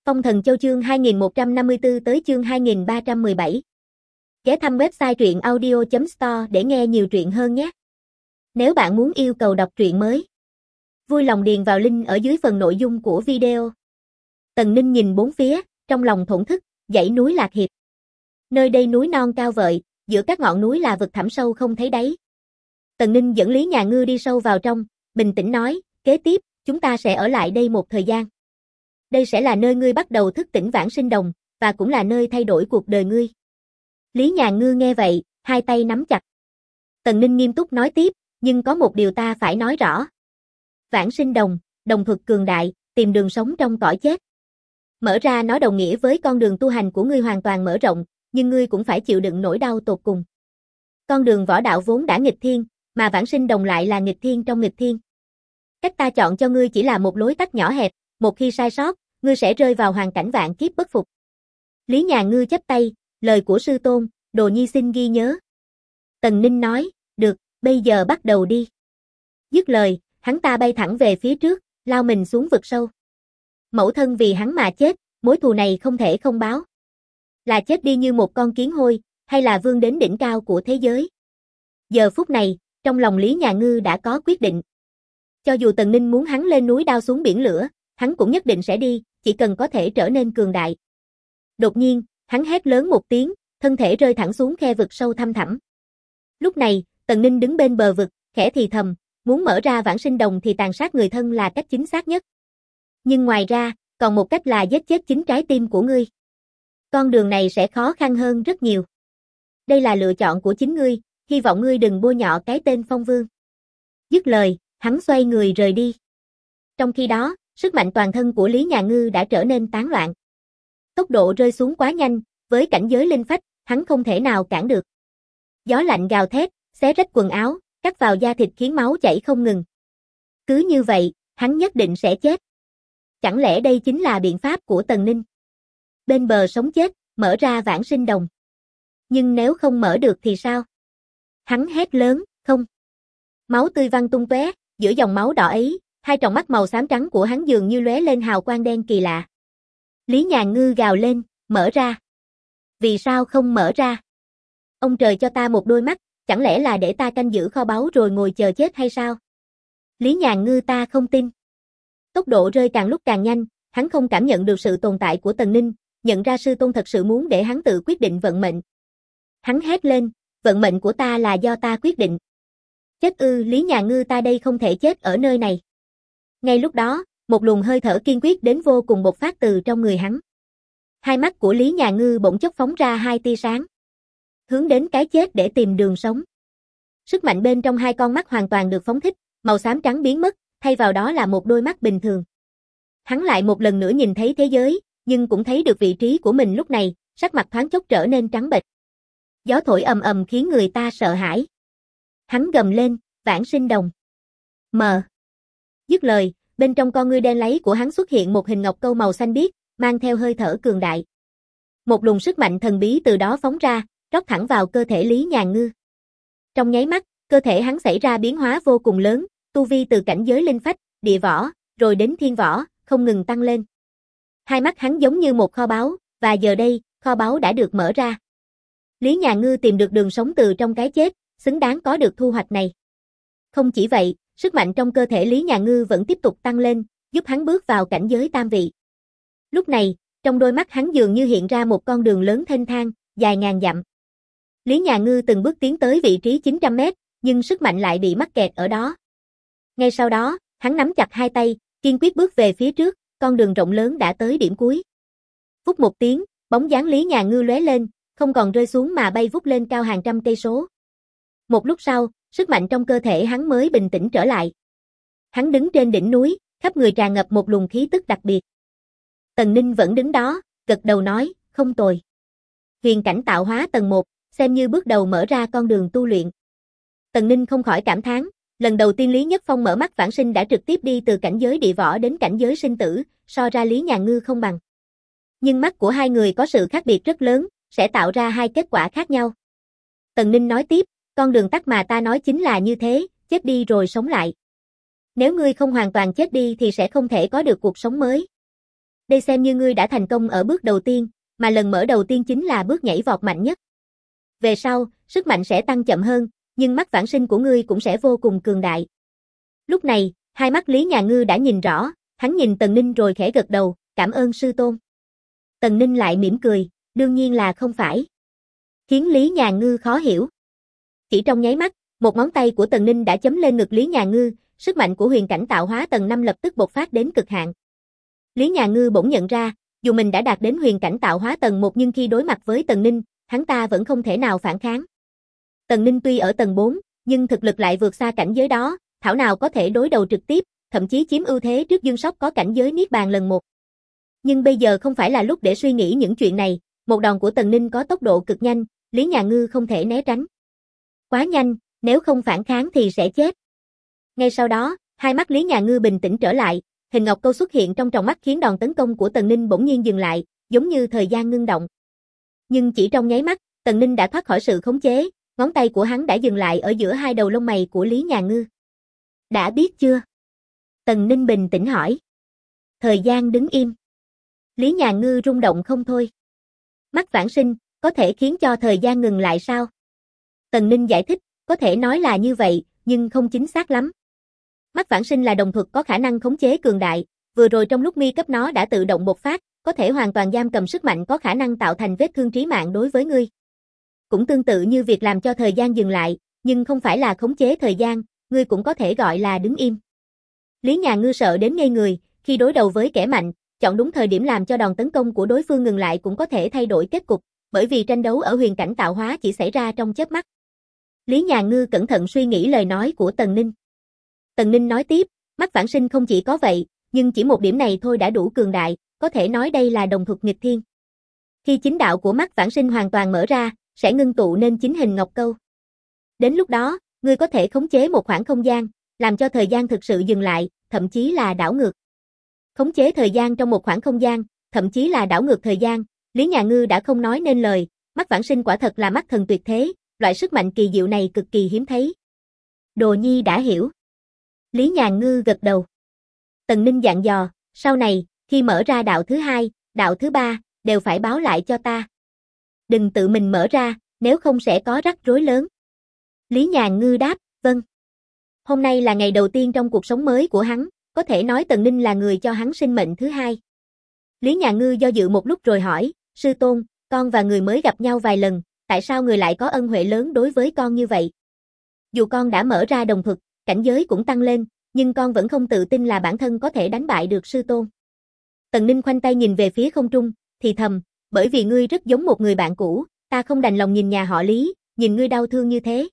Phong Thần Châu chương 2154 tới chương 2317. Ghé thăm website truyện audio.store để nghe nhiều truyện hơn nhé. Nếu bạn muốn yêu cầu đọc truyện mới, vui lòng điền vào link ở dưới phần nội dung của video. Tần Ninh nhìn bốn phía, trong lòng thổn thức, dãy núi Lạc Hiệp. Nơi đây núi non cao vợi, giữa các ngọn núi là vực thẳm sâu không thấy đáy. Tần Ninh dẫn Lý Nhà Ngư đi sâu vào trong, bình tĩnh nói, kế tiếp, chúng ta sẽ ở lại đây một thời gian. Đây sẽ là nơi ngươi bắt đầu thức tỉnh vãng sinh đồng, và cũng là nơi thay đổi cuộc đời ngươi. Lý Nhà Ngư nghe vậy, hai tay nắm chặt. Tần Ninh nghiêm túc nói tiếp, nhưng có một điều ta phải nói rõ. Vãng sinh đồng, đồng thuật cường đại, tìm đường sống trong cõi chết. Mở ra nó đồng nghĩa với con đường tu hành của ngươi hoàn toàn mở rộng, nhưng ngươi cũng phải chịu đựng nỗi đau tột cùng. Con đường võ đạo vốn đã nghịch thiên, mà vãng sinh đồng lại là nghịch thiên trong nghịch thiên. Cách ta chọn cho ngươi chỉ là một lối tắt nhỏ hẹp, một khi sai sót, ngươi sẽ rơi vào hoàn cảnh vạn kiếp bất phục. Lý Nhà Ngư chắp tay, lời của sư tôn, đồ nhi xin ghi nhớ. Tần Ninh nói, được, bây giờ bắt đầu đi. Dứt lời, hắn ta bay thẳng về phía trước, lao mình xuống vực sâu. Mẫu thân vì hắn mà chết, mối thù này không thể không báo. Là chết đi như một con kiến hôi, hay là vươn đến đỉnh cao của thế giới. Giờ phút này, trong lòng Lý Nhà Ngư đã có quyết định. Cho dù Tần Ninh muốn hắn lên núi đao xuống biển lửa, hắn cũng nhất định sẽ đi, chỉ cần có thể trở nên cường đại. Đột nhiên, hắn hét lớn một tiếng, thân thể rơi thẳng xuống khe vực sâu thăm thẳm. Lúc này, Tần Ninh đứng bên bờ vực, khẽ thì thầm, muốn mở ra vãng sinh đồng thì tàn sát người thân là cách chính xác nhất. Nhưng ngoài ra, còn một cách là giết chết chính trái tim của ngươi. Con đường này sẽ khó khăn hơn rất nhiều. Đây là lựa chọn của chính ngươi, hy vọng ngươi đừng bôi nhọ cái tên Phong Vương. Dứt lời, hắn xoay người rời đi. Trong khi đó, sức mạnh toàn thân của Lý Nhà Ngư đã trở nên tán loạn. Tốc độ rơi xuống quá nhanh, với cảnh giới linh phách, hắn không thể nào cản được. Gió lạnh gào thét, xé rách quần áo, cắt vào da thịt khiến máu chảy không ngừng. Cứ như vậy, hắn nhất định sẽ chết. Chẳng lẽ đây chính là biện pháp của Tần Ninh? Bên bờ sống chết, mở ra vãng sinh đồng. Nhưng nếu không mở được thì sao? Hắn hét lớn, không. Máu tươi văng tung tóe, giữa dòng máu đỏ ấy, hai tròng mắt màu xám trắng của hắn dường như lóe lên hào quang đen kỳ lạ. Lý Nhà Ngư gào lên, mở ra. Vì sao không mở ra? Ông trời cho ta một đôi mắt, chẳng lẽ là để ta canh giữ kho báu rồi ngồi chờ chết hay sao? Lý Nhà Ngư ta không tin. Tốc độ rơi càng lúc càng nhanh, hắn không cảm nhận được sự tồn tại của Tần Ninh, nhận ra sư tôn thật sự muốn để hắn tự quyết định vận mệnh. Hắn hét lên, vận mệnh của ta là do ta quyết định. Chết ư, Lý Nhà Ngư ta đây không thể chết ở nơi này. Ngay lúc đó, một luồng hơi thở kiên quyết đến vô cùng bộc phát từ trong người hắn. Hai mắt của Lý Nhà Ngư bỗng chốc phóng ra hai tia sáng. Hướng đến cái chết để tìm đường sống. Sức mạnh bên trong hai con mắt hoàn toàn được phóng thích, màu xám trắng biến mất, thay vào đó là một đôi mắt bình thường. Hắn lại một lần nữa nhìn thấy thế giới, nhưng cũng thấy được vị trí của mình lúc này, sắc mặt thoáng chốc trở nên trắng bệch. Gió thổi ầm ầm khiến người ta sợ hãi. Hắn gầm lên, vãng sinh đồng. Mờ. Dứt lời, bên trong con ngươi đen láy của hắn xuất hiện một hình ngọc câu màu xanh biếc, mang theo hơi thở cường đại. Một luồng sức mạnh thần bí từ đó phóng ra, rót thẳng vào cơ thể Lý Nhà Ngư. Trong nháy mắt, cơ thể hắn xảy ra biến hóa vô cùng lớn, tu vi từ cảnh giới linh phách, địa võ, rồi đến thiên võ, không ngừng tăng lên. Hai mắt hắn giống như một kho báu, và giờ đây, kho báu đã được mở ra. Lý Nhà Ngư tìm được đường sống từ trong cái chết, xứng đáng có được thu hoạch này. Không chỉ vậy, sức mạnh trong cơ thể Lý Nhà Ngư vẫn tiếp tục tăng lên, giúp hắn bước vào cảnh giới tam vị. Lúc này, trong đôi mắt hắn dường như hiện ra một con đường lớn thênh thang, dài ngàn dặm. Lý Nhà Ngư từng bước tiến tới vị trí 900 mét, nhưng sức mạnh lại bị mắc kẹt ở đó. Ngay sau đó, hắn nắm chặt hai tay, kiên quyết bước về phía trước, con đường rộng lớn đã tới điểm cuối. Vút một tiếng, bóng dáng Lý Nhà Ngư lóe lên, không còn rơi xuống mà bay vút lên cao hàng trăm cây số. Một lúc sau, sức mạnh trong cơ thể hắn mới bình tĩnh trở lại. Hắn đứng trên đỉnh núi, khắp người tràn ngập một luồng khí tức đặc biệt. Tần Ninh vẫn đứng đó, gật đầu nói, không tồi. Huyền cảnh tạo hóa tầng 1, xem như bước đầu mở ra con đường tu luyện. Tần Ninh không khỏi cảm thán, lần đầu tiên Lý Nhất Phong mở mắt vãng sinh đã trực tiếp đi từ cảnh giới địa võ đến cảnh giới sinh tử, so ra Lý Nhà Ngư không bằng. Nhưng mắt của hai người có sự khác biệt rất lớn, sẽ tạo ra hai kết quả khác nhau. Tần Ninh nói tiếp, con đường tắt mà ta nói chính là như thế, chết đi rồi sống lại. Nếu ngươi không hoàn toàn chết đi thì sẽ không thể có được cuộc sống mới. Đây xem như ngươi đã thành công ở bước đầu tiên, mà lần mở đầu tiên chính là bước nhảy vọt mạnh nhất. Về sau, sức mạnh sẽ tăng chậm hơn, nhưng mắt vãng sinh của ngươi cũng sẽ vô cùng cường đại. Lúc này, hai mắt Lý Nhà Ngư đã nhìn rõ, hắn nhìn Tần Ninh rồi khẽ gật đầu, cảm ơn sư tôn. Tần Ninh lại mỉm cười, đương nhiên là không phải. Khiến Lý Nhà Ngư khó hiểu. Chỉ trong nháy mắt, một ngón tay của Tần Ninh đã chấm lên ngực Lý Nhà Ngư, sức mạnh của huyền cảnh tạo hóa tầng 5 lập tức bộc phát đến cực hạn. Lý Nhà Ngư bỗng nhận ra, dù mình đã đạt đến huyền cảnh tạo hóa tầng 1 nhưng khi đối mặt với Tần Ninh, hắn ta vẫn không thể nào phản kháng. Tần Ninh tuy ở tầng 4, nhưng thực lực lại vượt xa cảnh giới đó, thảo nào có thể đối đầu trực tiếp, thậm chí chiếm ưu thế trước Dương Sóc có cảnh giới Niết Bàn lần 1. Nhưng bây giờ không phải là lúc để suy nghĩ những chuyện này, một đòn của Tần Ninh có tốc độ cực nhanh, Lý Nhà Ngư không thể né tránh. Quá nhanh, nếu không phản kháng thì sẽ chết. Ngay sau đó, hai mắt Lý Nhà Ngư bình tĩnh trở lại, hình ngọc câu xuất hiện trong tròng mắt khiến đòn tấn công của Tần Ninh bỗng nhiên dừng lại, giống như thời gian ngưng động. Nhưng chỉ trong nháy mắt, Tần Ninh đã thoát khỏi sự khống chế, ngón tay của hắn đã dừng lại ở giữa hai đầu lông mày của Lý Nhà Ngư. Đã biết chưa? Tần Ninh bình tĩnh hỏi. Thời gian đứng im. Lý Nhà Ngư rung động không thôi. Mắt vãng sinh, có thể khiến cho thời gian ngừng lại sao? Tần Ninh giải thích, có thể nói là như vậy, nhưng không chính xác lắm. Mắt vãng sinh là đồng thuật có khả năng khống chế cường đại, vừa rồi trong lúc mi cấp nó đã tự động bộc phát, có thể hoàn toàn giam cầm sức mạnh có khả năng tạo thành vết thương trí mạng đối với ngươi. Cũng tương tự như việc làm cho thời gian dừng lại, nhưng không phải là khống chế thời gian, ngươi cũng có thể gọi là đứng im. Lý Nhà Ngư sợ đến ngây người, khi đối đầu với kẻ mạnh, chọn đúng thời điểm làm cho đòn tấn công của đối phương ngừng lại cũng có thể thay đổi kết cục, bởi vì tranh đấu ở huyền cảnh tạo hóa chỉ xảy ra trong chớp mắt. Lý Nhà Ngư cẩn thận suy nghĩ lời nói của Tần Ninh. Tần Ninh nói tiếp, mắt vãng sinh không chỉ có vậy, nhưng chỉ một điểm này thôi đã đủ cường đại, có thể nói đây là đồng thuật nghịch thiên. Khi chính đạo của mắt vãng sinh hoàn toàn mở ra, sẽ ngưng tụ nên chính hình ngọc câu. Đến lúc đó, ngươi có thể khống chế một khoảng không gian, làm cho thời gian thực sự dừng lại, thậm chí là đảo ngược. Khống chế thời gian trong một khoảng không gian, thậm chí là đảo ngược thời gian, Lý Nhà Ngư đã không nói nên lời, mắt vãng sinh quả thật là mắt thần tuyệt thế, loại sức mạnh kỳ diệu này cực kỳ hiếm thấy. Đồ nhi đã hiểu. Lý Nhà Ngư gật đầu. Tần Ninh dặn dò, sau này, khi mở ra đạo thứ 2, đạo thứ 3, đều phải báo lại cho ta. Đừng tự mình mở ra, nếu không sẽ có rắc rối lớn. Lý Nhà Ngư đáp, vâng. Hôm nay là ngày đầu tiên trong cuộc sống mới của hắn, có thể nói Tần Ninh là người cho hắn sinh mệnh thứ 2. Lý Nhà Ngư do dự một lúc rồi hỏi, sư tôn, con và người mới gặp nhau vài lần, tại sao người lại có ân huệ lớn đối với con như vậy? Dù con đã mở ra đồng thuật, cảnh giới cũng tăng lên, nhưng con vẫn không tự tin là bản thân có thể đánh bại được sư tôn. Tần Ninh khoanh tay nhìn về phía không trung, thì thầm, bởi vì ngươi rất giống một người bạn cũ, ta không đành lòng nhìn nhà họ Lý, nhìn ngươi đau thương như thế.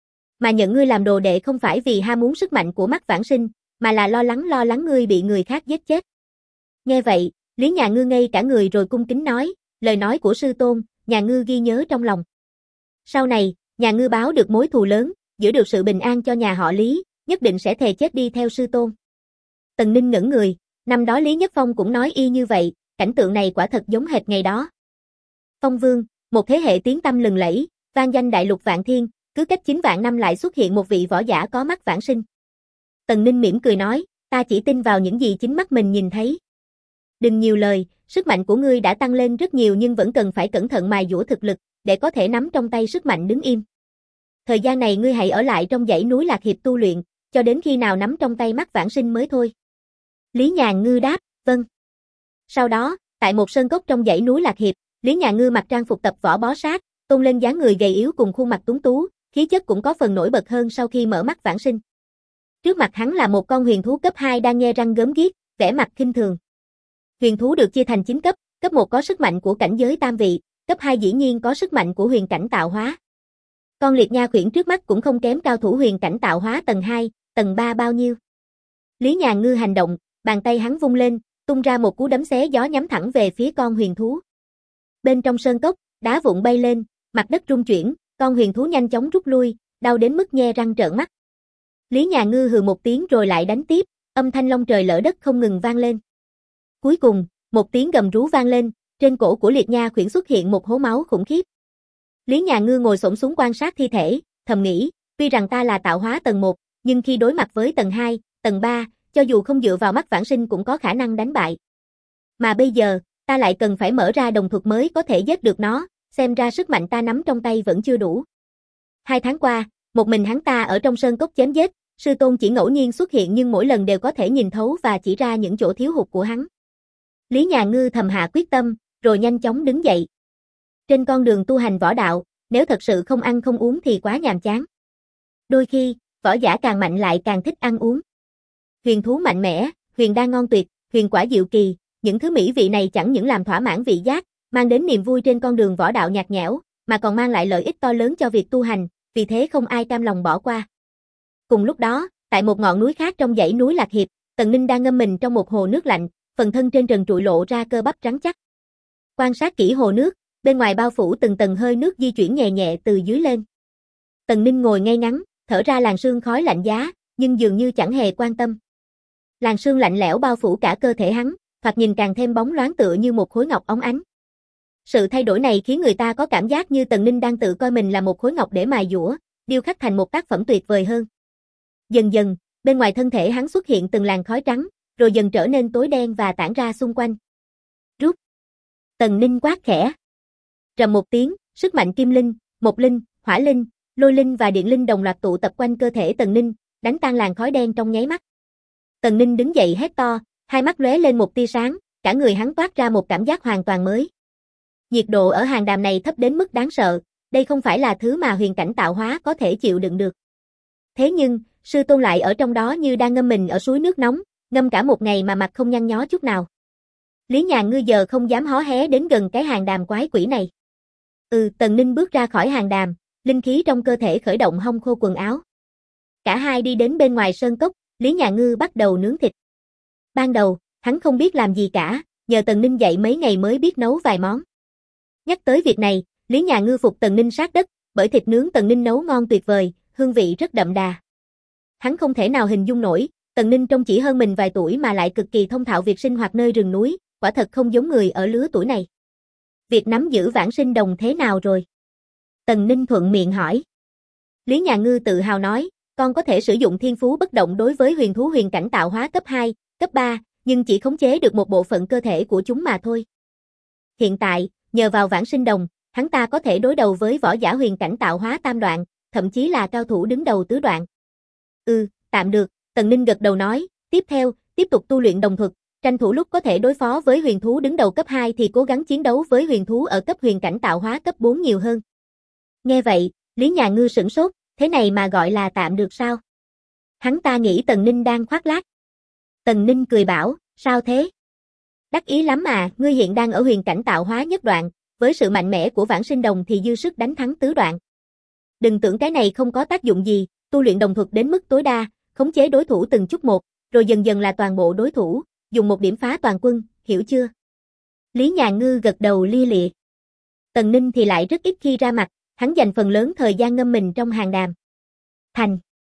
Mà nhận ngươi làm đồ đệ không phải vì ham muốn sức mạnh của mắt vãng sinh, mà là lo lắng ngươi bị người khác giết chết. Nghe vậy, Lý Nhà Ngư ngây cả người rồi cung kính nói, lời nói của sư tôn, Nhà Ngư ghi nhớ trong lòng. Sau này, Nhà Ngư báo được mối thù lớn, giữ được sự bình an cho nhà họ Lý, nhất định sẽ thề chết đi theo sư tôn. Tần Ninh ngẩn người, năm đó Lý Nhất Phong cũng nói y như vậy, cảnh tượng này quả thật giống hệt ngày đó. Phong Vương, một thế hệ tiếng tăm lừng lẫy, vang danh đại lục vạn thiên, cứ cách 9 vạn năm lại xuất hiện một vị võ giả có mắt vãng sinh. Tần Ninh mỉm cười nói, ta chỉ tin vào những gì chính mắt mình nhìn thấy. Đừng nhiều lời, sức mạnh của ngươi đã tăng lên rất nhiều nhưng vẫn cần phải cẩn thận mài dũa thực lực, để có thể nắm trong tay sức mạnh đứng im. Thời gian này ngươi hãy ở lại trong dãy núi Lạc Hiệp tu luyện, cho đến khi nào nắm trong tay mắt vãng sinh mới thôi. Lý Nhà Ngư đáp, vâng. Sau đó, tại một sơn cốc trong dãy núi Lạc Hiệp, Lý Nhà Ngư mặc trang phục tập võ bó sát, tôn lên dáng người gầy yếu cùng khuôn mặt tuấn tú, khí chất cũng có phần nổi bật hơn sau khi mở mắt vãng sinh. Trước mặt hắn là một con huyền thú cấp 2 đang nhe răng gớm ghiếc, vẻ mặt khinh thường. Huyền thú được chia thành 9 cấp, cấp 1 có sức mạnh của cảnh giới tam vị, cấp 2 dĩ nhiên có sức mạnh của huyền cảnh tạo hóa. Con liệt nha khuyển trước mắt cũng không kém cao thủ huyền cảnh tạo hóa tầng 2, tầng 3 bao nhiêu. Lý Nhà Ngư hành động, bàn tay hắn vung lên, tung ra một cú đấm xé gió nhắm thẳng về phía con huyền thú. Bên trong sơn cốc, đá vụn bay lên, mặt đất rung chuyển, con huyền thú nhanh chóng rút lui, đau đến mức nhe răng trợn mắt. Lý Nhà Ngư hừ một tiếng rồi lại đánh tiếp, âm thanh long trời lở đất không ngừng vang lên. Cuối cùng, một tiếng gầm rú vang lên, trên cổ của liệt nha khuyển xuất hiện một hố máu khủng khiếp. Lý Nhà Ngư ngồi xổm xuống quan sát thi thể, thầm nghĩ, tuy rằng ta là tạo hóa tầng 1, nhưng khi đối mặt với tầng 2, tầng 3, cho dù không dựa vào mắt vãng sinh cũng có khả năng đánh bại. Mà bây giờ, ta lại cần phải mở ra đồng thuật mới có thể giết được nó, xem ra sức mạnh ta nắm trong tay vẫn chưa đủ. 2 tháng qua, một mình hắn ta ở trong sơn cốc chém giết, sư tôn chỉ ngẫu nhiên xuất hiện nhưng mỗi lần đều có thể nhìn thấu và chỉ ra những chỗ thiếu hụt của hắn. Lý Nhà Ngư thầm hạ quyết tâm, rồi nhanh chóng đứng dậy. Trên con đường tu hành võ đạo, nếu thật sự không ăn không uống thì quá nhàm chán. Đôi khi, võ giả càng mạnh lại càng thích ăn uống. Huyền thú mạnh mẽ, huyền đan ngon tuyệt, huyền quả diệu kỳ, những thứ mỹ vị này chẳng những làm thỏa mãn vị giác, mang đến niềm vui trên con đường võ đạo nhạt nhẽo, mà còn mang lại lợi ích to lớn cho việc tu hành, vì thế không ai cam lòng bỏ qua. Cùng lúc đó, tại một ngọn núi khác trong dãy núi Lạc Hiệp, Tần Ninh đang ngâm mình trong một hồ nước lạnh, phần thân trên trần trụi lộ ra cơ bắp trắng chắc. Quan sát kỹ hồ nước, bên ngoài bao phủ từng tầng hơi nước di chuyển nhẹ nhẹ từ dưới lên. Tần Ninh ngồi ngay ngắn, thở ra làn sương khói lạnh giá, nhưng dường như chẳng hề quan tâm. Làn sương lạnh lẽo bao phủ cả cơ thể hắn, thoạt nhìn càng thêm bóng loáng tựa như một khối ngọc óng ánh. Sự thay đổi này khiến người ta có cảm giác như Tần Ninh đang tự coi mình là một khối ngọc để mài dũa, điêu khắc thành một tác phẩm tuyệt vời hơn. Dần dần, bên ngoài thân thể hắn xuất hiện từng làn khói trắng, rồi dần trở nên tối đen và tản ra xung quanh. Rút. Tần Ninh quát khẽ. Rầm một tiếng, sức mạnh kim linh, mộc linh, hỏa linh, lôi linh và điện linh đồng loạt tụ tập quanh cơ thể Tần Ninh, đánh tan làn khói đen trong nháy mắt. Tần Ninh đứng dậy hét to, hai mắt lóe lên một tia sáng, cả người hắn toát ra một cảm giác hoàn toàn mới. Nhiệt độ ở hàng đàm này thấp đến mức đáng sợ, đây không phải là thứ mà huyền cảnh tạo hóa có thể chịu đựng được. Thế nhưng, sư tôn lại ở trong đó như đang ngâm mình ở suối nước nóng, ngâm cả một ngày mà mặt không nhăn nhó chút nào. Lý Nhà Ngư giờ không dám hó hé đến gần cái hàng đàm quái quỷ này. Tần Ninh bước ra khỏi hàng đàm, linh khí trong cơ thể khởi động hong khô quần áo. Cả hai đi đến bên ngoài sơn cốc, Lý Nhà Ngư bắt đầu nướng thịt. Ban đầu, hắn không biết làm gì cả, nhờ Tần Ninh dạy mấy ngày mới biết nấu vài món. Nhắc tới việc này, Lý Nhà Ngư phục Tần Ninh sát đất, bởi thịt nướng Tần Ninh nấu ngon tuyệt vời, hương vị rất đậm đà. Hắn không thể nào hình dung nổi, Tần Ninh trông chỉ hơn mình vài tuổi mà lại cực kỳ thông thạo việc sinh hoạt nơi rừng núi, quả thật không giống người ở lứa tuổi này. Việc nắm giữ vãng sinh đồng thế nào rồi? Tần Ninh thuận miệng hỏi. Lý Nhà Ngư tự hào nói, con có thể sử dụng thiên phú bất động đối với huyền thú huyền cảnh tạo hóa cấp 2, cấp 3, nhưng chỉ khống chế được một bộ phận cơ thể của chúng mà thôi. Hiện tại, nhờ vào vãng sinh đồng, hắn ta có thể đối đầu với võ giả huyền cảnh tạo hóa tam đoạn, thậm chí là cao thủ đứng đầu tứ đoạn. Tạm được, Tần Ninh gật đầu nói, tiếp theo, tiếp tục tu luyện đồng thuật, tranh thủ lúc có thể đối phó với huyền thú đứng đầu cấp 2 thì cố gắng chiến đấu với huyền thú ở cấp huyền cảnh tạo hóa cấp 4 nhiều hơn. Nghe vậy, Lý Nhà Ngư sửng sốt, thế này mà gọi là tạm được sao? Hắn ta nghĩ Tần Ninh đang khoác lác. Tần Ninh cười bảo, sao thế? Đắc ý lắm à, ngươi hiện đang ở huyền cảnh tạo hóa nhất đoạn, với sự mạnh mẽ của vãng sinh đồng thì dư sức đánh thắng tứ đoạn. Đừng tưởng cái này không có tác dụng gì, tu luyện đồng thuật đến mức tối đa, khống chế đối thủ từng chút một, rồi dần dần là toàn bộ đối thủ, dùng một điểm phá toàn quân, hiểu chưa? Lý Nhà Ngư gật đầu lia lịa. Tần Ninh thì lại rất ít khi ra mặt, hắn dành phần lớn thời gian ngâm mình trong hàng đàm. Thành!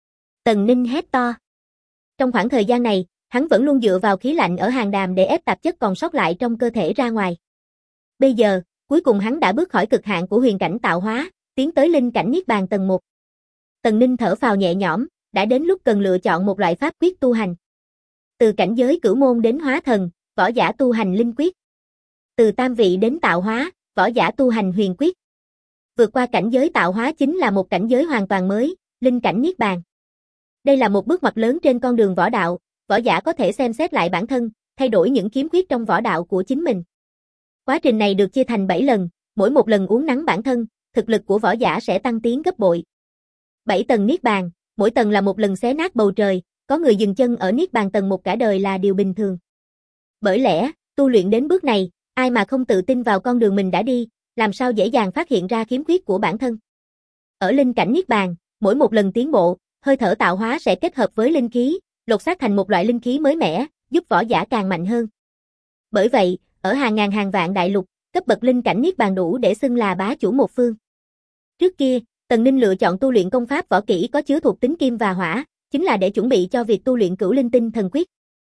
Tần Ninh hét to. Trong khoảng thời gian này, hắn vẫn luôn dựa vào khí lạnh ở hàng đàm để ép tạp chất còn sót lại trong cơ thể ra ngoài. Bây giờ, cuối cùng hắn đã bước khỏi cực hạn của huyền cảnh tạo hóa, tiến tới linh cảnh niết bàn tầng 1. Tần Ninh thở phào nhẹ nhõm, đã đến lúc cần lựa chọn một loại pháp quyết tu hành. Từ cảnh giới cửu môn đến hóa thần, võ giả tu hành linh quyết. Từ tam vị đến tạo hóa, võ giả tu hành huyền quyết. Vượt qua cảnh giới tạo hóa chính là một cảnh giới hoàn toàn mới, linh cảnh niết bàn. Đây là một bước ngoặt lớn trên con đường võ đạo, võ giả có thể xem xét lại bản thân, thay đổi những khiếm khuyết trong võ đạo của chính mình. Quá trình này được chia thành 7 lần, mỗi một lần uốn nắn bản thân, thực lực của võ giả sẽ tăng tiến gấp bội. 7 tầng niết bàn, mỗi tầng là một lần xé nát bầu trời, có người dừng chân ở niết bàn tầng 1 cả đời là điều bình thường. Bởi lẽ, tu luyện đến bước này, ai mà không tự tin vào con đường mình đã đi, làm sao dễ dàng phát hiện ra khiếm khuyết của bản thân. Ở linh cảnh niết bàn, mỗi một lần tiến bộ, hơi thở tạo hóa sẽ kết hợp với linh khí, lột xác thành một loại linh khí mới mẻ, giúp võ giả càng mạnh hơn. Bởi vậy, ở hàng ngàn hàng vạn đại lục, cấp bậc linh cảnh niết bàn đủ để xưng là bá chủ một phương. Trước kia, Tần Ninh lựa chọn tu luyện công pháp võ kỹ có chứa thuộc tính kim và hỏa, chính là để chuẩn bị cho việc tu luyện cửu linh tinh thần quyết.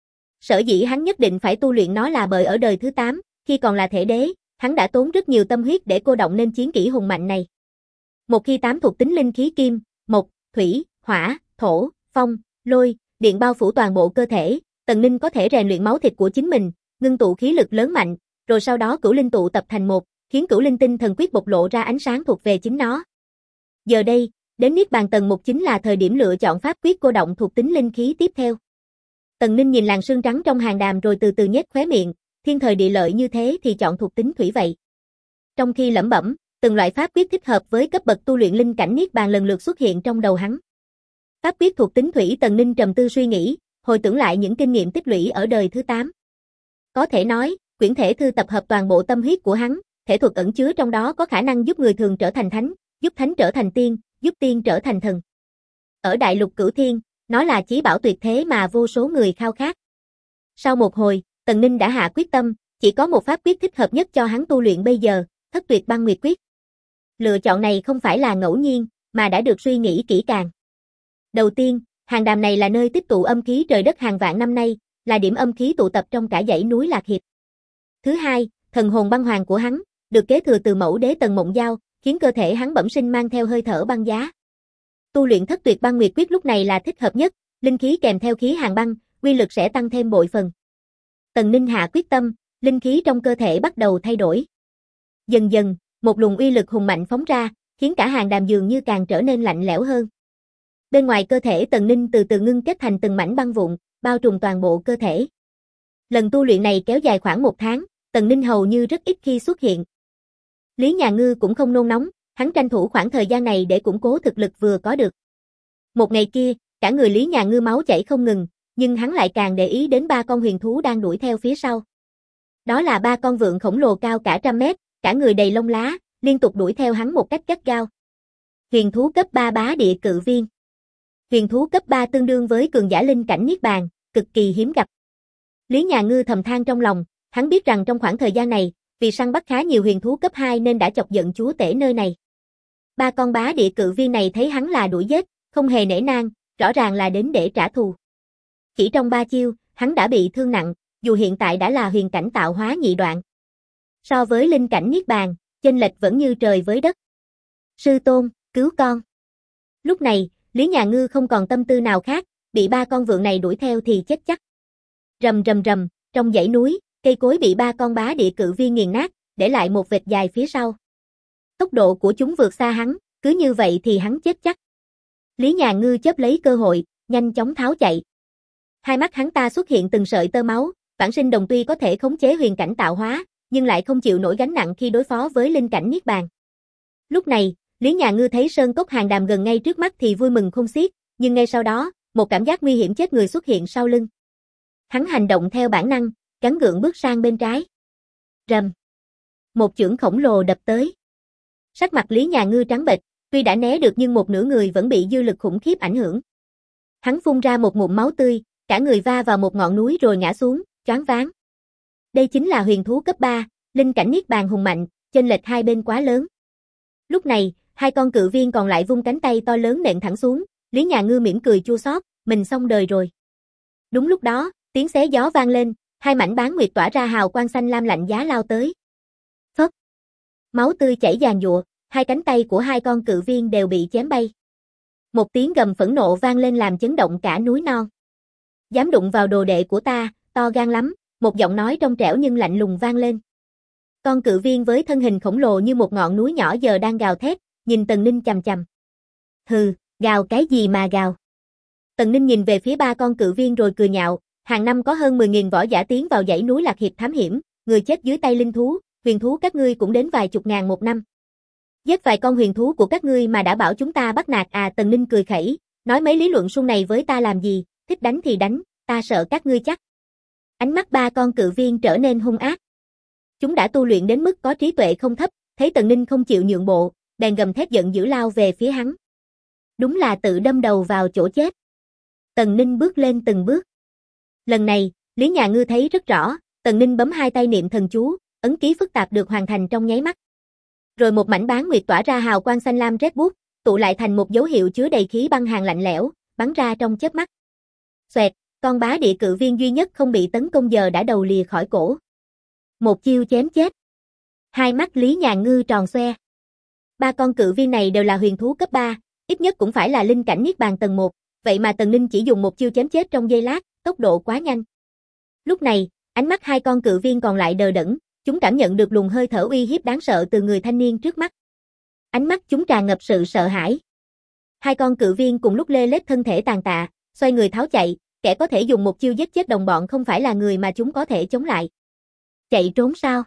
Sở dĩ hắn nhất định phải tu luyện nó là bởi ở đời thứ 8, khi còn là thể đế, hắn đã tốn rất nhiều tâm huyết để cô động nên chiến kỹ hùng mạnh này. Một khi 8 thuộc tính linh khí kim, mộc, thủy, hỏa, thổ, phong, lôi, điện bao phủ toàn bộ cơ thể, Tần Ninh có thể rèn luyện máu thịt của chính mình, ngưng tụ khí lực lớn mạnh, rồi sau đó cửu linh tụ tập thành một, khiến cửu linh tinh thần quyết bộc lộ ra ánh sáng thuộc về chính nó. Giờ đây, đến Niết Bàn tầng 1 chính là thời điểm lựa chọn pháp quyết cô động thuộc tính linh khí tiếp theo. Tần Ninh nhìn làn sương trắng trong hàng đàm rồi từ từ nhếch khóe miệng, thiên thời địa lợi như thế thì chọn thuộc tính thủy vậy. Trong khi lẩm bẩm, từng loại pháp quyết thích hợp với cấp bậc tu luyện linh cảnh Niết Bàn lần lượt xuất hiện trong đầu hắn. Pháp quyết thuộc tính thủy, Tần Ninh trầm tư suy nghĩ, hồi tưởng lại những kinh nghiệm tích lũy ở đời thứ 8. Có thể nói, quyển thể thư tập hợp toàn bộ tâm huyết của hắn, thể thuật ẩn chứa trong đó có khả năng giúp người thường trở thành thánh, giúp thánh trở thành tiên, giúp tiên trở thành thần. Ở đại lục Cửu Thiên, nó là chí bảo tuyệt thế mà vô số người khao khát. Sau một hồi, Tần Ninh đã hạ quyết tâm, chỉ có một pháp quyết thích hợp nhất cho hắn tu luyện bây giờ, Thất Tuyệt Băng Nguyệt Quyết. Lựa chọn này không phải là ngẫu nhiên, mà đã được suy nghĩ kỹ càng. Đầu tiên, hàng đàm này là nơi tích tụ âm khí trời đất hàng vạn năm nay, là điểm âm khí tụ tập trong cả dãy núi Lạc Hiệp. Thứ hai, thần hồn băng hoàng của hắn, được kế thừa từ mẫu đế Tần Mộng Giao, khiến cơ thể hắn bẩm sinh mang theo hơi thở băng giá. Tu luyện Thất Tuyệt Băng Nguyệt Quyết lúc này là thích hợp nhất, linh khí kèm theo khí hàn băng, uy lực sẽ tăng thêm bội phần. Tần Ninh hạ quyết tâm, linh khí trong cơ thể bắt đầu thay đổi. Dần dần, một luồng uy lực hùng mạnh phóng ra, khiến cả hàng đàm dường như càng trở nên lạnh lẽo hơn. Bên ngoài cơ thể Tần Ninh từ từ ngưng kết thành từng mảnh băng vụn, bao trùm toàn bộ cơ thể. Lần tu luyện này kéo dài khoảng 1 tháng, Tần Ninh hầu như rất ít khi xuất hiện. Lý Nhà Ngư cũng không nôn nóng, hắn tranh thủ khoảng thời gian này để củng cố thực lực vừa có được. Một ngày kia, cả người Lý Nhà Ngư máu chảy không ngừng, nhưng hắn lại càng để ý đến 3 con huyền thú đang đuổi theo phía sau. Đó là 3 con vượn khổng lồ cao cả trăm mét, cả người đầy lông lá, liên tục đuổi theo hắn một cách gắt gao. Huyền thú cấp 3 bá địa cự viên. Huyền thú cấp 3 tương đương với cường giả linh cảnh Niết Bàn, cực kỳ hiếm gặp. Lý Nhà Ngư thầm than trong lòng, hắn biết rằng trong khoảng thời gian này, vì săn bắt khá nhiều huyền thú cấp 2 nên đã chọc giận chúa tể nơi này. 3 con bá địa cự viên này thấy hắn là đuổi giết, không hề nể nang, rõ ràng là đến để trả thù. Chỉ trong 3 chiêu, hắn đã bị thương nặng, dù hiện tại đã là huyền cảnh tạo hóa nhị đoạn. So với linh cảnh Niết Bàn, chênh lệch vẫn như trời với đất. Sư tôn, cứu con. Lúc này, Lý Nhà Ngư không còn tâm tư nào khác, bị 3 con vượn này đuổi theo thì chết chắc. Rầm rầm rầm, trong dãy núi, cây cối bị 3 con bá địa cự viên nghiền nát, để lại một vệt dài phía sau. Tốc độ của chúng vượt xa hắn, cứ như vậy thì hắn chết chắc. Lý Nhà Ngư chớp lấy cơ hội, nhanh chóng tháo chạy. Hai mắt hắn ta xuất hiện từng sợi tơ máu, vãng sinh đồng tuy có thể khống chế huyền cảnh tạo hóa, nhưng lại không chịu nổi gánh nặng khi đối phó với linh cảnh Niết Bàn. Lúc này, Lý Nhà Ngư thấy sơn cốc hàng đàm gần ngay trước mắt thì vui mừng khôn xiết, nhưng ngay sau đó, một cảm giác nguy hiểm chết người xuất hiện sau lưng. Hắn hành động theo bản năng, gắng gượng bước sang bên trái. Rầm. Một chưởng khổng lồ đập tới. Sắc mặt Lý Nhà Ngư trắng bệch, tuy đã né được nhưng một nửa người vẫn bị dư lực khủng khiếp ảnh hưởng. Hắn phun ra một ngụm máu tươi, cả người va vào một ngọn núi rồi ngã xuống, choáng váng. Đây chính là huyền thú cấp 3, linh cảnh Niết Bàn hùng mạnh, chênh lệch hai bên quá lớn. Lúc này, 2 con cự viên còn lại vung cánh tay to lớn nện thẳng xuống, Lý Nhà Ngư mỉm cười chua xót, mình xong đời rồi. Đúng lúc đó, tiếng xé gió vang lên, 2 mảnh bán nguyệt tỏa ra hào quang xanh lam lạnh giá lao tới. Phất. Máu tươi chảy giàn giụa, 2 cánh tay của 2 con cự viên đều bị chém bay. Một tiếng gầm phẫn nộ vang lên làm chấn động cả núi non. Dám đụng vào đồ đệ của ta, to gan lắm, một giọng nói trong trẻo nhưng lạnh lùng vang lên. Con cự viên với thân hình khổng lồ như một ngọn núi nhỏ giờ đang gào thét, nhìn Tần Ninh chằm chằm. Hừ, gào cái gì mà gào. Tần Ninh nhìn về phía 3 con cự viên rồi cười nhạo, hàng năm có hơn 10.000 võ giả tiến vào dãy núi Lạc Hiệp thám hiểm, người chết dưới tay linh thú, huyền thú các ngươi cũng đến vài chục ngàn một năm. Giết vài con huyền thú của các ngươi mà đã bảo chúng ta bắt nạt à? Tần Ninh cười khẩy, nói mấy lý luận suông này với ta làm gì, thích đánh thì đánh, ta sợ các ngươi chắc. Ánh mắt 3 con cự viên trở nên hung ác. Chúng đã tu luyện đến mức có trí tuệ không thấp, thấy Tần Ninh không chịu nhượng bộ, bèn gầm thét giận dữ lao về phía hắn. Đúng là tự đâm đầu vào chỗ chết. Tần Ninh bước lên từng bước. Lần này, Lý Nhà Ngư thấy rất rõ, Tần Ninh bấm 2 tay niệm thần chú, ấn ký phức tạp được hoàn thành trong nháy mắt. Rồi một mảnh bán nguyệt tỏa ra hào quang xanh lam rét buốt, tụ lại thành một dấu hiệu chứa đầy khí băng hàn lạnh lẽo, bắn ra trong chớp mắt. Xoẹt, con bá địa cự viên duy nhất không bị tấn công giờ đã đầu lìa khỏi cổ. Một chiêu chém chết. Hai mắt Lý Nhà Ngư tròn xoe. 3 con cự viên này đều là huyền thú cấp 3, ít nhất cũng phải là linh cảnh Niết Bàn tầng 1, vậy mà Tần Ninh chỉ dùng một chiêu chém chết trong giây lát, tốc độ quá nhanh. Lúc này, Ánh mắt hai con cự viên còn lại đờ đẫn, chúng cảm nhận được luồng hơi thở uy hiếp đáng sợ từ người thanh niên trước mắt. Ánh mắt chúng tràn ngập sự sợ hãi. Hai con cự viên cùng lúc lê lết thân thể tàn tạ, xoay người tháo chạy, kẻ có thể dùng một chiêu giết chết đồng bọn không phải là người mà chúng có thể chống lại. Chạy trốn sao?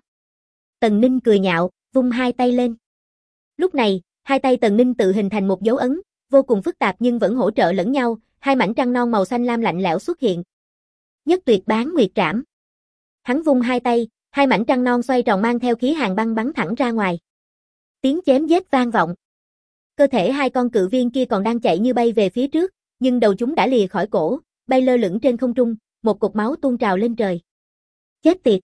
Tần Ninh cười nhạo, vung hai tay lên. Lúc này, hai tay Tần Ninh tự hình thành một dấu ấn, vô cùng phức tạp nhưng vẫn hỗ trợ lẫn nhau, hai mảnh trăng non màu xanh lam lạnh lẽo xuất hiện. Nhất tuyệt bán nguyệt trảm. Hắn vung hai tay, hai mảnh trăng non xoay tròn mang theo khí hàn băng bắn thẳng ra ngoài. Tiếng chém giết vang vọng. Cơ thể hai con cự viên kia còn đang chạy như bay về phía trước, nhưng đầu chúng đã lìa khỏi cổ, bay lơ lửng trên không trung, một cột máu tuôn trào lên trời. Chết tiệt!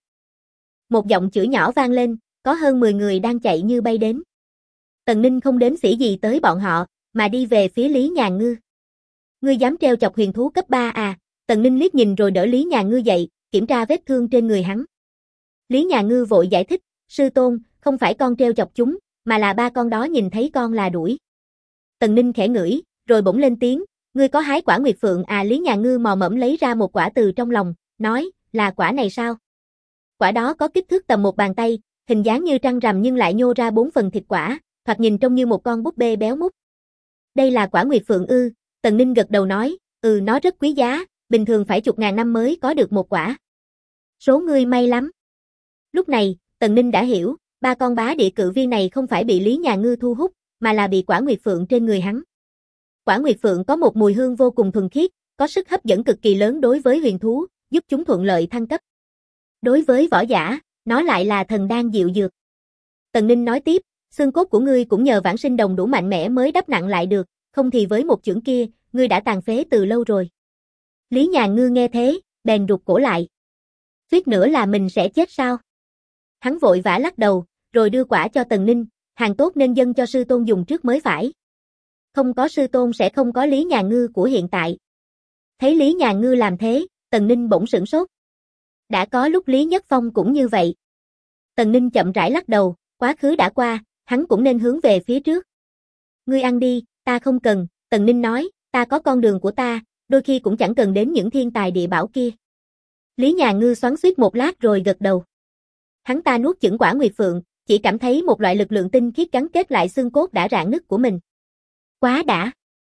Một giọng chửi nhỏ vang lên, có hơn 10 người đang chạy như bay đến. Tần Ninh không đếm xỉa gì tới bọn họ, mà đi về phía Lý Nhàn Ngư. Ngươi dám trêu chọc huyền thú cấp 3 à? Tần Ninh liếc nhìn rồi đỡ Lý Nhàn Ngư dậy, kiểm tra vết thương trên người hắn. Lý Nhàn Ngư vội giải thích, sư tôn, không phải con trêu chọc chúng, mà là ba con đó nhìn thấy con là đuổi. Tần Ninh khẽ ngửi, rồi bỗng lên tiếng, ngươi có hái quả nguyệt phượng à? Lý Nhàn Ngư mò mẫm lấy ra một quả từ trong lòng, nói, là quả này sao? Quả đó có kích thước tầm một bàn tay, hình dáng như trăng rằm nhưng lại nhô ra 4 phần thịt quả, thoạt nhìn trông như một con búp bê béo mút. Đây là quả nguyệt phượng ư? Tần Ninh gật đầu nói, nó rất quý giá, bình thường phải chục ngàn năm mới có được một quả. Số ngươi may lắm. Lúc này, Tần Ninh đã hiểu, ba con bá địa cự viên này không phải bị Lý Nhàn Ngư thu hút, mà là bị quả nguyệt phượng trên người hắn. Quả nguyệt phượng có một mùi hương vô cùng thuần khiết, có sức hấp dẫn cực kỳ lớn đối với huyền thú, giúp chúng thuận lợi thăng cấp. Đối với võ giả, nó lại là thần đan diệu dược. Tần Ninh nói tiếp, xương cốt của ngươi cũng nhờ vãng sinh đồng đủ mạnh mẽ mới đắp nặng lại được, không thì với một chưởng kia, ngươi đã tàn phế từ lâu rồi. Lý Nhàn Ngư nghe thế, bèn rụt cổ lại. Suýt nữa là mình sẽ chết sao? Hắn vội vã lắc đầu, rồi đưa quả cho Tần Ninh, hàng tốt nên dâng cho sư tôn dùng trước mới phải. Không có sư tôn sẽ không có Lý Nhàn Ngư của hiện tại. Thấy Lý Nhàn Ngư làm thế, Tần Ninh bỗng sửng sốt. Đã có lúc Lý Nhất Phong cũng như vậy. Tần Ninh chậm rãi lắc đầu, quá khứ đã qua, hắn cũng nên hướng về phía trước. Ngươi ăn đi, ta không cần, Tần Ninh nói, ta có con đường của ta, đôi khi cũng chẳng cần đến những thiên tài địa bảo kia. Lý Nhàn Ngư xoắn xuýt một lát rồi gật đầu. Hắn ta nuốt chửng quả nguyệt phượng, chỉ cảm thấy một loại lực lượng tinh khiết gắn kết lại xương cốt đã rạn nứt của mình. Quá đã!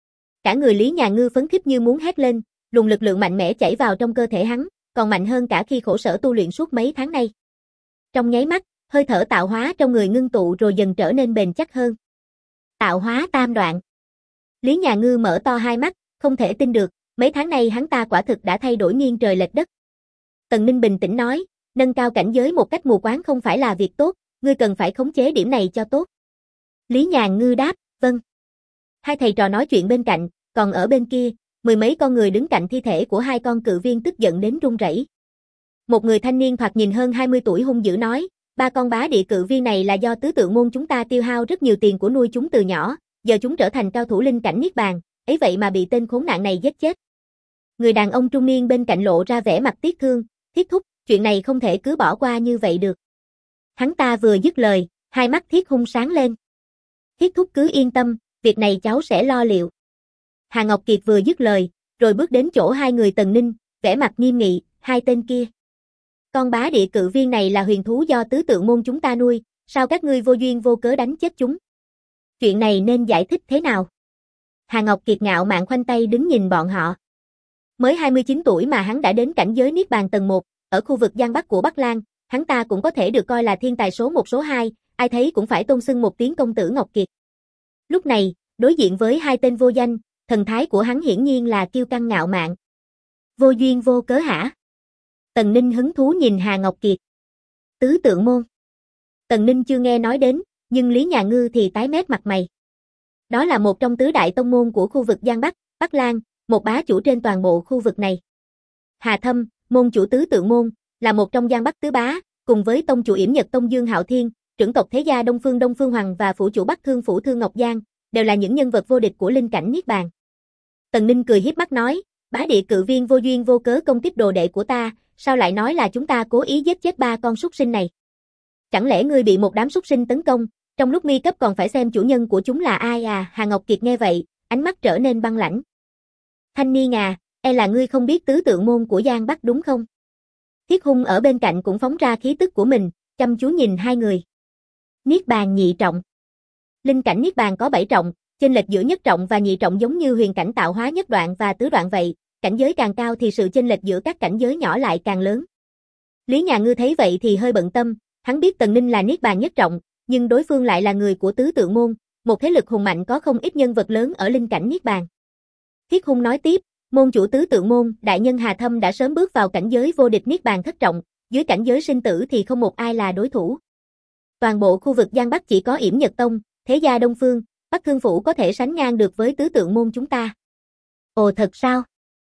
Cả người Lý Nhàn Ngư phấn khích như muốn hét lên, luồng lực lượng mạnh mẽ chảy vào trong cơ thể hắn, còn mạnh hơn cả khi khổ sở tu luyện suốt mấy tháng nay. Trong nháy mắt, hơi thở tạo hóa trong người ngưng tụ rồi dần trở nên bền chắc hơn. Tạo hóa tam đoạn. Lý Nhàn Ngư mở to hai mắt, không thể tin được, mấy tháng nay hắn ta quả thực đã thay đổi nghiêng trời lệch đất. Tần Ninh bình tĩnh nói, nâng cao cảnh giới một cách mù quáng không phải là việc tốt, ngươi cần phải khống chế điểm này cho tốt. Lý Nhàn Ngư đáp, vâng. Hai thầy trò nói chuyện bên cạnh, còn ở bên kia, mười mấy con người đứng cạnh thi thể của hai con cự viên tức giận đến run rẩy. Một người thanh niên thoạt nhìn hơn 20 tuổi hung dữ nói, ba con bá địa cự viên này là do tứ tượng môn chúng ta tiêu hao rất nhiều tiền của nuôi chúng từ nhỏ, giờ chúng trở thành cao thủ linh cảnh niết bàn, ấy vậy mà bị tên khốn nạn này giết chết. Người đàn ông trung niên bên cạnh lộ ra vẻ mặt tiếc thương, Thiết thúc, chuyện này không thể cứ bỏ qua như vậy được. Hắn ta vừa dứt lời, hai mắt Thiết hung sáng lên. Thiết thúc cứ yên tâm, việc này cháu sẽ lo liệu. Hà Ngọc Kiệt vừa dứt lời, rồi bước đến chỗ hai người Tần Ninh, vẻ mặt nghiêm nghị, hai tên kia. Con bá địa cự viên này là huyền thú do tứ tượng môn chúng ta nuôi, sao các ngươi vô duyên vô cớ đánh chết chúng? Chuyện này nên giải thích thế nào? Hà Ngọc Kiệt ngạo mạn khoanh tay đứng nhìn bọn họ. Mới 29 tuổi mà hắn đã đến cảnh giới Niết Bàn tầng 1, ở khu vực Giang Bắc của Bắc Lang, hắn ta cũng có thể được coi là thiên tài số 1 số 2, ai thấy cũng phải tôn xưng một tiếng công tử Ngọc Kiệt. Lúc này, đối diện với hai tên vô danh, thần thái của hắn hiển nhiên là kiêu căng ngạo mạn. Vô duyên vô cớ hả? Tần Ninh hứng thú nhìn Hà Ngọc Kiệt. Tứ tượng môn. Tần Ninh chưa nghe nói đến, nhưng Lý Nhà Ngư thì tái mét mặt mày. Đó là một trong tứ đại tông môn của khu vực Giang Bắc, Bắc Lang, một bá chủ trên toàn bộ khu vực này. Hà Thâm, môn chủ tứ tượng môn, là một trong Giang Bắc tứ bá, cùng với tông chủ Yểm Nhật Tông Dương Hạo Thiên, trưởng tộc thế gia Đông Phương Hoàng và phủ chủ Bắc Thương phủ Thương Ngọc Giang, đều là những nhân vật vô địch của linh cảnh Niết Bàn. Tần Ninh cười hiếp mắt nói, bá địa cự viên vô duyên vô cớ công kích đồ đệ của ta, sao lại nói là chúng ta cố ý giết chết ba con súc sinh này? Chẳng lẽ ngươi bị một đám súc sinh tấn công, trong lúc nguy cấp còn phải xem chủ nhân của chúng là ai à? Hà Ngọc Kiệt nghe vậy, ánh mắt trở nên băng lãnh. Thanh niên à, e là ngươi không biết tứ tượng môn của Giang Bắc đúng không? Thiết Hung ở bên cạnh cũng phóng ra khí tức của mình, chăm chú nhìn hai người. Niết bàn nhị trọng. Linh cảnh niết bàn có 7 trọng, chênh lệch giữa nhất trọng và nhị trọng giống như huyền cảnh tạo hóa nhất đoạn và tứ đoạn vậy, cảnh giới càng cao thì sự chênh lệch giữa các cảnh giới nhỏ lại càng lớn. Lý Nhà Ngư thấy vậy thì hơi bận tâm, hắn biết Tần Ninh là niết bàn nhất trọng, nhưng đối phương lại là người của Tứ Tượng môn, một thế lực hùng mạnh có không ít nhân vật lớn ở linh cảnh niết bàn. Thiết Hung nói tiếp, môn chủ Tứ Tượng môn, đại nhân Hà Thâm đã sớm bước vào cảnh giới vô địch niết bàn thất trọng, dưới cảnh giới sinh tử thì không một ai là đối thủ. Toàn bộ khu vực Giang Bắc chỉ có Yểm Nhật Tông, Thế gia Đông Phương, Bắc Thương Phủ có thể sánh ngang được với Tứ Tượng môn chúng ta. Ồ thật sao?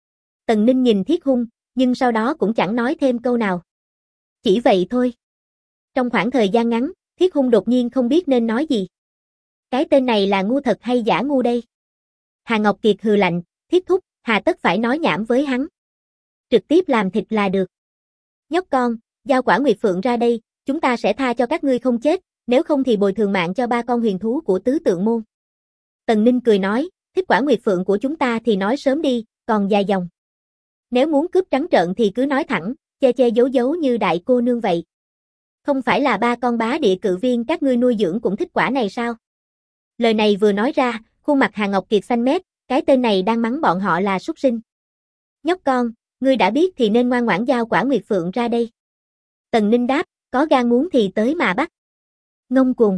Tần Ninh nhìn Thiết Hung, nhưng sau đó cũng chẳng nói thêm câu nào. Chỉ vậy thôi. Trong khoảng thời gian ngắn, Thiết Hung đột nhiên không biết nên nói gì. Cái tên này là ngu thật hay giả ngu đây? Hà Ngọc Kiệt hừ lạnh, Thiết thúc, hà tất phải nói nhảm với hắn. Trực tiếp làm thịt là được. Nhóc con, giao Quả Nguyệt Phượng ra đây, chúng ta sẽ tha cho các ngươi không chết, nếu không thì bồi thường mạng cho 3 con huyền thú của Tứ Tượng môn. Tần Ninh cười nói, thích Quả Nguyệt Phượng của chúng ta thì nói sớm đi, còn dài dòng. Nếu muốn cướp trắng trợn thì cứ nói thẳng, che che giấu giấu như đại cô nương vậy. Không phải là 3 con bá địa cự viên các ngươi nuôi dưỡng cũng thích quả này sao? Lời này vừa nói ra, khuôn mặt Hà Ngọc Kiệt xanh mét, cái tên này đang mắng bọn họ là súc sinh. Nhóc con, ngươi đã biết thì nên ngoan ngoãn giao Quả Nguyệt Phượng ra đây. Tần Ninh đáp, có gan muốn thì tới mà bắt. Ngông cuồng.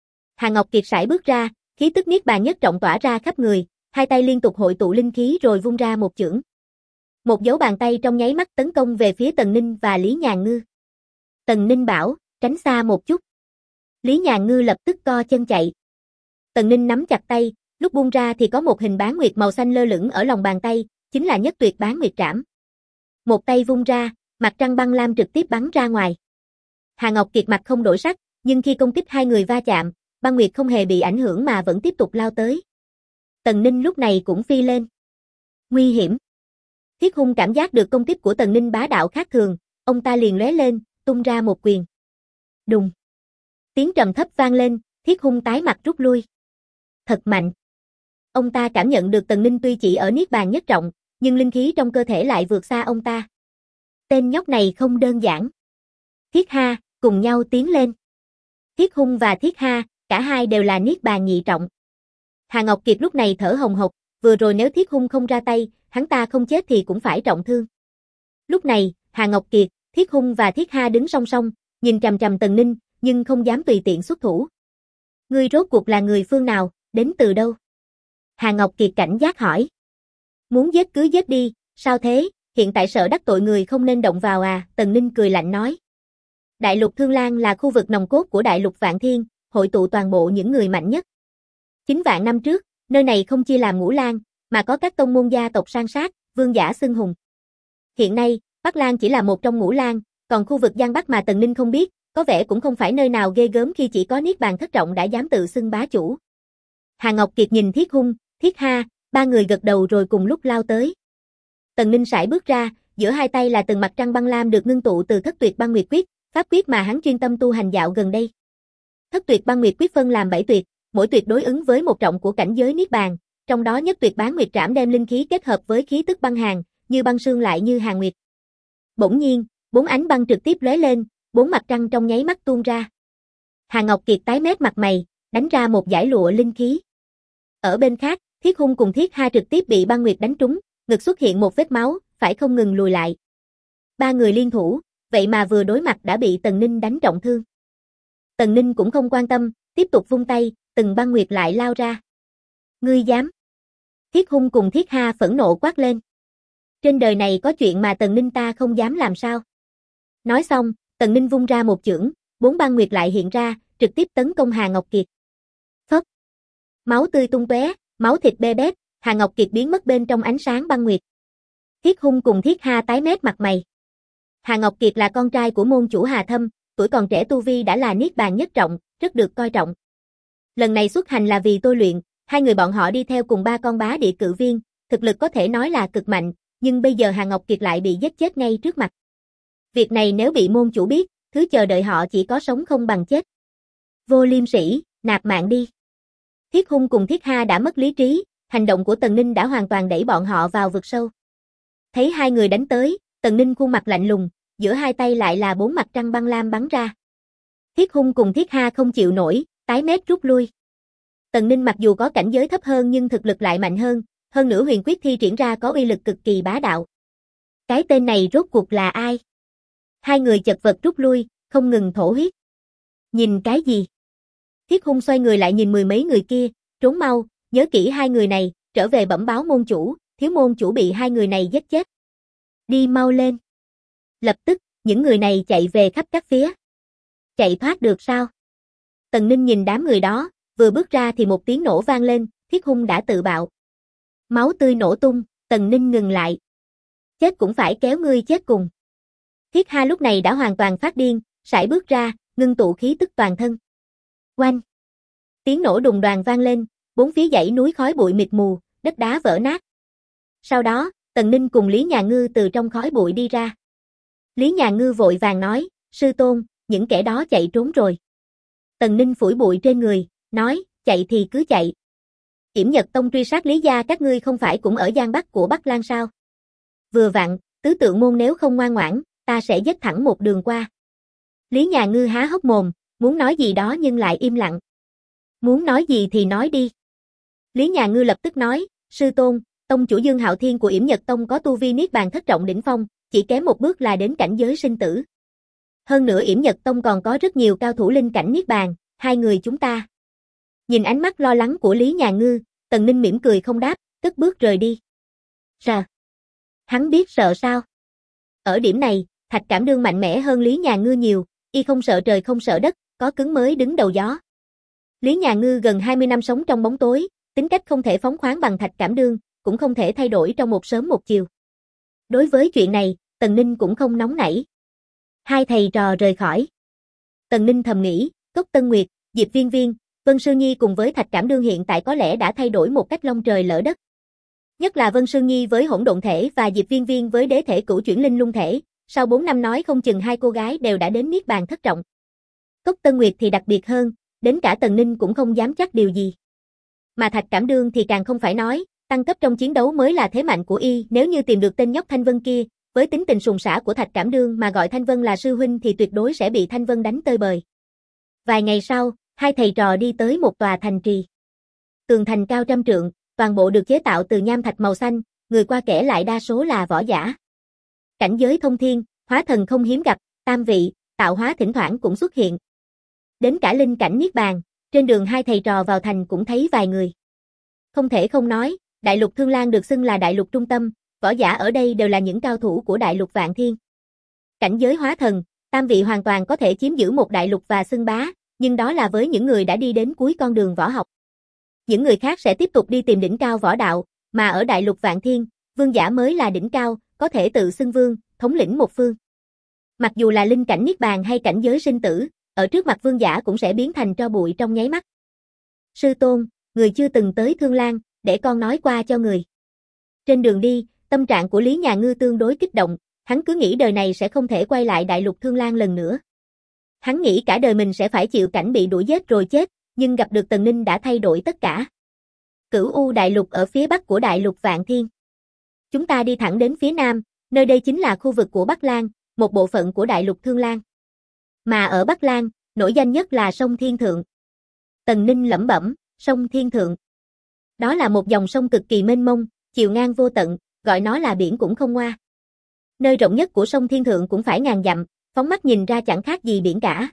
Hà Ngọc Kiệt sải bước ra, khí tức niết bàn nhất trọng tỏa ra khắp người, hai tay liên tục hội tụ linh khí rồi vung ra một chưởng. Một dấu bàn tay trong nháy mắt tấn công về phía Tần Ninh và Lý Nhàn Ngư. Tần Ninh bảo, tránh xa một chút. Lý Nhàn Ngư lập tức co chân chạy. Tần Ninh nắm chặt tay, lúc buông ra thì có một hình bán nguyệt màu xanh lơ lửng ở lòng bàn tay, chính là nhất tuyệt bán nguyệt trảm. Một tay vung ra, mặt trăng băng lam trực tiếp bắn ra ngoài. Hà Ngọc Kiệt mặt không đổi sắc, nhưng khi công kích hai người va chạm, băng nguyệt không hề bị ảnh hưởng mà vẫn tiếp tục lao tới. Tần Ninh lúc này cũng phi lên. Nguy hiểm. Thiết Hung cảm giác được công kích của Tần Ninh bá đạo khác thường, ông ta liền lóe lên, tung ra một quyền. Đùng. Tiếng trầm thấp vang lên, Thiết Hung tái mặt rút lui. Thật mạnh. Ông ta cảm nhận được Tần Ninh tuy chỉ ở niết bàn nhất trọng, nhưng linh khí trong cơ thể lại vượt xa ông ta. Tên nhóc này không đơn giản. Thiết Ha, cùng nhau tiến lên. Thiết Hung và Thiết Ha, cả hai đều là niết bàn nhị trọng. Hà Ngọc Kiệt lúc này thở hồng hộc, vừa rồi nếu Thiết Hung không ra tay, hắn ta không chết thì cũng phải trọng thương. Lúc này, Hà Ngọc Kiệt, Thiết Hung và Thiết Ha đứng song song, nhìn chằm chằm Tần Ninh, nhưng không dám tùy tiện xuất thủ. Ngươi rốt cuộc là người phương nào, đến từ đâu? Hà Ngọc Kiệt cảnh giác hỏi. Muốn giết cứ giết đi, sao thế, hiện tại sợ đắc tội người không nên động vào à, Tần Ninh cười lạnh nói. Đại lục Thương Lan là khu vực nòng cốt của đại lục Vạn Thiên, hội tụ toàn bộ những người mạnh nhất. 9 vạn năm trước, nơi này không chia làm ngũ lang, mà có các tông môn gia tộc san sát, vương giả xưng hùng. Hiện nay, Bắc Lang chỉ là một trong ngũ lang, còn khu vực Giang Bắc mà Tần Ninh không biết, có vẻ cũng không phải nơi nào ghê gớm khi chỉ có niết bàn thất trọng đã dám tự xưng bá chủ. Hà Ngọc Kiệt nhìn Thiết Hung, Thiết Ha, ba người gật đầu rồi cùng lúc lao tới. Tần Ninh sải bước ra, giữa hai tay là từng mặt trăng băng lam được ngưng tụ từ Thất Tuyệt Băng Nguyệt Quyết, pháp quyết mà hắn chuyên tâm tu hành dạo gần đây. Thất Tuyệt Băng Nguyệt Quyết phân làm 7 tuyệt, mỗi tuyệt đối ứng với một trọng của cảnh giới niết bàn, trong đó nhất tuyệt bán nguyệt trảm đem linh khí kết hợp với khí tức băng hàn, như băng sương lại như hàn nguyệt. Bỗng nhiên, 4 ánh băng trực tiếp lóe lên, 4 mặt trăng trong nháy mắt tuôn ra. Hà Ngọc Kiệt tái mét mặt mày, đánh ra một dải lụa linh khí. Ở bên khác, Thiết Hung cùng Thiết Ha trực tiếp bị băng nguyệt đánh trúng, ngực xuất hiện một vết máu, phải không ngừng lùi lại. Ba người liên thủ, vậy mà vừa đối mặt đã bị Tần Ninh đánh trọng thương. Tần Ninh cũng không quan tâm, tiếp tục vung tay, từng băng nguyệt lại lao ra. Ngươi dám? Thiết Hung cùng Thiết Ha phẫn nộ quát lên. Trên đời này có chuyện mà Tần Ninh ta không dám làm sao? Nói xong, Tần Ninh vung ra một chưởng, 4 băng nguyệt lại hiện ra, trực tiếp tấn công Hà Ngọc Kiệt. Phất. Máu tươi tung tóe, máu thịt bê bết, Hà Ngọc Kiệt biến mất bên trong ánh sáng băng nguyệt. Thiết Hung cùng Thiết Ha tái mét mặt mày. Hà Ngọc Kiệt là con trai của môn chủ Hà Thâm, tuổi còn trẻ tu vi đã là niết bàn nhất trọng, rất được coi trọng. Lần này xuất hành là vì tôi luyện, hai người bọn họ đi theo cùng 3 con bá địa cự viên, thực lực có thể nói là cực mạnh, nhưng bây giờ Hà Ngọc Kiệt lại bị giết chết ngay trước mặt. Việc này nếu bị môn chủ biết, thứ chờ đợi họ chỉ có sống không bằng chết. Vô Liêm Sĩ, nạp mạng đi. Thiết Hung cùng Thiết Ha đã mất lý trí, hành động của Tần Ninh đã hoàn toàn đẩy bọn họ vào vực sâu. Thấy hai người đánh tới, Tần Ninh khuôn mặt lạnh lùng, giữa hai tay lại là 4 mặt trăng băng lam bắn ra. Thiết Hung cùng Thiết Ha không chịu nổi, tái mét rút lui. Tần Ninh mặc dù có cảnh giới thấp hơn nhưng thực lực lại mạnh hơn nữa huyền quyết thi triển ra có uy lực cực kỳ bá đạo. Cái tên này rốt cuộc là ai? Hai người chật vật rút lui, không ngừng thổ huyết. Nhìn cái gì? Thiết Hung xoay người lại nhìn mười mấy người kia, trốn mau, nhớ kỹ hai người này, trở về bẩm báo môn chủ, thiếu môn chủ bị hai người này giết chết. Đi mau lên. Lập tức, những người này chạy về khắp các phía. Chạy thoát được sao? Tần Ninh nhìn đám người đó, vừa bước ra thì một tiếng nổ vang lên, Thiết Hung đã tự bạo. Máu tươi nổ tung, Tần Ninh ngừng lại. Chết cũng phải kéo ngươi chết cùng. Thiết Ha lúc này đã hoàn toàn phát điên, sải bước ra, ngưng tụ khí tức toàn thân. Oanh! Tiếng nổ đùng đoàng vang lên, bốn phía dãy núi khói bụi mịt mù, đất đá vỡ nát. Sau đó, Tần Ninh cùng Lý Nhà Ngư từ trong khói bụi đi ra. Lý Nhà Ngư vội vàng nói, sư tôn, những kẻ đó chạy trốn rồi. Tần Ninh phủi bụi trên người, nói, chạy thì cứ chạy. Yểm Nhật Tông truy sát Lý gia các ngươi không phải cũng ở Giang Bắc của Bắc Lang sao? Vừa vặn, tứ tượng môn nếu không ngoan ngoãn, ta sẽ dứt thẳng một đường qua. Lý Nhà Ngư há hốc mồm, muốn nói gì đó nhưng lại im lặng. Muốn nói gì thì nói đi. Lý Nhà Ngư lập tức nói, sư tôn, tông chủ Dương Hạo Thiên của Yểm Nhật Tông có tu vi niết bàn thất trọng đỉnh phong, chỉ kém một bước là đến cảnh giới sinh tử. Hơn nữa Yểm Nhật Tông còn có rất nhiều cao thủ linh cảnh niết bàn, hai người chúng ta. Nhìn ánh mắt lo lắng của Lý Nhà Ngư, Tần Ninh mỉm cười không đáp, cất bước rời đi. Sợ. Hắn biết sợ sao? Ở điểm này, Thạch Cảm Đương mạnh mẽ hơn Lý Nhà Ngư nhiều, y không sợ trời không sợ đất, có cứng mới đứng đầu gió. Lý Nhà Ngư gần 20 năm sống trong bóng tối, tính cách không thể phóng khoáng bằng Thạch Cảm Đương, cũng không thể thay đổi trong một sớm một chiều. Đối với chuyện này, Tần Ninh cũng không nóng nảy. Hai thầy trò rời khỏi. Tần Ninh thầm nghĩ, Cốc Tân Nguyệt, Diệp Viên Viên, Vân Sư Nhi cùng với Thạch Cảm Đương hiện tại có lẽ đã thay đổi một cách long trời lỡ đất. Nhất là Vân Sư Nhi với hỗn độn thể và Diệp Viên Viên với đế thể cửu chuyển linh lung thể, sau 4 năm nói không chừng hai cô gái đều đã đến niết bàn thất trọng. Cốc Tân Nguyệt thì đặc biệt hơn, đến cả Tần Ninh cũng không dám chắc điều gì. Mà Thạch Cảm Đương thì càng không phải nói, tăng cấp trong chiến đấu mới là thế mạnh của y, nếu như tìm được tên nhóc Thanh Vân kia, với tính tình sùng sã của Thạch Cảm Đương mà gọi Thanh Vân là sư huynh thì tuyệt đối sẽ bị Thanh Vân đánh tơi bời. Vài ngày sau, hai thầy trò đi tới một tòa thành trì. Tường thành cao trăm trượng, toàn bộ được chế tạo từ nham thạch màu xanh, người qua kẻ lại đa số là võ giả. Cảnh giới thông thiên, hóa thần không hiếm gặp, tam vị, tạo hóa thỉnh thoảng cũng xuất hiện. Đến cả linh cảnh niết bàn, trên đường hai thầy trò vào thành cũng thấy vài người. Không thể không nói, Đại lục Thương Lan được xưng là đại lục trung tâm, võ giả ở đây đều là những cao thủ của đại lục Vạn Thiên. Cảnh giới hóa thần, tam vị hoàn toàn có thể chiếm giữ một đại lục và xưng bá, nhưng đó là với những người đã đi đến cuối con đường võ học. Những người khác sẽ tiếp tục đi tìm đỉnh cao võ đạo, mà ở đại lục Vạn Thiên, vương giả mới là đỉnh cao, có thể tự xưng vương, thống lĩnh một phương. Mặc dù là linh cảnh niết bàn hay cảnh giới sinh tử, ở trước mặt vương giả cũng sẽ biến thành tro bụi trong nháy mắt. Sư tôn, người chưa từng tới Thương Lan, để con nói qua cho người. Trên đường đi, tâm trạng của Lý Nhà Ngư tương đối kích động, hắn cứ nghĩ đời này sẽ không thể quay lại đại lục Thương Lan lần nữa. Hắn nghĩ cả đời mình sẽ phải chịu cảnh bị đuổi giết rồi chết, nhưng gặp được Tần Ninh đã thay đổi tất cả. Cửu U đại lục ở phía bắc của đại lục Vạn Thiên. Chúng ta đi thẳng đến phía nam, nơi đây chính là khu vực của Bắc Lan, một bộ phận của đại lục Thương Lan. Mà ở Bắc Lan, nổi danh nhất là sông Thiên Thượng. Tần Ninh lẩm bẩm, sông Thiên Thượng. Đó là một dòng sông cực kỳ mênh mông, chiều ngang vô tận, gọi nó là biển cũng không ngoa. Nơi rộng nhất của sông Thiên Thượng cũng phải ngàn dặm, phóng mắt nhìn ra chẳng khác gì biển cả.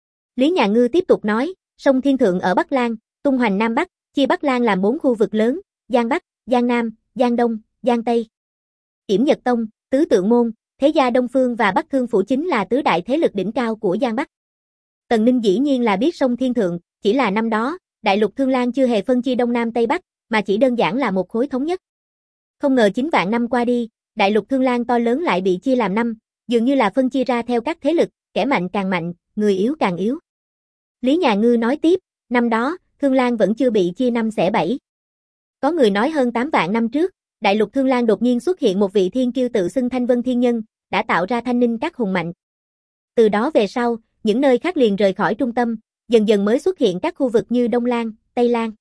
Lý Nhà Ngư tiếp tục nói, sông Thiên Thượng ở Bắc Lan, tung hoành Nam Bắc, chia Bắc Lan làm 4 khu vực lớn, Giang Bắc, Giang Nam, Giang Đông, Giang Tây. Yểm Nhật Tông, Tứ Tượng Môn, Thế gia Đông Phương và Bắc Thương Phủ chính là tứ đại thế lực đỉnh cao của Giang Bắc. Tần Ninh dĩ nhiên là biết sông Thiên Thượng, chỉ là năm đó, đại lục Thương Lan chưa hề phân chia Đông Nam Tây Bắc, mà chỉ đơn giản là một khối thống nhất. Không ngờ 9 vạn năm qua đi, đại lục Thương Lan to lớn lại bị chia làm 5, dường như là phân chia ra theo các thế lực, kẻ mạnh càng mạnh, người yếu càng yếu. Lý Nhà Ngư nói tiếp, năm đó, Thương Lan vẫn chưa bị chia 5 xẻ 7. Có người nói hơn 8 vạn năm trước, đại lục Thương Lan đột nhiên xuất hiện một vị thiên kiêu tự xưng Thanh Vân Thiên Nhân, đã tạo ra thanh ninh các hùng mạnh. Từ đó về sau, những nơi khác liền rời khỏi trung tâm, dần dần mới xuất hiện các khu vực như Đông Lan, Tây Lan.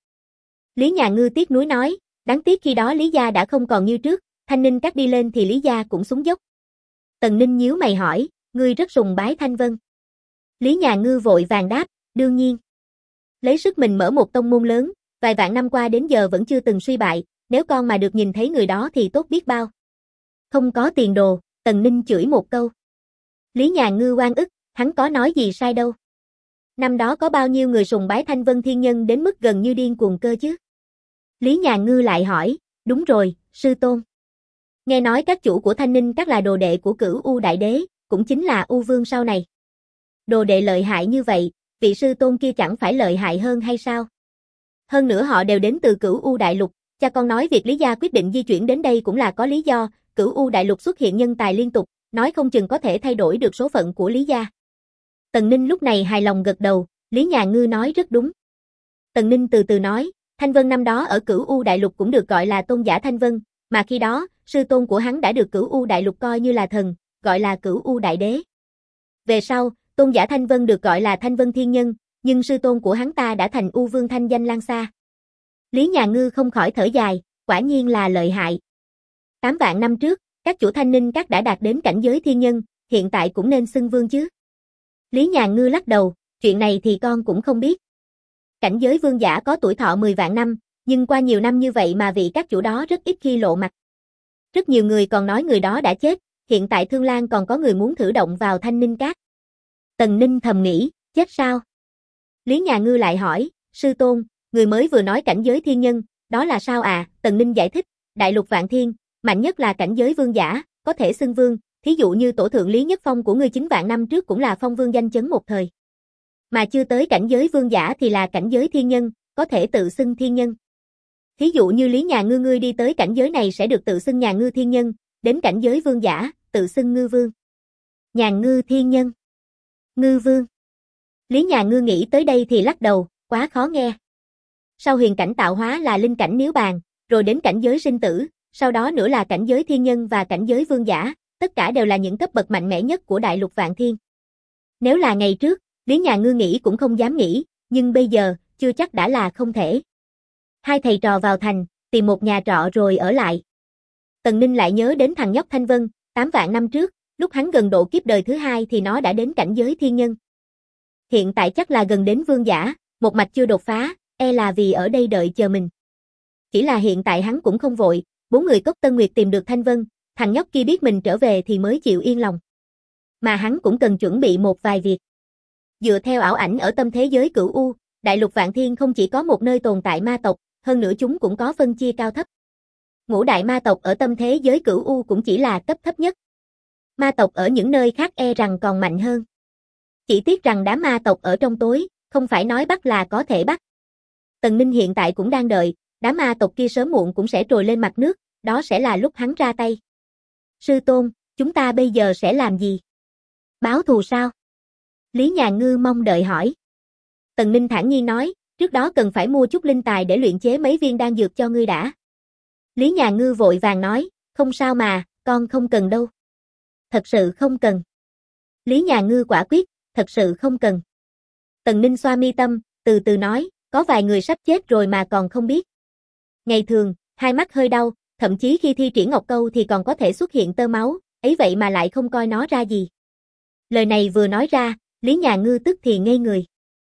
Lý Nhà Ngư tiếc nuối nói, đáng tiếc khi đó Lý gia đã không còn như trước, thanh ninh các đi lên thì Lý gia cũng xuống dốc. Tần Ninh nhíu mày hỏi, ngươi rất sùng bái Thanh Vân. Lý Nhà Ngư vội vàng đáp, đương nhiên. Lấy sức mình mở một tông môn lớn, vài vạn năm qua đến giờ vẫn chưa từng suy bại, nếu con mà được nhìn thấy người đó thì tốt biết bao. Không có tiền đồ, Tần Ninh chửi một câu. Lý Nhà Ngư oan ức, hắn có nói gì sai đâu. Năm đó có bao nhiêu người sùng bái Thanh Vân Thiên Nhân đến mức gần như điên cuồng cơ chứ? Lý Nhà Ngư lại hỏi, đúng rồi, sư tôn. Nghe nói các chủ của Thanh Ninh các là đồ đệ của Cửu U Đại Đế, cũng chính là U Vương sau này. Đồ đệ lợi hại như vậy, vị sư tôn kia chẳng phải lợi hại hơn hay sao? Hơn nữa họ đều đến từ Cửu U Đại Lục, cha con nói việc Lý gia quyết định di chuyển đến đây cũng là có lý do, Cửu U Đại Lục xuất hiện nhân tài liên tục, nói không chừng có thể thay đổi được số phận của Lý gia. Tần Ninh lúc này hài lòng gật đầu, Lý Nhà Ngư nói rất đúng. Tần Ninh từ từ nói, Thanh Vân năm đó ở Cửu U Đại Lục cũng được gọi là tôn giả Thanh Vân, mà khi đó, sư tôn của hắn đã được Cửu U Đại Lục coi như là thần, gọi là Cửu U Đại Đế. Về sau, tôn giả Thanh Vân được gọi là Thanh Vân Thiên Nhân, nhưng sư tôn của hắn ta đã thành U Vương thanh danh lan xa. Lý Nhà Ngư không khỏi thở dài, quả nhiên là lợi hại. 8 vạn năm trước, các chủ Thanh Ninh các đã đạt đến cảnh giới thiên nhân, hiện tại cũng nên xưng vương chứ. Lý Nhà Ngư lắc đầu, chuyện này thì con cũng không biết. Cảnh giới vương giả có tuổi thọ 10 vạn năm, nhưng qua nhiều năm như vậy mà vị các chủ đó rất ít khi lộ mặt. Rất nhiều người còn nói người đó đã chết, hiện tại Thương Lan còn có người muốn thử động vào Thanh Ninh các. Tần Ninh thầm nghĩ, chết sao? Lý Nhà Ngư lại hỏi, sư tôn, người mới vừa nói cảnh giới thiên nhân, đó là sao à? Tần Ninh giải thích, đại lục vạn thiên, mạnh nhất là cảnh giới vương giả, có thể xưng vương, thí dụ như tổ thượng Lý Nhất Phong của ngươi 9 vạn năm trước cũng là phong vương danh chấn một thời. Mà chưa tới cảnh giới vương giả thì là cảnh giới thiên nhân, có thể tự xưng thiên nhân. Thí dụ như Lý Nhà Ngư ngươi đi tới cảnh giới này sẽ được tự xưng Nhà Ngư thiên nhân, đến cảnh giới vương giả, tự xưng Ngư vương. Nhà Ngư thiên nhân, Ngư vương. Lý Nhà Ngư nghĩ tới đây thì lắc đầu, quá khó nghe. Sau huyền cảnh tạo hóa là linh cảnh niết bàn, rồi đến cảnh giới sinh tử, sau đó nữa là cảnh giới thiên nhân và cảnh giới vương giả, tất cả đều là những cấp bậc mạnh mẽ nhất của đại lục vạn thiên. Nếu là ngày trước, Lý Nhà Ngư nghĩ cũng không dám nghĩ, nhưng bây giờ, chưa chắc đã là không thể. Hai thầy trò vào thành, tìm một nhà trọ rồi ở lại. Tần Ninh lại nhớ đến thằng nhóc Thanh Vân, 8 vạn năm trước, lúc hắn gần độ kiếp đời thứ hai thì nó đã đến cảnh giới thiên nhân. Hiện tại chắc là gần đến vương giả, một mạch chưa đột phá, e là vì ở đây đợi chờ mình. Chỉ là hiện tại hắn cũng không vội, 4 người Cốc Tân Nguyệt tìm được Thanh Vân, thằng nhóc kia biết mình trở về thì mới chịu yên lòng. Mà hắn cũng cần chuẩn bị một vài việc. Dựa theo ảo ảnh ở tâm thế giới Cửu U, đại lục vạn thiên không chỉ có một nơi tồn tại ma tộc, hơn nữa chúng cũng có phân chia cao thấp. Ngũ đại ma tộc ở tâm thế giới Cửu U cũng chỉ là cấp thấp nhất. Ma tộc ở những nơi khác e rằng còn mạnh hơn. Chỉ tiếc rằng đám ma tộc ở trong tối, không phải nói bắt là có thể bắt. Tần Ninh hiện tại cũng đang đợi, đám ma tộc kia sớm muộn cũng sẽ trồi lên mặt nước, đó sẽ là lúc hắn ra tay. Sư tôn, chúng ta bây giờ sẽ làm gì? Báo thù sao? Lý Nhà Ngư mong đợi hỏi. Tần Ninh thản nhiên nói, trước đó cần phải mua chút linh tài để luyện chế mấy viên đan dược cho ngươi đã. Lý Nhà Ngư vội vàng nói, không sao mà, con không cần đâu. Thật sự không cần. Lý Nhà Ngư quả quyết, thật sự không cần. Tần Ninh xoa mi tâm, từ từ nói, có vài người sắp chết rồi mà còn không biết. Ngày thường, hai mắt hơi đau, thậm chí khi thi triển ngọc câu thì còn có thể xuất hiện tơ máu, ấy vậy mà lại không coi nó ra gì. Lời này vừa nói ra, Lý Nhà Ngư tức thì ngây người.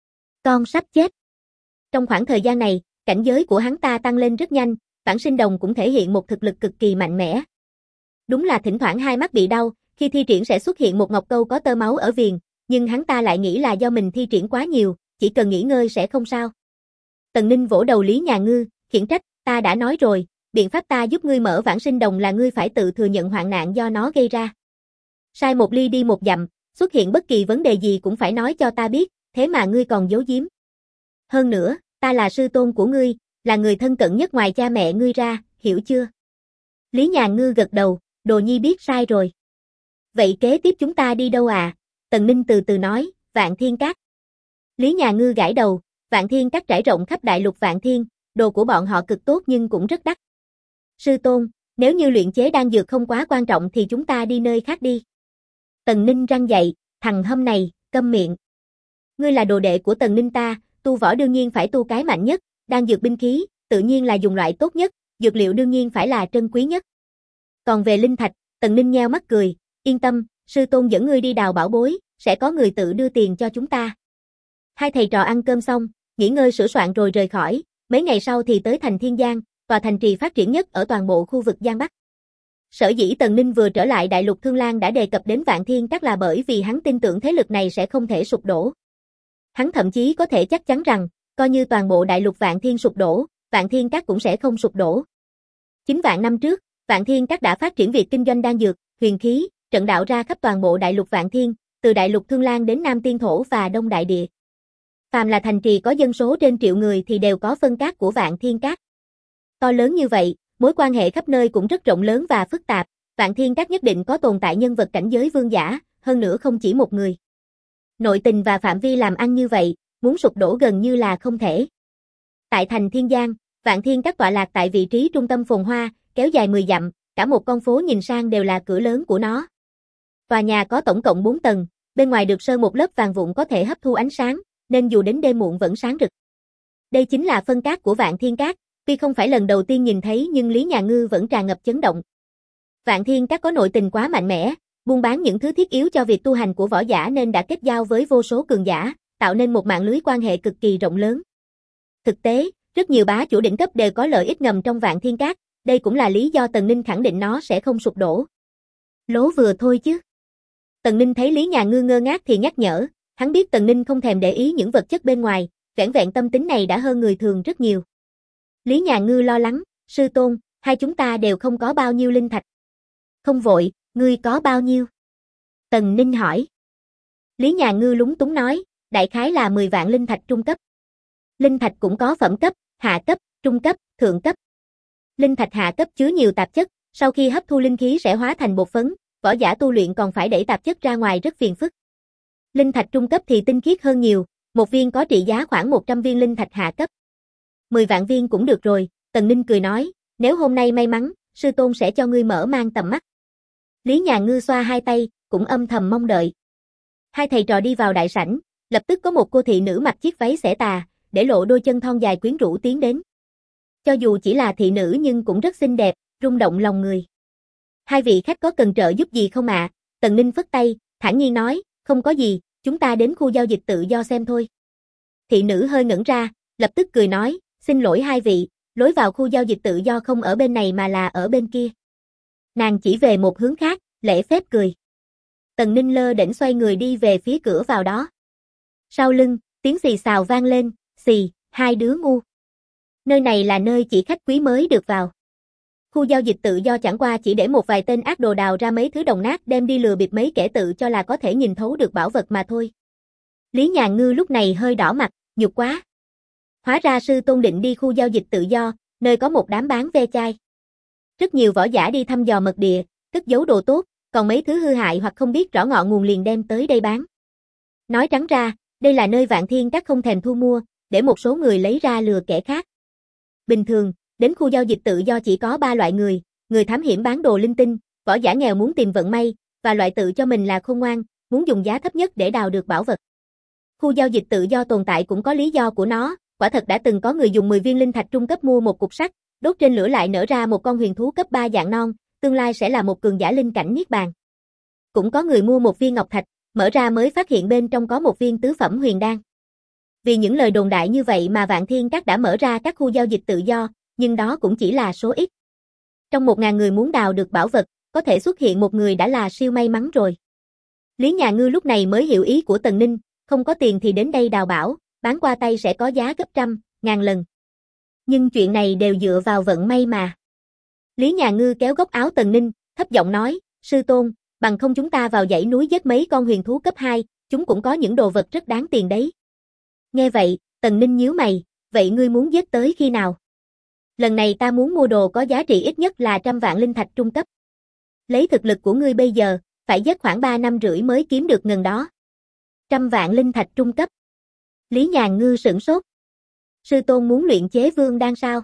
Con sắp chết. Trong khoảng thời gian này, cảnh giới của hắn ta tăng lên rất nhanh, Vãng Sinh Đồng cũng thể hiện một thực lực cực kỳ mạnh mẽ. Đúng là thỉnh thoảng hai mắt bị đau, khi thi triển sẽ xuất hiện một ngọc câu có tơ máu ở viền, nhưng hắn ta lại nghĩ là do mình thi triển quá nhiều, chỉ cần nghỉ ngơi sẽ không sao. Tần Ninh vỗ đầu Lý Nhà Ngư, khiển trách, ta đã nói rồi, biện pháp ta giúp ngươi mở Vãng Sinh Đồng là ngươi phải tự thừa nhận hoạn nạn do nó gây ra. Sai một ly đi một dặm, xuất hiện bất kỳ vấn đề gì cũng phải nói cho ta biết, thế mà ngươi còn giấu giếm. Hơn nữa, ta là sư tôn của ngươi, là người thân cận nhất ngoài cha mẹ ngươi ra, hiểu chưa? Lý Nhà Ngư gật đầu, đồ nhi biết sai rồi. Vậy kế tiếp chúng ta đi đâu à? Tần Ninh từ từ nói, Vạn Thiên Các. Lý Nhà Ngư gãi đầu, Vạn Thiên Các trải rộng khắp đại lục Vạn Thiên, đồ của bọn họ cực tốt nhưng cũng rất đắt. Sư tôn, nếu như luyện chế đan dược không quá quan trọng thì chúng ta đi nơi khác đi. Tần Ninh răng dậy, thằng hâm này, câm miệng. Ngươi là đồ đệ của Tần Ninh ta, tu võ đương nhiên phải tu cái mạnh nhất, đan dược binh khí, tự nhiên là dùng loại tốt nhất, dược liệu đương nhiên phải là trân quý nhất. Còn về linh thạch, Tần Ninh nheo mắt cười, Yên tâm, sư tôn dẫn ngươi đi đào bảo bối, sẽ có người tự đưa tiền cho chúng ta. Hai thầy trò ăn cơm xong, nghỉ ngơi sửa soạn rồi rời khỏi, mấy ngày sau thì tới thành Thiên Giang, tòa thành trì phát triển nhất ở toàn bộ khu vực Giang Bắc. Sở dĩ Tần Ninh vừa trở lại Đại Lục Thương Lan đã đề cập đến Vạn Thiên Các là bởi vì hắn tin tưởng thế lực này sẽ không thể sụp đổ. Hắn thậm chí có thể chắc chắn rằng, coi như toàn bộ Đại Lục Vạn Thiên sụp đổ, Vạn Thiên Các cũng sẽ không sụp đổ. 9 vạn năm trước, Vạn Thiên Các đã phát triển việc kinh doanh đan dược, huyền khí, trận đạo ra khắp toàn bộ Đại Lục Vạn Thiên, từ Đại Lục Thương Lan đến Nam Tiên Thổ và Đông Đại Địa. Phàm là thành trì có dân số trên triệu người thì đều có phân các của Vạn Thiên Các. To lớn như vậy, mối quan hệ khắp nơi cũng rất rộng lớn và phức tạp, Vạn Thiên Các nhất định có tồn tại nhân vật cảnh giới vương giả, hơn nữa không chỉ một người. Nội tình và phạm vi làm ăn như vậy, muốn sụp đổ gần như là không thể. Tại thành Thiên Giang, Vạn Thiên Các tọa lạc tại vị trí trung tâm phồn hoa, kéo dài 10 dặm, cả một con phố nhìn sang đều là cửa lớn của nó. Tòa nhà có tổng cộng 4 tầng, bên ngoài được sơn một lớp vàng vụn có thể hấp thu ánh sáng, nên dù đến đêm muộn vẫn sáng rực. Đây chính là phân các của Vạn Thiên Các, tuy không phải lần đầu tiên nhìn thấy nhưng Lý Nhà Ngư vẫn tràn ngập chấn động. Vạn Thiên Các có nội tình quá mạnh mẽ, buôn bán những thứ thiết yếu cho việc tu hành của võ giả nên đã kết giao với vô số cường giả, tạo nên một mạng lưới quan hệ cực kỳ rộng lớn. Thực tế, rất nhiều bá chủ đỉnh cấp đều có lợi ích ngầm trong Vạn Thiên Các, đây cũng là lý do Tần Ninh khẳng định nó sẽ không sụp đổ. Lố vừa thôi chứ. Tần Ninh thấy Lý Nhà Ngư ngơ ngác thì nhắc nhở, hắn biết Tần Ninh không thèm để ý những vật chất bên ngoài, vẻn vẹn tâm tính này đã hơn người thường rất nhiều. Lý Nhà Ngư lo lắng, sư tôn, hai chúng ta đều không có bao nhiêu linh thạch. Không vội, ngươi có bao nhiêu? Tần Ninh hỏi. Lý Nhà Ngư lúng túng nói, đại khái là 10 vạn linh thạch trung cấp. Linh thạch cũng có phẩm cấp, hạ cấp, trung cấp, thượng cấp. Linh thạch hạ cấp chứa nhiều tạp chất, sau khi hấp thu linh khí sẽ hóa thành bột phấn, võ giả tu luyện còn phải đẩy tạp chất ra ngoài rất phiền phức. Linh thạch trung cấp thì tinh khiết hơn nhiều, một viên có trị giá khoảng 100 viên linh thạch hạ cấp. 10 vạn viên cũng được rồi, Tần Ninh cười nói, nếu hôm nay may mắn, sư tôn sẽ cho ngươi mở mang tầm mắt. Lý Nhà Ngư xoa hai tay, cũng âm thầm mong đợi. Hai thầy trò đi vào đại sảnh, lập tức có một cô thị nữ mặc chiếc váy xẻ tà, để lộ đôi chân thon dài quyến rũ tiến đến. Cho dù chỉ là thị nữ nhưng cũng rất xinh đẹp, rung động lòng người. Hai vị khách có cần trợ giúp gì không ạ? Tần Ninh phất tay, thản nhiên nói, không có gì, chúng ta đến khu giao dịch tự do xem thôi. Thị nữ hơi ngẩn ra, lập tức cười nói, xin lỗi hai vị, lối vào khu giao dịch tự do không ở bên này mà là ở bên kia. Nàng chỉ về một hướng khác, lễ phép cười. Tần Ninh lơ đễnh xoay người đi về phía cửa vào đó. Sau lưng, tiếng xì xào vang lên, xì, hai đứa ngu. Nơi này là nơi chỉ khách quý mới được vào. Khu giao dịch tự do chẳng qua chỉ để một vài tên ác đồ đào ra mấy thứ đồng nát đem đi lừa bịp mấy kẻ tự cho là có thể nhìn thấu được bảo vật mà thôi. Lý Nhà Ngư lúc này hơi đỏ mặt, nhục quá. Hóa ra sư tôn định đi khu giao dịch tự do, nơi có một đám bán ve chai. Rất nhiều võ giả đi thăm dò mật địa, cất giấu đồ tốt, còn mấy thứ hư hại hoặc không biết rõ ngọn nguồn liền đem tới đây bán. Nói trắng ra, đây là nơi Vạn Thiên Các không thèm thu mua, để một số người lấy ra lừa kẻ khác. Bình thường, đến khu giao dịch tự do chỉ có 3 loại người thám hiểm bán đồ linh tinh, võ giả nghèo muốn tìm vận may, và loại tự cho mình là khôn ngoan, muốn dùng giá thấp nhất để đào được bảo vật. Khu giao dịch tự do tồn tại cũng có lý do của nó, quả thật đã từng có người dùng 10 viên linh thạch trung cấp mua một cục sắt, đốt trên lửa lại nở ra một con huyền thú cấp 3 dạng non, tương lai sẽ là một cường giả linh cảnh niết bàn. Cũng có người mua một viên ngọc thạch, mở ra mới phát hiện bên trong có một viên tứ phẩm huyền đan. Vì những lời đồn đại như vậy mà Vạn Thiên Các đã mở ra các khu giao dịch tự do, nhưng đó cũng chỉ là số ít. Trong 1000 người muốn đào được bảo vật, có thể xuất hiện một người đã là siêu may mắn rồi. Lý Nhà Ngư lúc này mới hiểu ý của Tần Ninh, không có tiền thì đến đây đào bảo, bán qua tay sẽ có giá gấp trăm, ngàn lần. Nhưng chuyện này đều dựa vào vận may mà. Lý Nhà Ngư kéo góc áo Tần Ninh, thấp giọng nói, sư tôn, bằng không chúng ta vào dãy núi giết mấy con huyền thú cấp 2, chúng cũng có những đồ vật rất đáng tiền đấy. Nghe vậy, Tần Ninh nhíu mày, vậy ngươi muốn giết tới khi nào? Lần này ta muốn mua đồ có giá trị ít nhất là 100 vạn linh thạch trung cấp. Lấy thực lực của ngươi bây giờ, phải giết khoảng 3 năm rưỡi mới kiếm được ngần đó. 100 vạn linh thạch trung cấp. Lý Nhà Ngư sửng sốt. Sư tôn muốn luyện chế vương đan sao?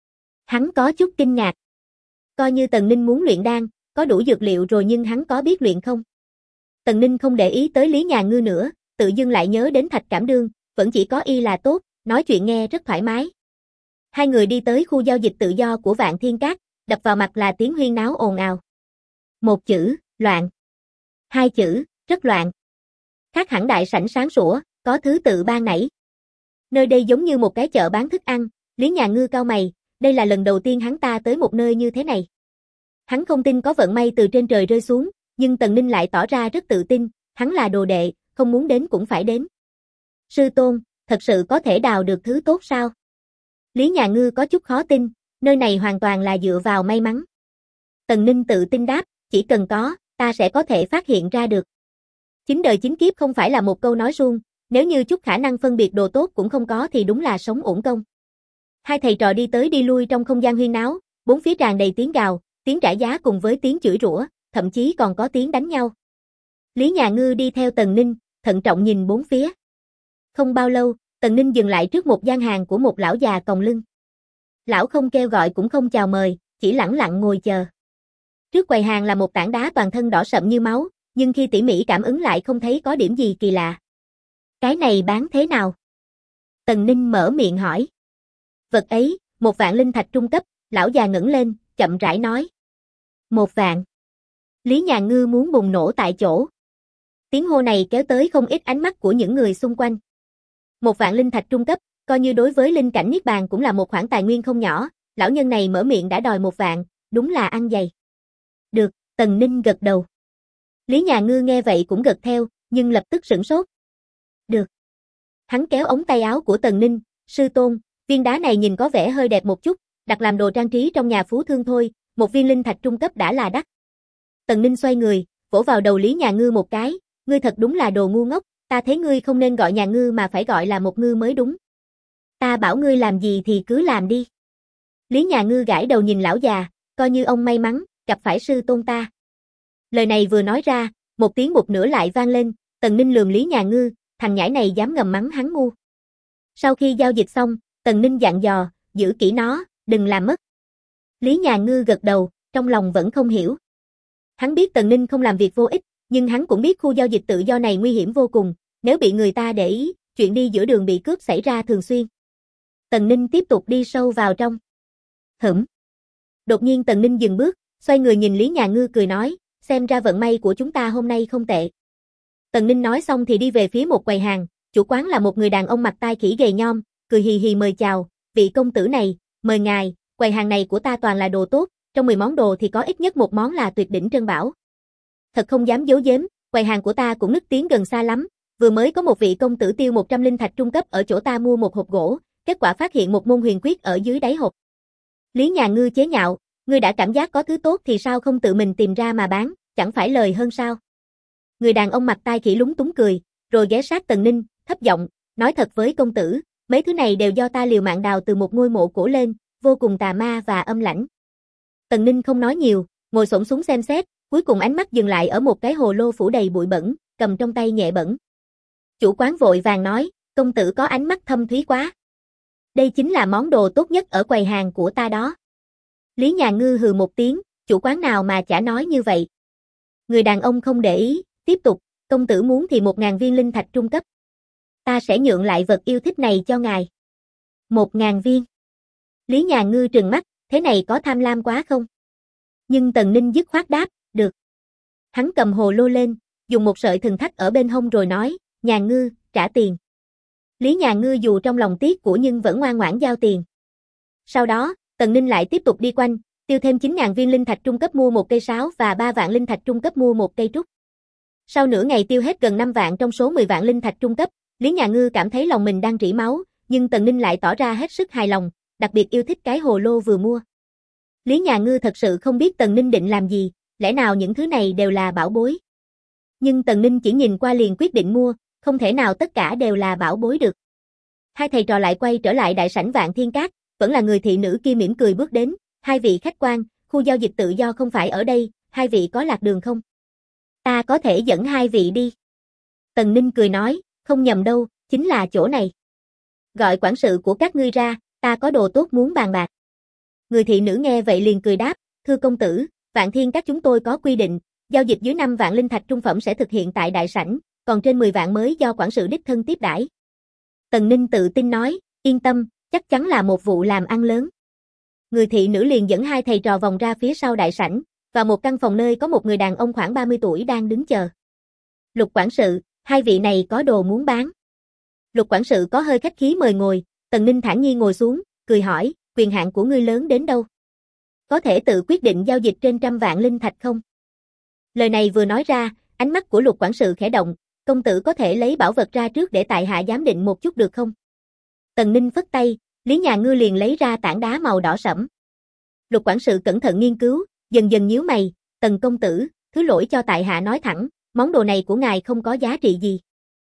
Hắn có chút kinh ngạc. Coi như Tần Ninh muốn luyện đan, có đủ dược liệu rồi nhưng hắn có biết luyện không? Tần Ninh không để ý tới Lý Nhà Ngư nữa, tự dưng lại nhớ đến Thạch Cảm Đương, vẫn chỉ có y là tốt, nói chuyện nghe rất thoải mái. Hai người đi tới khu giao dịch tự do của Vạn Thiên Các, đập vào mặt là tiếng huyên náo ồn ào. Một chữ, loạn. Hai chữ, rất loạn. Khác hẳn đại sảnh sáng sủa, có thứ tự ban nảy. Nơi đây giống như một cái chợ bán thức ăn, Lý Nhà Ngư cau mày, đây là lần đầu tiên hắn ta tới một nơi như thế này. Hắn không tin có vận may từ trên trời rơi xuống, nhưng Tần Ninh lại tỏ ra rất tự tin, hắn là đồ đệ, không muốn đến cũng phải đến. Sư tôn, thật sự có thể đào được thứ tốt sao? Lý Nhà Ngư có chút khó tin, nơi này hoàn toàn là dựa vào may mắn. Tần Ninh tự tin đáp, chỉ cần có, ta sẽ có thể phát hiện ra được. Chín đời chín kiếp không phải là một câu nói suông, nếu như chút khả năng phân biệt đồ tốt cũng không có thì đúng là sống uổng công. Hai thầy trò đi tới đi lui trong không gian huyên náo, bốn phía tràn đầy tiếng gào, tiếng trả giá cùng với tiếng chửi rủa, thậm chí còn có tiếng đánh nhau. Lý Nhà Ngư đi theo Tần Ninh, thận trọng nhìn bốn phía. Không bao lâu, Tần Ninh dừng lại trước một gian hàng của một lão già còng lưng. Lão không kêu gọi cũng không chào mời, chỉ lẳng lặng ngồi chờ. Trước quầy hàng là một tảng đá toàn thân đỏ sậm như máu, nhưng khi tỉ mỉ cảm ứng lại không thấy có điểm gì kỳ lạ. Cái này bán thế nào? Tần Ninh mở miệng hỏi. Vật ấy, 1 vạn linh thạch trung cấp, lão già ngẩng lên, chậm rãi nói. 1 vạn. Lý Nhà Ngư muốn bùng nổ tại chỗ. Tiếng hô này kéo tới không ít ánh mắt của những người xung quanh. 1 vạn linh thạch trung cấp, coi như đối với linh cảnh niết bàn cũng là một khoản tài nguyên không nhỏ, lão nhân này mở miệng đã đòi 1 vạn, đúng là ăn dày. Được, Tần Ninh gật đầu. Lý Nhà Ngư nghe vậy cũng gật theo, nhưng lập tức sửng sốt. Được. Hắn kéo ống tay áo của Tần Ninh, sư tôn, viên đá này nhìn có vẻ hơi đẹp một chút, đặt làm đồ trang trí trong nhà phú thương thôi, 1 viên linh thạch trung cấp đã là đắt. Tần Ninh xoay người, vỗ vào đầu Lý Nhà Ngư một cái, ngươi thật đúng là đồ ngu ngốc, ta thấy ngươi không nên gọi Nhà Ngư mà phải gọi là một ngư mới đúng. Ta bảo ngươi làm gì thì cứ làm đi. Lý Nhà Ngư gãi đầu nhìn lão già, coi như ông may mắn, gặp phải sư tôn ta. Lời này vừa nói ra, một tiếng một nửa lại vang lên, Tần Ninh lườm Lý Nhà Ngư, thằng nhãi này dám ngầm mắng hắn ngu. Sau khi giao dịch xong, Tần Ninh dặn dò, giữ kỹ nó, đừng làm mất. Lý Nhà Ngư gật đầu, trong lòng vẫn không hiểu. Hắn biết Tần Ninh không làm việc vô ích, nhưng hắn cũng biết khu giao dịch tự do này nguy hiểm vô cùng, nếu bị người ta để ý, chuyện đi giữa đường bị cướp xảy ra thường xuyên. Tần Ninh tiếp tục đi sâu vào trong. Đột nhiên Tần Ninh dừng bước, xoay người nhìn Lý Nhà Ngư cười nói, xem ra vận may của chúng ta hôm nay không tệ. Tần Ninh nói xong thì đi về phía một quầy hàng, chủ quán là một người đàn ông mặt tai khỉ gầy nhom, cười hì hì mời chào, vị công tử này, mời ngài, quầy hàng này của ta toàn là đồ tốt, trong 10 món đồ thì có ít nhất một món là tuyệt đỉnh trân bảo. Thật không dám giấu giếm, quầy hàng của ta cũng nức tiếng gần xa lắm, vừa mới có một vị công tử tiêu 100 linh thạch trung cấp ở chỗ ta mua một hộp gỗ, kết quả phát hiện một môn huyền quyết ở dưới đáy hộp. Lý Nhà Ngư chế nhạo, ngươi đã cảm giác có thứ tốt thì sao không tự mình tìm ra mà bán, chẳng phải lời hơn sao? Người đàn ông mặt tai khỉ lúng túng cười, rồi ghé sát Tần Ninh, thấp giọng, nói thật với công tử, mấy thứ này đều do ta liều mạng đào từ một ngôi mộ cổ lên, vô cùng tà ma và âm lãnh. Tần Ninh không nói nhiều, ngồi xổm xuống xem xét, cuối cùng ánh mắt dừng lại ở một cái hồ lô phủ đầy bụi bẩn, cầm trong tay nhẹ bẩn. Chủ quán vội vàng nói, công tử có ánh mắt thâm thúy quá. Đây chính là món đồ tốt nhất ở quầy hàng của ta đó. Lý Nhà Ngư hừ một tiếng, chủ quán nào mà chả nói như vậy. Người đàn ông không để ý, tiếp tục, công tử muốn thì 1.000 viên linh thạch trung cấp. Ta sẽ nhượng lại vật yêu thích này cho ngài. 1.000 viên. Lý Nhà Ngư trừng mắt, thế này có tham lam quá không? Nhưng Tần Ninh dứt khoát đáp, được. Hắn cầm hồ lô lên, dùng một sợi thừng thắt ở bên hông rồi nói, Nhà Ngư, trả tiền. Lý Nhà Ngư dù trong lòng tiếc của nhưng vẫn ngoan ngoãn giao tiền. Sau đó, Tần Ninh lại tiếp tục đi quanh, tiêu thêm 9.000 viên linh thạch trung cấp mua một cây sáo và 3 vạn linh thạch trung cấp mua một cây trúc. Sau nửa ngày tiêu hết gần 5 vạn trong số 10 vạn linh thạch trung cấp, Lý Nhà Ngư cảm thấy lòng mình đang rỉ máu, nhưng Tần Ninh lại tỏ ra hết sức hài lòng, đặc biệt yêu thích cái hồ lô vừa mua. Lý Nhà Ngư thật sự không biết Tần Ninh định làm gì, lẽ nào những thứ này đều là bảo bối. Nhưng Tần Ninh chỉ nhìn qua liền quyết định mua, không thể nào tất cả đều là bảo bối được. Hai thầy trò lại quay trở lại đại sảnh Vạn Thiên Các, vẫn là người thị nữ kia mỉm cười bước đến, hai vị khách quan, khu giao dịch tự do không phải ở đây, hai vị có lạc đường không? Ta có thể dẫn hai vị đi. Tần Ninh cười nói, không nhầm đâu, chính là chỗ này. Gọi quản sự của các ngươi ra, ta có đồ tốt muốn bàn bạc. Người thị nữ nghe vậy liền cười đáp, thưa công tử, Vạn Thiên Các chúng tôi có quy định, giao dịch dưới 5 vạn linh thạch trung phẩm sẽ thực hiện tại đại sảnh, còn trên 10 vạn mới do quản sự đích thân tiếp đãi. Tần Ninh tự tin nói, yên tâm, chắc chắn là một vụ làm ăn lớn. Người thị nữ liền dẫn hai thầy trò vòng ra phía sau đại sảnh, vào một căn phòng nơi có một người đàn ông khoảng 30 tuổi đang đứng chờ. Lục quản sự, hai vị này có đồ muốn bán. Lục quản sự có hơi khách khí mời ngồi, Tần Ninh thản nhiên ngồi xuống, cười hỏi, quyền hạn của ngươi lớn đến đâu? Có thể tự quyết định giao dịch trên 100 vạn linh thạch không? Lời này vừa nói ra, ánh mắt của Lục quản sự khẽ động, công tử có thể lấy bảo vật ra trước để tại hạ giám định một chút được không? Tần Ninh phất tay, Lý Nhà Ngư liền lấy ra tảng đá màu đỏ sẫm. Lục quản sự cẩn thận nghiên cứu, dần dần nhíu mày, Tần công tử, thứ lỗi cho tại hạ nói thẳng, món đồ này của ngài không có giá trị gì.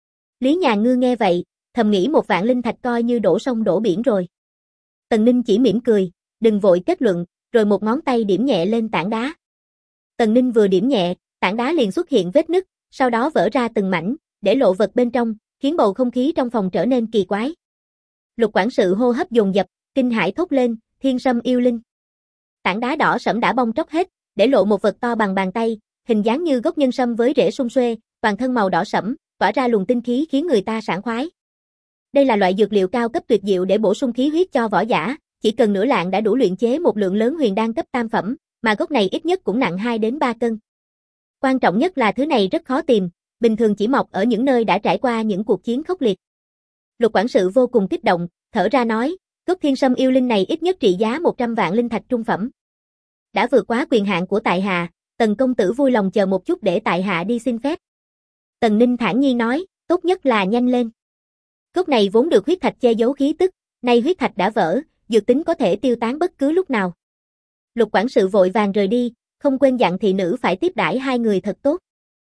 Lý Nhà Ngư nghe vậy, thầm nghĩ 1 vạn linh thạch coi như đổ sông đổ biển rồi. Tần Ninh chỉ mỉm cười, đừng vội kết luận, rồi một ngón tay điểm nhẹ lên tảng đá. Tần Ninh vừa điểm nhẹ, tảng đá liền xuất hiện vết nứt, sau đó vỡ ra từng mảnh, để lộ vật bên trong, khiến bầu không khí trong phòng trở nên kỳ quái. Lục quản sự hô hấp dồn dập, kinh hãi thốt lên, Thiên Sâm Yêu Linh. Tảng đá đỏ sẫm đã bong tróc hết, để lộ một vật to bằng bàn tay, hình dáng như gốc nhân sâm với rễ sum xuê, toàn thân màu đỏ sẫm, tỏa ra luồng tinh khí khiến người ta sảng khoái. Đây là loại dược liệu cao cấp tuyệt diệu để bổ sung khí huyết cho võ giả, chỉ cần nửa lạng đã đủ luyện chế một lượng lớn huyền đan cấp tam phẩm, mà gốc này ít nhất cũng nặng 2 đến 3 cân. Quan trọng nhất là thứ này rất khó tìm, bình thường chỉ mọc ở những nơi đã trải qua những cuộc chiến khốc liệt. Lục quản sự vô cùng kích động, thở ra nói, gốc Thiên Sâm Yêu Linh này ít nhất trị giá 100 vạn linh thạch trung phẩm. Đã vượt quá quyền hạn của tại hạ, Tần công tử vui lòng chờ một chút để tại hạ đi xin phép. Tần Ninh thản nhiên nói, tốt nhất là nhanh lên. Gốc này vốn được huyết thạch che giấu khí tức, nay huyết thạch đã vỡ, dược tính có thể tiêu tán bất cứ lúc nào. Lục quản sự vội vàng rời đi, không quên dặn thị nữ phải tiếp đãi hai người thật tốt.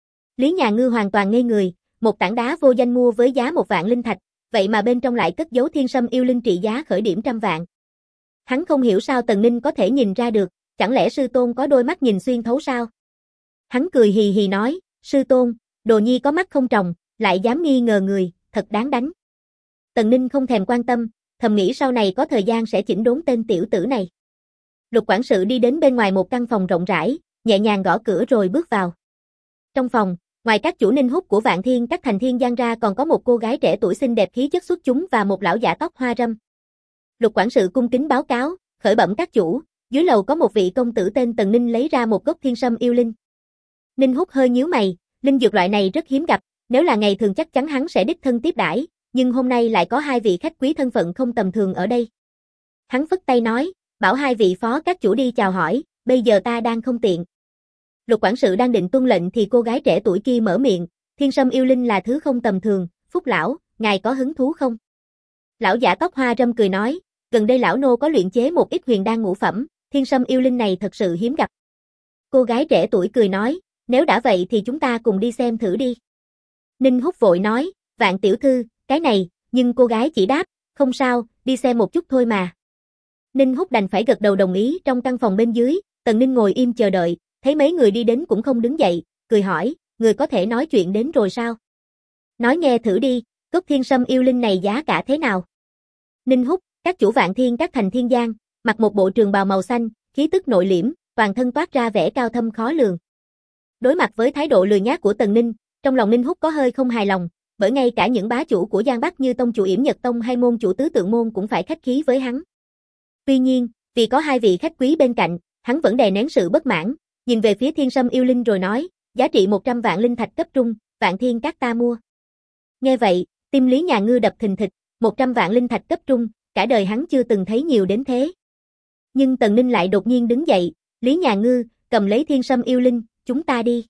Lý Nhà Ngư hoàn toàn ngây người, một tảng đá vô danh mua với giá 1 vạn linh thạch, vậy mà bên trong lại cất giấu Thiên Sâm Yêu Linh trị giá khởi điểm 100 vạn. Hắn không hiểu sao Tần Ninh có thể nhìn ra được, chẳng lẽ sư tôn có đôi mắt nhìn xuyên thấu sao? Hắn cười hì hì nói, sư tôn, đồ nhi có mắt không tròng, lại dám nghi ngờ người, thật đáng đánh. Tần Ninh không thèm quan tâm, thầm nghĩ sau này có thời gian sẽ chỉnh đốn tên tiểu tử này. Lục quản sự đi đến bên ngoài một căn phòng rộng rãi, nhẹ nhàng gõ cửa rồi bước vào. Trong phòng, ngoài các chủ Ninh Húc của Vạn Thiên các thành thiên giang ra còn có một cô gái trẻ tuổi xinh đẹp khí chất xuất chúng và một lão giả tóc hoa râm. Lục quản sự cung kính báo cáo, khởi bẩm các chủ, dưới lầu có một vị công tử tên Tần Ninh lấy ra một gốc Thiên Sâm Yêu Linh. Ninh Húc hơi nhíu mày, linh dược loại này rất hiếm gặp, nếu là ngày thường chắc chắn hắn sẽ đích thân tiếp đãi, nhưng hôm nay lại có hai vị khách quý thân phận không tầm thường ở đây. Hắn phất tay nói, bảo hai vị phó các chủ đi chào hỏi, bây giờ ta đang không tiện. Lục quản sự đang định tuân lệnh thì cô gái trẻ tuổi kia mở miệng, Thiên Sâm Yêu Linh là thứ không tầm thường, Phúc lão, ngài có hứng thú không? Lão giả tóc hoa râm cười nói, gần đây lão nô có luyện chế một ít huyền đan ngũ phẩm, Thiên Sâm Yêu Linh này thật sự hiếm gặp. Cô gái trẻ tuổi cười nói, nếu đã vậy thì chúng ta cùng đi xem thử đi. Ninh Húc vội nói, Vạn tiểu thư, cái này, nhưng cô gái chỉ đáp, không sao, đi xem một chút thôi mà. Ninh Húc đành phải gật đầu đồng ý. Trong căn phòng bên dưới, Tần Ninh ngồi im chờ đợi, thấy mấy người đi đến cũng không đứng dậy, cười hỏi, người có thể nói chuyện đến rồi sao? Nói nghe thử đi, gốc Thiên Sâm Yêu Linh này giá cả thế nào? Ninh Húc, các chủ Vạn Thiên các thành thiên giang, mặc một bộ trường bào màu xanh, khí tức nội liễm, toàn thân toát ra vẻ cao thâm khó lường. Đối mặt với thái độ lười nhác của Tần Ninh, trong lòng Ninh Húc có hơi không hài lòng, bởi ngay cả những bá chủ của Giang Bắc như tông chủ Yểm Nhật Tông hay môn chủ Tứ Tượng môn cũng phải khách khí với hắn. Tuy nhiên, vì có hai vị khách quý bên cạnh, hắn vẫn đè nén sự bất mãn, nhìn về phía Thiên Sâm Yêu Linh rồi nói, giá trị 100 vạn linh thạch cấp trung, Vạn Thiên các ta mua. Nghe vậy, tim Lý Nhà Ngư đập thình thịch, 100 vạn linh thạch cấp trung, cả đời hắn chưa từng thấy nhiều đến thế. Nhưng Tần Ninh lại đột nhiên đứng dậy, Lý Nhà Ngư, cầm lấy Thiên Sâm Yêu Linh, chúng ta đi.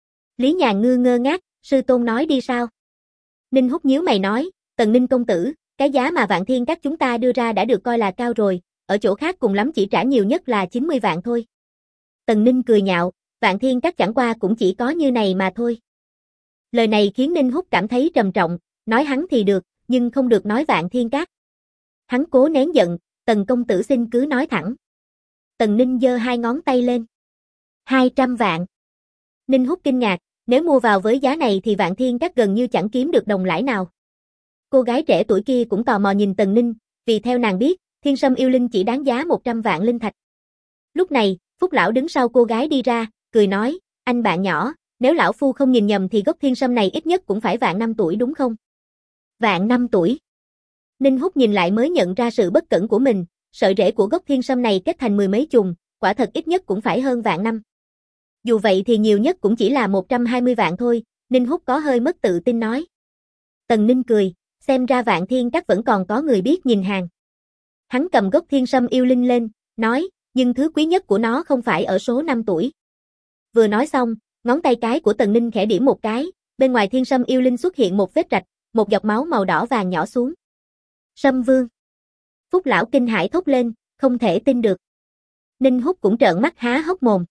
Lý Nhà Ngư ngơ ngác, sư tôn nói đi sao? Ninh Húc nhíu mày nói, Tần Ninh công tử, cái giá mà Vạn Thiên các chúng ta đưa ra đã được coi là cao rồi, ở chỗ khác cùng lắm chỉ trả nhiều nhất là 90 vạn thôi. Tần Ninh cười nhạo, Vạn Thiên các chẳng qua cũng chỉ có như này mà thôi. Lời này khiến Ninh Húc cảm thấy trầm trọng, nói hắn thì được, nhưng không được nói Vạn Thiên các. Hắn cố nén giận, Tần công tử xin cứ nói thẳng. Tần Ninh giơ hai ngón tay lên. 200 vạn. Ninh Húc kinh ngạc, nếu mua vào với giá này thì Vạn Thiên các gần như chẳng kiếm được đồng lãi nào. Cô gái trẻ tuổi kia cũng tò mò nhìn Tần Ninh, vì theo nàng biết, Thiên Sâm Yêu Linh chỉ đáng giá 100 vạn linh thạch. Lúc này, Phúc lão đứng sau cô gái đi ra, cười nói, anh bạn nhỏ, nếu lão phu không nhìn nhầm thì gốc Thiên Sâm này ít nhất cũng phải vạn năm tuổi đúng không? Vạn năm tuổi. Ninh Húc nhìn lại mới nhận ra sự bất cẩn của mình, sợi rễ của gốc Thiên Sâm này kết thành 10 mấy chùm, quả thật ít nhất cũng phải hơn vạn năm. Dù vậy thì nhiều nhất cũng chỉ là 120 vạn thôi, Ninh Húc có hơi mất tự tin nói. Tần Ninh cười, xem ra Vạn Thiên Các vẫn còn có người biết nhìn hàng. Hắn cầm gốc thiên sâm yêu linh lên, nói, nhưng thứ quý nhất của nó không phải ở số 5 tuổi. Vừa nói xong, ngón tay cái của Tần Ninh khẽ điểm một cái, bên ngoài thiên sâm yêu linh xuất hiện một vết rạch, một giọt máu màu đỏ vàng nhỏ xuống. Sâm Vương. Phúc lão kinh hãi thốt lên, không thể tin được. Ninh Húc cũng trợn mắt há hốc mồm.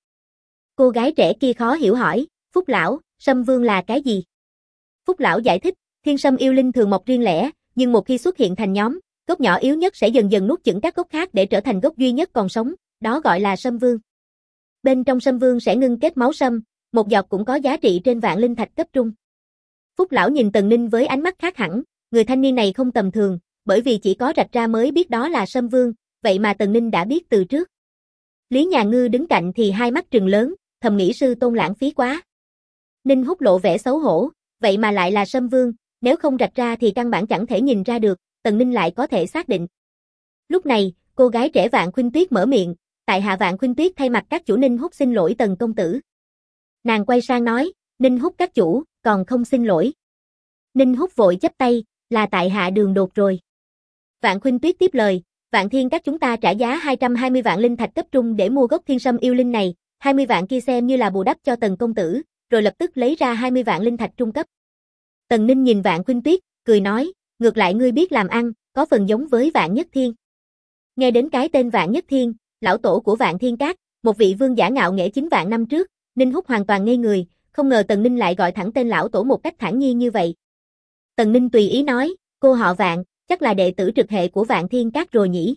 Cô gái trẻ kia khó hiểu hỏi, Phúc lão, Sâm Vương là cái gì? Phúc lão giải thích, thiên sâm yêu linh thường mọc riêng lẻ, nhưng một khi xuất hiện thành nhóm, gốc nhỏ yếu nhất sẽ dần dần nuốt chửng các gốc khác để trở thành gốc duy nhất còn sống, đó gọi là Sâm Vương. Bên trong Sâm Vương sẽ ngưng kết máu sâm, một giọt cũng có giá trị trên vạn linh thạch cấp trung. Phúc lão nhìn Tần Ninh với ánh mắt khác hẳn, người thanh niên này không tầm thường, bởi vì chỉ có rạch ra mới biết đó là Sâm Vương, vậy mà Tần Ninh đã biết từ trước. Lý Nhà Ngư đứng cạnh thì hai mắt trừng lớn, thầm nghĩ sư tôn lãng phí quá. Ninh Húc lộ vẻ xấu hổ, vậy mà lại là Sâm Vương, nếu không rạch ra thì căn bản chẳng thể nhìn ra được, Tần Ninh lại có thể xác định. Lúc này, cô gái trẻ Vạn Khuynh Tuyết mở miệng, tại hạ Vạn Khuynh Tuyết thay mặt các chủ Ninh Húc xin lỗi Tần công tử. Nàng quay sang nói, Ninh Húc các chủ, còn không xin lỗi. Ninh Húc vội chắp tay, là tại hạ đường đột rồi. Vạn Khuynh Tuyết tiếp lời, Vạn Thiên Các chúng ta trả giá 220 vạn linh thạch cấp trung để mua gốc thiên sâm yêu linh này, 20 vạn kia xem như là bù đắp cho Tần công tử, rồi lập tức lấy ra 20 vạn linh thạch trung cấp. Tần Ninh nhìn Vạn Khuynh Tuyết, cười nói, ngược lại ngươi biết làm ăn, có phần giống với Vạn Nhất Thiên. Nghe đến cái tên Vạn Nhất Thiên, lão tổ của Vạn Thiên Các, một vị vương giả ngạo nghễ 9 vạn năm trước, Ninh Húc hoàn toàn ngây người, không ngờ Tần Ninh lại gọi thẳng tên lão tổ một cách thản nhiên như vậy. Tần Ninh tùy ý nói, cô họ Vạn, chắc là đệ tử trực hệ của Vạn Thiên Các rồi nhỉ.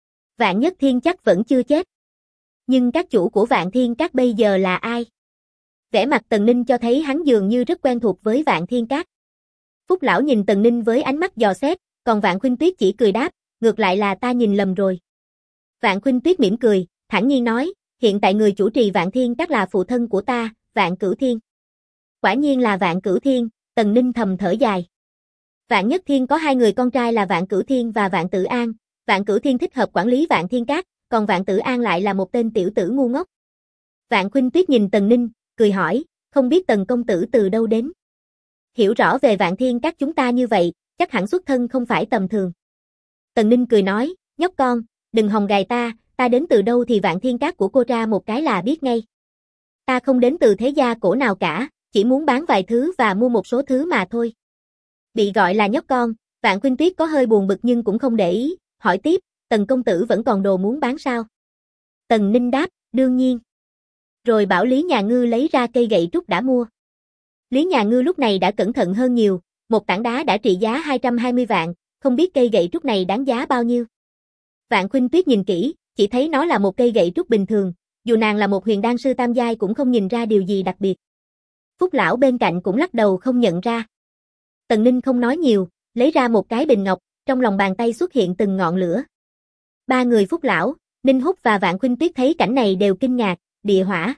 Vạn Nhất Thiên chắc vẫn chưa chết. Nhưng các chủ của Vạn Thiên Các bây giờ là ai? Vẻ mặt Tần Ninh cho thấy hắn dường như rất quen thuộc với Vạn Thiên Các. Phúc lão nhìn Tần Ninh với ánh mắt dò xét, còn Vạn Khuynh Tuyết chỉ cười đáp, ngược lại là ta nhìn lầm rồi. Vạn Khuynh Tuyết mỉm cười, thản nhiên nói, hiện tại người chủ trì Vạn Thiên Các là phụ thân của ta, Vạn Cửu Thiên. Quả nhiên là Vạn Cửu Thiên, Tần Ninh thầm thở dài. Vạn Nhất Thiên có hai người con trai là Vạn Cửu Thiên và Vạn Tử An, Vạn Cửu Thiên thích hợp quản lý Vạn Thiên Các, còn Vạn Tử An lại là một tên tiểu tử ngu ngốc. Vạn Khuynh Tuyết nhìn Tần Ninh, cười hỏi, không biết Tần công tử từ đâu đến? Hiểu rõ về Vạn Thiên Các chúng ta như vậy, chắc hẳn xuất thân không phải tầm thường. Tần Ninh cười nói, nhóc con, đừng hòng gài ta đến từ đâu thì Vạn Thiên Các của cô ra một cái là biết ngay. Ta không đến từ thế gia cổ nào cả, chỉ muốn bán vài thứ và mua một số thứ mà thôi. Bị gọi là nhóc con, Vạn Khuynh Tuyết có hơi buồn bực nhưng cũng không để ý, hỏi tiếp, Tần công tử vẫn còn đồ muốn bán sao? Tần Ninh đáp, đương nhiên. Rồi bảo Lý Nhà Ngư lấy ra cây gậy trúc đã mua. Lý Nhà Ngư lúc này đã cẩn thận hơn nhiều, một tảng đá đã trị giá 220 vạn, không biết cây gậy trúc này đáng giá bao nhiêu. Vạn Khuynh Tuyết nhìn kỹ, chỉ thấy nó là một cây gậy trúc bình thường, dù nàng là một huyền đan sư tam giai cũng không nhìn ra điều gì đặc biệt. Phúc lão bên cạnh cũng lắc đầu không nhận ra. Tần Ninh không nói nhiều, lấy ra một cái bình ngọc, trong lòng bàn tay xuất hiện từng ngọn lửa. Ba người Phúc lão, Ninh Húc và Vạn Khuynh Tuyết thấy cảnh này đều kinh ngạc, địa hỏa.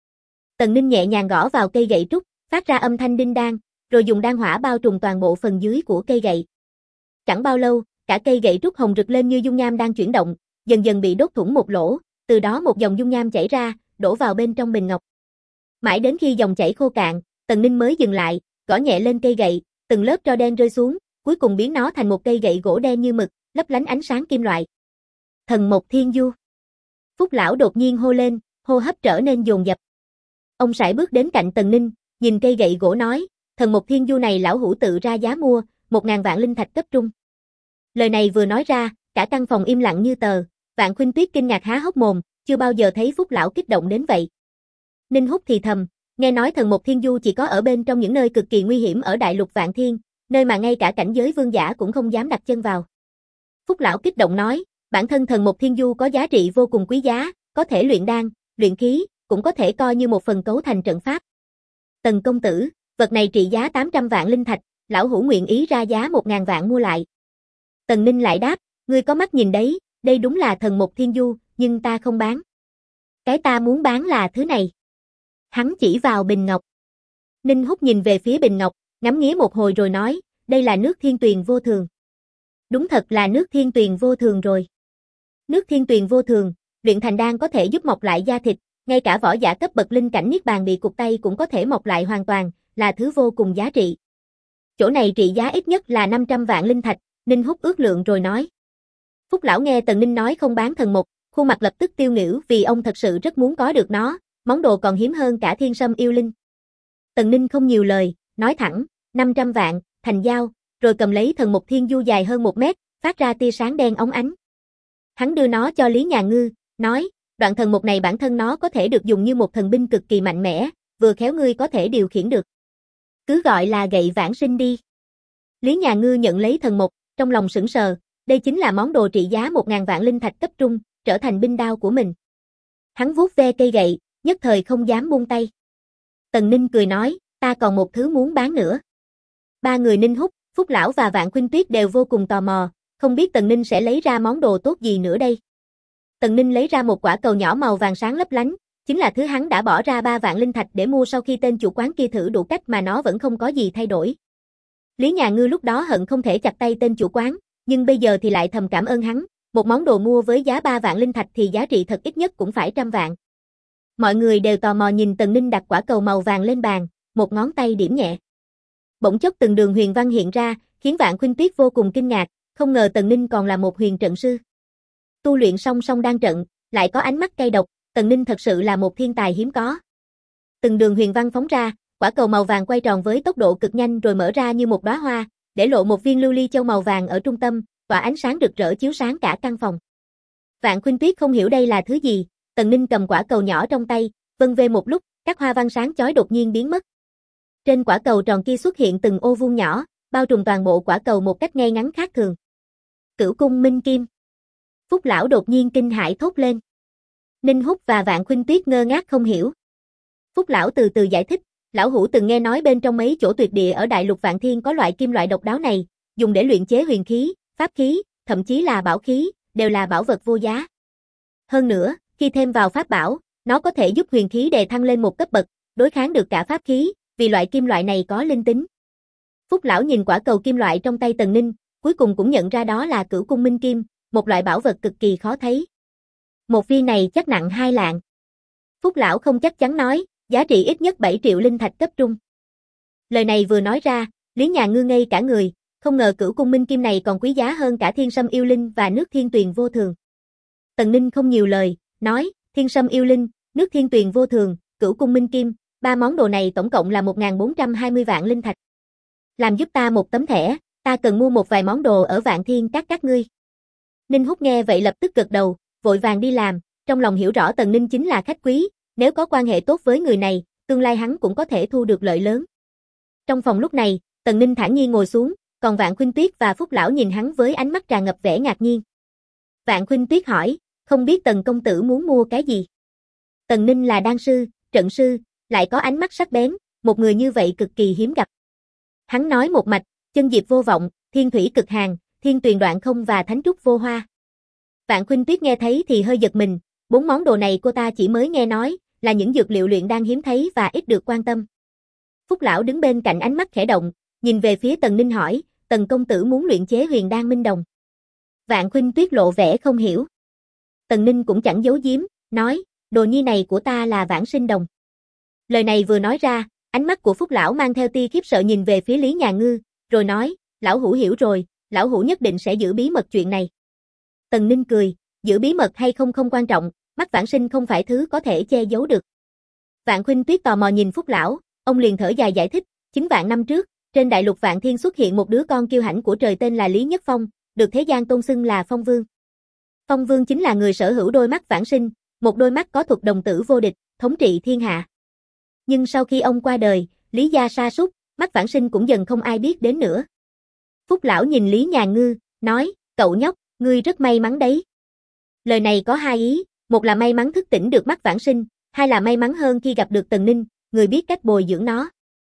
Tần Ninh nhẹ nhàng gõ vào cây gậy trúc, phát ra âm thanh đinh đan, rồi dùng đan hỏa bao trùm toàn bộ phần dưới của cây gậy. Chẳng bao lâu, cả cây gậy trúc hồng rực lên như dung nham đang chuyển động, dần dần bị đốt thủng một lỗ, từ đó một dòng dung nham chảy ra, đổ vào bên trong bình ngọc. Mãi đến khi dòng chảy khô cạn, Tần Ninh mới dừng lại, gõ nhẹ lên cây gậy, từng lớp tro đen rơi xuống, cuối cùng biến nó thành một cây gậy gỗ đen như mực, lấp lánh ánh sáng kim loại. Thần Mộc Thiên Du. Phúc lão đột nhiên hô lên, hô hấp trở nên dồn dập. Ông sải bước đến cạnh Tần Ninh, nhìn cây gậy gỗ nói, Thần Mộc Thiên Du này lão hủ tự ra giá mua, 1.000 vạn linh thạch cấp trung. Lời này vừa nói ra, cả căn phòng im lặng như tờ, Vạn Khuynh Tuyết kinh ngạc há hốc mồm, chưa bao giờ thấy Phúc lão kích động đến vậy. Ninh Húc thì thầm, nghe nói Thần Mộc Thiên Du chỉ có ở bên trong những nơi cực kỳ nguy hiểm ở đại lục Vạn Thiên, nơi mà ngay cả cảnh giới vương giả cũng không dám đặt chân vào. Phúc lão kích động nói, bản thân Thần Mộc Thiên Du có giá trị vô cùng quý giá, có thể luyện đan, luyện khí, cũng có thể coi như một phần cấu thành trận pháp. Tần công tử, vật này trị giá 800 vạn linh thạch, lão hủ nguyện ý ra giá 1.000 vạn mua lại. Tần Ninh lại đáp, ngươi có mắt nhìn đấy, đây đúng là Thần Mộc Thiên Du, nhưng ta không bán. Cái ta muốn bán là thứ này. Hắn chỉ vào bình ngọc. Ninh Húc nhìn về phía bình ngọc, ngắm nghía một hồi rồi nói, đây là nước thiên tuyền vô thường. Đúng thật là nước thiên tuyền vô thường rồi. Nước thiên tuyền vô thường, luyện thành đan có thể giúp mọc lại da thịt, Ngay cả võ giả cấp bậc linh cảnh niết bàn bị cụt tay cũng có thể mọc lại hoàn toàn, là thứ vô cùng giá trị. Chỗ này trị giá ít nhất là 500 vạn linh thạch, Ninh Húc ước lượng rồi nói. Phúc lão nghe Tần Ninh nói không bán thần mục, khuôn mặt lập tức tiêu nghỉu vì ông thật sự rất muốn có được nó, món đồ còn hiếm hơn cả thiên sâm yêu linh. Tần Ninh không nhiều lời, nói thẳng, 500 vạn, thành giao, rồi cầm lấy thần mục thiên du dài hơn 1 mét, phát ra tia sáng đen óng ánh. Hắn đưa nó cho Lý Nhà Ngư, nói, đoạn thần mục này bản thân nó có thể được dùng như một thần binh cực kỳ mạnh mẽ, vừa khéo ngươi có thể điều khiển được. Cứ gọi là gậy vãng sinh đi. Lý Nhà Ngư nhận lấy thần mục, trong lòng sững sờ, đây chính là món đồ trị giá 1000 vạn linh thạch cấp trung, trở thành binh đao của mình. Hắn vuốt ve cây gậy, nhất thời không dám buông tay. Tần Ninh cười nói, ta còn một thứ muốn bán nữa. Ba người Ninh Húc, Phúc lão và Vạn Khuynh Tuyết đều vô cùng tò mò, không biết Tần Ninh sẽ lấy ra món đồ tốt gì nữa đây. Tần Ninh lấy ra một quả cầu nhỏ màu vàng sáng lấp lánh, chính là thứ hắn đã bỏ ra 3 vạn linh thạch để mua sau khi tên chủ quán kia thử đủ cách mà nó vẫn không có gì thay đổi. Lý Nhà Ngư lúc đó hận không thể chặt tay tên chủ quán, nhưng bây giờ thì lại thầm cảm ơn hắn, một món đồ mua với giá 3 vạn linh thạch thì giá trị thật ít nhất cũng phải 100 vạn. Mọi người đều tò mò nhìn Tần Ninh đặt quả cầu màu vàng lên bàn, một ngón tay điểm nhẹ. Bỗng chốc từng đường huyền văn hiện ra, khiến Vạn Khuynh Tuyết vô cùng kinh ngạc, không ngờ Tần Ninh còn là một huyền trận sư. Tu luyện song song đan trận, lại có ánh mắt cay độc, Tần Ninh thật sự là một thiên tài hiếm có. Từng đường huyền văn phóng ra, quả cầu màu vàng quay tròn với tốc độ cực nhanh rồi mở ra như một đóa hoa, để lộ một viên lưu ly châu màu vàng ở trung tâm, tỏa ánh sáng rực rỡ chiếu sáng cả căn phòng. Vạn Khuynh Tuyết không hiểu đây là thứ gì, Tần Ninh cầm quả cầu nhỏ trong tay, vân vê một lúc, các hoa văn sáng chói đột nhiên biến mất. Trên quả cầu tròn kia xuất hiện từng ô vuông nhỏ, bao trùm toàn bộ quả cầu một cách ngay ngắn khác thường. Cửu cung minh kim. Phúc lão đột nhiên kinh hãi thốt lên. Ninh Húc và Vạn Khuynh Tuyết ngơ ngác không hiểu. Phúc lão từ từ giải thích, lão hủ từng nghe nói bên trong mấy chỗ tuyệt địa ở đại lục Vạn Thiên có loại kim loại độc đáo này, dùng để luyện chế huyền khí, pháp khí, thậm chí là bảo khí, đều là bảo vật vô giá. Hơn nữa, khi thêm vào pháp bảo, nó có thể giúp huyền khí đề thăng lên một cấp bậc, đối kháng được cả pháp khí, vì loại kim loại này có linh tính. Phúc lão nhìn quả cầu kim loại trong tay Tần Ninh, cuối cùng cũng nhận ra đó là Cửu cung minh kim, một loại bảo vật cực kỳ khó thấy. Một viên này chắc nặng 2 lạng. Phúc lão không chắc chắn nói, giá trị ít nhất 7 triệu linh thạch cấp trung. Lời này vừa nói ra, Lý Nhà Ngư ngây cả người, không ngờ Cửu cung minh kim này còn quý giá hơn cả thiên sâm yêu linh và nước thiên tuyền vô thường. Tần Ninh không nhiều lời, nói, thiên sâm yêu linh, nước thiên tuyền vô thường, Cửu cung minh kim, 3 món đồ này tổng cộng là 1420 vạn linh thạch. Làm giúp ta một tấm thẻ, ta cần mua một vài món đồ ở Vạn Thiên các ngươi. Ninh Húc nghe vậy lập tức gật đầu, vội vàng đi làm, trong lòng hiểu rõ Tần Ninh chính là khách quý, nếu có quan hệ tốt với người này, tương lai hắn cũng có thể thu được lợi lớn. Trong phòng lúc này, Tần Ninh thản nhiên ngồi xuống, còn Vạn Khuynh Tuyết và Phúc lão nhìn hắn với ánh mắt tràn ngập vẻ ngạc nhiên. Vạn Khuynh Tuyết hỏi, không biết Tần công tử muốn mua cái gì? Tần Ninh là đan sư, trận sư, lại có ánh mắt sắc bén, một người như vậy cực kỳ hiếm gặp. Hắn nói một mạch, chân diệp vô vọng, thiên thủy cực hàn, thiên tuyền đoạn không và thánh trúc vô hoa. Vạn Khuynh Tuyết nghe thấy thì hơi giật mình, 4 món đồ này cô ta chỉ mới nghe nói, là những dược liệu luyện đan hiếm thấy và ít được quan tâm. Phúc lão đứng bên cạnh ánh mắt khẽ động, nhìn về phía Tần Ninh hỏi, Tần công tử muốn luyện chế huyền đan minh đồng. Vạn Khuynh Tuyết lộ vẻ không hiểu. Tần Ninh cũng chẳng giấu giếm, nói, đồ nhi này của ta là vãng sinh đồng. Lời này vừa nói ra, ánh mắt của Phúc lão mang theo tia khiếp sợ nhìn về phía Lý Nhà Ngư, rồi nói, lão hủ hiểu rồi, lão hủ nhất định sẽ giữ bí mật chuyện này. Tần Ninh cười, giữ bí mật hay không không quan trọng, mắt vãng sinh không phải thứ có thể che giấu được. Vạn Khuynh Tuyết tò mò nhìn Phúc lão, ông liền thở dài giải thích, 9 vạn năm trước, trên đại lục Vạn Thiên xuất hiện một đứa con kiêu hãnh của trời tên là Lý Nhất Phong, được thế gian tôn xưng là Phong Vương. Phong Vương chính là người sở hữu đôi mắt vãng sinh, một đôi mắt có thuật đồng tử vô địch, thống trị thiên hạ. Nhưng sau khi ông qua đời, Lý gia sa sút, mắt vãng sinh cũng dần không ai biết đến nữa. Phúc lão nhìn Lý Nhà Ngư, nói, cậu nhóc, ngươi rất may mắn đấy. Lời này có hai ý, một là may mắn thức tỉnh được mắt vãng sinh, hai là may mắn hơn khi gặp được Tần Ninh, người biết cách bồi dưỡng nó.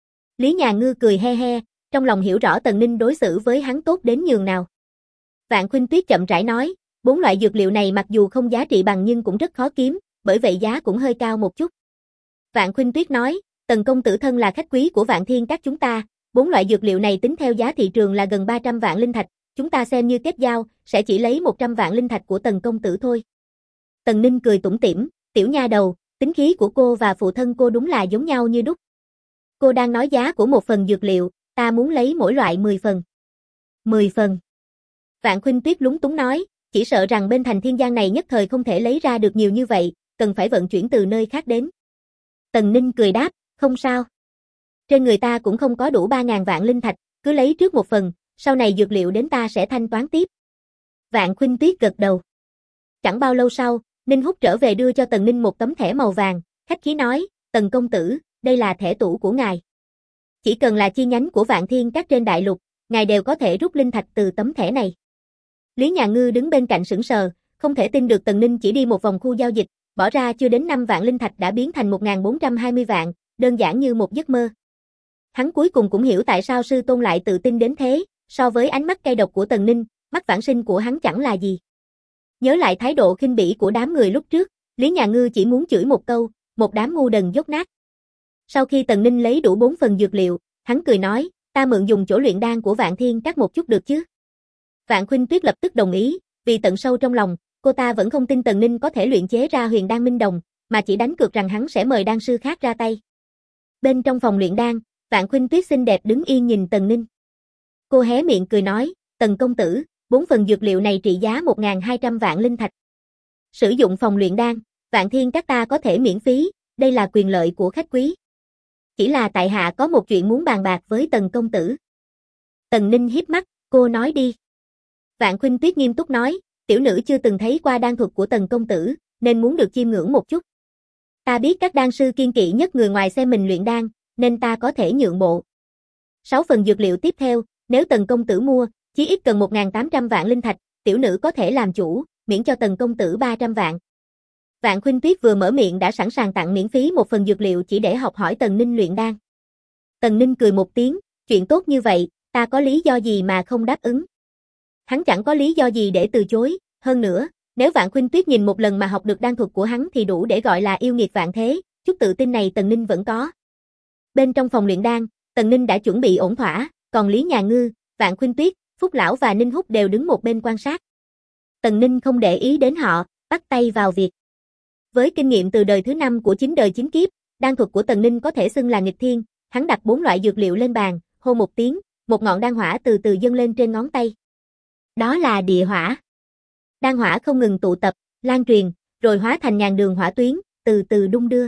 Lý Nhà Ngư cười he he, trong lòng hiểu rõ Tần Ninh đối xử với hắn tốt đến nhường nào. Vạn Khuynh Tuyết chậm rãi nói, 4 loại dược liệu này mặc dù không giá trị bằng nhưng cũng rất khó kiếm, bởi vậy giá cũng hơi cao một chút. Vạn Khuynh Tuyết nói, Tần công tử thân là khách quý của Vạn Thiên các chúng ta, 4 loại dược liệu này tính theo giá thị trường là gần 300 vạn linh thạch, chúng ta xem như kết giao, sẽ chỉ lấy 100 vạn linh thạch của Tần công tử thôi. Tần Ninh cười tủm tỉm, tiểu nha đầu, Tính khí của cô và phụ thân cô đúng là giống nhau như đúc. Cô đang nói giá của một phần dược liệu, ta muốn lấy mỗi loại 10 phần. 10 phần. Vạn Khuynh Tuyết lúng túng nói, chỉ sợ rằng bên thành Thiên Giang này nhất thời không thể lấy ra được nhiều như vậy, cần phải vận chuyển từ nơi khác đến. Tần Ninh cười đáp, không sao. Trên người ta cũng không có đủ 3.000 vạn linh thạch, cứ lấy trước một phần, sau này dược liệu đến ta sẽ thanh toán tiếp. Vạn Khuynh Tuyết gật đầu. Chẳng bao lâu sau, Ninh Húc trở về đưa cho Tần Ninh một tấm thẻ màu vàng, khách khí nói, Tần công tử, đây là thẻ tủ của ngài. Chỉ cần là chi nhánh của Vạn Thiên Các trên đại lục, ngài đều có thể rút linh thạch từ tấm thẻ này. Lý Nhà Ngư đứng bên cạnh sững sờ, không thể tin được Tần Ninh chỉ đi một vòng khu giao dịch, bỏ ra chưa đến 5 vạn linh thạch đã biến thành 1.420 vạn, đơn giản như một giấc mơ. Hắn cuối cùng cũng hiểu tại sao sư tôn lại tự tin đến thế, so với ánh mắt cay độc của Tần Ninh, mắt vãng sinh của hắn chẳng là gì. Nhớ lại thái độ khinh bỉ của đám người lúc trước, Lý Nhà Ngư chỉ muốn chửi một câu, một đám ngu đần dốt nát. Sau khi Tần Ninh lấy đủ 4 phần dược liệu, hắn cười nói, ta mượn dùng chỗ luyện đan của Vạn Thiên Các một chút được chứ? Vạn Khuynh Tuyết lập tức đồng ý, vì tận sâu trong lòng, cô ta vẫn không tin Tần Ninh có thể luyện chế ra huyền đan minh đồng, mà chỉ đánh cược rằng hắn sẽ mời đan sư khác ra tay. Bên trong phòng luyện đan, Vạn Khuynh Tuyết xinh đẹp đứng yên nhìn Tần Ninh. Cô hé miệng cười nói, Tần công tử, 4 phần dược liệu này trị giá 1.200 vạn linh thạch. Sử dụng phòng luyện đan, Vạn Thiên Các ta có thể miễn phí, đây là quyền lợi của khách quý. Chỉ là tại hạ có một chuyện muốn bàn bạc với Tần công tử. Tần Ninh híp mắt, cô nói đi. Vạn Khuynh Tuyết nghiêm túc nói, tiểu nữ chưa từng thấy qua đan thuật của Tần công tử, nên muốn được chiêm ngưỡng một chút. Ta biết các đan sư kiên kỵ nhất người ngoài xem mình luyện đan, nên ta có thể nhượng bộ. 6 phần dược liệu tiếp theo, nếu Tần công tử mua, chí ít cần 1.800 vạn linh thạch, tiểu nữ có thể làm chủ, miễn cho Tần công tử 300 vạn. Vạn Khuynh Tuyết vừa mở miệng đã sẵn sàng tặng miễn phí một phần dược liệu chỉ để học hỏi Tần Ninh luyện đan. Tần Ninh cười một tiếng, chuyện tốt như vậy, ta có lý do gì mà không đáp ứng? Hắn chẳng có lý do gì để từ chối, hơn nữa, nếu Vạn Khuynh Tuyết nhìn một lần mà học được đan thuật của hắn thì đủ để gọi là yêu nghiệt vạn thế, chút tự tin này Tần Ninh vẫn có. Bên trong phòng luyện đan, Tần Ninh đã chuẩn bị ổn thỏa, còn Lý Nhà Ngư, Vạn Khuynh Tuyết, Phúc Lão và Ninh Húc đều đứng một bên quan sát. Tần Ninh không để ý đến họ, bắt tay vào việc. Với kinh nghiệm từ đời thứ 5 của 9 đời 9 kiếp, đan thuật của Tần Ninh có thể xưng là nghịch thiên, hắn đặt 4 loại dược liệu lên bàn, hô một tiếng, một ngọn đan hỏa từ từ dâng lên trên ngón tay. Đó là địa hỏa. Đan hỏa không ngừng tụ tập, lan truyền, rồi hóa thành ngàn đường hỏa tuyến, từ từ đung đưa.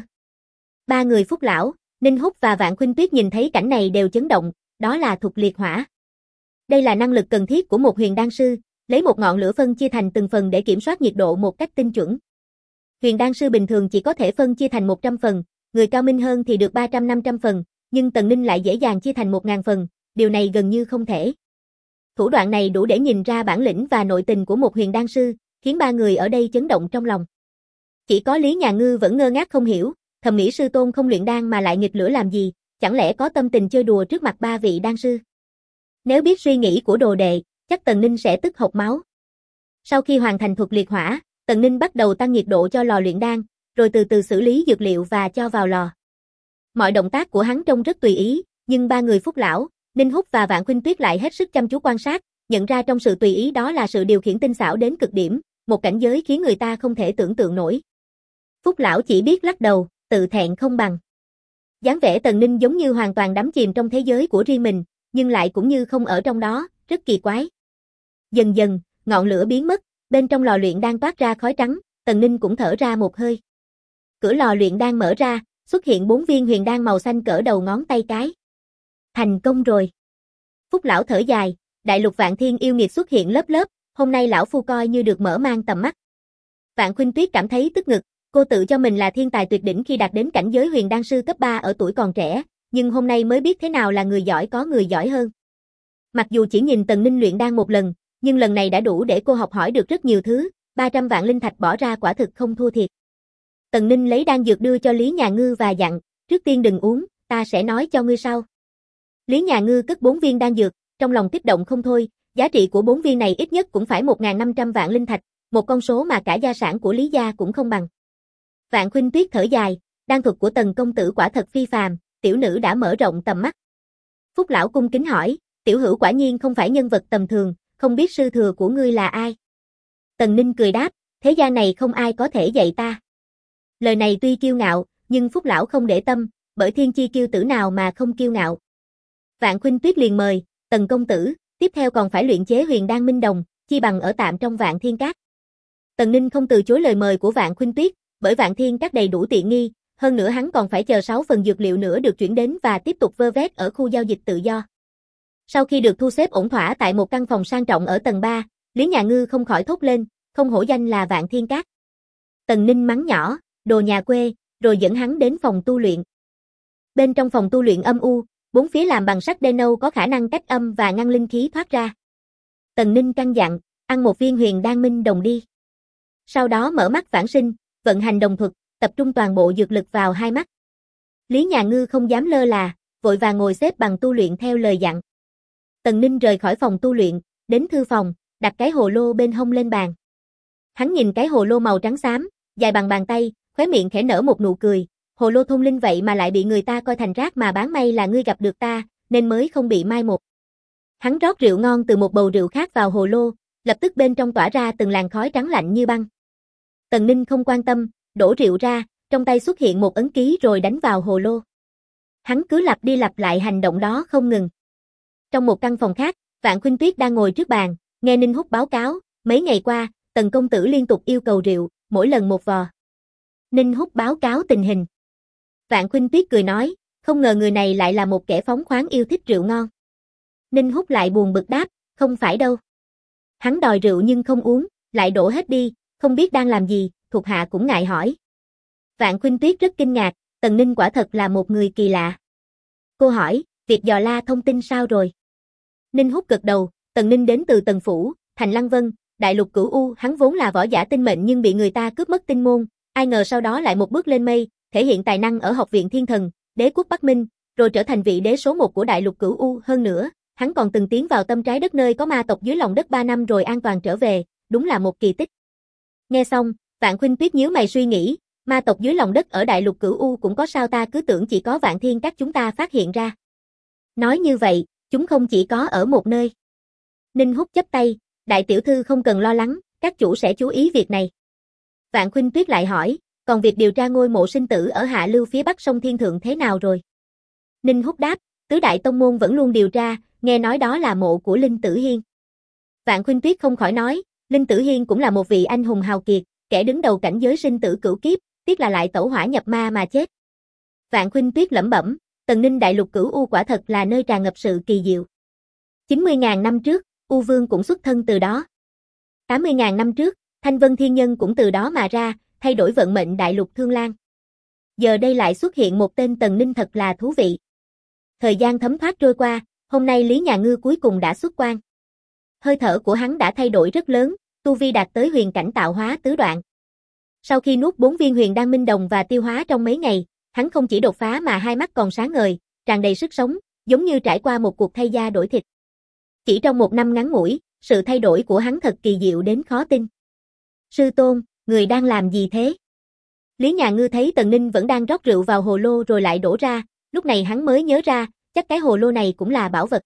Ba người Phúc Lão, Ninh Húc và Vạn Khuynh Tuyết nhìn thấy cảnh này đều chấn động, đó là Thục Liệt Hỏa. Đây là năng lực cần thiết của một huyền đan sư, lấy một ngọn lửa phân chia thành từng phần để kiểm soát nhiệt độ một cách tinh chuẩn. Huyền đan sư bình thường chỉ có thể phân chia thành 100 phần, người cao minh hơn thì được 300-500 phần, nhưng Tần Ninh lại dễ dàng chia thành 1.000 phần, điều này gần như không thể. Thủ đoạn này đủ để nhìn ra bản lĩnh và nội tình của một huyền đan sư, khiến ba người ở đây chấn động trong lòng. Chỉ có Lý Nhà Ngư vẫn ngơ ngác không hiểu, thầm nghĩ sư tôn không luyện đan mà lại nghịch lửa làm gì, chẳng lẽ có tâm tình chơi đùa trước mặt ba vị đan sư. Nếu biết suy nghĩ của đồ đệ, chắc Tần Ninh sẽ tức hộc máu. Sau khi hoàn thành thuật liệt hỏa, Tần Ninh bắt đầu tăng nhiệt độ cho lò luyện đan, rồi từ từ xử lý dược liệu và cho vào lò. Mọi động tác của hắn trông rất tùy ý, nhưng ba người Phúc Lão, Ninh Húc và Vạn Khuynh Tuyết lại hết sức chăm chú quan sát, nhận ra trong sự tùy ý đó là sự điều khiển tinh xảo đến cực điểm, một cảnh giới khiến người ta không thể tưởng tượng nổi. Phúc Lão chỉ biết lắc đầu, tự thẹn không bằng. Dáng vẻ Tần Ninh giống như hoàn toàn đắm chìm trong thế giới của riêng mình, nhưng lại cũng như không ở trong đó, rất kỳ quái. Dần dần, ngọn lửa biến mất, bên trong lò luyện đan toát ra khói trắng, Tần Ninh cũng thở ra một hơi. Cửa lò luyện đan mở ra, xuất hiện 4 viên huyền đan màu xanh cỡ đầu ngón tay cái. Thành công rồi. Phúc Lão thở dài, đại lục Vạn Thiên yêu nghiệt xuất hiện lớp lớp, hôm nay lão phu coi như được mở mang tầm mắt. Vạn Khuynh Tuyết cảm thấy tức ngực, cô tự cho mình là thiên tài tuyệt đỉnh khi đạt đến cảnh giới huyền đan sư cấp 3 ở tuổi còn trẻ, nhưng hôm nay mới biết thế nào là người giỏi có người giỏi hơn. Mặc dù chỉ nhìn Tần Ninh luyện đan một lần, nhưng lần này đã đủ để cô học hỏi được rất nhiều thứ, 300 vạn linh thạch bỏ ra quả thực không thua thiệt. Tần Ninh lấy đan dược đưa cho Lý Nhà Ngư và dặn, trước tiên đừng uống, ta sẽ nói cho ngươi sau. Lý Nhà Ngư cất 4 viên đan dược, trong lòng kích động không thôi, giá trị của 4 viên này ít nhất cũng phải 1.500 vạn linh thạch, một con số mà cả gia sản của Lý gia cũng không bằng. Vạn Khuynh Tuyết thở dài, đan thuật của Tần công tử quả thật phi phàm, tiểu nữ đã mở rộng tầm mắt. Phúc Lão cung kính hỏi, tiểu hữu quả nhiên không phải nhân vật tầm thường, không biết sư thừa của ngươi là ai? Tần Ninh cười đáp, thế gian này không ai có thể dạy ta. Lời này tuy kiêu ngạo, nhưng Phúc lão không để tâm, bởi thiên chi kiêu tử nào mà không kiêu ngạo. Vạn Khuynh Tuyết liền mời, Tần công tử, tiếp theo còn phải luyện chế huyền đan minh đồng, chi bằng ở tạm trong Vạn Thiên Các. Tần Ninh không từ chối lời mời của Vạn Khuynh Tuyết, bởi Vạn Thiên Các đầy đủ tiện nghi, hơn nữa hắn còn phải chờ 6 phần dược liệu nữa được chuyển đến và tiếp tục vơ vét ở khu giao dịch tự do. Sau khi được thu xếp ổn thỏa tại một căn phòng sang trọng ở tầng 3, Lý Nhà Ngư không khỏi thốt lên, không hổ danh là Vạn Thiên Các. Tần Ninh mắng nhỏ, đồ nhà quê, rồi dẫn hắn đến phòng tu luyện. Bên trong phòng tu luyện âm u, bốn phía làm bằng sắt đê nâu có khả năng cách âm và ngăn linh khí thoát ra. Tần Ninh căn dặn, ăn một viên huyền đan minh đồng đi. Sau đó mở mắt vãng sinh, vận hành đồng thuật, tập trung toàn bộ dược lực vào hai mắt. Lý Nhà Ngư không dám lơ là, vội vàng ngồi xếp bằng tu luyện theo lời dặn. Tần Ninh rời khỏi phòng tu luyện, đến thư phòng, đặt cái hồ lô bên hông lên bàn. Hắn nhìn cái hồ lô màu trắng xám, dài bằng bàn tay, khóe miệng khẽ nở một nụ cười. Hồ lô thông linh vậy mà lại bị người ta coi thành rác mà bán, may là ngươi gặp được ta, nên mới không bị mai một. Hắn rót rượu ngon từ một bầu rượu khác vào hồ lô, lập tức bên trong tỏa ra từng làn khói trắng lạnh như băng. Tần Ninh không quan tâm, đổ rượu ra, trong tay xuất hiện một ấn ký rồi đánh vào hồ lô. Hắn cứ lặp đi lặp lại hành động đó không ngừng. Trong một căn phòng khác, Vạn Khuynh Tuyết đang ngồi trước bàn, nghe Ninh Húc báo cáo, mấy ngày qua, Tần công tử liên tục yêu cầu rượu, mỗi lần một vò. Ninh Húc báo cáo tình hình. Vạn Khuynh Tuyết cười nói, không ngờ người này lại là một kẻ phóng khoáng yêu thích rượu ngon. Ninh Húc lại buồn bực đáp, không phải đâu. Hắn đòi rượu nhưng không uống, lại đổ hết đi, không biết đang làm gì, thuộc hạ cũng ngại hỏi. Vạn Khuynh Tuyết rất kinh ngạc, Tần Ninh quả thật là một người kỳ lạ. Cô hỏi, việc dò la thông tin sao rồi? Ninh Húc gật đầu, Tần Ninh đến từ Tần Phủ, thành Lăng Vân, đại lục Cửu U, hắn vốn là võ giả tinh mệnh nhưng bị người ta cướp mất tinh môn, ai ngờ sau đó lại một bước lên mây, thể hiện tài năng ở Học viện Thiên Thần, Đế quốc Bắc Minh, rồi trở thành vị đế số 1 của đại lục Cửu U. Hơn nữa, hắn còn từng tiến vào tâm trái đất nơi có ma tộc dưới lòng đất 3 năm rồi an toàn trở về, đúng là một kỳ tích. Nghe xong, Vạn Khuynh Tuyết nhíu mày suy nghĩ, ma tộc dưới lòng đất ở đại lục Cửu U cũng có sao, ta cứ tưởng chỉ có Vạn Thiên Các chúng ta phát hiện ra. Nói như vậy, chúng không chỉ có ở một nơi. Ninh Húc chắp tay, đại tiểu thư không cần lo lắng, các chủ sẽ chú ý việc này. Vạn Khuynh Tuyết lại hỏi, còn việc điều tra ngôi mộ sinh tử ở hạ lưu phía bắc sông Thiên Thượng thế nào rồi? Ninh Húc đáp, tứ đại tông môn vẫn luôn điều tra, nghe nói đó là mộ của Linh Tử Hiên. Vạn Khuynh Tuyết không khỏi nói, Linh Tử Hiên cũng là một vị anh hùng hào kiệt, kẻ đứng đầu cảnh giới sinh tử cửu kiếp, tiếc là lại tẩu hỏa nhập ma mà chết. Vạn Khuynh Tuyết lẩm bẩm, Tần Ninh đại lục Cửu U quả thật là nơi tràn ngập sự kỳ diệu. 90.000 năm trước, U Vương cũng xuất thân từ đó. 80.000 năm trước, Thanh Vân Thiên Nhân cũng từ đó mà ra, thay đổi vận mệnh đại lục Thương Lan. Giờ đây lại xuất hiện một tên Tần Ninh thật là thú vị. Thời gian thấm thoát trôi qua, hôm nay Lý Nhà Ngư cuối cùng đã xuất quan. Hơi thở của hắn đã thay đổi rất lớn, tu vi đạt tới huyền cảnh tạo hóa tứ đoạn. Sau khi nuốt 4 viên huyền đan minh đồng và tiêu hóa trong mấy ngày, hắn không chỉ đột phá mà hai mắt còn sáng ngời, tràn đầy sức sống, giống như trải qua một cuộc thay da đổi thịt. Chỉ trong một năm ngắn ngủi, sự thay đổi của hắn thật kỳ diệu đến khó tin. Sư tôn, người đang làm gì thế? Lý Nhà Ngư thấy Tần Ninh vẫn đang rót rượu vào hồ lô rồi lại đổ ra, lúc này hắn mới nhớ ra, chắc cái hồ lô này cũng là bảo vật.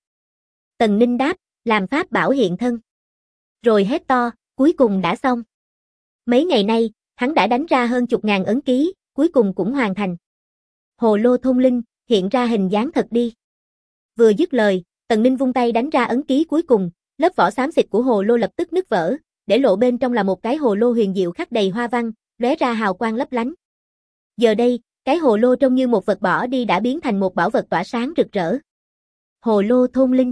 Tần Ninh đáp, làm pháp bảo hiện thân. Rồi hét to, cuối cùng đã xong. Mấy ngày nay, hắn đã đánh ra hơn chục ngàn ấn ký, cuối cùng cũng hoàn thành. Hồ lô thông linh, hiện ra hình dáng thật đi. Vừa dứt lời, Tần Ninh vung tay đánh ra ấn ký cuối cùng, lớp vỏ xám xịt của hồ lô lập tức nứt vỡ, để lộ bên trong là một cái hồ lô huyền diệu khắc đầy hoa văn, lóe ra hào quang lấp lánh. Giờ đây, cái hồ lô trông như một vật bỏ đi đã biến thành một bảo vật tỏa sáng rực rỡ. Hồ lô thôn linh.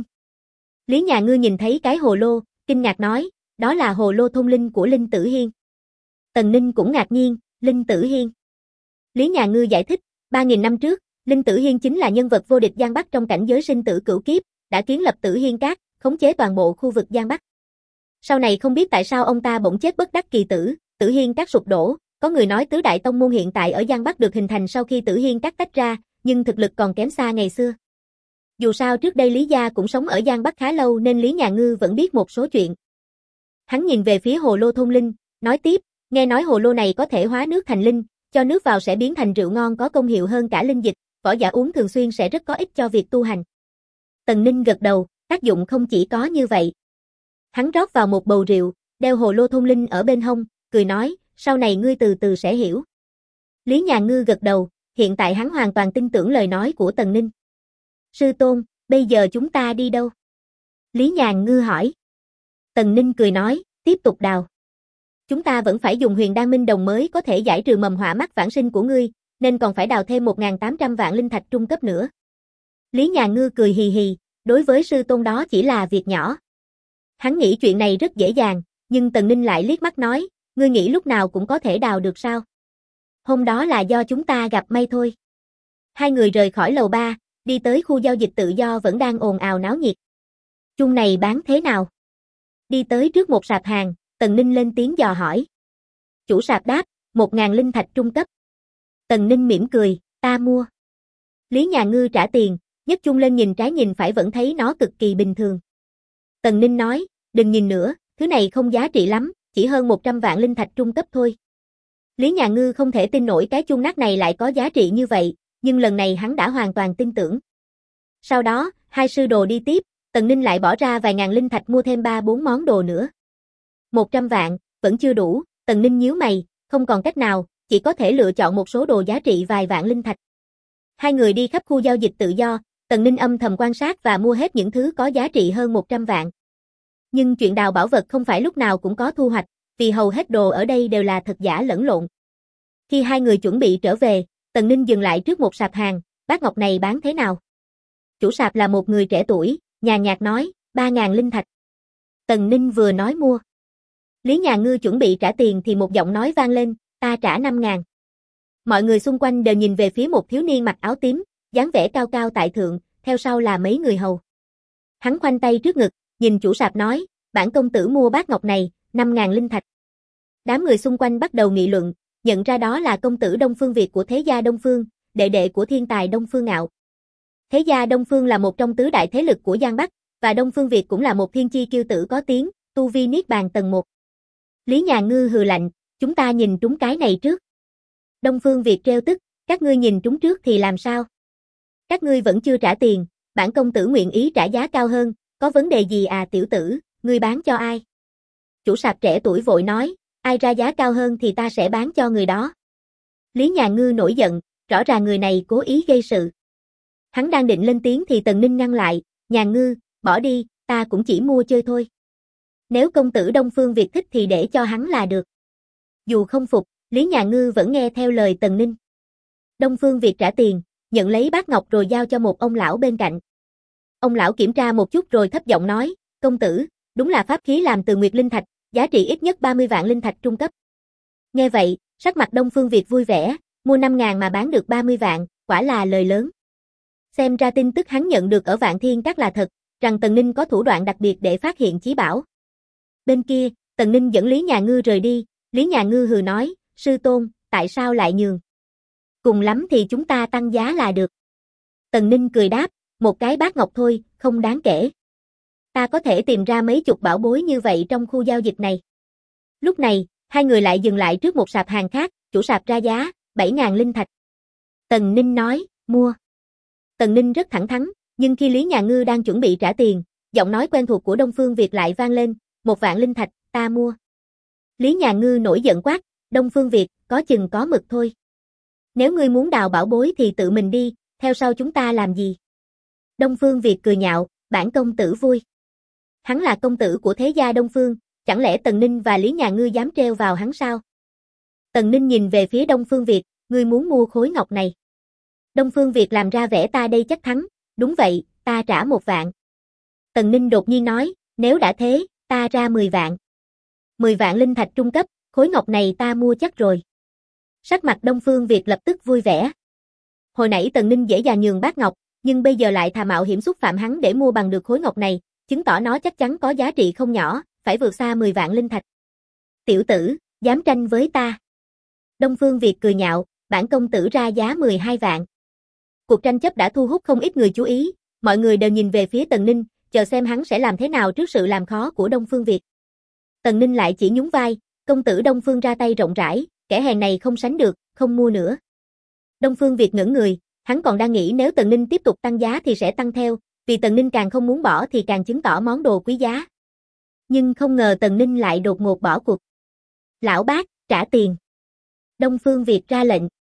Lý Nhà Ngư nhìn thấy cái hồ lô, kinh ngạc nói, đó là hồ lô thôn linh của Linh Tử Hiên. Tần Ninh cũng ngạc nhiên, Linh Tử Hiên. Lý Nhà Ngư giải thích, 3.000 năm trước, Linh Tử Hiên chính là nhân vật vô địch Giang Bắc trong cảnh giới sinh tử cửu kiếp, đã kiến lập Tử Hiên Các, khống chế toàn bộ khu vực Giang Bắc. Sau này không biết tại sao ông ta bỗng chết bất đắc kỳ tử, Tử Hiên Các sụp đổ, có người nói tứ đại tông môn hiện tại ở Giang Bắc được hình thành sau khi Tử Hiên Các tách ra, nhưng thực lực còn kém xa ngày xưa. Dù sao trước đây Lý gia cũng sống ở Giang Bắc khá lâu nên Lý Nhà Ngư vẫn biết một số chuyện. Hắn nhìn về phía hồ lô thôn linh, nói tiếp, nghe nói hồ lô này có thể hóa nước thành linh, cho nước vào sẽ biến thành rượu ngon có công hiệu hơn cả linh dịch, võ giả uống thường xuyên sẽ rất có ích cho việc tu hành. Tần Ninh gật đầu, tác dụng không chỉ có như vậy. Hắn rót vào một bầu rượu, đeo hồ lô thôn linh ở bên hông, cười nói, sau này ngươi từ từ sẽ hiểu. Lý Nhà Ngư gật đầu, hiện tại hắn hoàn toàn tin tưởng lời nói của Tần Ninh. Sư tôn, bây giờ chúng ta đi đâu? Lý Nhà Ngư hỏi. Tần Ninh cười nói, tiếp tục đào. Chúng ta vẫn phải dùng huyền đan minh đồng mới có thể giải trừ mầm họa mắt vãng sinh của ngươi, nên còn phải đào thêm 1.800 vạn linh thạch trung cấp nữa. Lý Nhà Ngư cười hì hì, đối với sư tôn đó chỉ là việc nhỏ. Hắn nghĩ chuyện này rất dễ dàng, nhưng Tần Ninh lại liếc mắt nói, ngươi nghĩ lúc nào cũng có thể đào được sao? Hôm đó là do chúng ta gặp may thôi. Hai người rời khỏi lầu 3, đi tới khu giao dịch tự do vẫn đang ồn ào náo nhiệt. Chung này bán thế nào? Đi tới trước một sạp hàng, Tần Ninh lên tiếng dò hỏi. Chủ sạp đáp, 1.000 linh thạch trung cấp. Tần Ninh mỉm cười, ta mua. Lý Nhà Ngư trả tiền, nhấc chung lên nhìn trái nhìn phải vẫn thấy nó cực kỳ bình thường. Tần Ninh nói, đừng nhìn nữa, thứ này không giá trị lắm, chỉ hơn 100 vạn linh thạch trung cấp thôi. Lý Nhà Ngư không thể tin nổi cái chung nát này lại có giá trị như vậy, nhưng lần này hắn đã hoàn toàn tin tưởng. Sau đó, hai sư đồ đi tiếp, Tần Ninh lại bỏ ra vài ngàn linh thạch mua thêm 3-4 món đồ nữa. 100 vạn, vẫn chưa đủ, Tần Ninh nhíu mày, không còn cách nào, chỉ có thể lựa chọn một số đồ giá trị vài vạn linh thạch. Hai người đi khắp khu giao dịch tự do, Tần Ninh âm thầm quan sát và mua hết những thứ có giá trị hơn 100 vạn. Nhưng chuyện đào bảo vật không phải lúc nào cũng có thu hoạch, vì hầu hết đồ ở đây đều là thật giả lẫn lộn. Khi hai người chuẩn bị trở về, Tần Ninh dừng lại trước một sạp hàng, bát ngọc này bán thế nào? Chủ sạp là một người trẻ tuổi, nhàn nhạt nói, 3.000 linh thạch. Tần Ninh vừa nói mua. Lý Nhà Ngư chuẩn bị trả tiền thì một giọng nói vang lên, ta trả 5.000. Mọi người xung quanh đều nhìn về phía một thiếu niên mặc áo tím, dáng vẻ cao cao tại thượng, theo sau là mấy người hầu. Hắn khoanh tay trước ngực, nhìn chủ sạp nói, bản công tử mua bát ngọc này, 5.000 linh thạch. Đám người xung quanh bắt đầu nghị luận, nhận ra đó là công tử Đông Phương Việt của thế gia Đông Phương, đệ đệ của thiên tài Đông Phương Ngạo. Thế gia Đông Phương là một trong tứ đại thế lực của Giang Bắc, và Đông Phương Việt cũng là một thiên chi kiêu tử có tiếng, tu vi niết bàn tầng 1. Lý Nhà Ngư hừ lạnh, chúng ta nhìn trúng cái này trước. Đông Phương Việt trêu tức, các ngươi nhìn trúng trước thì làm sao? Các ngươi vẫn chưa trả tiền, bản công tử nguyện ý trả giá cao hơn, có vấn đề gì à tiểu tử, ngươi bán cho ai? Chủ sạp trẻ tuổi vội nói, ai ra giá cao hơn thì ta sẽ bán cho người đó. Lý Nhà Ngư nổi giận, rõ ràng người này cố ý gây sự. Hắn đang định lên tiếng thì Tần Ninh ngăn lại, Nhà Ngư, bỏ đi, ta cũng chỉ mua chơi thôi. Nếu công tử Đông Phương Việt thích thì để cho hắn là được. Dù không phục, Lý Nhà Ngư vẫn nghe theo lời Tần Ninh. Đông Phương Việt trả tiền, nhận lấy bát ngọc rồi giao cho một ông lão bên cạnh. Ông lão kiểm tra một chút rồi thấp giọng nói, công tử, đúng là pháp khí làm từ nguyệt linh thạch, giá trị ít nhất 30 vạn linh thạch trung cấp. Nghe vậy, sắc mặt Đông Phương Việt vui vẻ, mua 5.000 mà bán được 30 vạn, quả là lời lớn. Xem ra tin tức hắn nhận được ở Vạn Thiên Các là thật, rằng Tần Ninh có thủ đoạn đặc biệt để phát hiện chí bảo. Bên kia, Tần Ninh dẫn Lý Nhà Ngư rời đi, Lý Nhà Ngư hừ nói, sư tôn, tại sao lại nhường? Cùng lắm thì chúng ta tăng giá là được. Tần Ninh cười đáp, một cái bát ngọc thôi, không đáng kể. Ta có thể tìm ra mấy chục bảo bối như vậy trong khu giao dịch này. Lúc này, hai người lại dừng lại trước một sạp hàng khác, chủ sạp ra giá, 7.000 linh thạch. Tần Ninh nói, mua. Tần Ninh rất thẳng thắn, nhưng khi Lý Nhà Ngư đang chuẩn bị trả tiền, giọng nói quen thuộc của Đông Phương Việt lại vang lên, 1 vạn linh thạch, ta mua. Lý Nhà Ngư nổi giận quát, Đông Phương Việt, có chừng có mực thôi. Nếu ngươi muốn đào bảo bối thì tự mình đi, theo sau chúng ta làm gì? Đông Phương Việt cười nhạo, bản công tử vui. Hắn là công tử của thế gia Đông Phương, chẳng lẽ Tần Ninh và Lý Nhà Ngư dám treo vào hắn sao? Tần Ninh nhìn về phía Đông Phương Việt, ngươi muốn mua khối ngọc này. Đông Phương Việt làm ra vẻ ta đây chắc thắng, đúng vậy, ta trả 1 vạn. Tần Ninh đột nhiên nói, nếu đã thế, ta ra 10 vạn. 10 vạn linh thạch trung cấp, khối ngọc này ta mua chắc rồi. Sắc mặt Đông Phương Việt lập tức vui vẻ. Hồi nãy Tần Ninh dễ dàng nhường bát ngọc, nhưng bây giờ lại thà mạo hiểm xúc phạm hắn để mua bằng được khối ngọc này, chứng tỏ nó chắc chắn có giá trị không nhỏ, phải vượt xa 10 vạn linh thạch. Tiểu tử, dám tranh với ta. Đông Phương Việt cười nhạo, bản công tử ra giá 12 vạn. Cuộc tranh chấp đã thu hút không ít người chú ý, mọi người đều nhìn về phía Tần Ninh, chờ xem hắn sẽ làm thế nào trước sự làm khó của Đông Phương Việt. Tần Ninh lại chỉ nhún vai, công tử Đông Phương ra tay rộng rãi, kẻ hèn này không sánh được, không mua nữa. Đông Phương Việt ngẩn người, hắn còn đang nghĩ nếu Tần Ninh tiếp tục tăng giá thì sẽ tăng theo, vì Tần Ninh càng không muốn bỏ thì càng chứng tỏ món đồ quý giá. Nhưng không ngờ Tần Ninh lại đột ngột bỏ cuộc. Lão bác, trả tiền. Đông Phương Việt ra lệnh.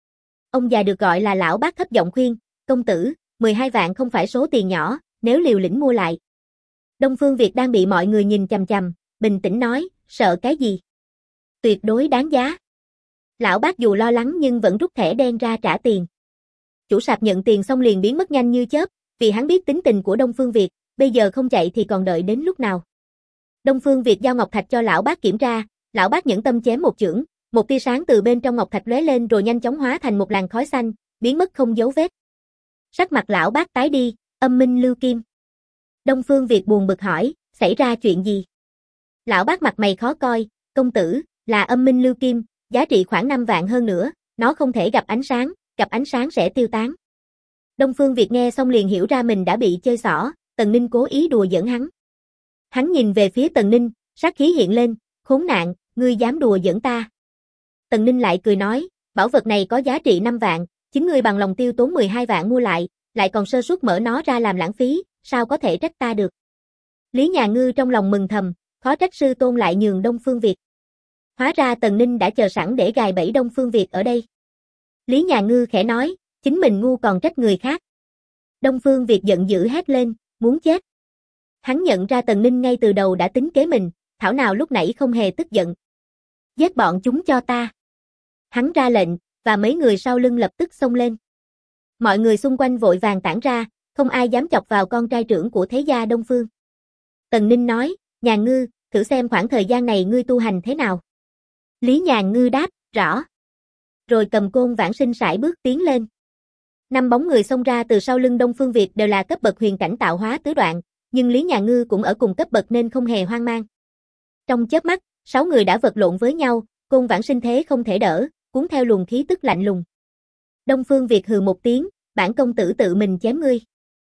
Ông già được gọi là Lão Bác thấp giọng khuyên, công tử, 12 vạn không phải số tiền nhỏ, nếu liều lĩnh mua lại. Đông Phương Việt đang bị mọi người nhìn chằm chằm, bình tĩnh nói, sợ cái gì? Tuyệt đối đáng giá. Lão Bác dù lo lắng nhưng vẫn rút thẻ đen ra trả tiền. Chủ sạp nhận tiền xong liền biến mất nhanh như chớp, vì hắn biết tính tình của Đông Phương Việt, bây giờ không chạy thì còn đợi đến lúc nào. Đông Phương Việt giao ngọc thạch cho Lão Bác kiểm tra, Lão Bác nhẫn tâm chém một chưởng, một tia sáng từ bên trong ngọc thạch lóe lên rồi nhanh chóng hóa thành một làn khói xanh, biến mất không dấu vết. Sắc mặt Lão Bác tái đi, âm minh lưu kim. Đông Phương Việt buồn bực hỏi, xảy ra chuyện gì? Lão Bác mặt mày khó coi, công tử, là âm minh lưu kim, giá trị khoảng 5 vạn hơn nữa, nó không thể gặp ánh sáng sẽ tiêu tán. Đông Phương Việt nghe xong liền hiểu ra mình đã bị chơi xỏ, Tần Ninh cố ý đùa giỡn hắn. Hắn nhìn về phía Tần Ninh, sát khí hiện lên, khốn nạn, ngươi dám đùa giỡn ta. Tần Ninh lại cười nói, bảo vật này có giá trị 5 vạn, chính ngươi bằng lòng tiêu tốn 12 vạn mua lại còn sơ suất mở nó ra làm lãng phí, sao có thể trách ta được. Lý Nhà Ngư trong lòng mừng thầm, khó trách sư tôn lại nhường Đông Phương Việt. Hóa ra Tần Ninh đã chờ sẵn để gài bẫy Đông Phương Việt ở đây. Lý Nhà Ngư khẽ nói, chính mình ngu còn trách người khác. Đông Phương Việt giận dữ hét lên, muốn chết. Hắn nhận ra Tần Ninh ngay từ đầu đã tính kế mình, thảo nào lúc nãy không hề tức giận. Giết bọn chúng cho ta. Hắn ra lệnh, và mấy người sau lưng lập tức xông lên. Mọi người xung quanh vội vàng tản ra, không ai dám chọc vào con trai trưởng của thế gia Đông Phương. Tần Ninh nói, Nhà Ngư, thử xem khoảng thời gian này ngươi tu hành thế nào. Lý Nhà Ngư đáp, rõ. Rồi cầm côn vãng sinh sải bước tiến lên. 5 bóng người xông ra từ sau lưng Đông Phương Việt đều là cấp bậc huyền cảnh tạo hóa tứ đoạn, nhưng Lý Nhà Ngư cũng ở cùng cấp bậc nên không hề hoang mang. Trong chớp mắt, 6 người đã vật lộn với nhau, côn vãng sinh thế không thể đỡ, cuốn theo luồng khí tức lạnh lùng. Đông Phương Việt hừ một tiếng, bản công tử tự mình chém ngươi.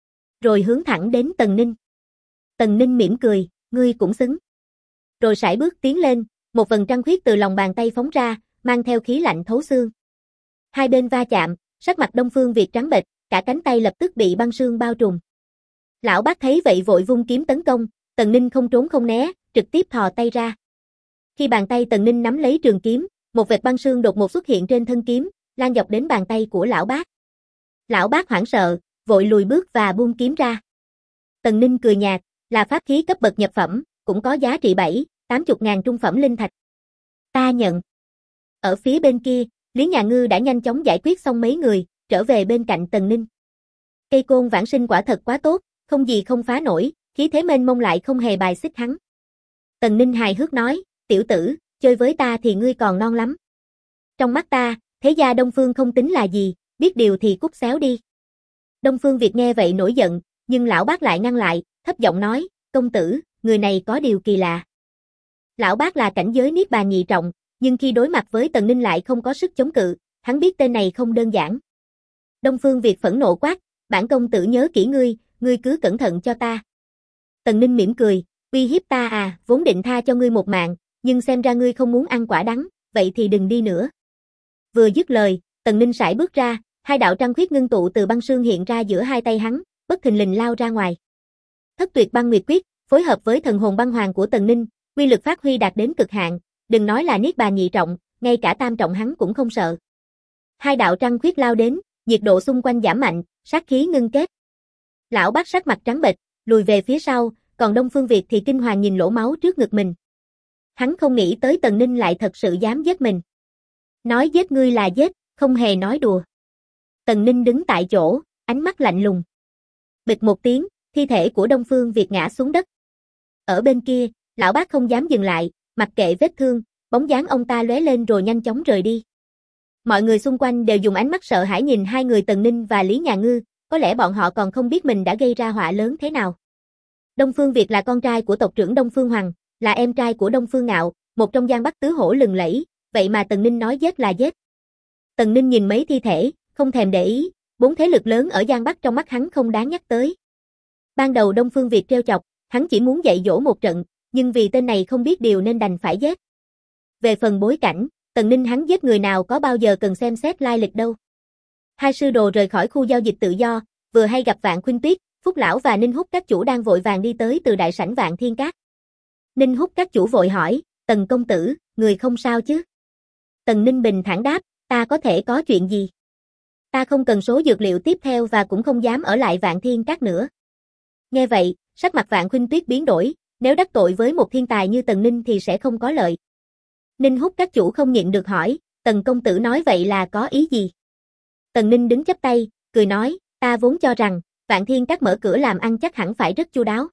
Rồi hướng thẳng đến Tần Ninh. Tần Ninh mỉm cười, ngươi cũng xứng. Rồi sải bước tiến lên, một vầng trăng khuyết từ lòng bàn tay phóng ra, mang theo khí lạnh thấu xương. Hai bên va chạm, sắc mặt Đông Phương Việt trắng bệch, cả cánh tay lập tức bị băng sương bao trùm. Lão Bác thấy vậy vội vung kiếm tấn công, Tần Ninh không trốn không né, trực tiếp thò tay ra. Khi bàn tay Tần Ninh nắm lấy trường kiếm, một vệt băng sương đột ngột xuất hiện trên thân kiếm, lan dọc đến bàn tay của Lão Bác. Lão Bác hoảng sợ, vội lùi bước và buông kiếm ra. Tần Ninh cười nhạt, là pháp khí cấp bậc nhập phẩm, cũng có giá trị 80 ngàn trung phẩm linh thạch. Ta nhận. Ở phía bên kia, Lý Nhà Ngư đã nhanh chóng giải quyết xong mấy người, trở về bên cạnh Tần Ninh. Cây côn vãng sinh quả thật quá tốt, không gì không phá nổi, khí thế mênh mông lại không hề bài xích hắn. Tần Ninh hài hước nói, tiểu tử, chơi với ta thì ngươi còn non lắm. Trong mắt ta, thế gia Đông Phương không tính là gì, biết điều thì cút xéo đi. Đông Phương Việt nghe vậy nổi giận, nhưng Lão Bác lại ngăn lại, thấp giọng nói, công tử, người này có điều kỳ lạ. Lão Bác là cảnh giới Niết Bàn nhị trọng, nhưng khi đối mặt với Tần Ninh lại không có sức chống cự, hắn biết tên này không đơn giản. Đông Phương Việt phẫn nộ quát, bản công tử nhớ kỹ ngươi cứ cẩn thận cho ta. Tần Ninh mỉm cười, uy hiếp ta à, vốn định tha cho ngươi một mạng, nhưng xem ra ngươi không muốn ăn quả đắng, vậy thì đừng đi nữa. Vừa dứt lời, Tần Ninh sải bước ra, hai đạo trăng khuyết ngưng tụ từ băng sương hiện ra giữa hai tay hắn, bất thình lình lao ra ngoài. Thất tuyệt băng nguyệt quyết, phối hợp với thần hồn băng hoàng của Tần Ninh, uy lực phát huy đạt đến cực hạn, đừng nói là Niết Bàn nhị trọng, ngay cả tam trọng hắn cũng không sợ. Hai đạo trăng khuyết lao đến, nhiệt độ xung quanh giảm mạnh, sát khí ngưng kết. Lão Bác sắc mặt trắng bệch, lùi về phía sau, còn Đông Phương Việt thì kinh hoàng nhìn lỗ máu trước ngực mình. Hắn không nghĩ tới Tần Ninh lại thật sự dám giết mình. Nói giết ngươi là giết, không hề nói đùa. Tần Ninh đứng tại chỗ, ánh mắt lạnh lùng. Bịch một tiếng, thi thể của Đông Phương Việt ngã xuống đất. Ở bên kia, Lão Bác không dám dừng lại, mặc kệ vết thương, bóng dáng ông ta lóe lên rồi nhanh chóng rời đi. Mọi người xung quanh đều dùng ánh mắt sợ hãi nhìn hai người Tần Ninh và Lý Nhà Ngư, có lẽ bọn họ còn không biết mình đã gây ra họa lớn thế nào. Đông Phương Việt là con trai của tộc trưởng Đông Phương Hoàng, là em trai của Đông Phương Ngạo, một trong Giang Bắc tứ hổ lừng lẫy, vậy mà Tần Ninh nói giết là giết. Tần Ninh nhìn mấy thi thể, không thèm để ý, 4 thế lực lớn ở Giang Bắc trong mắt hắn không đáng nhắc tới. Ban đầu Đông Phương Việt trêu chọc, hắn chỉ muốn dạy dỗ một trận, nhưng vì tên này không biết điều nên đành phải giết. Về phần bối cảnh, Tần Ninh hắn giết người nào có bao giờ cần xem xét lai lịch đâu. Hai sư đồ rời khỏi khu giao dịch tự do, vừa hay gặp Vạn Khuynh Tuyết, Phúc Lão và Ninh Húc các chủ đang vội vàng đi tới từ đại sảnh Vạn Thiên Các. Ninh Húc các chủ vội hỏi, Tần công tử, người không sao chứ? Tần Ninh bình thản đáp, ta có thể có chuyện gì? Ta không cần số dược liệu tiếp theo và cũng không dám ở lại Vạn Thiên Các nữa. Nghe vậy, sắc mặt Vạn Khuynh Tuyết biến đổi, nếu đắc tội với một thiên tài như Tần Ninh thì sẽ không có lợi. Ninh Húc các chủ không nhịn được hỏi, Tần công tử nói vậy là có ý gì? Tần Ninh đứng chắp tay, cười nói, ta vốn cho rằng, Vạn Thiên Các mở cửa làm ăn chắc hẳn phải rất chu đáo.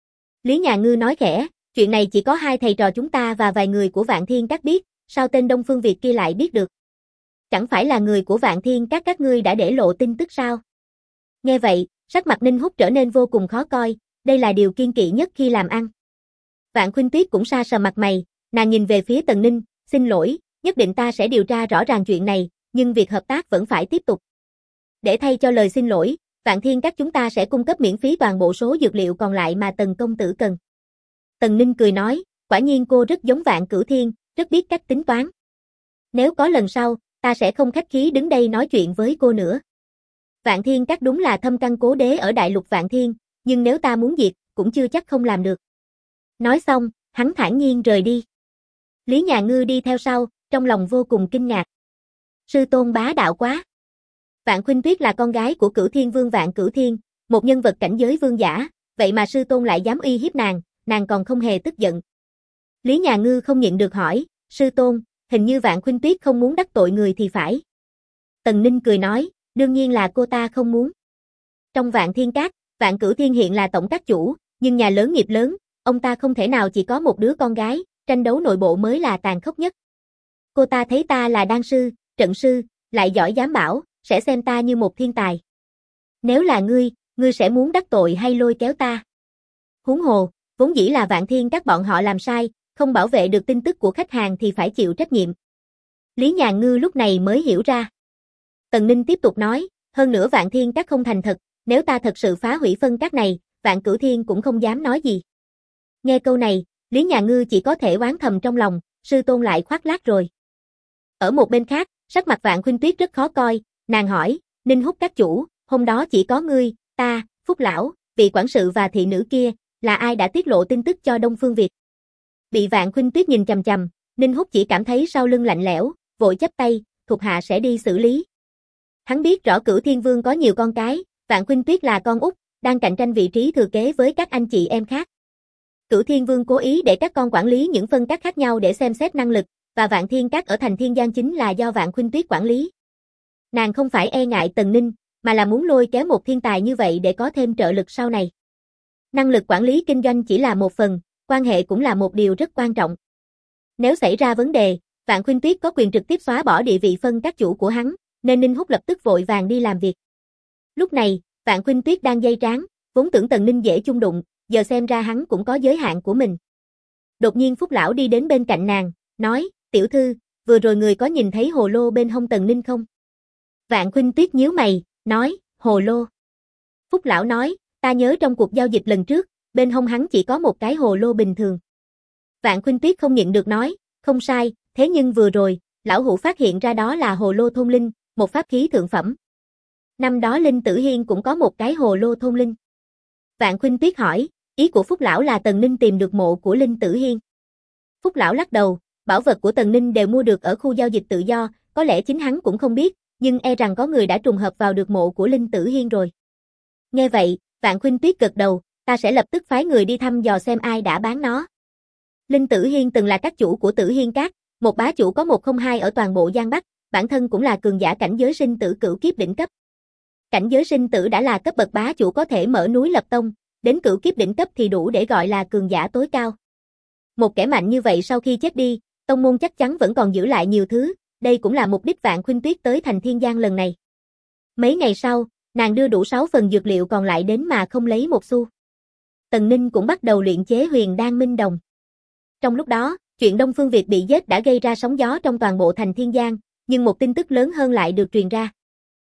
Lý Nhà Ngư nói khẽ, chuyện này chỉ có hai thầy trò chúng ta và vài người của Vạn Thiên Các biết, sao tên Đông Phương Việt kia lại biết được? Chẳng phải là người của Vạn Thiên các ngươi đã để lộ tin tức sao? Nghe vậy, sắc mặt Ninh Húc trở nên vô cùng khó coi, đây là điều kiêng kỵ nhất khi làm ăn. Vạn Khuynh Tuyết cũng sa sờ mặt mày, nàng nhìn về phía Tần Ninh, xin lỗi, nhất định ta sẽ điều tra rõ ràng chuyện này, nhưng việc hợp tác vẫn phải tiếp tục. Để thay cho lời xin lỗi, Vạn Thiên các chúng ta sẽ cung cấp miễn phí toàn bộ số dược liệu còn lại mà Tần công tử cần. Tần Ninh cười nói, quả nhiên cô rất giống Vạn Cửu Thiên, rất biết cách tính toán. Nếu có lần sau, ta sẽ không khách khí đứng đây nói chuyện với cô nữa. Vạn Thiên các đúng là thâm căn cố đế ở đại lục Vạn Thiên, nhưng nếu ta muốn diệt, cũng chưa chắc không làm được. Nói xong, hắn thản nhiên rời đi. Lý Nhà Ngư đi theo sau, trong lòng vô cùng kinh ngạc. Sư tôn bá đạo quá. Vạn Khuynh Tuyết là con gái của Cửu Thiên Vương Vạn Cửu Thiên, một nhân vật cảnh giới vương giả, vậy mà sư tôn lại dám uy hiếp nàng còn không hề tức giận. Lý Nhà Ngư không nhịn được hỏi, sư tôn, hình như Vạn Khuynh Tuyết không muốn đắc tội người thì phải. Tần Ninh cười nói, đương nhiên là cô ta không muốn. Trong Vạn Thiên Các, Vạn Cửu Thiên hiện là tổng các chủ, nhưng nhà lớn nghiệp lớn, ông ta không thể nào chỉ có một đứa con gái, tranh đấu nội bộ mới là tàn khốc nhất. Cô ta thấy ta là đan sư, trận sư, lại giỏi giám bảo, sẽ xem ta như một thiên tài. Nếu là ngươi sẽ muốn đắc tội hay lôi kéo ta? Huống hồ, vốn dĩ là Vạn Thiên Các bọn họ làm sai, không bảo vệ được tin tức của khách hàng thì phải chịu trách nhiệm. Lý Nhà Ngư lúc này mới hiểu ra. Tần Ninh tiếp tục nói, hơn nữa Vạn Thiên Các không thành thật, nếu ta thật sự phá hủy phân các này, Vạn Cửu Thiên cũng không dám nói gì. Nghe câu này, Lý Nhà Ngư chỉ có thể oán thầm trong lòng, sư tôn lại khoác lác rồi. Ở một bên khác, sắc mặt Vạn Khuynh Tuyết rất khó coi, nàng hỏi, Ninh Húc các chủ, hôm đó chỉ có ngươi, ta, Phúc Lão, vị quản sự và thị nữ kia, là ai đã tiết lộ tin tức cho Đông Phương Việt? Bị Vạn Khuynh Tuyết nhìn chằm chằm, Ninh Húc chỉ cảm thấy sau lưng lạnh lẽo, vội chắp tay, thuộc hạ sẽ đi xử lý. Hắn biết rõ Cửu Thiên Vương có nhiều con cái, Vạn Khuynh Tuyết là con út, đang cạnh tranh vị trí thừa kế với các anh chị em khác. Cửu Thiên Vương cố ý để các con quản lý những phân các khác nhau để xem xét năng lực, và Vạn Thiên Các ở thành Thiên Giang chính là do Vạn Khuynh Tuyết quản lý. Nàng không phải e ngại Tần Ninh, mà là muốn lôi kéo một thiên tài như vậy để có thêm trợ lực sau này. Năng lực quản lý kinh doanh chỉ là một phần, quan hệ cũng là một điều rất quan trọng. Nếu xảy ra vấn đề, Vạn Khuynh Tuyết có quyền trực tiếp xóa bỏ địa vị phân các chủ của hắn, nên Ninh Húc lập tức vội vàng đi làm việc. Lúc này, Vạn Khuynh Tuyết đang dây trán, vốn tưởng Tần Ninh dễ chung đụng, giờ xem ra hắn cũng có giới hạn của mình. Đột nhiên Phúc Lão đi đến bên cạnh nàng, nói, tiểu thư, vừa rồi người có nhìn thấy hồ lô bên hông Tần Ninh không? Vạn Khuynh Tuyết nhíu mày, nói, hồ lô. Phúc Lão nói, ta nhớ trong cuộc giao dịch lần trước, bên hông hắn chỉ có một cái hồ lô bình thường. Vạn Khuynh Tuyết không nhịn được nói, không sai, thế nhưng vừa rồi, lão hữu phát hiện ra đó là hồ lô thôn linh, một pháp khí thượng phẩm. Năm đó Linh Tử Hiên cũng có một cái hồ lô thôn linh. Vạn Khuynh Tuyết hỏi, ý của Phúc Lão là Tần Ninh tìm được mộ của Linh Tử Hiên. Phúc Lão lắc đầu, bảo vật của Tần Ninh đều mua được ở khu giao dịch tự do, có lẽ chính hắn cũng không biết, nhưng e rằng có người đã trùng hợp vào được mộ của Linh Tử Hiên rồi. Nghe vậy, Vạn Khuynh Tuyết gật đầu, ta sẽ lập tức phái người đi thăm dò xem ai đã bán nó. Linh Tử Hiên từng là các chủ của Tử Hiên Các, một bá chủ có 102 ở toàn bộ Giang Bắc, bản thân cũng là cường giả cảnh giới sinh tử cửu kiếp đỉnh cấp. Cảnh giới sinh tử đã là cấp bậc bá chủ có thể mở núi lập tông, đến cửu kiếp đỉnh cấp thì đủ để gọi là cường giả tối cao. Một kẻ mạnh như vậy sau khi chết đi, tông môn chắc chắn vẫn còn giữ lại nhiều thứ, đây cũng là mục đích Vạn Khuynh Tuyết tới thành Thiên Giang lần này. Mấy ngày sau, nàng đưa đủ 6 phần dược liệu còn lại đến mà không lấy một xu. Tần Ninh cũng bắt đầu luyện chế Huyền Đan Minh Đồng. Trong lúc đó, chuyện Đông Phương Việt bị giết đã gây ra sóng gió trong toàn bộ thành Thiên Giang, nhưng một tin tức lớn hơn lại được truyền ra.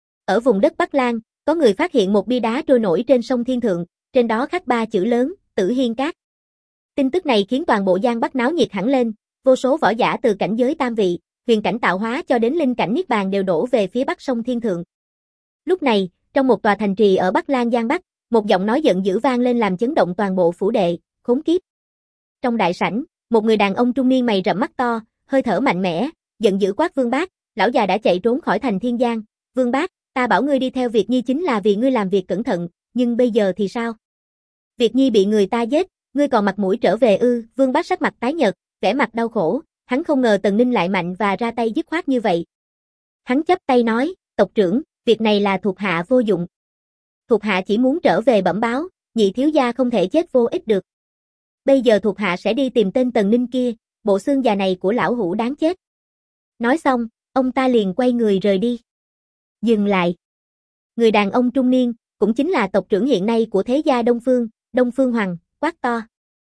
Ở vùng đất Bắc Lan, có người phát hiện một bia đá trôi nổi trên sông Thiên Thượng, trên đó khắc 3 chữ lớn, Tử Hiên Các. Tin tức này khiến toàn bộ Giang Bắc náo nhiệt hẳn lên, vô số võ giả từ cảnh giới tam vị, huyền cảnh tạo hóa cho đến linh cảnh niết bàn đều đổ về phía bắc sông Thiên Thượng. Lúc này, trong một tòa thành trì ở Bắc Lan Giang Bắc, một giọng nói giận dữ vang lên làm chấn động toàn bộ phủ đệ, khốn kiếp. Trong đại sảnh, một người đàn ông trung niên mày rậm mắt to, hơi thở mạnh mẽ, giận dữ quát Vương Bác, lão già đã chạy trốn khỏi thành Thiên Giang, Vương Bác, Ta bảo ngươi đi theo Việt Nhi chính là vì ngươi làm việc cẩn thận, nhưng bây giờ thì sao? Việt Nhi bị người ta giết, ngươi còn mặt mũi trở về ư? Vương Bác sắc mặt tái nhợt, vẻ mặt đau khổ, hắn không ngờ Tần Ninh lại mạnh và ra tay dứt khoát như vậy. Hắn chắp tay nói, tộc trưởng, việc này là thuộc hạ vô dụng. Thuộc hạ chỉ muốn trở về bẩm báo, nhị thiếu gia không thể chết vô ích được. Bây giờ thuộc hạ sẽ đi tìm tên Tần Ninh kia, bộ xương già này của lão hủ đáng chết. Nói xong, ông ta liền quay người rời đi. Dừng lại. Người đàn ông trung niên, cũng chính là tộc trưởng hiện nay của thế gia Đông Phương Hoàng, quát to.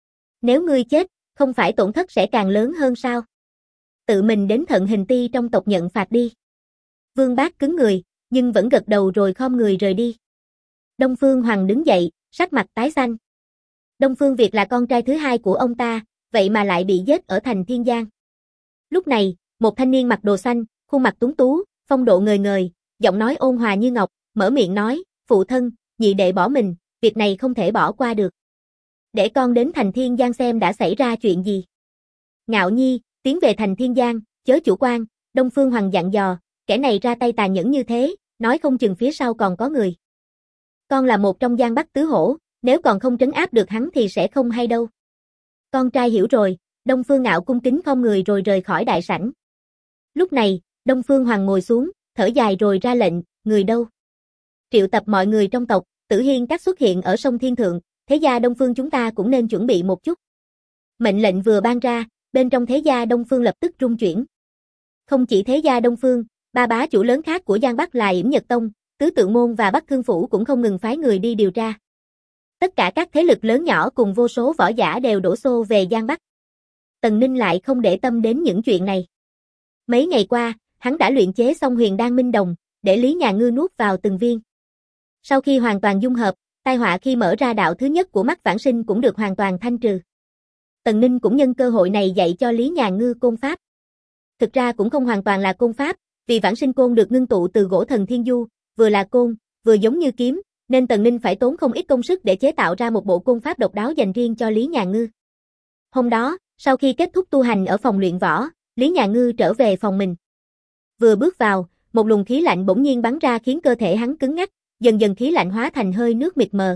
Nếu ngươi chết, không phải tổn thất sẽ càng lớn hơn sao? Tự mình đến Thận Hình Ti trong tộc nhận phạt đi. Vương Bác cứng người, nhưng vẫn gật đầu rồi khom người rời đi. Đông Phương Hoàng đứng dậy, sắc mặt tái xanh. Đông Phương Việt là con trai thứ hai của ông ta, vậy mà lại bị giết ở thành Thiên Giang. Lúc này, một thanh niên mặc đồ xanh, khuôn mặt tuấn tú, phong độ ngời ngời, giọng nói ôn hòa như ngọc, mở miệng nói, phụ thân, nhị đệ bỏ mình, việc này không thể bỏ qua được. Để con đến thành Thiên Giang xem đã xảy ra chuyện gì. Ngạo Nhi, tiến về thành Thiên Giang, chớ chủ quan, Đông Phương Hoàng dặn dò, kẻ này ra tay tàn nhẫn như thế, nói không chừng phía sau còn có người. Con là một trong Giang Bắc tứ hổ, nếu còn không trấn áp được hắn thì sẽ không hay đâu. Con trai hiểu rồi, Đông Phương Ngạo cung kính khom người rồi rời khỏi đại sảnh. Lúc này, Đông Phương Hoàng ngồi xuống, thở dài rồi ra lệnh, người đâu? Triệu tập mọi người trong tộc, Tử Hiên Các xuất hiện ở sông Thiên Thượng, thế gia Đông Phương chúng ta cũng nên chuẩn bị một chút. Mệnh lệnh vừa ban ra, bên trong thế gia Đông Phương lập tức rung chuyển. Không chỉ thế gia Đông Phương, ba bá chủ lớn khác của Giang Bắc là Yểm Nhật Tông, Tứ Tượng Môn và Bắc Thương Phủ cũng không ngừng phái người đi điều tra. Tất cả các thế lực lớn nhỏ cùng vô số võ giả đều đổ xô về Giang Bắc. Tần Ninh lại không để tâm đến những chuyện này. Mấy ngày qua, hắn đã luyện chế xong Huyền Đan Minh Đồng, để Lý Nhà Ngư nuốt vào từng viên. Sau khi hoàn toàn dung hợp, tai họa khi mở ra đạo thứ nhất của mắt vãng sinh cũng được hoàn toàn thanh trừ. Tần Ninh cũng nhân cơ hội này dạy cho Lý Nhà Ngư côn pháp. Thực ra cũng không hoàn toàn là côn pháp, vì vãng sinh côn được ngưng tụ từ gỗ thần thiên du, vừa là côn, vừa giống như kiếm, nên Tần Ninh phải tốn không ít công sức để chế tạo ra một bộ côn pháp độc đáo dành riêng cho Lý Nhà Ngư. Hôm đó, sau khi kết thúc tu hành ở phòng luyện võ, Lý Nhà Ngư trở về phòng mình. Vừa bước vào, một luồng khí lạnh bỗng nhiên bắn ra khiến cơ thể hắn cứng ngắc, dần dần khí lạnh hóa thành hơi nước mịt mờ.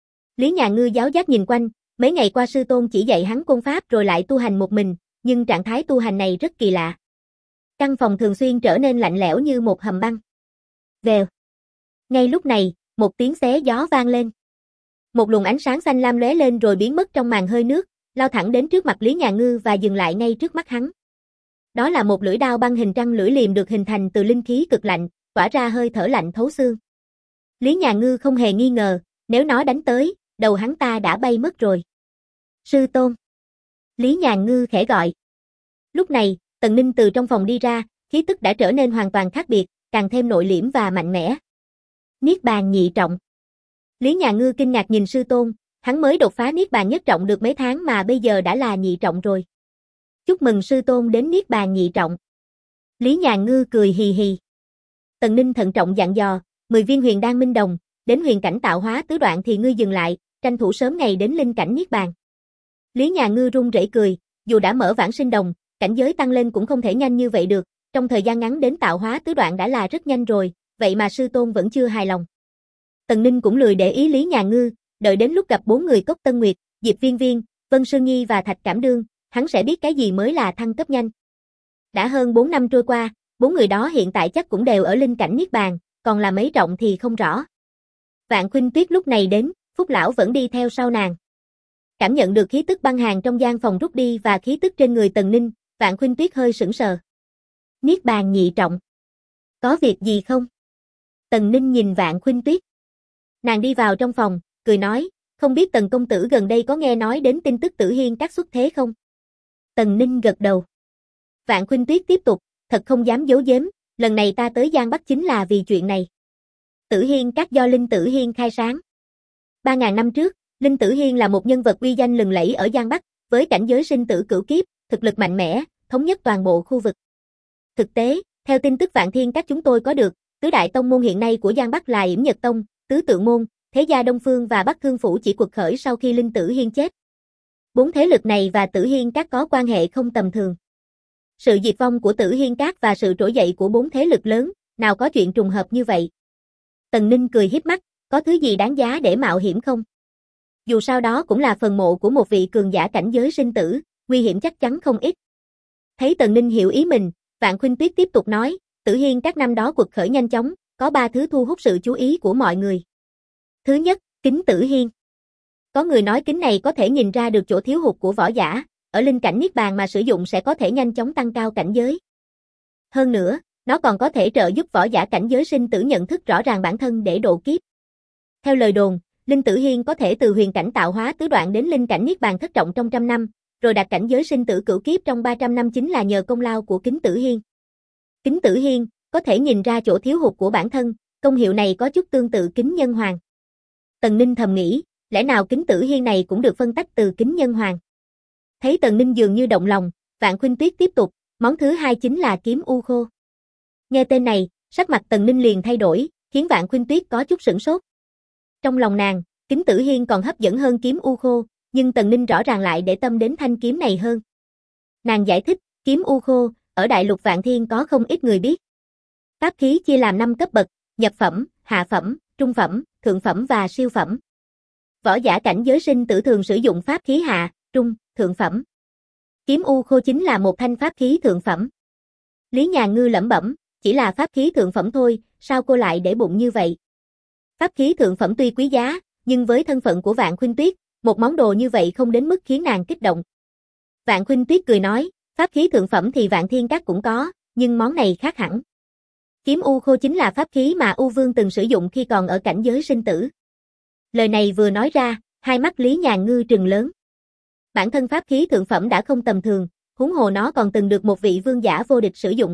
Lý Nhà Ngư giáo giác nhìn quanh, mấy ngày qua sư tôn chỉ dạy hắn côn pháp rồi lại tu hành một mình, nhưng trạng thái tu hành này rất kỳ lạ. Căn phòng thường xuyên trở nên lạnh lẽo như một hầm băng. Vèo. Ngay lúc này, một tiếng xé gió vang lên. Một luồng ánh sáng xanh lam lóe lên rồi biến mất trong màn hơi nước, lao thẳng đến trước mặt Lý Nhà Ngư và dừng lại ngay trước mắt hắn. Đó là một lưỡi đao băng hình trăng lưỡi liềm được hình thành từ linh khí cực lạnh, tỏa ra hơi thở lạnh thấu xương. Lý Nhà Ngư không hề nghi ngờ, nếu nó đánh tới, đầu hắn ta đã bay mất rồi. Sư tôn. Lý Nhà Ngư khẽ gọi. Lúc này, Tần Ninh từ trong phòng đi ra, khí tức đã trở nên hoàn toàn khác biệt, càng thêm nội liễm và mạnh mẽ. Niết bàn nhị trọng. Lý Nhà Ngư kinh ngạc nhìn sư tôn, hắn mới đột phá niết bàn nhất trọng được mấy tháng mà bây giờ đã là nhị trọng rồi. Chúc mừng sư tôn đến niết bàn nhị trọng. Lý Nhà Ngư cười hì hì. Tần Ninh thận trọng dặn dò, 10 viên huyền đan minh đồng, đến huyền cảnh tạo hóa tứ đoạn thì ngươi dừng lại, tranh thủ sớm ngày đến linh cảnh niết bàn. Lý Nhà Ngư run rẩy cười, dù đã mở vãng sinh đồng, cảnh giới tăng lên cũng không thể nhanh như vậy được, trong thời gian ngắn đến tạo hóa tứ đoạn đã là rất nhanh rồi, vậy mà sư tôn vẫn chưa hài lòng. Tần Ninh cũng lười để ý Lý Nhà Ngư, đợi đến lúc gặp 4 người Cốc Tân Nguyệt, Diệp Viên Viên, Vân Sương Nhi và Thạch Cảm Đương, hắn sẽ biết cái gì mới là thăng cấp nhanh. Đã hơn 4 năm trôi qua, 4 người đó hiện tại chắc cũng đều ở linh cảnh niết bàn, còn là mấy trọng thì không rõ. Vạn Khuynh Tuyết lúc này đến, Phúc lão vẫn đi theo sau nàng. Cảm nhận được khí tức băng hàn trong gian phòng rút đi và khí tức trên người Tần Ninh, Vạn Khuynh Tuyết hơi sững sờ. Niết bàn nhị trọng. Có việc gì không? Tần Ninh nhìn Vạn Khuynh Tuyết. Nàng đi vào trong phòng, cười nói, không biết Tần công tử gần đây có nghe nói đến tin tức Tử Hiên Các xuất thế không? Tần Ninh gật đầu. Vạn Khuynh Tuyết tiếp tục, thật không dám giấu giếm, lần này ta tới Giang Bắc chính là vì chuyện này. Tử Hiên Các do Linh Tử Hiên khai sáng. 3.000 năm trước, Linh Tử Hiên là một nhân vật uy danh lừng lẫy ở Giang Bắc, với cảnh giới sinh tử cửu kiếp, thực lực mạnh mẽ, thống nhất toàn bộ khu vực. Thực tế, theo tin tức Vạn Thiên Các chúng tôi có được, tứ đại tông môn hiện nay của Giang Bắc là Yểm Nhật Tông, Tứ Tượng Môn, Thế gia Đông Phương và Bắc Thương Phủ chỉ quật khởi sau khi Linh Tử Hiên chết. 4 thế lực này và Tử Hiên Các có quan hệ không tầm thường. Sự diệt vong của Tử Hiên Các và sự trỗi dậy của 4 thế lực lớn, nào có chuyện trùng hợp như vậy. Tần Ninh cười hiếp mắt, có thứ gì đáng giá để mạo hiểm không? Dù sao đó cũng là phần mộ của một vị cường giả cảnh giới sinh tử, nguy hiểm chắc chắn không ít. Thấy Tần Ninh hiểu ý mình, Vạn Khuynh Tuyết tiếp tục nói, Tử Hiên các năm đó quật khởi nhanh chóng, có 3 thứ thu hút sự chú ý của mọi người. Thứ nhất, kính Tử Hiên. Có người nói kính này có thể nhìn ra được chỗ thiếu hụt của võ giả, ở linh cảnh niết bàn mà sử dụng sẽ có thể nhanh chóng tăng cao cảnh giới. Hơn nữa, nó còn có thể trợ giúp võ giả cảnh giới sinh tử nhận thức rõ ràng bản thân để độ kiếp. Theo lời đồn, Linh Tử Hiên có thể từ huyền cảnh tạo hóa tứ đoạn đến linh cảnh niết bàn thất trọng trong 100 năm, rồi đạt cảnh giới sinh tử cửu kiếp trong 300 năm chính là nhờ công lao của kính Tử Hiên. Kính Tử Hiên có thể nhìn ra chỗ thiếu hụt của bản thân, công hiệu này có chút tương tự kính Nhân Hoàng. Tần Ninh thầm nghĩ, lẽ nào kính Tử Hiên này cũng được phân tách từ kính Nhân Hoàng. Thấy Tần Ninh dường như động lòng, Vạn Khuynh Tuyết tiếp tục, món thứ hai chính là kiếm u khô. Nghe tên này, sắc mặt Tần Ninh liền thay đổi, khiến Vạn Khuynh Tuyết có chút sửng sốt. Trong lòng nàng, kính Tử Hiên còn hấp dẫn hơn kiếm u khô, nhưng Tần Ninh rõ ràng lại để tâm đến thanh kiếm này hơn. Nàng giải thích, kiếm u khô, ở đại lục Vạn Thiên có không ít người biết. Pháp khí chia làm 5 cấp bậc, nhập phẩm, hạ phẩm, trung phẩm, thượng phẩm và siêu phẩm. Võ giả cảnh giới sinh tử thường sử dụng pháp khí hạ, trung, thượng phẩm. Kiếm u khô chính là một thanh pháp khí thượng phẩm. Lý Nhàn Ngư lẩm bẩm, chỉ là pháp khí thượng phẩm thôi, sao cô lại để bụng như vậy? Pháp khí thượng phẩm tuy quý giá, nhưng với thân phận của Vạn Khuynh Tuyết, một món đồ như vậy không đến mức khiến nàng kích động. Vạn Khuynh Tuyết cười nói, pháp khí thượng phẩm thì Vạn Thiên Các cũng có, nhưng món này khác hẳn. Kiếm u khô chính là pháp khí mà U Vương từng sử dụng khi còn ở cảnh giới sinh tử. Lời này vừa nói ra, hai mắt Lý Nhàn Ngư trừng lớn. Bản thân pháp khí thượng phẩm đã không tầm thường, huống hồ nó còn từng được một vị vương giả vô địch sử dụng.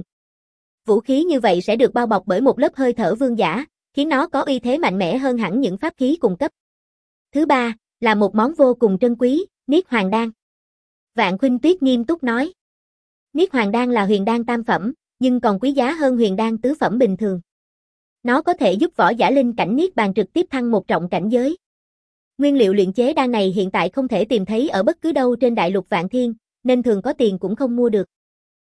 Vũ khí như vậy sẽ được bao bọc bởi một lớp hơi thở vương giả, khiến nó có uy thế mạnh mẽ hơn hẳn những pháp khí cùng cấp. Thứ ba, là một món vô cùng trân quý, Niết Hoàng Đan. Vạn Khuynh Tuyết nghiêm túc nói. Niết Hoàng Đan là huyền đan tam phẩm, nhưng còn quý giá hơn huyền đan tứ phẩm bình thường. Nó có thể giúp võ giả linh cảnh niết bàn trực tiếp thăng một trọng cảnh giới. Nguyên liệu luyện chế đan này hiện tại không thể tìm thấy ở bất cứ đâu trên đại lục Vạn Thiên, nên thường có tiền cũng không mua được.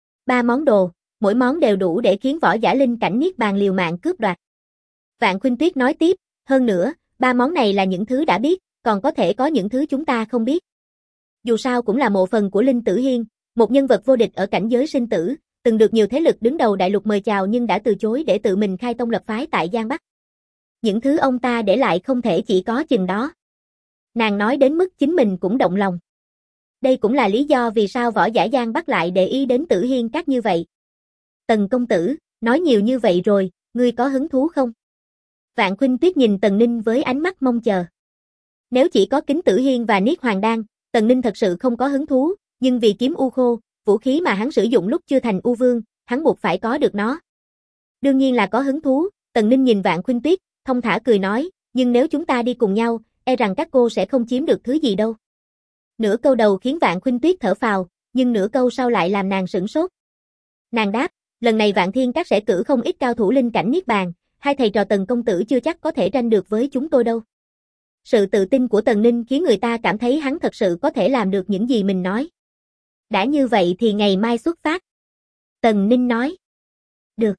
3 món đồ, mỗi món đều đủ để khiến võ giả linh cảnh niết bàn liều mạng cướp đoạt. Vạn Khuynh Tuyết nói tiếp, hơn nữa, 3 món này là những thứ đã biết, còn có thể có những thứ chúng ta không biết. Dù sao cũng là mộ phần của Linh Tử Hiên, một nhân vật vô địch ở cảnh giới sinh tử, từng được nhiều thế lực đứng đầu đại lục mời chào nhưng đã từ chối để tự mình khai tông lập phái tại Giang Bắc. Những thứ ông ta để lại không thể chỉ có chừng đó. Nàng nói đến mức chính mình cũng động lòng. Đây cũng là lý do vì sao võ giả Giang Bắc lại để ý đến Tử Hiên Các như vậy. Tần công tử, nói nhiều như vậy rồi, ngươi có hứng thú không? Vạn Khuynh Tuyết nhìn Tần Ninh với ánh mắt mong chờ. Nếu chỉ có kính Tử Hiên và Niết Hoàng Đan, Tần Ninh thật sự không có hứng thú, nhưng vì kiếm u khô, vũ khí mà hắn sử dụng lúc chưa thành U Vương, hắn buộc phải có được nó. Đương nhiên là có hứng thú, Tần Ninh nhìn Vạn Khuynh Tuyết, thông thả cười nói, nhưng nếu chúng ta đi cùng nhau, e rằng các cô sẽ không chiếm được thứ gì đâu. Nửa câu đầu khiến Vạn Khuynh Tuyết thở phào, nhưng nửa câu sau lại làm nàng sửng sốt. Nàng đáp, lần này Vạn Thiên Các sẽ cử không ít cao thủ linh cảnh niết bàn, hai thầy trò Tần công tử chưa chắc có thể tranh được với chúng tôi đâu. Sự tự tin của Tần Ninh khiến người ta cảm thấy hắn thật sự có thể làm được những gì mình nói. Đã như vậy thì ngày mai xuất phát. Tần Ninh nói. Được.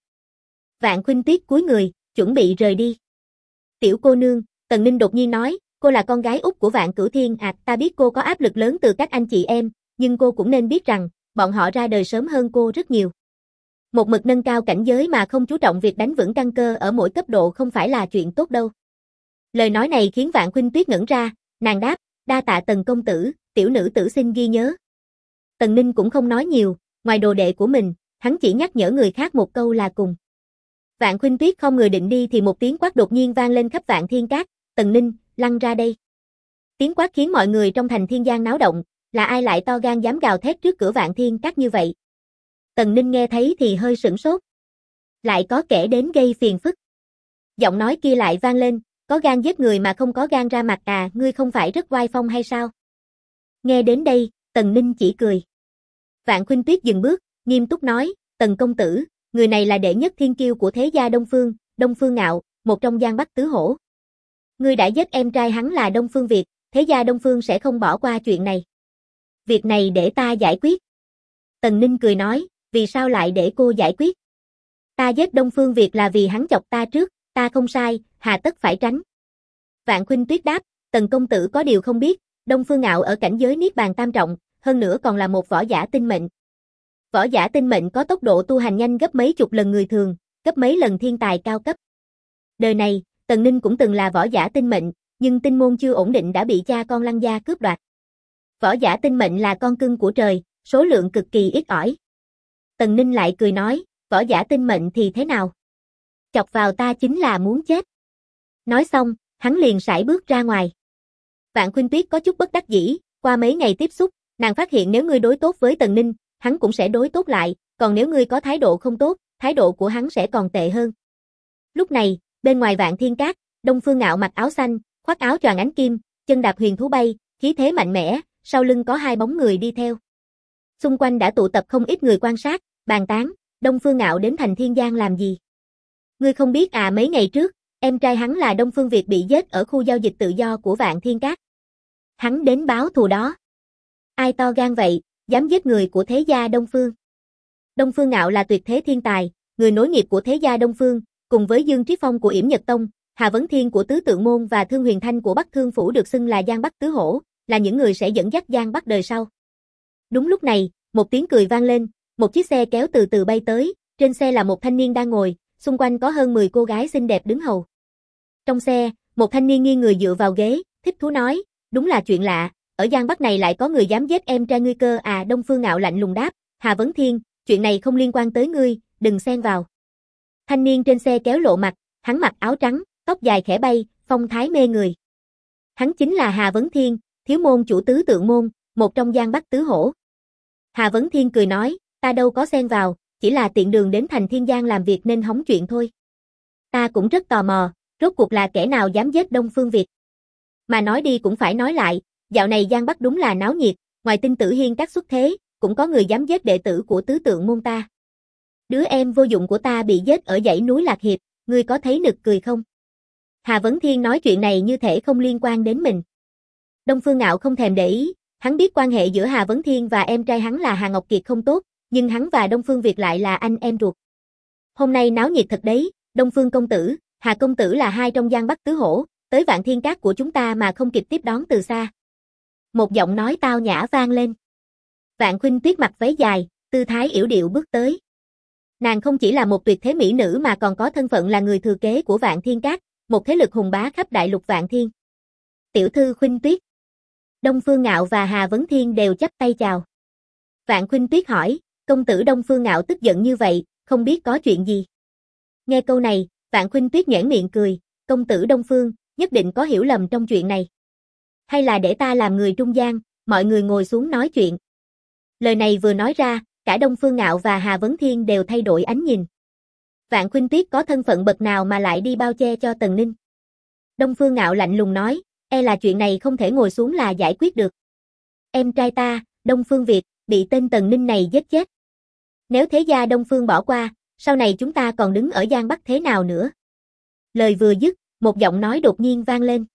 Vạn Khuynh Tuyết cúi người, chuẩn bị rời đi. Tiểu cô nương, Tần Ninh đột nhiên nói, cô là con gái út của Vạn Cửu Thiên ta biết cô có áp lực lớn từ các anh chị em, nhưng cô cũng nên biết rằng, bọn họ ra đời sớm hơn cô rất nhiều. Một mực nâng cao cảnh giới mà không chú trọng việc đánh vững căn cơ ở mỗi cấp độ không phải là chuyện tốt đâu. Lời nói này khiến Vạn Khuynh Tuyết ngẩn ra, nàng đáp, đa tạ Tần công tử, tiểu nữ tử xin ghi nhớ. Tần Ninh cũng không nói nhiều, ngoài đồ đệ của mình, hắn chỉ nhắc nhở người khác một câu là cùng. Vạn Khuynh Tuyết không ngờ định đi thì một tiếng quát đột nhiên vang lên khắp Vạn Thiên Các, Tần Ninh, lăn ra đây. Tiếng quát khiến mọi người trong thành Thiên Giang náo động, là ai lại to gan dám gào thét trước cửa Vạn Thiên Các như vậy. Tần Ninh nghe thấy thì hơi sửng sốt. Lại có kẻ đến gây phiền phức. Giọng nói kia lại vang lên, có gan giết người mà không có gan ra mặt ngươi không phải rất oai phong hay sao? Nghe đến đây, Tần Ninh chỉ cười. Vạn Khuynh Tuyết dừng bước, nghiêm túc nói, Tần công tử, người này là đệ nhất thiên kiêu của thế gia Đông Phương Ngạo, một trong Giang Bắc tứ hổ. Ngươi đã giết em trai hắn là Đông Phương Việt, thế gia Đông Phương sẽ không bỏ qua chuyện này. Việc này để ta giải quyết. Tần Ninh cười nói, vì sao lại để cô giải quyết? Ta giết Đông Phương Việt là vì hắn chọc ta trước, ta không sai, hà tất phải tránh. Vạn Khuynh Tuyết đáp, Tần công tử có điều không biết, Đông Phương Ngạo ở cảnh giới Niết Bàn Tam Trọng, hơn nữa còn là một võ giả tinh mệnh. Võ giả tinh mệnh có tốc độ tu hành nhanh gấp mấy chục lần người thường, gấp mấy lần thiên tài cao cấp. Đời này, Tần Ninh cũng từng là võ giả tinh mệnh, nhưng tinh môn chưa ổn định đã bị cha con Lăng gia cướp đoạt. Võ giả tinh mệnh là con cưng của trời, số lượng cực kỳ ít ỏi. Tần Ninh lại cười nói, võ giả tinh mệnh thì thế nào? Chọc vào ta chính là muốn chết. Nói xong, hắn liền sải bước ra ngoài. Vạn Khuynh Tuyết có chút bất đắc dĩ, qua mấy ngày tiếp xúc, nàng phát hiện nếu ngươi đối tốt với Tần Ninh, hắn cũng sẽ đối tốt lại, còn nếu ngươi có thái độ không tốt, thái độ của hắn sẽ còn tệ hơn. Lúc này, bên ngoài Vạn Thiên Các, Đông Phương Ngạo mặc áo xanh, khoác áo choàng ánh kim, chân đạp huyền thú bay, khí thế mạnh mẽ, sau lưng có hai bóng người đi theo. Xung quanh đã tụ tập không ít người quan sát, bàn tán, Đông Phương Ngạo đến thành Thiên Giang làm gì? Ngươi không biết à, mấy ngày trước, em trai hắn là Đông Phương Việt bị giết ở khu giao dịch tự do của Vạn Thiên Các. Hắn đến báo thù đó. Ai to gan vậy, dám giết người của thế gia Đông Phương? Đông Phương Ngạo là tuyệt thế thiên tài, người nối nghiệp của thế gia Đông Phương, cùng với Dương Trí Phong của Yểm Nhật Tông, Hà Vấn Thiên của Tứ Tượng Môn và Thương Huyền Thanh của Bắc Thương Phủ được xưng là Giang Bắc Tứ Hổ, là những người sẽ dẫn dắt Giang Bắc đời sau. Đúng lúc này, một tiếng cười vang lên, một chiếc xe kéo từ từ bay tới, trên xe là một thanh niên đang ngồi, xung quanh có hơn 10 cô gái xinh đẹp đứng hầu. Trong xe, một thanh niên nghiêng người dựa vào ghế, thích thú nói, đúng là chuyện lạ, ở Giang Bắc này lại có người dám giết em trai ngươi cơ à. Đông Phương Ngạo lạnh lùng đáp, Hà Vấn Thiên, chuyện này không liên quan tới ngươi, đừng xen vào. Thanh niên trên xe kéo lộ mặt, hắn mặc áo trắng, tóc dài khẽ bay, phong thái mê người. Hắn chính là Hà Vấn Thiên, thiếu môn chủ Tứ Tượng Môn, một trong Giang Bắc Tứ Hổ. Hà Vấn Thiên cười nói, ta đâu có xen vào, chỉ là tiện đường đến thành Thiên Giang làm việc nên hóng chuyện thôi. Ta cũng rất tò mò, rốt cuộc là kẻ nào dám giết Đông Phương Việt. Mà nói đi cũng phải nói lại, dạo này Giang Bắc đúng là náo nhiệt, ngoài Tinh Tử Hiên các xuất thế, cũng có người dám giết đệ tử của Tứ Tượng Môn ta. Đứa em vô dụng của ta bị giết ở dãy núi Lạc Hiệp, ngươi có thấy nực cười không? Hà Vấn Thiên nói chuyện này như thể không liên quan đến mình. Đông Phương Ngạo không thèm để ý, hắn biết quan hệ giữa Hà Vấn Thiên và em trai hắn là Hà Ngọc Kiệt không tốt, nhưng hắn và Đông Phương Việt lại là anh em ruột. Hôm nay náo nhiệt thật đấy, Đông Phương công tử, Hà công tử là hai trong Giang Bắc Tứ Hổ, tới Vạn Thiên Các của chúng ta mà không kịp tiếp đón từ xa. Một giọng nói tao nhã vang lên. Vạn Khuynh Tuyết mặc váy dài, tư thái yểu điệu bước tới. Nàng không chỉ là một tuyệt thế mỹ nữ mà còn có thân phận là người thừa kế của Vạn Thiên Các, một thế lực hùng bá khắp đại lục Vạn Thiên. Tiểu thư Khuynh Tuyết. Đông Phương Ngạo và Hà Vấn Thiên đều chắp tay chào. Vạn Khuynh Tuyết hỏi, công tử Đông Phương Ngạo tức giận như vậy, không biết có chuyện gì. Nghe câu này, Vạn Khuynh Tuyết nhoẻn miệng cười, công tử Đông Phương, nhất định có hiểu lầm trong chuyện này. Hay là để ta làm người trung gian, mọi người ngồi xuống nói chuyện. Lời này vừa nói ra, cả Đông Phương Ngạo và Hà Vấn Thiên đều thay đổi ánh nhìn. Vạn Khuynh Tuyết có thân phận bậc nào mà lại đi bao che cho Tần Ninh? Đông Phương Ngạo lạnh lùng nói, e là chuyện này không thể ngồi xuống là giải quyết được. Em trai ta, Đông Phương Việt, bị tên Tần Ninh này giết chết. Nếu thế gia Đông Phương bỏ qua, sau này chúng ta còn đứng ở Giang Bắc thế nào nữa? Lời vừa dứt, một giọng nói đột nhiên vang lên.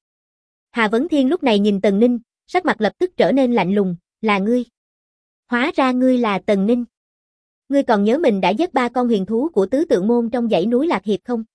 Hà Vấn Thiên lúc này nhìn Tần Ninh, sắc mặt lập tức trở nên lạnh lùng, là ngươi. Hóa ra ngươi là Tần Ninh. Ngươi còn nhớ mình đã giết 3 con huyền thú của Tứ Tượng Môn trong dãy núi Lạc Hiệp không?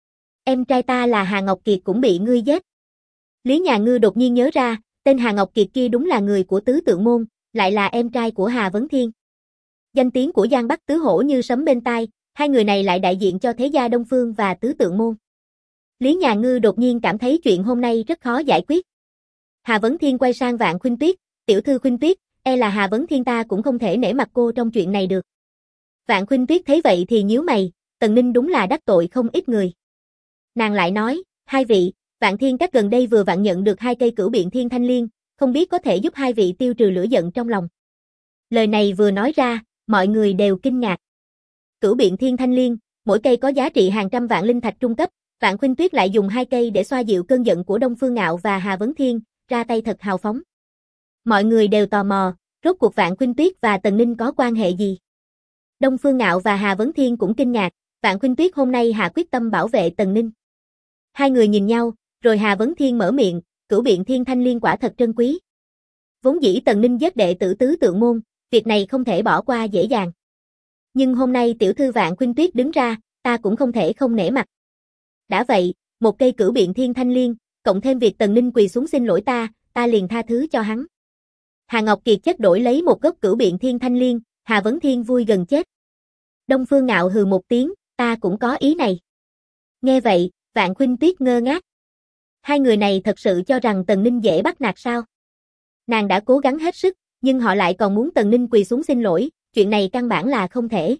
Em trai ta là Hà Ngọc Kiệt cũng bị ngươi giết. Lý Nhà Ngư đột nhiên nhớ ra, tên Hà Ngọc Kiệt kia đúng là người của Tứ Tượng Môn, lại là em trai của Hà Vấn Thiên. Danh tiếng của Giang Bắc Tứ Hổ như sấm bên tai, hai người này lại đại diện cho thế gia Đông Phương và Tứ Tượng Môn. Lý Nhà Ngư đột nhiên cảm thấy chuyện hôm nay rất khó giải quyết. Hà Vấn Thiên quay sang Vạn Khuynh Tuyết, tiểu thư Khuynh Tuyết, e là Hà Vấn Thiên ta cũng không thể nể mặt cô trong chuyện này được. Vạn Khuynh Tuyết thấy vậy thì nhíu mày, Tần Ninh đúng là đắc tội không ít người. Nàng lại nói, hai vị, Vạn Thiên Các gần đây vừa vặn nhận được 2 cây Cửu Biện Thiên Thanh Liên, không biết có thể giúp hai vị tiêu trừ lửa giận trong lòng. Lời này vừa nói ra, mọi người đều kinh ngạc. Cửu Biện Thiên Thanh Liên, mỗi cây có giá trị hàng trăm vạn linh thạch trung cấp, Vạn Khuynh Tuyết lại dùng 2 cây để xoa dịu cơn giận của Đông Phương Ngạo và Hà Vấn Thiên, ra tay thật hào phóng. Mọi người đều tò mò, rốt cuộc Vạn Khuynh Tuyết và Tần Ninh có quan hệ gì? Đông Phương Ngạo và Hà Vấn Thiên cũng kinh ngạc, Vạn Khuynh Tuyết hôm nay hạ quyết tâm bảo vệ Tần Ninh. Hai người nhìn nhau, rồi Hà Vấn Thiên mở miệng, Cửu Biện Thiên Thanh Liên quả thật trân quý. Vốn dĩ Tần Ninh giết đệ tử Tứ Tượng Môn, việc này không thể bỏ qua dễ dàng. Nhưng hôm nay tiểu thư Vạn Khuynh Tuyết đứng ra, ta cũng không thể không nể mặt. Đã vậy, một cây cửu biện thiên thanh liên, cộng thêm việc Tần Ninh quỳ xuống xin lỗi ta liền tha thứ cho hắn. Hà Ngọc Kiệt chất đổi lấy một gốc cửu biện thiên thanh liên, Hà Vấn Thiên vui gần chết. Đông Phương Ngạo hừ một tiếng, ta cũng có ý này. Nghe vậy, Vạn Khuynh Tuyết ngơ ngác. Hai người này thật sự cho rằng Tần Ninh dễ bắt nạt sao? Nàng đã cố gắng hết sức, nhưng họ lại còn muốn Tần Ninh quỳ xuống xin lỗi, chuyện này căn bản là không thể.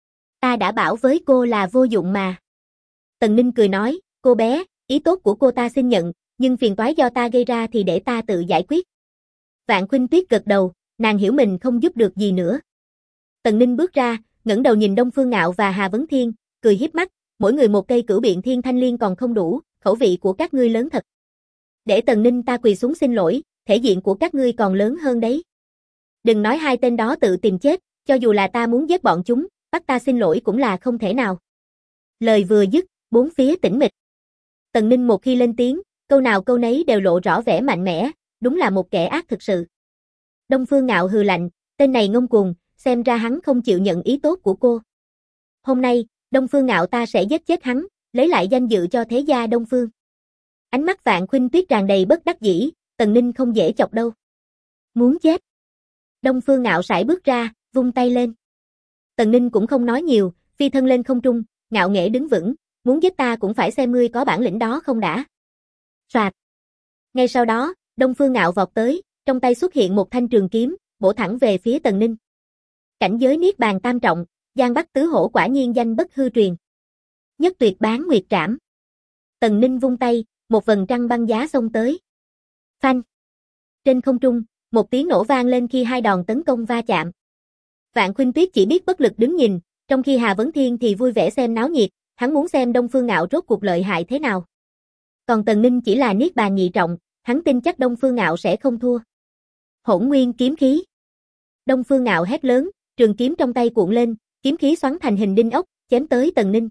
Ta đã bảo với cô là vô dụng mà. Tần Ninh cười nói, cô bé, ý tốt của cô ta xin nhận, nhưng phiền toái do ta gây ra thì để ta tự giải quyết. Vạn Khuynh Tuyết gật đầu, nàng hiểu mình không giúp được gì nữa. Tần Ninh bước ra, ngẩng đầu nhìn Đông Phương Ngạo và Hà Vấn Thiên, cười hiếp mắt, mỗi người một cây cửu biện thiên thanh liên còn không đủ, khẩu vị của các ngươi lớn thật. Để Tần Ninh ta quỳ xuống xin lỗi, thể diện của các ngươi còn lớn hơn đấy. Đừng nói hai tên đó tự tìm chết, cho dù là ta muốn giết bọn chúng, bắt ta xin lỗi cũng là không thể nào. Lời vừa dứt, bốn phía tĩnh mịch. Tần Ninh một khi lên tiếng, câu nào câu nấy đều lộ rõ vẻ mạnh mẽ, đúng là một kẻ ác thực sự. Đông Phương Ngạo hừ lạnh, tên này ngông cuồng, xem ra hắn không chịu nhận ý tốt của cô. Hôm nay, Đông Phương Ngạo ta sẽ giết chết hắn, lấy lại danh dự cho thế gia Đông Phương. Ánh mắt Vạn Khuynh Tuyết tràn đầy bất đắc dĩ, Tần Ninh không dễ chọc đâu. Muốn chết. Đông Phương Ngạo sải bước ra, vung tay lên. Tần Ninh cũng không nói nhiều, phi thân lên không trung, ngạo nghễ đứng vững, muốn giết ta cũng phải xem ngươi có bản lĩnh đó không đã. Soạt. Ngay sau đó, Đông Phương Ngạo vọt tới, trong tay xuất hiện một thanh trường kiếm, bổ thẳng về phía Tần Ninh. Cảnh giới niết bàn tam trọng, Giang Bắc tứ hổ quả nhiên danh bất hư truyền. Nhất tuyệt bán nguyệt trảm. Tần Ninh vung tay, một vầng trăng băng giá xông tới. Phanh. Trên không trung, một tiếng nổ vang lên khi hai đòn tấn công va chạm. Vạn Khuynh Tuyết chỉ biết bất lực đứng nhìn, trong khi Hà Vấn Thiên thì vui vẻ xem náo nhiệt, hắn muốn xem Đông Phương Ngạo rốt cuộc lợi hại thế nào. Còn Tần Ninh chỉ là niết bàn nhị trọng, hắn tin chắc Đông Phương Ngạo sẽ không thua. Hỗn nguyên kiếm khí. Đông Phương Ngạo hét lớn, trường kiếm trong tay cuộn lên, kiếm khí xoắn thành hình đinh ốc, chém tới Tần Ninh.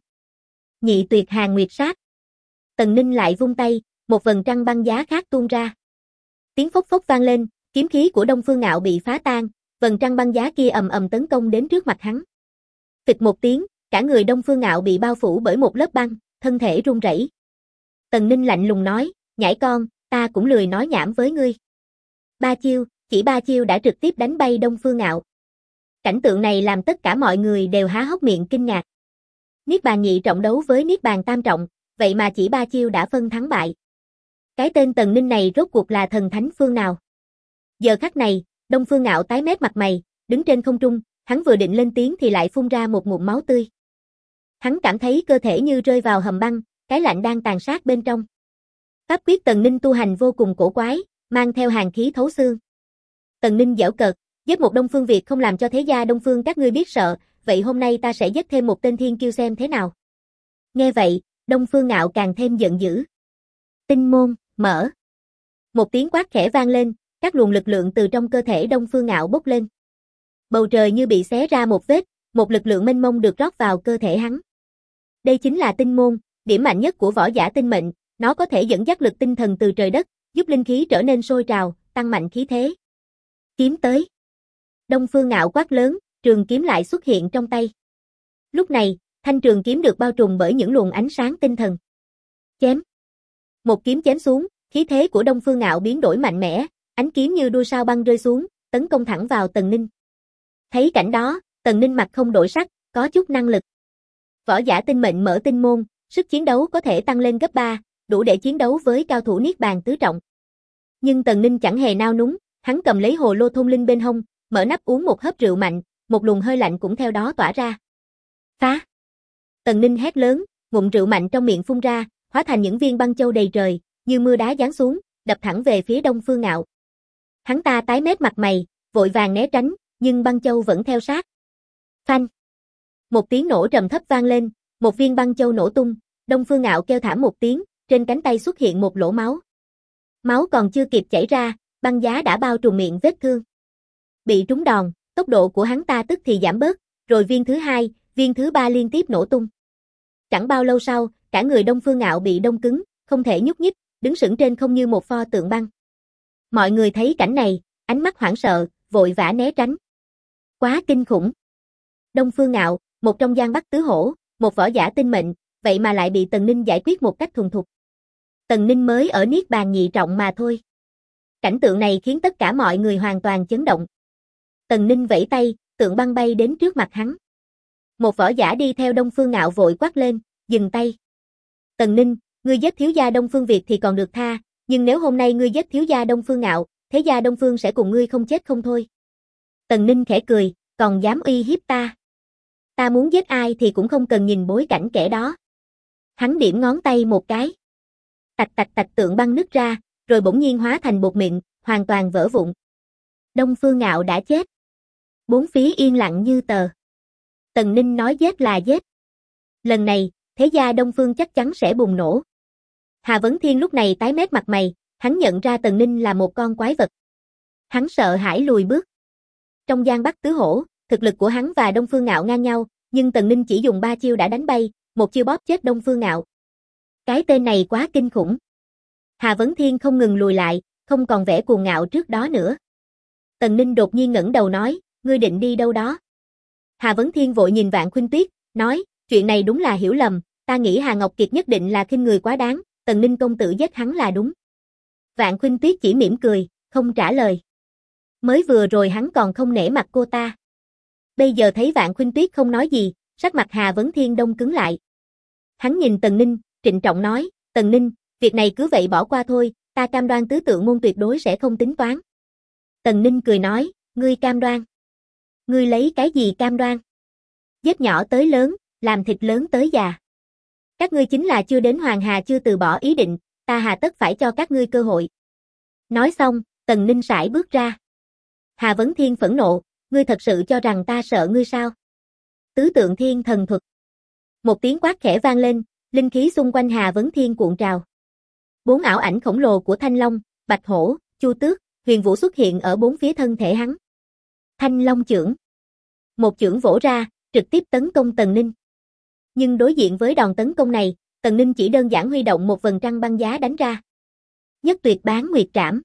Nhị tuyệt hàn nguyệt sát. Tần Ninh lại vung tay, một vầng trăng băng giá khác tuôn ra. Tiếng phốc phốc vang lên, kiếm khí của Đông Phương Ngạo bị phá tan, vầng trăng băng giá kia ầm ầm tấn công đến trước mặt hắn. Phịch một tiếng, cả người Đông Phương Ngạo bị bao phủ bởi một lớp băng, thân thể run rẩy. Tần Ninh lạnh lùng nói, nhãi con, ta cũng lười nói nhảm với ngươi. Ba chiêu, chỉ ba chiêu đã trực tiếp đánh bay Đông Phương Ngạo. Cảnh tượng này làm tất cả mọi người đều há hốc miệng kinh ngạc. Niết bàn nhị trọng đấu với niết bàn tam trọng, vậy mà chỉ ba chiêu đã phân thắng bại. Cái tên Tần Ninh này rốt cuộc là thần thánh phương nào? Giờ khắc này, Đông Phương Ngạo tái mét mặt mày, đứng trên không trung, hắn vừa định lên tiếng thì lại phun ra một ngụm máu tươi. Hắn cảm thấy cơ thể như rơi vào hầm băng, cái lạnh đang tàn sát bên trong. Pháp quyết Tần Ninh tu hành vô cùng cổ quái, mang theo hàn khí thấu xương. Tần Ninh giễu cợt, giết một Đông Phương Việt không làm cho thế gia Đông Phương các ngươi biết sợ, vậy hôm nay ta sẽ giết thêm một tên thiên kiêu xem thế nào. Nghe vậy, Đông Phương Ngạo càng thêm giận dữ. Tinh môn, mở. Một tiếng quát khẽ vang lên, các luồng lực lượng từ trong cơ thể Đông Phương Ngạo bốc lên. Bầu trời như bị xé ra một vết, một lực lượng mênh mông được rót vào cơ thể hắn. Đây chính là tinh môn, điểm mạnh nhất của võ giả tinh mệnh, nó có thể dẫn dắt lực tinh thần từ trời đất, giúp linh khí trở nên sôi trào, tăng mạnh khí thế. Kiếm tới. Đông Phương Ngạo quát lớn, trường kiếm lại xuất hiện trong tay. Lúc này, thanh trường kiếm được bao trùm bởi những luồng ánh sáng tinh thần. Chém. Một kiếm chém xuống, khí thế của Đông Phương Ngạo biến đổi mạnh mẽ, ánh kiếm như đuôi sao băng rơi xuống, tấn công thẳng vào Tần Ninh. Thấy cảnh đó, Tần Ninh mặt không đổi sắc, có chút năng lực. Võ giả tinh mệnh mở tinh môn, sức chiến đấu có thể tăng lên gấp 3, đủ để chiến đấu với cao thủ niết bàn tứ trọng. Nhưng Tần Ninh chẳng hề nao núng, hắn cầm lấy hồ lô thông linh bên hông, mở nắp uống một hớp rượu mạnh, một luồng hơi lạnh cũng theo đó tỏa ra. Phá! Tần Ninh hét lớn, ngụm rượu mạnh trong miệng phun ra, hóa thành những viên băng châu đầy trời, như mưa đá giáng xuống, đập thẳng về phía Đông Phương Ngạo. Hắn ta tái mét mặt mày, vội vàng né tránh, nhưng băng châu vẫn theo sát. Phanh! Một tiếng nổ trầm thấp vang lên, một viên băng châu nổ tung, Đông Phương Ngạo kêu thảm một tiếng, trên cánh tay xuất hiện một lỗ máu. Máu còn chưa kịp chảy ra, băng giá đã bao trùm miệng vết thương. Bị trúng đòn, tốc độ của hắn ta tức thì giảm bớt, rồi viên thứ hai, viên thứ ba liên tiếp nổ tung. Chẳng bao lâu sau, cả người Đông Phương Ngạo bị đông cứng, không thể nhúc nhích, đứng sững trên không như một pho tượng băng. Mọi người thấy cảnh này, ánh mắt hoảng sợ, vội vã né tránh. Quá kinh khủng. Đông Phương Ngạo, một trong Giang Bắc tứ hổ, một võ giả tinh mệnh, vậy mà lại bị Tần Ninh giải quyết một cách thuần thục. Tần Ninh mới ở Niết Bàn nhị trọng mà thôi. Cảnh tượng này khiến tất cả mọi người hoàn toàn chấn động. Tần Ninh vẫy tay, tượng băng bay đến trước mặt hắn. Một võ giả đi theo Đông Phương Ngạo vội quát lên, dừng tay. Tần Ninh, ngươi giết thiếu gia Đông Phương Việt thì còn được tha, nhưng nếu hôm nay ngươi giết thiếu gia Đông Phương Ngạo, thế gia Đông Phương sẽ cùng ngươi không chết không thôi. Tần Ninh khẽ cười, còn dám uy hiếp ta. Ta muốn giết ai thì cũng không cần nhìn bối cảnh kẻ đó. Hắn điểm ngón tay một cái. Tạch tạch tạch, tượng băng nứt ra, rồi bỗng nhiên hóa thành bột mịn, hoàn toàn vỡ vụn. Đông Phương Ngạo đã chết. Bốn phía yên lặng như tờ. Tần Ninh nói giết là giết. Lần này, thế gia Đông Phương chắc chắn sẽ bùng nổ. Hà Vấn Thiên lúc này tái mét mặt mày, hắn nhận ra Tần Ninh là một con quái vật. Hắn sợ hãi lùi bước. Trong Giang Bắc Tứ Hổ, thực lực của hắn và Đông Phương Ngạo ngang nhau, nhưng Tần Ninh chỉ dùng 3 chiêu đã đánh bay, một chiêu bóp chết Đông Phương Ngạo. Cái tên này quá kinh khủng. Hà Vấn Thiên không ngừng lùi lại, không còn vẻ cuồng ngạo trước đó nữa. Tần Ninh đột nhiên ngẩng đầu nói, ngươi định đi đâu đó? Hà Vấn Thiên vội nhìn Vạn Khuynh Tuyết, nói, chuyện này đúng là hiểu lầm, ta nghĩ Hà Ngọc Kiệt nhất định là khinh người quá đáng, Tần Ninh công tử giết hắn là đúng. Vạn Khuynh Tuyết chỉ mỉm cười, không trả lời. Mới vừa rồi hắn còn không nể mặt cô ta. Bây giờ thấy Vạn Khuynh Tuyết không nói gì, sắc mặt Hà Vấn Thiên đông cứng lại. Hắn nhìn Tần Ninh, trịnh trọng nói, Tần Ninh, việc này cứ vậy bỏ qua thôi, ta cam đoan tứ tượng môn tuyệt đối sẽ không tính toán. Tần Ninh cười nói, ngươi cam đoan. Ngươi lấy cái gì cam đoan? Giết nhỏ tới lớn, làm thịt lớn tới già. Các ngươi chính là chưa đến Hoàng Hà chưa từ bỏ ý định, ta hà tất phải cho các ngươi cơ hội. Nói xong, Tần Ninh sải bước ra. Hà Vấn Thiên phẫn nộ, ngươi thật sự cho rằng ta sợ ngươi sao? Tứ tượng thiên thần thuật. Một tiếng quát khẽ vang lên, linh khí xung quanh Hà Vấn Thiên cuộn trào. 4 ảo ảnh khổng lồ của Thanh Long, Bạch Hổ, Chu Tước, Huyền Vũ xuất hiện ở bốn phía thân thể hắn. Thanh Long chưởng. Một chưởng vỗ ra, trực tiếp tấn công Tần Ninh. Nhưng đối diện với đòn tấn công này, Tần Ninh chỉ đơn giản huy động một vầng trăng băng giá đánh ra. Nhất tuyệt bán nguyệt trảm.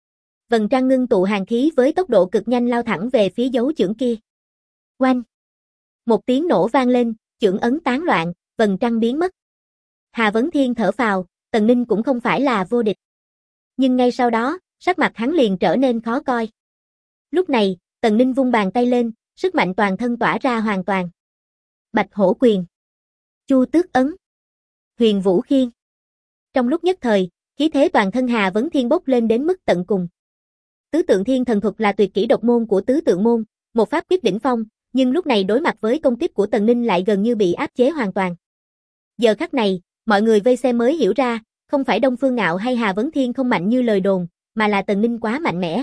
Vầng trăng ngưng tụ hàn khí với tốc độ cực nhanh lao thẳng về phía dấu chưởng kia. Oanh! Một tiếng nổ vang lên, chưởng ấn tán loạn, vầng trăng biến mất. Hà Vấn Thiên thở phào, Tần Ninh cũng không phải là vô địch. Nhưng ngay sau đó, sắc mặt hắn liền trở nên khó coi. Lúc này, Tần Ninh vung bàn tay lên, sức mạnh toàn thân tỏa ra hoàn toàn. Bạch Hổ quyền, Chu Tước ấn, Huyền Vũ khiên. Trong lúc nhất thời, khí thế toàn thân Hà Vấn Thiên bốc lên đến mức tận cùng. Tứ tượng thiên thần thuật là tuyệt kỹ độc môn của tứ tượng môn, một pháp quyết đỉnh phong, nhưng lúc này đối mặt với công kích của Tần Ninh lại gần như bị áp chế hoàn toàn. Giờ khắc này, mọi người vây xem mới hiểu ra, không phải Đông Phương Ngạo hay Hà Vấn Thiên không mạnh như lời đồn, mà là Tần Ninh quá mạnh mẽ.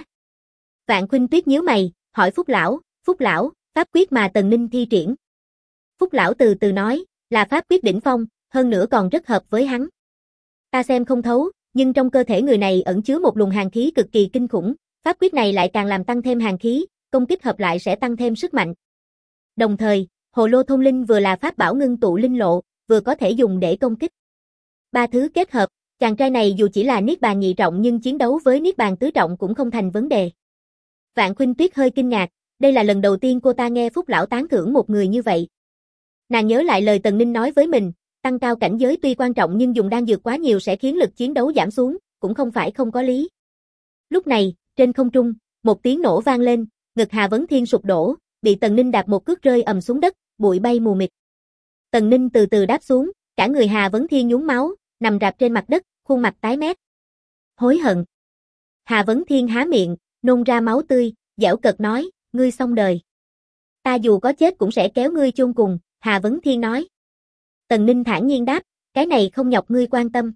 Vạn Khuynh Tuyết nhíu mày, hỏi Phúc Lão, pháp quyết mà Tần Ninh thi triển. Phúc Lão từ từ nói, là pháp quyết đỉnh phong, hơn nữa còn rất hợp với hắn. Ta xem không thấu, nhưng trong cơ thể người này ẩn chứa một luồng hàn khí cực kỳ kinh khủng, pháp quyết này lại càng làm tăng thêm hàn khí, công kích hợp lại sẽ tăng thêm sức mạnh. Đồng thời, Hồ Lô Thông Linh vừa là pháp bảo ngưng tụ linh lộ, vừa có thể dùng để công kích. Ba thứ kết hợp, chàng trai này dù chỉ là Niết Bàn nhị trọng nhưng chiến đấu với Niết Bàn tứ trọng cũng không thành vấn đề. Vạn Khuynh Tuyết hơi kinh ngạc, đây là lần đầu tiên cô ta nghe Phúc Lão tán thưởng một người như vậy. Nàng nhớ lại lời Tần Ninh nói với mình, tăng cao cảnh giới tuy quan trọng nhưng dùng đan dược quá nhiều sẽ khiến lực chiến đấu giảm xuống, cũng không phải không có lý. Lúc này, trên không trung, một tiếng nổ vang lên, ngực Hà Vấn Thiên sụp đổ, bị Tần Ninh đạp một cước rơi ầm xuống đất, bụi bay mù mịt. Tần Ninh từ từ đáp xuống, cả người Hà Vấn Thiên nhuốm máu, nằm rạp trên mặt đất, khuôn mặt tái mét. Hối hận. Hà Vấn Thiên há miệng, nôn ra máu tươi, giễu cợt nói, ngươi xong đời. Ta dù có chết cũng sẽ kéo ngươi chôn cùng, Hà Vấn Thiên nói. Tần Ninh thản nhiên đáp, cái này không nhọc ngươi quan tâm.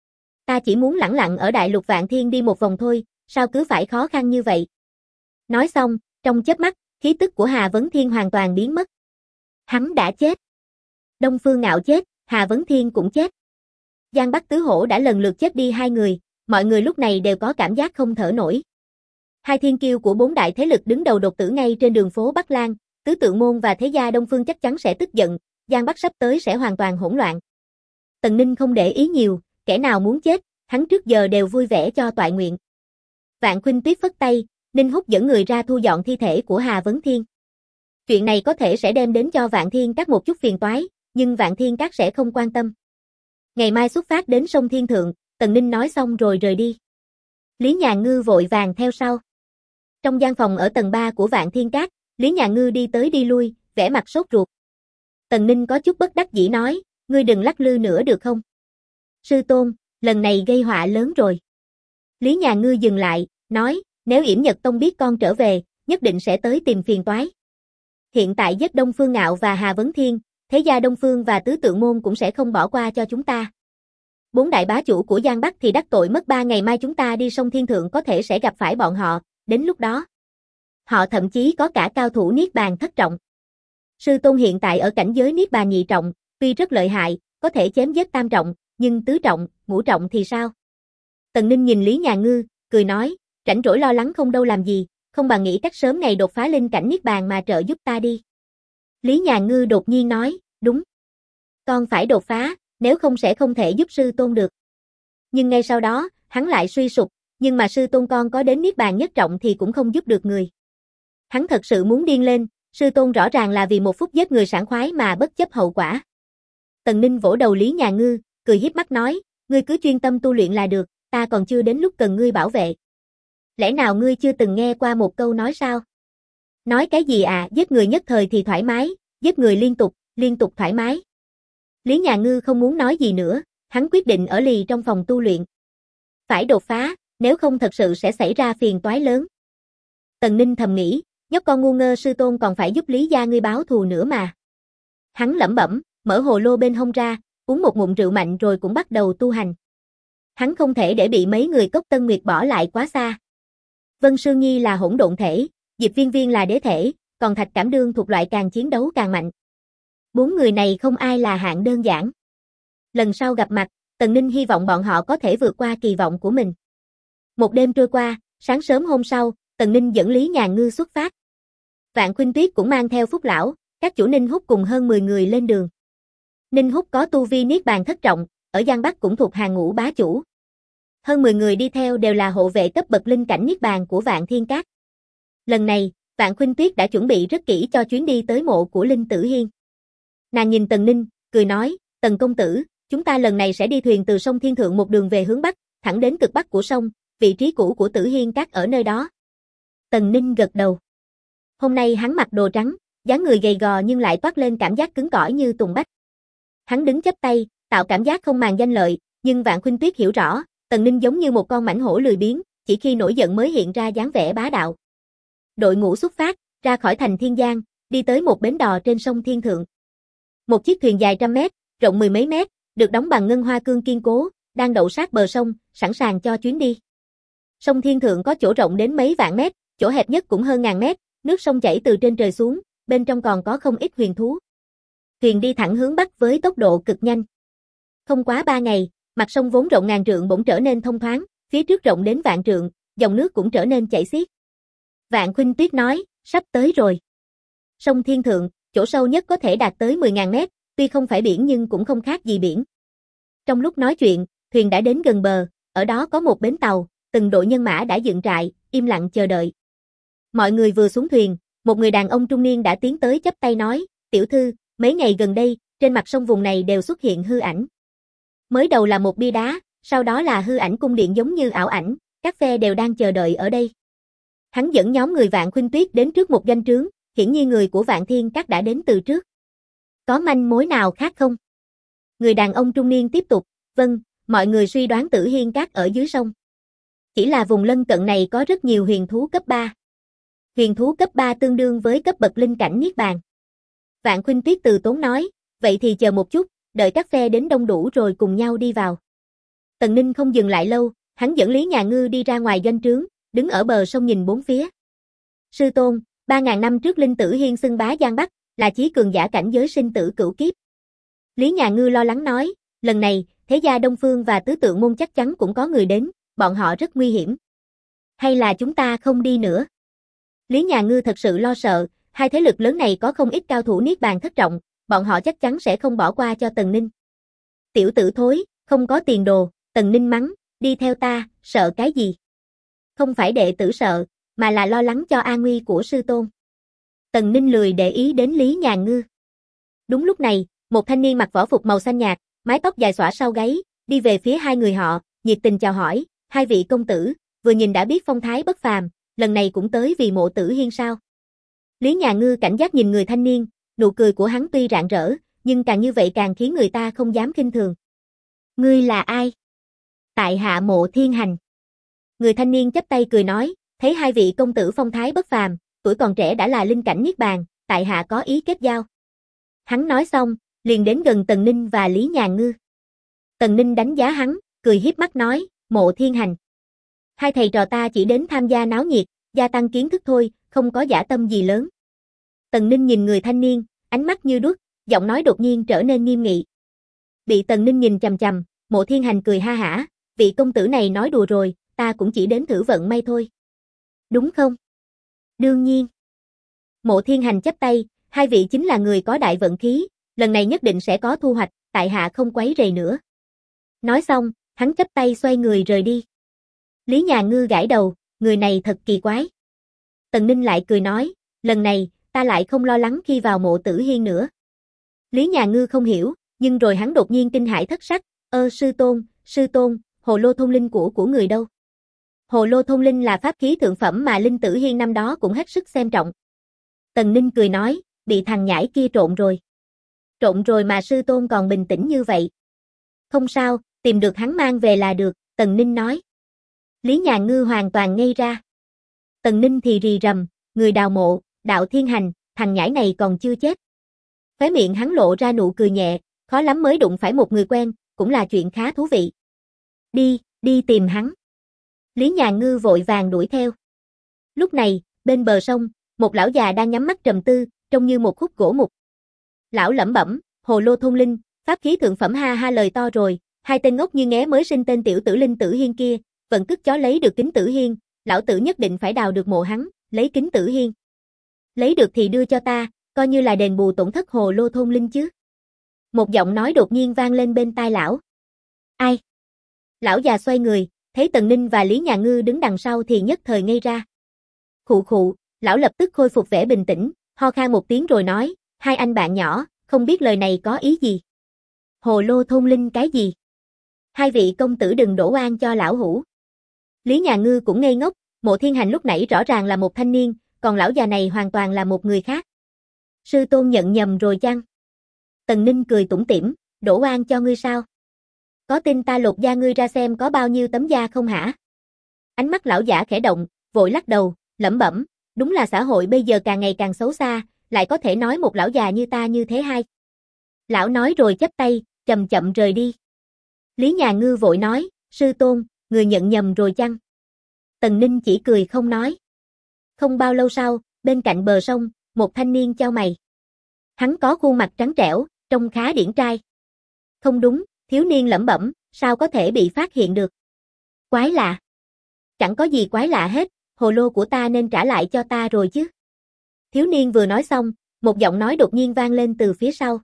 Ta chỉ muốn lẳng lặng ở Đại Lục Vạn Thiên đi một vòng thôi, sao cứ phải khó khăn như vậy. Nói xong, trong chớp mắt, khí tức của Hà Vấn Thiên hoàn toàn biến mất. Hắn đã chết. Đông Phương Ngạo chết, Hà Vấn Thiên cũng chết. Giang Bắc Tứ Hổ đã lần lượt chết đi 2 người, mọi người lúc này đều có cảm giác không thở nổi. Hai thiên kiêu của 4 đại thế lực đứng đầu đột tử ngay trên đường phố Bắc Lang, Tứ Tượng Môn và Thế gia Đông Phương chắc chắn sẽ tức giận, Giang Bắc sắp tới sẽ hoàn toàn hỗn loạn. Tần Ninh không để ý nhiều, kẻ nào muốn chết, hắn trước giờ đều vui vẻ cho toại nguyện. Vạn Khuynh Tuyết phất tay, Ninh Húc dẫn người ra thu dọn thi thể của Hà Vấn Thiên. Chuyện này có thể sẽ đem đến cho Vạn Thiên Các một chút phiền toái, nhưng Vạn Thiên Các sẽ không quan tâm. Ngày mai xuất phát đến sông Thiên Thượng, Tần Ninh nói xong rồi rời đi. Lý Nhà Ngư vội vàng theo sau. Trong gian phòng ở tầng 3 của Vạn Thiên Các, Lý Nhà Ngư đi tới đi lui, vẻ mặt sốt ruột. Tần Ninh có chút bất đắc dĩ nói, ngươi đừng lắc lư nữa được không? Sư tôn, lần này gây họa lớn rồi. Lý Nhà Ngư dừng lại, nói, nếu Yểm Nhật Tông biết con trở về, nhất định sẽ tới tìm phiền toái. Hiện tại giết Đông Phương Ngạo và Hà Vấn Thiên, thế gia Đông Phương và Tứ Tượng Môn cũng sẽ không bỏ qua cho chúng ta. 4 đại bá chủ của Giang Bắc thì đắc tội mất 3 ngày mai chúng ta đi sông Thiên Thượng có thể sẽ gặp phải bọn họ, đến lúc đó. Họ thậm chí có cả cao thủ Niết Bàn thất trọng. Sư tôn hiện tại ở cảnh giới Niết Bàn nhị trọng, tuy rất lợi hại, có thể chém giết tam trọng, nhưng tứ trọng, ngũ trọng thì sao? Tần Ninh nhìn Lý Nhà Ngư, cười nói, rảnh rỗi lo lắng không đâu làm gì, không bằng nghĩ cách sớm ngày đột phá linh cảnh Niết Bàn mà trợ giúp ta đi. Lý Nhà Ngư đột nhiên nói, đúng. Con phải đột phá, nếu không sẽ không thể giúp sư tôn được. Nhưng ngay sau đó, hắn lại suy sụp, nhưng mà sư tôn con có đến Niết Bàn nhất trọng thì cũng không giúp được người. Hắn thật sự muốn điên lên, sư tôn rõ ràng là vì một phút giết người sảng khoái mà bất chấp hậu quả. Tần Ninh vỗ đầu Lý Nhà Ngư, cười hiếp mắt nói, ngươi cứ chuyên tâm tu luyện là được, ta còn chưa đến lúc cần ngươi bảo vệ. Lẽ nào ngươi chưa từng nghe qua một câu nói sao? Nói cái gì à, giết người nhất thời thì thoải mái, giết người liên tục thoải mái. Lý Nhà Ngư không muốn nói gì nữa, hắn quyết định ở lì trong phòng tu luyện. Phải đột phá, nếu không thật sự sẽ xảy ra phiền toái lớn. Tần Ninh thầm nghĩ, nhóc con ngu ngơ sư tôn còn phải giúp Lý gia ngươi báo thù nữa mà. Hắn lẩm bẩm, mở hồ lô bên hông ra, uống một ngụm rượu mạnh rồi cũng bắt đầu tu hành. Hắn không thể để bị mấy người Cốc Tân Nguyệt bỏ lại quá xa. Vân Sương Nhi là hỗn độn thể, Diệp Viên Viên là đế thể, còn Thạch Cảm Đương thuộc loại càng chiến đấu càng mạnh. 4 người này không ai là hạng đơn giản. Lần sau gặp mặt, Tần Ninh hy vọng bọn họ có thể vượt qua kỳ vọng của mình. Một đêm trôi qua, sáng sớm hôm sau, Tần Ninh dẫn Lý Nhà Ngư xuất phát. Vạn Khuynh Tuyết cũng mang theo Phúc Lão, các chủ Ninh Húc cùng hơn 10 người lên đường. Ninh Húc có tu vi Niết Bàn thất trọng, ở Giang Bắc cũng thuộc hàng ngũ bá chủ. Hơn 10 người đi theo đều là hộ vệ cấp bậc linh cảnh Niết Bàn của Vạn Thiên Các. Lần này, Vạn Khuynh Tuyết đã chuẩn bị rất kỹ cho chuyến đi tới mộ của Linh Tử Hiên. Nàng nhìn Tần Ninh, cười nói, Tần công tử, chúng ta lần này sẽ đi thuyền từ sông Thiên Thượng một đường về hướng Bắc, thẳng đến cực Bắc của sông, vị trí cũ của Tử Hiên Các ở nơi đó. Tần Ninh gật đầu. Hôm nay hắn mặc đồ trắng, dáng người gầy gò nhưng lại toát lên cảm giác cứng cỏi như tùng bách. Hắn đứng chắp tay, tạo cảm giác không màng danh lợi, nhưng Vạn Khuynh Tuyết hiểu rõ, Tần Ninh giống như một con mãnh hổ lười biếng, chỉ khi nổi giận mới hiện ra dáng vẻ bá đạo. Đội ngũ xuất phát, ra khỏi thành Thiên Giang, đi tới một bến đò trên sông Thiên Thượng. Một chiếc thuyền dài trăm mét, rộng 10 mấy mét, được đóng bằng ngân hoa cương kiên cố, đang đậu sát bờ sông, sẵn sàng cho chuyến đi. Sông Thiên Thượng có chỗ rộng đến mấy vạn mét, chỗ hẹp nhất cũng hơn ngàn mét, nước sông chảy từ trên trời xuống, bên trong còn có không ít huyền thú. Thuyền đi thẳng hướng Bắc với tốc độ cực nhanh. Không quá 3 ngày, mặt sông vốn rộng ngàn trượng bỗng trở nên thông thoáng, phía trước rộng đến vạn trượng, dòng nước cũng trở nên chảy xiết. Vạn Khuynh Tuyết nói, sắp tới rồi. Sông Thiên Thượng, chỗ sâu nhất có thể đạt tới 10.000 mét, tuy không phải biển nhưng cũng không khác gì biển. Trong lúc nói chuyện, thuyền đã đến gần bờ, ở đó có một bến tàu, từng đội nhân mã đã dựng trại, im lặng chờ đợi. Mọi người vừa xuống thuyền, một người đàn ông trung niên đã tiến tới chắp tay nói, tiểu thư, mấy ngày gần đây, trên mặt sông vùng này đều xuất hiện hư ảnh. Mới đầu là một bia đá, sau đó là hư ảnh cung điện giống như ảo ảnh, các phe đều đang chờ đợi ở đây. Hắn dẫn nhóm người Vạn Khuynh Tuyết đến trước một doanh trướng, hiển nhiên người của Vạn Thiên Các đã đến từ trước. Có manh mối nào khác không? Người đàn ông trung niên tiếp tục, vâng, mọi người suy đoán Tử Hiên Các ở dưới sông. Chỉ là vùng lân cận này có rất nhiều huyền thú cấp 3. Huyền thú cấp 3 tương đương với cấp bậc linh cảnh Niết Bàn. Vạn Khuynh Tuyết từ tốn nói, vậy thì chờ một chút, đợi các phe đến đông đủ rồi cùng nhau đi vào. Tần Ninh không dừng lại lâu, hắn dẫn Lý Nhà Ngư đi ra ngoài doanh trướng, đứng ở bờ sông nhìn bốn phía. Sư tôn, 3.000 năm trước Linh Tử Hiên xưng bá Giang Bắc, là chí cường giả cảnh giới sinh tử cửu kiếp. Lý Nhà Ngư lo lắng nói, lần này, thế gia Đông Phương và Tứ Tượng Môn chắc chắn cũng có người đến, bọn họ rất nguy hiểm. Hay là chúng ta không đi nữa? Lý Nhà Ngư thật sự lo sợ, hai thế lực lớn này có không ít cao thủ Niết Bàn thất trọng, bọn họ chắc chắn sẽ không bỏ qua cho Tần Ninh. Tiểu tử thối, không có tiền đồ, Tần Ninh mắng, đi theo ta, sợ cái gì? Không phải đệ tử sợ, mà là lo lắng cho an nguy của sư tôn. Tần Ninh lười để ý đến Lý Nhà Ngư. Đúng lúc này, một thanh niên mặc võ phục màu xanh nhạt, mái tóc dài xõa sau gáy, đi về phía hai người họ, nhiệt tình chào hỏi, hai vị công tử, vừa nhìn đã biết phong thái bất phàm, lần này cũng tới vì Mộ Tử Hiên sao? Lý Nhà Ngư cảnh giác nhìn người thanh niên, nụ cười của hắn tuy rạng rỡ, nhưng càng như vậy càng khiến người ta không dám khinh thường. Ngươi là ai? Tại hạ Mộ Thiên Hành. Người thanh niên chắp tay cười nói, thấy hai vị công tử phong thái bất phàm, tuổi còn trẻ đã là linh cảnh niết bàn, tại hạ có ý kết giao. Hắn nói xong, liền đến gần Tần Ninh và Lý Nhà Ngư. Tần Ninh đánh giá hắn, cười hiếp mắt nói, Mộ Thiên Hành. Hai thầy trò ta chỉ đến tham gia náo nhiệt, gia tăng kiến thức thôi, không có dã tâm gì lớn. Tần Ninh nhìn người thanh niên, ánh mắt như đuốc, giọng nói đột nhiên trở nên nghiêm nghị. Bị Tần Ninh nhìn chằm chằm, Mộ Thiên Hành cười ha hả, vị công tử này nói đùa rồi, ta cũng chỉ đến thử vận may thôi. Đúng không? Đương nhiên. Mộ Thiên Hành chắp tay, hai vị chính là người có đại vận khí, lần này nhất định sẽ có thu hoạch, tại hạ không quấy rầy nữa. Nói xong, hắn chắp tay xoay người rời đi. Lý Nhà Ngư gãi đầu, người này thật kỳ quái. Tần Ninh lại cười nói, lần này, ta lại không lo lắng khi vào Mộ Tử Hiên nữa. Lý Nhà Ngư không hiểu, nhưng rồi hắn đột nhiên kinh hãi thất sắc, sư tôn, hồ lô thông linh của người đâu? Hồ lô thông linh là pháp khí thượng phẩm mà Linh Tử Hiên năm đó cũng hết sức xem trọng. Tần Ninh cười nói, bị thằng nhãi kia trộn rồi. Trộn rồi mà sư tôn còn bình tĩnh như vậy. Không sao, tìm được hắn mang về là được, Tần Ninh nói. Lý Nhà Ngư hoàn toàn ngây ra. Tần Ninh thì rì rầm, người đào mộ, Đạo Thiên Hành, thằng nhãi này còn chưa chết. Khóe miệng hắn lộ ra nụ cười nhẹ, khó lắm mới đụng phải một người quen, cũng là chuyện khá thú vị. Đi tìm hắn. Lý Nhà Ngư vội vàng đuổi theo. Lúc này, bên bờ sông, một lão già đang nhắm mắt trầm tư, trông như một khúc gỗ mục. Lão lẩm bẩm, hồ lô thông linh, pháp khí thượng phẩm ha ha lời to rồi, hai tên ngốc như nghé mới sinh tên tiểu tử Linh Tử Hiên kia, vận cứt chó lấy được Kính Tử Hiên, lão tử nhất định phải đào được mộ hắn, lấy Kính Tử Hiên. Lấy được thì đưa cho ta, coi như là đền bù tổn thất hồ lô thông linh chứ. Một giọng nói đột nhiên vang lên bên tai lão. Ai? Lão già xoay người, thấy Tần Ninh và Lý Nhà Ngư đứng đằng sau thì nhất thời ngây ra. Khụ, lão lập tức khôi phục vẻ bình tĩnh, ho khan một tiếng rồi nói, hai anh bạn nhỏ, không biết lời này có ý gì. Hồ lô thông linh cái gì? Hai vị công tử đừng đổ oan cho lão hủ. Lý Nhà Ngư cũng ngây ngốc, Mộ Thiên Hành lúc nãy rõ ràng là một thanh niên, còn lão già này hoàn toàn là một người khác. Sư tôn nhận nhầm rồi chăng? Tần Ninh cười tủm tỉm, đổ oan cho ngươi sao? Có tin ta lột da ngươi ra xem có bao nhiêu tấm da không hả? Ánh mắt lão giả khẽ động, vội lắc đầu, lẩm bẩm, đúng là xã hội bây giờ càng ngày càng xấu xa, lại có thể nói một lão già như ta như thế hay. Lão nói rồi chắp tay, chậm chậm rời đi. Lý Nhà Ngư vội nói, sư tôn, người nhận nhầm rồi chăng? Tần Ninh chỉ cười không nói. Không bao lâu sau, bên cạnh bờ sông, một thanh niên chau mày. Hắn có khuôn mặt trắng trẻo, trông khá điển trai. Không đúng, thiếu niên lẩm bẩm, sao có thể bị phát hiện được? Quái lạ. Chẳng có gì quái lạ hết, hồ lô của ta nên trả lại cho ta rồi chứ. Thiếu niên vừa nói xong, một giọng nói đột nhiên vang lên từ phía sau.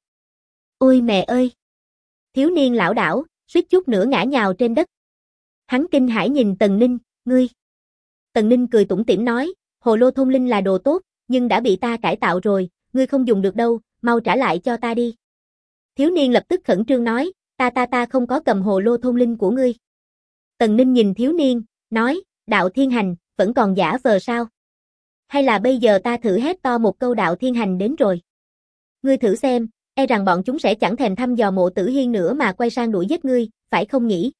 Ôi mẹ ơi! Thiếu niên lảo đảo, suýt chút nữa ngã nhào trên đất. Hắn kinh hãi nhìn Tần Ninh, ngươi. Tần Ninh cười tủm tỉm nói, hồ lô thông linh là đồ tốt, nhưng đã bị ta cải tạo rồi, ngươi không dùng được đâu, mau trả lại cho ta đi. Thiếu niên lập tức khẩn trương nói, ta không có cầm hồ lô thông linh của ngươi. Tần Ninh nhìn thiếu niên, nói, Đạo Thiên Hành, vẫn còn giả vờ sao? Hay là bây giờ ta thử hét to một câu Đạo Thiên Hành đến rồi? Ngươi thử xem, e rằng bọn chúng sẽ chẳng thèm thăm dò Mộ Tử Hiên nữa mà quay sang đuổi giết ngươi, phải không nhỉ?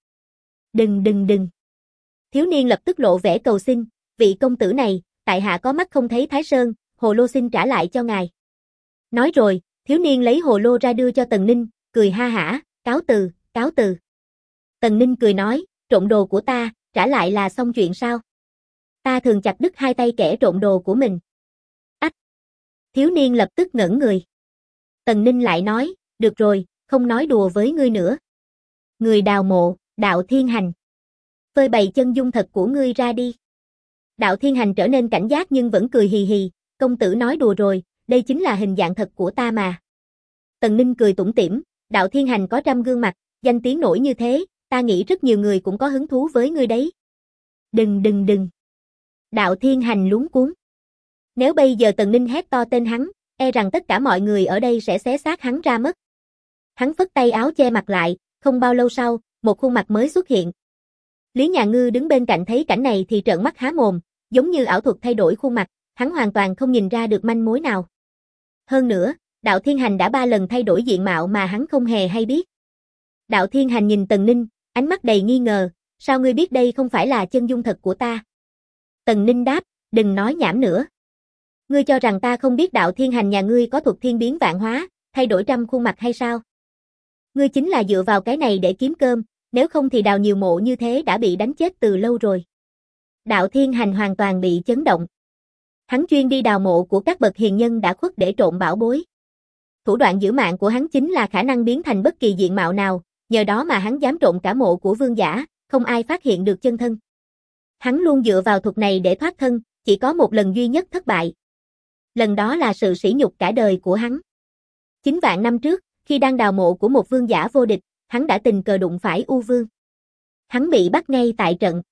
Đừng. Thiếu niên lập tức lộ vẻ cầu xin, vị công tử này, tại hạ có mắt không thấy Thái Sơn, hồ lô xin trả lại cho ngài. Nói rồi, thiếu niên lấy hồ lô ra đưa cho Tần Ninh, cười ha hả, cáo từ. Tần Ninh cười nói, trộm đồ của ta, trả lại là xong chuyện sao? Ta thường chặt đứt hai tay kẻ trộm đồ của mình. Ách! Thiếu niên lập tức ngẩn người. Tần Ninh lại nói, được rồi, không nói đùa với ngươi nữa. Người đào mộ, Đạo Thiên Hành. Phơi bày chân dung thật của ngươi ra đi. Đạo Thiên Hành trở nên cảnh giác nhưng vẫn cười hì hì, công tử nói đùa rồi, đây chính là hình dạng thật của ta mà. Tần Ninh cười tủm tỉm, Đạo Thiên Hành có 100 gương mặt, danh tiếng nổi như thế, ta nghĩ rất nhiều người cũng có hứng thú với ngươi đấy. Đừng. Đạo Thiên Hành luống cuống. Nếu bây giờ Tần Ninh hét to tên hắn, e rằng tất cả mọi người ở đây sẽ xé xác hắn ra mất. Hắn phất tay áo che mặt lại, không bao lâu sau, một khuôn mặt mới xuất hiện. Lý Nhà Ngư đứng bên cạnh thấy cảnh này thì trợn mắt há mồm, giống như ảo thuật thay đổi khuôn mặt, hắn hoàn toàn không nhìn ra được manh mối nào. Hơn nữa, Đạo Thiên Hành đã 3 lần thay đổi diện mạo mà hắn không hề hay biết. Đạo Thiên Hành nhìn Tần Ninh, ánh mắt đầy nghi ngờ, sao ngươi biết đây không phải là chân dung thật của ta? Tần Ninh đáp, đừng nói nhảm nữa. Ngươi cho rằng ta không biết Đạo Thiên Hành nhà ngươi có thuật thiên biến vạn hóa, thay đổi trăm khuôn mặt hay sao? Ngươi chính là dựa vào cái này để kiếm cơm, nếu không thì đào nhiều mộ như thế đã bị đánh chết từ lâu rồi. Đạo Thiên Hành hoàn toàn bị chấn động. Hắn chuyên đi đào mộ của các bậc hiền nhân đã khuất để trộm bảo bối. Thủ đoạn giữ mạng của hắn chính là khả năng biến thành bất kỳ diện mạo nào, nhờ đó mà hắn dám trộm cả mộ của vương giả, không ai phát hiện được chân thân. Hắn luôn dựa vào thuật này để thoát thân, chỉ có một lần duy nhất thất bại. Lần đó là sự sỉ nhục cả đời của hắn. 9 vạn năm trước, khi đang đào mộ của một vương giả vô địch, hắn đã tình cờ đụng phải U Vương. Hắn bị bắt ngay tại trận.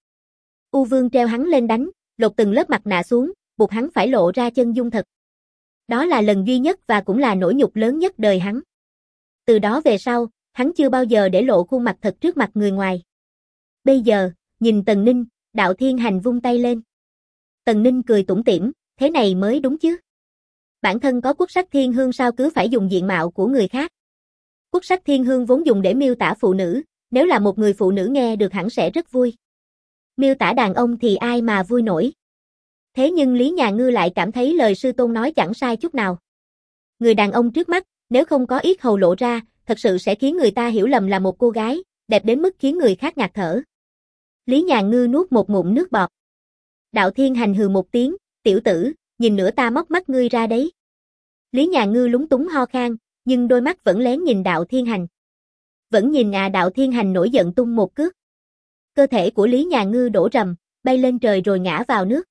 U Vương treo hắn lên đánh, lột từng lớp mặt nạ xuống, buộc hắn phải lộ ra chân dung thật. Đó là lần duy nhất và cũng là nỗi nhục lớn nhất đời hắn. Từ đó về sau, hắn chưa bao giờ để lộ khuôn mặt thật trước mặt người ngoài. Bây giờ, nhìn Tần Ninh, Đạo Thiên Hành vung tay lên. Tần Ninh cười tủm tỉm, thế này mới đúng chứ. Bản thân có quốc sắc thiên hương sao cứ phải dùng diện mạo của người khác. Quốc sắc thiên hương vốn dùng để miêu tả phụ nữ, nếu là một người phụ nữ nghe được hẳn sẽ rất vui. Miêu tả đàn ông thì ai mà vui nổi. Thế nhưng Lý Nhà Ngư lại cảm thấy lời sư tôn nói chẳng sai chút nào. Người đàn ông trước mắt, nếu không có yết hầu lộ ra, thật sự sẽ khiến người ta hiểu lầm là một cô gái, đẹp đến mức khiến người khác ngạt thở. Lý Nhà Ngư nuốt một ngụm nước bọt. Đạo Thiên Hành hừ một tiếng, tiểu tử, nhìn nữa ta móc mắt ngươi ra đấy. Lý Nhà Ngư lúng túng ho khan, nhưng đôi mắt vẫn lén nhìn Đạo Thiên Hành. Vẫn nhìn Đạo Thiên Hành nổi giận tung một cước. Cơ thể của Lý Nhà Ngư đổ rầm, bay lên trời rồi ngã vào nước.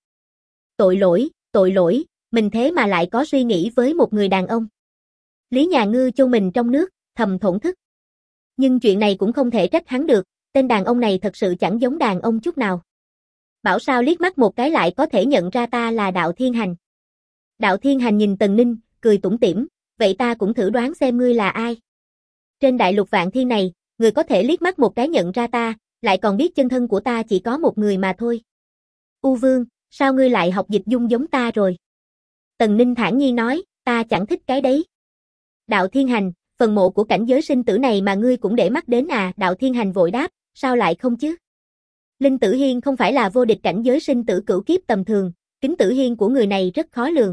Tội lỗi, mình thế mà lại có suy nghĩ với một người đàn ông. Lý Nhà Ngư chôn mình trong nước, thầm thổn thức. Nhưng chuyện này cũng không thể trách hắn được, tên đàn ông này thật sự chẳng giống đàn ông chút nào. Bảo sao liếc mắt một cái lại có thể nhận ra ta là Đạo Thiên Hành. Đạo Thiên Hành nhìn Tần Ninh, cười tủm tỉm, vậy ta cũng thử đoán xem ngươi là ai. Trên đại lục vạn thiên này, người có thể liếc mắt một cái nhận ra ta, lại còn biết chân thân của ta chỉ có một người mà thôi. U Vương, sao ngươi lại học dịch dung giống ta rồi? Tần Ninh thản nhiên nói, ta chẳng thích cái đấy. Đạo Thiên Hành, phần mộ của cảnh giới sinh tử này mà ngươi cũng để mắt đến à? Đạo Thiên Hành vội đáp, sao lại không chứ? Linh Tử Hiên không phải là vô địch cảnh giới sinh tử cửu kiếp tầm thường, kính tử hiên của người này rất khó lường.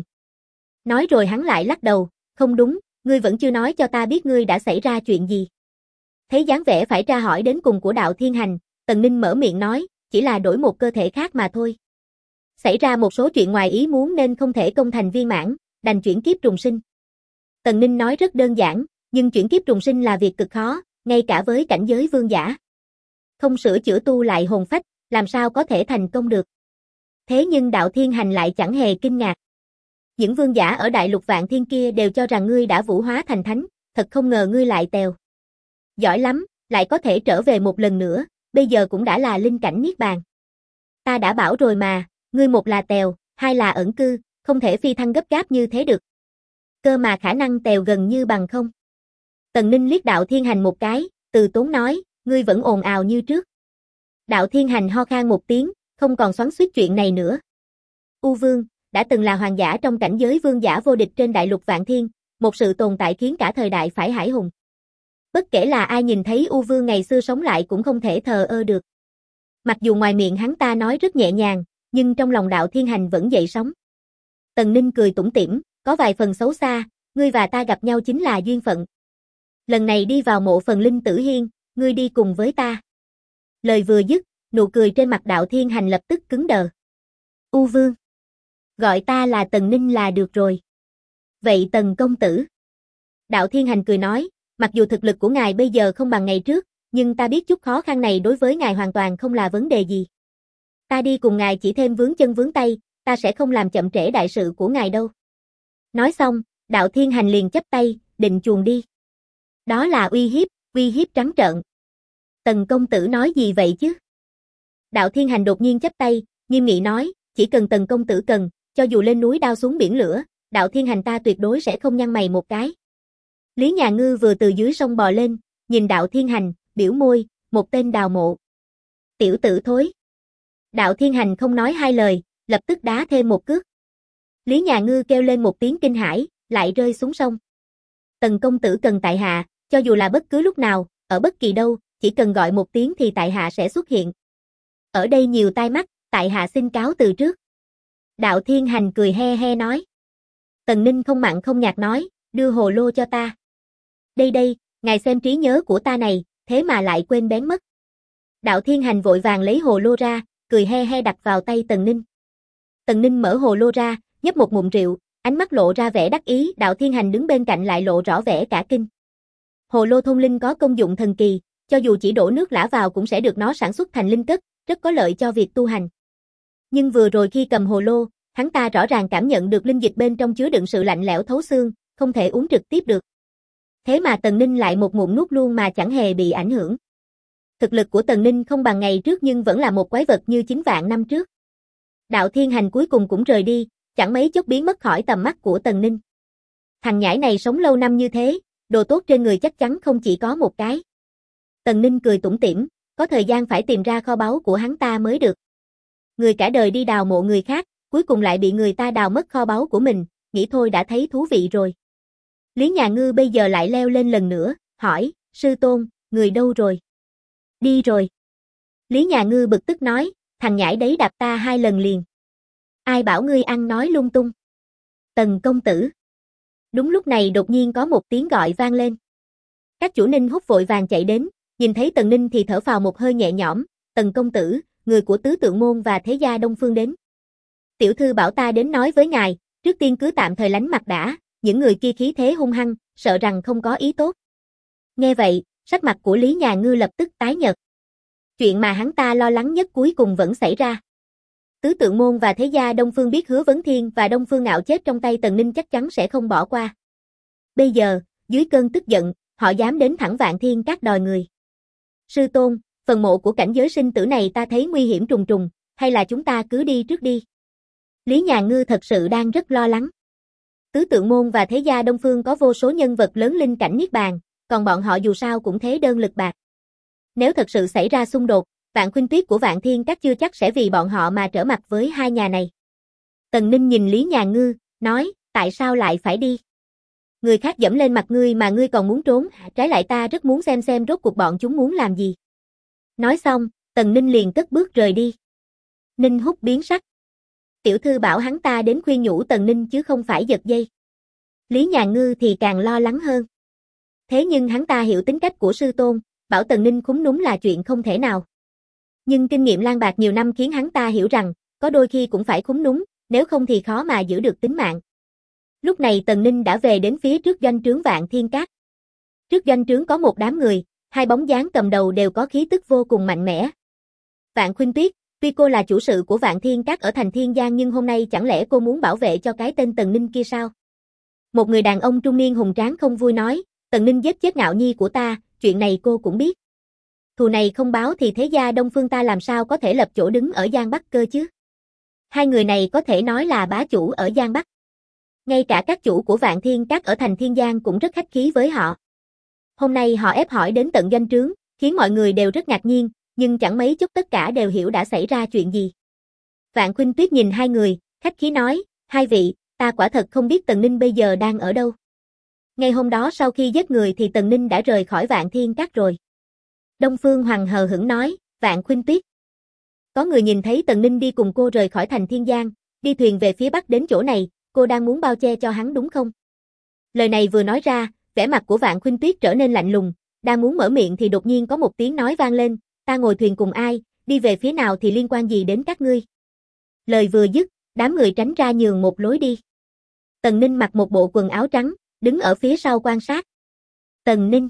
Nói rồi hắn lại lắc đầu, không đúng, ngươi vẫn chưa nói cho ta biết ngươi đã xảy ra chuyện gì. Thấy dáng vẻ phải tra hỏi đến cùng của Đạo Thiên Hành, Tần Ninh mở miệng nói, chỉ là đổi một cơ thể khác mà thôi. Xảy ra một số chuyện ngoài ý muốn nên không thể công thành viên mãn, đành chuyển kiếp trùng sinh. Tần Ninh nói rất đơn giản, nhưng chuyển kiếp trùng sinh là việc cực khó, ngay cả với cảnh giới vương giả. Không sửa chữa tu lại hồn phách, làm sao có thể thành công được. Thế nhưng Đạo Thiên Hành lại chẳng hề kinh ngạc. Những vương giả ở đại lục vạn thiên kia đều cho rằng ngươi đã vũ hóa thành thánh, thật không ngờ ngươi lại tèo. Giỏi lắm, lại có thể trở về một lần nữa, bây giờ cũng đã là linh cảnh niết bàn. Ta đã bảo rồi mà, ngươi một là tèo, hai là ẩn cư, không thể phi thăng gấp gáp như thế được. Cơ mà khả năng tèo gần như bằng không. Tần Ninh liếc Đạo Thiên Hành một cái, từ tốn nói, ngươi vẫn ồn ào như trước. Đạo Thiên Hành ho khan một tiếng, không còn xoắn xuýt chuyện này nữa. U Vương, đã từng là hoàng giả trong cảnh giới vương giả vô địch trên đại lục vạn thiên, một sự tồn tại khiến cả thời đại phải hãi hùng. Bất kể là ai nhìn thấy U Vương ngày xưa sống lại cũng không thể thờ ơ được. Mặc dù ngoài miệng hắn ta nói rất nhẹ nhàng, nhưng trong lòng Đạo Thiên Hành vẫn dậy sóng. Tần Ninh cười tủm tỉm, có vài phần xấu xa, ngươi và ta gặp nhau chính là duyên phận. Lần này đi vào mộ phần Linh Tử Hiên, ngươi đi cùng với ta. Lời vừa dứt, nụ cười trên mặt Đạo Thiên Hành lập tức cứng đờ. U Vương, gọi ta là Tần Ninh là được rồi. Vậy Tần công tử. Đạo Thiên Hành cười nói, mặc dù thực lực của ngài bây giờ không bằng ngày trước, nhưng ta biết chút khó khăn này đối với ngài hoàn toàn không là vấn đề gì. Ta đi cùng ngài chỉ thêm vướng chân vướng tay, ta sẽ không làm chậm trễ đại sự của ngài đâu. Nói xong, Đạo Thiên Hành liền chắp tay, định chuồn đi. Đó là uy hiếp trắng trợn. Tần công tử nói gì vậy chứ? Đạo Thiên Hành đột nhiên chắp tay, nghiêm nghị nói, chỉ cần Tần công tử cần, cho dù lên núi đao xuống biển lửa, Đạo Thiên Hành ta tuyệt đối sẽ không nhăn mày một cái. Lý Nhà Ngư vừa từ dưới sông bò lên, nhìn Đạo Thiên Hành, biểu môi, một tên đào mộ. Tiểu tử thối. Đạo Thiên Hành không nói hai lời, lập tức đá thêm một cước. Lý Nhà Ngư kêu lên một tiếng kinh hãi, lại rơi xuống sông. Tần công tử cần tại hạ, cho dù là bất cứ lúc nào, ở bất kỳ đâu, chỉ cần gọi một tiếng thì tại hạ sẽ xuất hiện. Ở đây nhiều tai mắt, tại hạ xin cáo từ trước. Đạo Thiên Hành cười he he nói. Tần Ninh không mặn không nhạt nói, đưa hồ lô cho ta. Đây, ngài xem trí nhớ của ta này, thế mà lại quên bén mất. Đạo Thiên Hành vội vàng lấy hồ lô ra, cười he he đặt vào tay Tần Ninh. Tần Ninh mở hồ lô ra, nhấp một ngụm rượu, ánh mắt lộ ra vẻ đắc ý, Đạo Thiên Hành đứng bên cạnh lại lộ rõ vẻ cả kinh. Hồ lô thông linh có công dụng thần kỳ, cho dù chỉ đổ nước lã vào cũng sẽ được nó sản xuất thành linh cất, rất có lợi cho việc tu hành. Nhưng vừa rồi khi cầm hồ lô, hắn ta rõ ràng cảm nhận được linh dịch bên trong chứa đựng sự lạnh lẽo thấu xương, không thể uống trực tiếp được. Thế mà Tần Ninh lại một ngụm nuốt luôn mà chẳng hề bị ảnh hưởng. Thực lực của Tần Ninh không bằng ngày trước nhưng vẫn là một quái vật như 9 vạn năm trước. Đạo Thiên Hành cuối cùng cũng rời đi, chẳng mấy chốc biến mất khỏi tầm mắt của Tần Ninh. Thằng nhãi này sống lâu năm như thế, đồ tốt trên người chắc chắn không chỉ có một cái. Tần Ninh cười tủm tỉm, có thời gian phải tìm ra kho báu của hắn ta mới được. Người cả đời đi đào mộ người khác, cuối cùng lại bị người ta đào mất kho báu của mình, nghĩ thôi đã thấy thú vị rồi. Lý Nhà Ngư bây giờ lại leo lên lần nữa, hỏi, sư tôn, người đâu rồi? Đi rồi. Lý Nhà Ngư bực tức nói, thằng nhãi đấy đạp ta 2 lần liền. Ai bảo ngươi ăn nói lung tung? Tần công tử. Đúng lúc này đột nhiên có một tiếng gọi vang lên. Các chủ Ninh Húc vội vàng chạy đến, nhìn thấy Tần Ninh thì thở phào một hơi nhẹ nhõm, Tần công tử, người của Tứ Tượng Môn và Thế gia Đông Phương đến. Tiểu thư bảo ta đến nói với ngài, trước tiên cứ tạm thời lánh mặt đã, những người kia khí thế hung hăng, sợ rằng không có ý tốt. Nghe vậy, sắc mặt của Lý Nhà Ngư lập tức tái nhợt. Chuyện mà hắn ta lo lắng nhất cuối cùng vẫn xảy ra. Tứ Tượng Môn và Thế gia Đông Phương biết Hứa Vấn Thiên và Đông Phương Ngạo chết trong tay Tần Ninh chắc chắn sẽ không bỏ qua. Bây giờ, dưới cơn tức giận, họ dám đến thẳng Vạn Thiên Các đòi người. Sư tôn, phần mộ của cảnh giới sinh tử này ta thấy nguy hiểm trùng trùng, hay là chúng ta cứ đi trước đi. Lý Nhà Ngư thật sự đang rất lo lắng. Tứ Tượng Môn và Thế gia Đông Phương có vô số nhân vật lớn linh cảnh niết bàn, còn bọn họ dù sao cũng thế đơn lực bạc. Nếu thật sự xảy ra xung đột, Vạn Khuynh Tuyết của Vạn Thiên Các chưa chắc sẽ vì bọn họ mà trở mặt với hai nhà này. Tần Ninh nhìn Lý Nhà Ngư, nói, tại sao lại phải đi? Người khác dẫm lên mặt ngươi mà ngươi còn muốn trốn, trái lại ta rất muốn xem rốt cuộc bọn chúng muốn làm gì. Nói xong, Tần Ninh liền cất bước rời đi. Ninh Húc biến sắc. Tiểu thư bảo hắn ta đến khuyên nhủ Tần Ninh chứ không phải giật dây. Lý Nhà Ngư thì càng lo lắng hơn. Thế nhưng hắn ta hiểu tính cách của sư tôn, bảo Tần Ninh khúm núm là chuyện không thể nào. Nhưng kinh nghiệm lang bạc nhiều năm khiến hắn ta hiểu rằng, có đôi khi cũng phải khúm núm, nếu không thì khó mà giữ được tính mạng. Lúc này Tần Ninh đã về đến phía trước doanh trướng Vạn Thiên Các. Trước doanh trướng có một đám người, 2 bóng dáng cầm đầu đều có khí tức vô cùng mạnh mẽ. Vạn Khuynh Tuyết, tuy cô là chủ sự của Vạn Thiên Các ở thành Thiên Giang nhưng hôm nay chẳng lẽ cô muốn bảo vệ cho cái tên Tần Ninh kia sao? Một người đàn ông trung niên hùng tráng không vui nói, Tần Ninh giết chết Ngạo Nhi của ta, chuyện này cô cũng biết. Thù này không báo thì Thế gia Đông Phương ta làm sao có thể lập chỗ đứng ở Giang Bắc cơ chứ? 2 người này có thể nói là bá chủ ở Giang Bắc. Ngay cả các chủ của Vạn Thiên Các ở thành Thiên Giang cũng rất khách khí với họ. Hôm nay họ ép hỏi đến tận doanh trướng, khiến mọi người đều rất ngạc nhiên, nhưng chẳng mấy chốc tất cả đều hiểu đã xảy ra chuyện gì. Vạn Khuynh Tuyết nhìn 2 người, khách khí nói, 2 vị, ta quả thật không biết Tần Ninh bây giờ đang ở đâu. Ngay hôm đó sau khi giết người thì Tần Ninh đã rời khỏi Vạn Thiên Các rồi. Đông Phương Hoàng hờ hững nói, Vạn Khuynh Tuyết. Có người nhìn thấy Tần Ninh đi cùng cô rời khỏi thành Thiên Giang, đi thuyền về phía Bắc đến chỗ này, cô đang muốn bao che cho hắn đúng không? Lời này vừa nói ra, vẻ mặt của Vạn Khuynh Tuyết trở nên lạnh lùng, đang muốn mở miệng thì đột nhiên có một tiếng nói vang lên, ta ngồi thuyền cùng ai, đi về phía nào thì liên quan gì đến các ngươi. Lời vừa dứt, đám người tránh ra nhường một lối đi. Tần Ninh mặc một bộ quần áo trắng, đứng ở phía sau quan sát. Tần Ninh.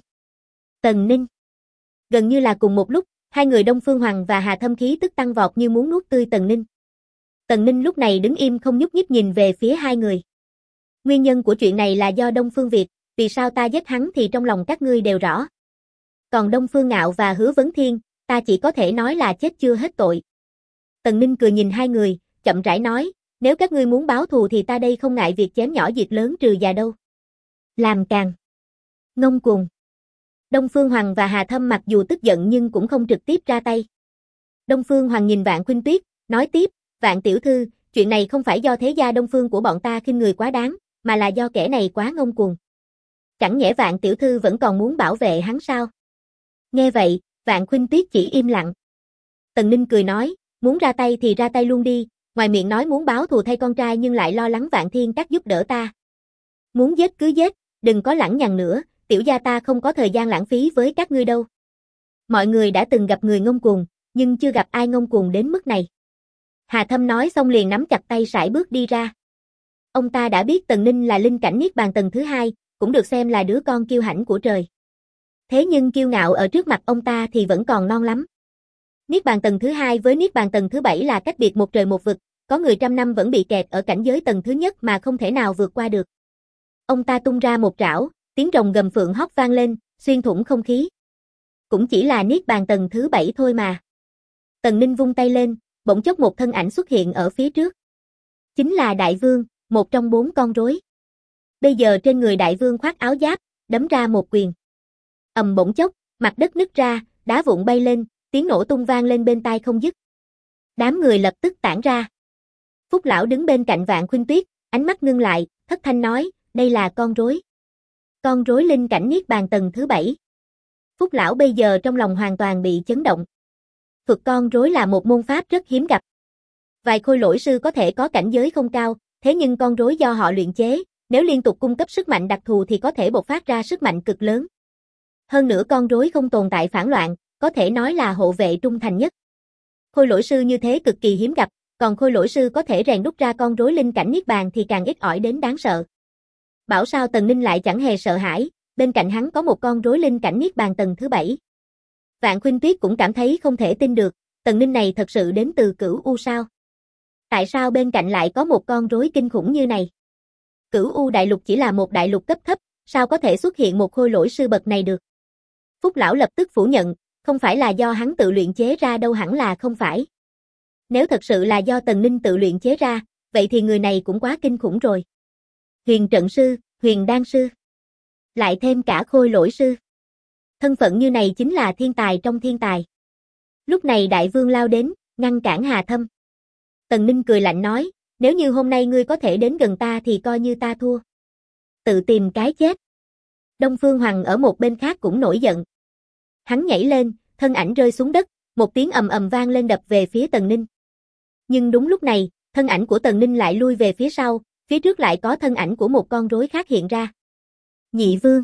Tần Ninh. Gần như là cùng một lúc, 2 người Đông Phương Hoàng và Hà Thâm khí tức tăng vọt như muốn nuốt tươi Tần Ninh. Tần Ninh lúc này đứng im không nhúc nhích nhìn về phía 2 người. Nguyên nhân của chuyện này là do Đông Phương Việt, vì sao ta giết hắn thì trong lòng các ngươi đều rõ. Còn Đông Phương Ngạo và Hứa Vấn Thiên, ta chỉ có thể nói là chết chưa hết tội. Tần Ninh cười nhìn 2 người, chậm rãi nói, nếu các ngươi muốn báo thù thì ta đây không ngại việc chém nhỏ diệt lớn trừ già đâu. Làm càng. Ngông cuồng. Đông Phương Hoàng và Hà Thâm mặc dù tức giận nhưng cũng không trực tiếp ra tay. Đông Phương Hoàng nhìn Vạn Khuynh Tuyết, nói tiếp, Vạn tiểu thư, chuyện này không phải do thế gia Đông Phương của bọn ta khinh người quá đáng, mà là do kẻ này quá ngông cuồng. Chẳng nhẽ Vạn tiểu thư vẫn còn muốn bảo vệ hắn sao? Nghe vậy, Vạn Khuynh Tuyết chỉ im lặng. Tần Ninh cười nói, muốn ra tay thì ra tay luôn đi, ngoài miệng nói muốn báo thù thay con trai nhưng lại lo lắng Vạn Thiên Các giúp đỡ ta. Muốn giết cứ giết, đừng có lẳng nhằng nữa, tiểu gia ta không có thời gian lãng phí với các ngươi đâu. Mọi người đã từng gặp người ngông cuồng, nhưng chưa gặp ai ngông cuồng đến mức này. Hà Thâm nói xong liền nắm chặt tay sải bước đi ra. Ông ta đã biết Tần Ninh là linh cảnh Niết Bàn tầng thứ 2, cũng được xem là đứa con kiêu hãnh của trời. Thế nhưng kiêu ngạo ở trước mặt ông ta thì vẫn còn non lắm. Niết Bàn tầng thứ 2 với Niết Bàn tầng thứ 7 là cách biệt một trời một vực, có người trăm năm vẫn bị kẹt ở cảnh giới tầng thứ nhất mà không thể nào vượt qua được. Ông ta tung ra một trảo, tiếng rồng gầm phượng hót vang lên, xuyên thủng không khí. Cũng chỉ là Niết Bàn tầng thứ 7 thôi mà. Tần Ninh vung tay lên, bỗng chốc một thân ảnh xuất hiện ở phía trước. Chính là Đại Vương, một trong 4 con rối. Bây giờ trên người Đại Vương khoác áo giáp, đấm ra một quyền. Ầm bỗng chốc, mặt đất nứt ra, đá vụn bay lên, tiếng nổ tung vang lên bên tai không dứt. Đám người lập tức tản ra. Phúc lão đứng bên cạnh Vạn Khuynh Tuyết, ánh mắt ngưng lại, thất thanh nói, đây là con rối. Con rối linh cảnh Niết Bàn tầng thứ 7. Phúc lão bây giờ trong lòng hoàn toàn bị chấn động. Thuật con rối là một môn pháp rất hiếm gặp. Vài khôi lỗi sư có thể có cảnh giới không cao, thế nhưng con rối do họ luyện chế, nếu liên tục cung cấp sức mạnh đặc thù thì có thể bộc phát ra sức mạnh cực lớn. Hơn nữa con rối không tồn tại phản loạn, có thể nói là hộ vệ trung thành nhất. Khôi lỗi sư như thế cực kỳ hiếm gặp, còn khôi lỗi sư có thể rèn đúc ra con rối linh cảnh Niết Bàn thì càng ít ỏi đến đáng sợ. Bảo sao Tần Ninh lại chẳng hề sợ hãi, bên cạnh hắn có một con rối linh cảnh Niết Bàn tầng thứ 7. Vạn Khuynh Tuyết cũng cảm thấy không thể tin được, Tần Ninh này thật sự đến từ Cửu U sao? Tại sao bên cạnh lại có một con rối kinh khủng như này? Cửu U đại lục chỉ là một đại lục cấp thấp, sao có thể xuất hiện một khôi lỗi sư bậc này được? Phúc lão lập tức phủ nhận, không phải là do hắn tự luyện chế ra đâu, hẳn là không phải. Nếu thật sự là do Tần Ninh tự luyện chế ra, vậy thì người này cũng quá kinh khủng rồi. Huyền trận sư, huyền đan sư, lại thêm cả khôi lỗi sư. Thân phận như này chính là thiên tài trong thiên tài. Lúc này Đại Vương lao đến, ngăn cản Hà Thâm. Tần Ninh cười lạnh nói, nếu như hôm nay ngươi có thể đến gần ta thì coi như ta thua. Tự tìm cái chết. Đông Phương Hoàng ở một bên khác cũng nổi giận. Hắn nhảy lên, thân ảnh rơi xuống đất, một tiếng ầm ầm vang lên đập về phía Tần Ninh. Nhưng đúng lúc này, thân ảnh của Tần Ninh lại lui về phía sau, phía trước lại có thân ảnh của một con rối khác hiện ra. Nhị Vương.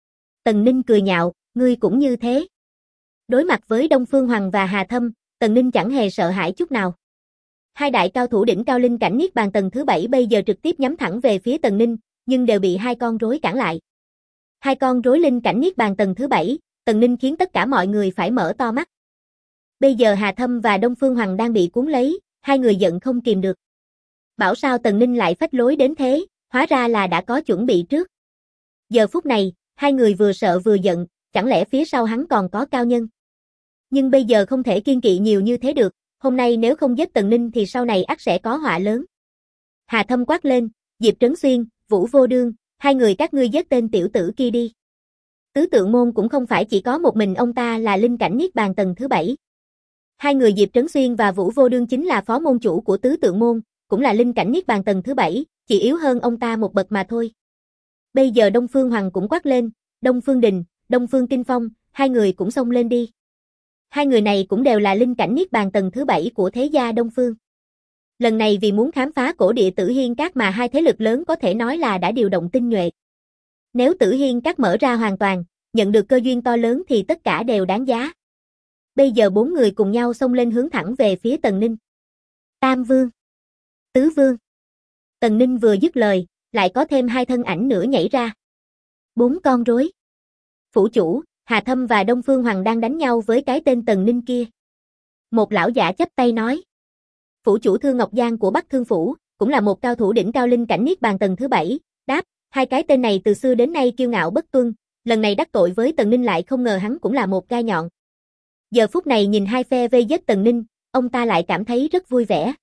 Tần Ninh cười nhạo, ngươi cũng như thế. Đối mặt với Đông Phương Hoàng và Hà Thâm, Tần Ninh chẳng hề sợ hãi chút nào. Hai đại cao thủ đỉnh cao linh cảnh Niết Bàn tầng thứ 7 bây giờ trực tiếp nhắm thẳng về phía Tần Ninh, nhưng đều bị hai con rối cản lại. Hai con rối linh cảnh Niết Bàn tầng thứ 7, Tần Ninh khiến tất cả mọi người phải mở to mắt. Bây giờ Hà Thâm và Đông Phương Hoàng đang bị cuốn lấy, hai người giận không kìm được. Bảo sao Tần Ninh lại phách lối đến thế, hóa ra là đã có chuẩn bị trước. Giờ phút này, hai người vừa sợ vừa giận, chẳng lẽ phía sau hắn còn có cao nhân. Nhưng bây giờ không thể kiên kỵ nhiều như thế được, hôm nay nếu không giết Tần Ninh thì sau này ắt sẽ có họa lớn. Hà Thâm quát lên, Diệp Trấn Xuyên, Vũ Vô Đương, hai người các ngươi giết tên tiểu tử kia đi. Tứ Tượng Môn cũng không phải chỉ có một mình ông ta là linh cảnh Niết Bàn tầng thứ 7. Hai người Diệp Trấn Xuyên và Vũ Vô Đương chính là phó môn chủ của Tứ Tượng Môn, cũng là linh cảnh Niết Bàn tầng thứ 7, chỉ yếu hơn ông ta một bậc mà thôi. Bây giờ Đông Phương Hoàng cũng quát lên, Đông Phương Đình, Đông Phương Kinh Phong, hai người cũng xông lên đi. Hai người này cũng đều là linh cảnh Niết Bàn tầng thứ 7 của thế gia Đông Phương. Lần này vì muốn khám phá cổ địa Tử Hiên Các mà hai thế lực lớn có thể nói là đã điều động tinh nhuệ. Nếu Tử Hiên Các mở ra hoàn toàn, nhận được cơ duyên to lớn thì tất cả đều đáng giá. Bây giờ bốn người cùng nhau xông lên hướng thẳng về phía Tần Ninh. Tam Vương, Tứ Vương. Tần Ninh vừa dứt lời, lại có thêm hai thân ảnh nữa nhảy ra. Bốn con rối. Phủ chủ, Hà Thâm và Đông Phương Hoàng đang đánh nhau với cái tên Tần Ninh kia. Một lão giả chắp tay nói. Phủ chủ Thương Ngọc Giang của Bắc Thương Phủ, cũng là một cao thủ đỉnh cao linh cảnh Niết Bàn tầng thứ 7, đáp, hai cái tên này từ xưa đến nay kiêu ngạo bất tuân, lần này đắc tội với Tần Ninh lại không ngờ hắn cũng là một gai nhọn. Giờ phút này nhìn hai phe vây giết Tần Ninh, ông ta lại cảm thấy rất vui vẻ.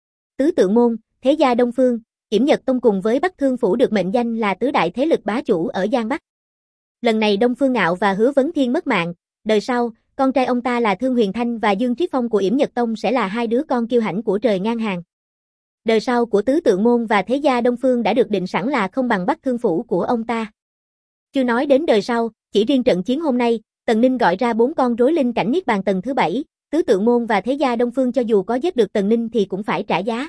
Tứ Tượng Môn, thế gia Đông Phương, Kiểm Nhật Tông cùng với Bắc Thương Phủ được mệnh danh là tứ đại thế lực bá chủ ở Giang Bắc. Lần này Đông Phương Ngạo và Hứa Vấn Thiên mất mạng, đời sau, con trai ông ta là Thương Huyền Thanh và Dương Triết Phong của Yểm Nhật Tông sẽ là hai đứa con kiêu hãnh của trời ngang hàng. Đời sau của Tứ Tượng Môn và Thế gia Đông Phương đã được định sẵn là không bằng Bắc Thương Phủ của ông ta. Chưa nói đến đời sau, chỉ riêng trận chiến hôm nay, Tần Ninh gọi ra 4 con rối linh cảnh niết bàn tầng thứ 7, Tứ Tượng Môn và Thế gia Đông Phương cho dù có giết được Tần Ninh thì cũng phải trả giá.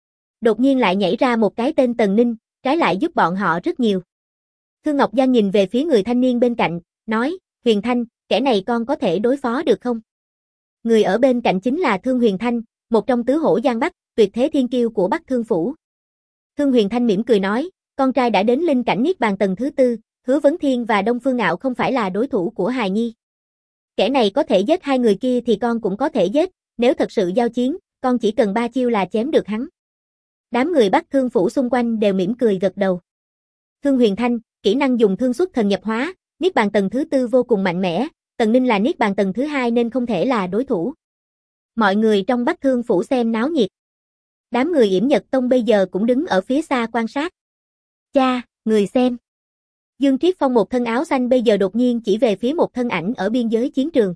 Đột nhiên lại nhảy ra một cái tên Tần Ninh, trái lại giúp bọn họ rất nhiều. Thương Ngọc Giang nhìn về phía người thanh niên bên cạnh, nói, Huyền Thanh, kẻ này con có thể đối phó được không? Người ở bên cạnh chính là Thương Huyền Thanh, một trong tứ hổ Giang Bắc, tuyệt thế thiên kiêu của Bắc Thương Phủ. Thương Huyền Thanh mỉm cười nói, con trai đã đến linh cảnh niết bàn tầng thứ 4, Hứa Vấn Thiên và Đông Phương Ngạo không phải là đối thủ của hài nhi. Kẻ này có thể giết hai người kia thì con cũng có thể giết, nếu thật sự giao chiến, con chỉ cần 3 chiêu là chém được hắn. Đám người Bắc Thương Phủ xung quanh đều mỉm cười gật đầu. Thương Huyền Thanh, kỹ năng dùng thương xuất thần nhập hóa, niết bàn tầng thứ 4 vô cùng mạnh mẽ, Tần Ninh là niết bàn tầng thứ 2 nên không thể là đối thủ. Mọi người trong Bắc Thương Phủ xem náo nhiệt. Đám người Yểm Nhật Tông bây giờ cũng đứng ở phía xa quan sát. Cha, người xem. Dương Triết Phong một thân áo xanh bây giờ đột nhiên chỉ về phía một thân ảnh ở biên giới chiến trường.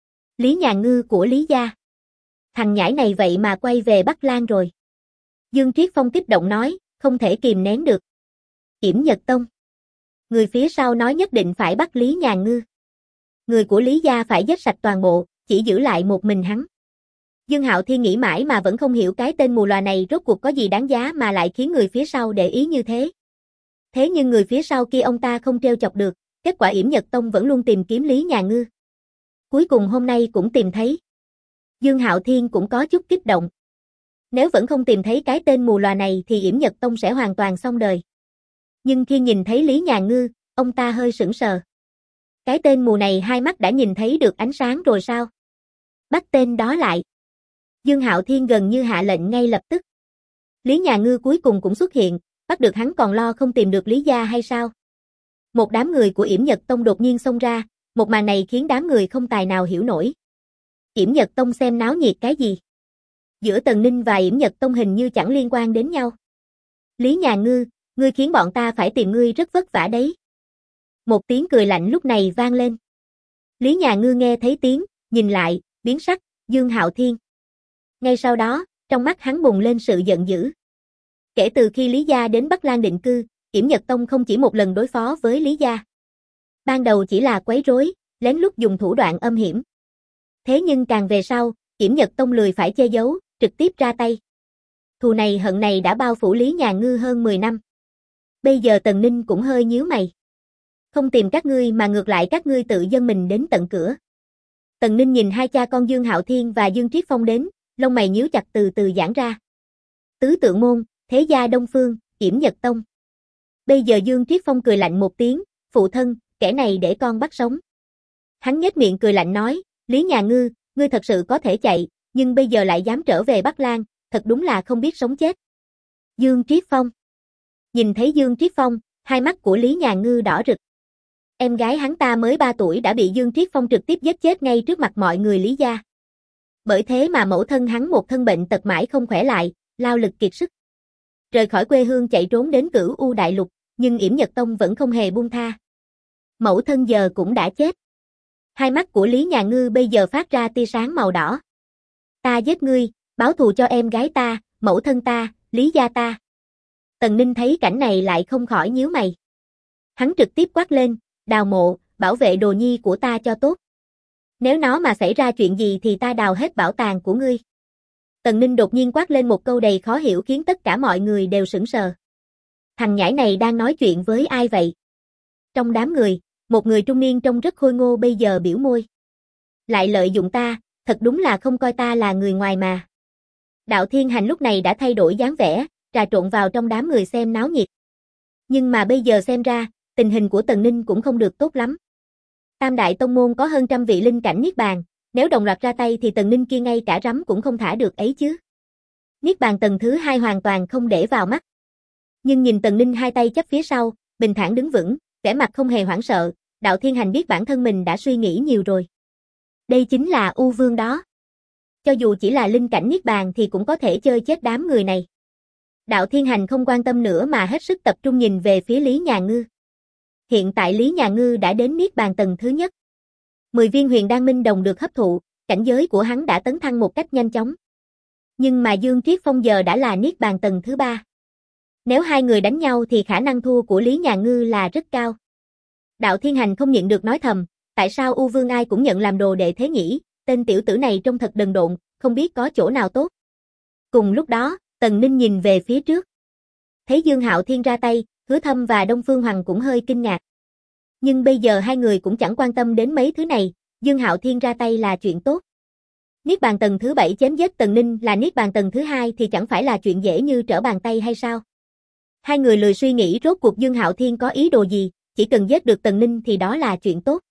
Lý Nhàn Ngư của Lý gia. Thằng nhãi này vậy mà quay về Bắc Lang rồi. Dương Triết Phong kích động nói, không thể kìm nén được. Yểm Nhật Tông. Người phía sau nói nhất định phải bắt Lý Nhàn Ngư. Người của Lý gia phải giết sạch toàn bộ, chỉ giữ lại một mình hắn. Dương Hạo Thiên nghĩ mãi mà vẫn không hiểu cái tên mù lòa này rốt cuộc có gì đáng giá mà lại khiến người phía sau để ý như thế. Thế nhưng người phía sau kia ông ta không trêu chọc được, kết quả Yểm Nhật Tông vẫn luôn tìm kiếm Lý Nhàn Ngư. Cuối cùng hôm nay cũng tìm thấy. Dương Hạo Thiên cũng có chút kích động. Nếu vẫn không tìm thấy cái tên mù lòa này thì Yểm Nhật Tông sẽ hoàn toàn xong đời. Nhưng khi nhìn thấy Lý Nhàn Ngư, ông ta hơi sững sờ. Cái tên mù này hai mắt đã nhìn thấy được ánh sáng rồi sao? Bắt tên đó lại. Dương Hạo Thiên gần như hạ lệnh ngay lập tức. Lý Nhàn Ngư cuối cùng cũng xuất hiện, bắt được hắn còn lo không tìm được Lý gia hay sao? Một đám người của Yểm Nhật Tông đột nhiên xông ra, một màn này khiến đám người không tài nào hiểu nổi. Yểm Nhật Tông xem náo nhiệt cái gì? Giữa Tần Ninh và Yểm Nhật Tông hình như chẳng liên quan đến nhau. Lý Nhàn Ngư, ngươi khiến bọn ta phải tìm ngươi rất vất vả đấy. Một tiếng cười lạnh lúc này vang lên. Lý Nhàn Ngư nghe thấy tiếng, nhìn lại, biến sắc, Dương Hạo Thiên. Ngay sau đó, trong mắt hắn bùng lên sự giận dữ. Kể từ khi Lý gia đến Bắc Lang định cư, Yểm Nhật Tông không chỉ một lần đối phó với Lý gia. Ban đầu chỉ là quấy rối, lén lút dùng thủ đoạn âm hiểm. Thế nhưng càng về sau, Yểm Nhật Tông lười phải che giấu, trực tiếp ra tay. Thù này hận này đã bao phủ Lý Nhàn Ngư hơn 10 năm. Bây giờ Tần Ninh cũng hơi nhíu mày. Không tìm các ngươi mà ngược lại các ngươi tự dâng mình đến tận cửa. Tần Ninh nhìn hai cha con Dương Hạo Thiên và Dương Triết Phong đến, lông mày nhíu chặt từ từ giãn ra. Tứ Tượng Môn, Thế gia Đông Phương, Yểm Nhật Tông. Bây giờ Dương Triết Phong cười lạnh một tiếng, phụ thân, kẻ này để con bắt sống. Hắn nhếch miệng cười lạnh nói, Lý Nhàn Ngư, ngươi thật sự có thể chạy, nhưng bây giờ lại dám trở về Bắc Lang, thật đúng là không biết sống chết. Dương Triết Phong. Nhìn thấy Dương Triết Phong, hai mắt của Lý Nhàn Ngư đỏ rực. Em gái hắn ta mới 3 tuổi đã bị Dương Triết Phong trực tiếp giết chết ngay trước mặt mọi người Lý gia. Bởi thế mà mẫu thân hắn một thân bệnh tật mãi không khỏe lại, lao lực kiệt sức. Rời khỏi quê hương chạy trốn đến Cửu U Đại Lục, nhưng Yểm Nhật Tông vẫn không hề buông tha. Mẫu thân giờ cũng đã chết. Hai mắt của Lý Nhàn Ngư bây giờ phát ra tia sáng màu đỏ. Ta giết ngươi, báo thù cho em gái ta, mẫu thân ta, Lý gia ta. Tần Ninh thấy cảnh này lại không khỏi nhíu mày. Hắn trực tiếp quát lên, Đào Mộ, bảo vệ đồ nhi của ta cho tốt. Nếu nó mà xảy ra chuyện gì thì ta đào hết bảo tàng của ngươi. Tần Ninh đột nhiên quát lên một câu đầy khó hiểu khiến tất cả mọi người đều sững sờ. Thằng nhãi này đang nói chuyện với ai vậy? Trong đám người, một người trung niên trông rất khôi ngô bây giờ biểu môi. Lại lợi dụng ta, thật đúng là không coi ta là người ngoài mà. Đạo Thiên Hành lúc này đã thay đổi dáng vẻ, trà trộn vào trong đám người xem náo nhiệt. Nhưng mà bây giờ xem ra, tình hình của Tần Ninh cũng không được tốt lắm. Tam đại tông môn có hơn trăm vị linh cảnh niết bàn, nếu đồng loạt ra tay thì Tần Ninh kia ngay cả rắm cũng không thả được ấy chứ. Niết bàn tầng thứ 2 hoàn toàn không để vào mắt. Nhưng nhìn Tần Ninh hai tay chắp phía sau, bình thản đứng vững, vẻ mặt không hề hoảng sợ, Đạo Thiên Hành biết bản thân mình đã suy nghĩ nhiều rồi. Đây chính là U Vương đó. Cho dù chỉ là linh cảnh niết bàn thì cũng có thể chơi chết đám người này. Đạo Thiên Hành không quan tâm nữa mà hết sức tập trung nhìn về phía Lý Nhàn Ngư. Hiện tại Lý Nhàn Ngư đã đến niết bàn tầng thứ nhất. 10 viên huyền đan minh đồng được hấp thụ, cảnh giới của hắn đã tấn thăng một cách nhanh chóng. Nhưng mà Dương Triết Phong giờ đã là niết bàn tầng thứ 3. Nếu hai người đánh nhau thì khả năng thua của Lý Nhà Ngư là rất cao. Đạo Thiên Hành không nhịn được nói thầm, tại sao U Vương ai cũng nhận làm đồ đệ thế nhỉ, tên tiểu tử này trông thật đần độn, không biết có chỗ nào tốt. Cùng lúc đó, Tần Ninh nhìn về phía trước. Thấy Dương Hạo Thiên ra tay, Hứa Thâm và Đông Phương Hoàng cũng hơi kinh ngạc. Nhưng bây giờ hai người cũng chẳng quan tâm đến mấy thứ này, Dương Hạo Thiên ra tay là chuyện tốt. Niết bàn tầng thứ 7 chém giết Tần Ninh là niết bàn tầng thứ 2 thì chẳng phải là chuyện dễ như trở bàn tay hay sao? Hai người lười suy nghĩ rốt cuộc Dương Hạo Thiên có ý đồ gì, chỉ cần giết được Tần Ninh thì đó là chuyện tốt.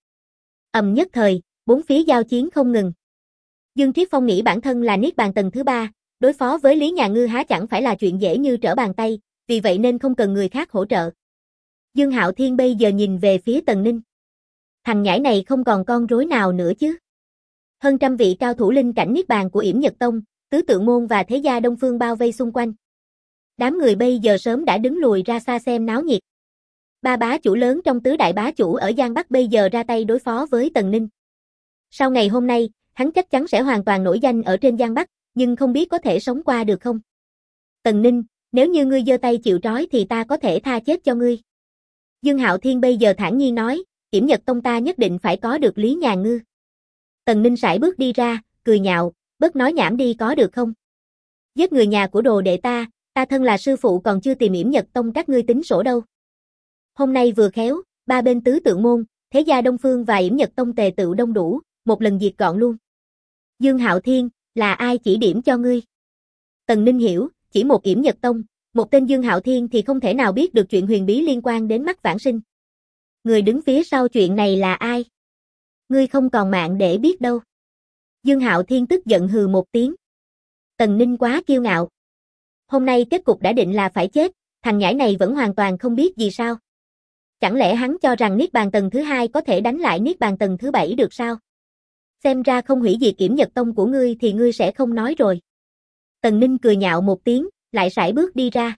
Ầm nhất thời, bốn phía giao chiến không ngừng. Dương Triết Phong nghĩ bản thân là niết bàn tầng thứ 3, đối phó với Lý Nhà Ngư há chẳng phải là chuyện dễ như trở bàn tay, vì vậy nên không cần người khác hỗ trợ. Dương Hạo Thiên bây giờ nhìn về phía Tần Ninh. Thằng nhãi này không còn con rối nào nữa chứ. Hơn trăm vị cao thủ linh cảnh niết bàn của Yểm Nhật Tông, Tứ Tượng Môn và thế gia Đông Phương bao vây xung quanh. Đám người bây giờ sớm đã đứng lùi ra xa xem náo nhiệt. Ba bá chủ lớn trong tứ đại bá chủ ở Giang Bắc bây giờ ra tay đối phó với Tần Ninh. Sau ngày hôm nay, hắn chắc chắn sẽ hoàn toàn nổi danh ở trên Giang Bắc, nhưng không biết có thể sống qua được không. Tần Ninh, nếu như ngươi giơ tay chịu trói thì ta có thể tha chết cho ngươi. Dương Hạo Thiên bây giờ thản nhiên nói, Yểm Nhật Tông ta nhất định phải có được Lý Nhà Ngư. Tần Ninh sải bước đi ra, cười nhạo, bớt nói nhảm đi có được không? Giết người nhà của đồ đệ ta thân là sư phụ còn chưa tìm Yểm Nhật Tông các ngươi tính sổ đâu. Hôm nay vừa khéo, ba bên Tứ Tượng Môn, thế gia Đông Phương và Yểm Nhật Tông tề tựu đông đủ, một lần diệt gọn luôn. Dương Hạo Thiên, là ai chỉ điểm cho ngươi? Tần Ninh hiểu, chỉ một Yểm Nhật Tông, một tên Dương Hạo Thiên thì không thể nào biết được chuyện huyền bí liên quan đến Mắt Vãng Sinh. Người đứng phía sau chuyện này là ai? Ngươi không còn mạng để biết đâu. Dương Hạo Thiên tức giận hừ một tiếng. Tần Ninh quá kiêu ngạo. Hôm nay kết cục đã định là phải chết, thằng nhãi này vẫn hoàn toàn không biết gì sao? Chẳng lẽ hắn cho rằng niết bàn tầng thứ 2 có thể đánh lại niết bàn tầng thứ 7 được sao? Xem ra không hủy diệt Yểm Nhật Tông của ngươi thì ngươi sẽ không nói rồi. Tần Ninh cười nhạo một tiếng, lại sải bước đi ra.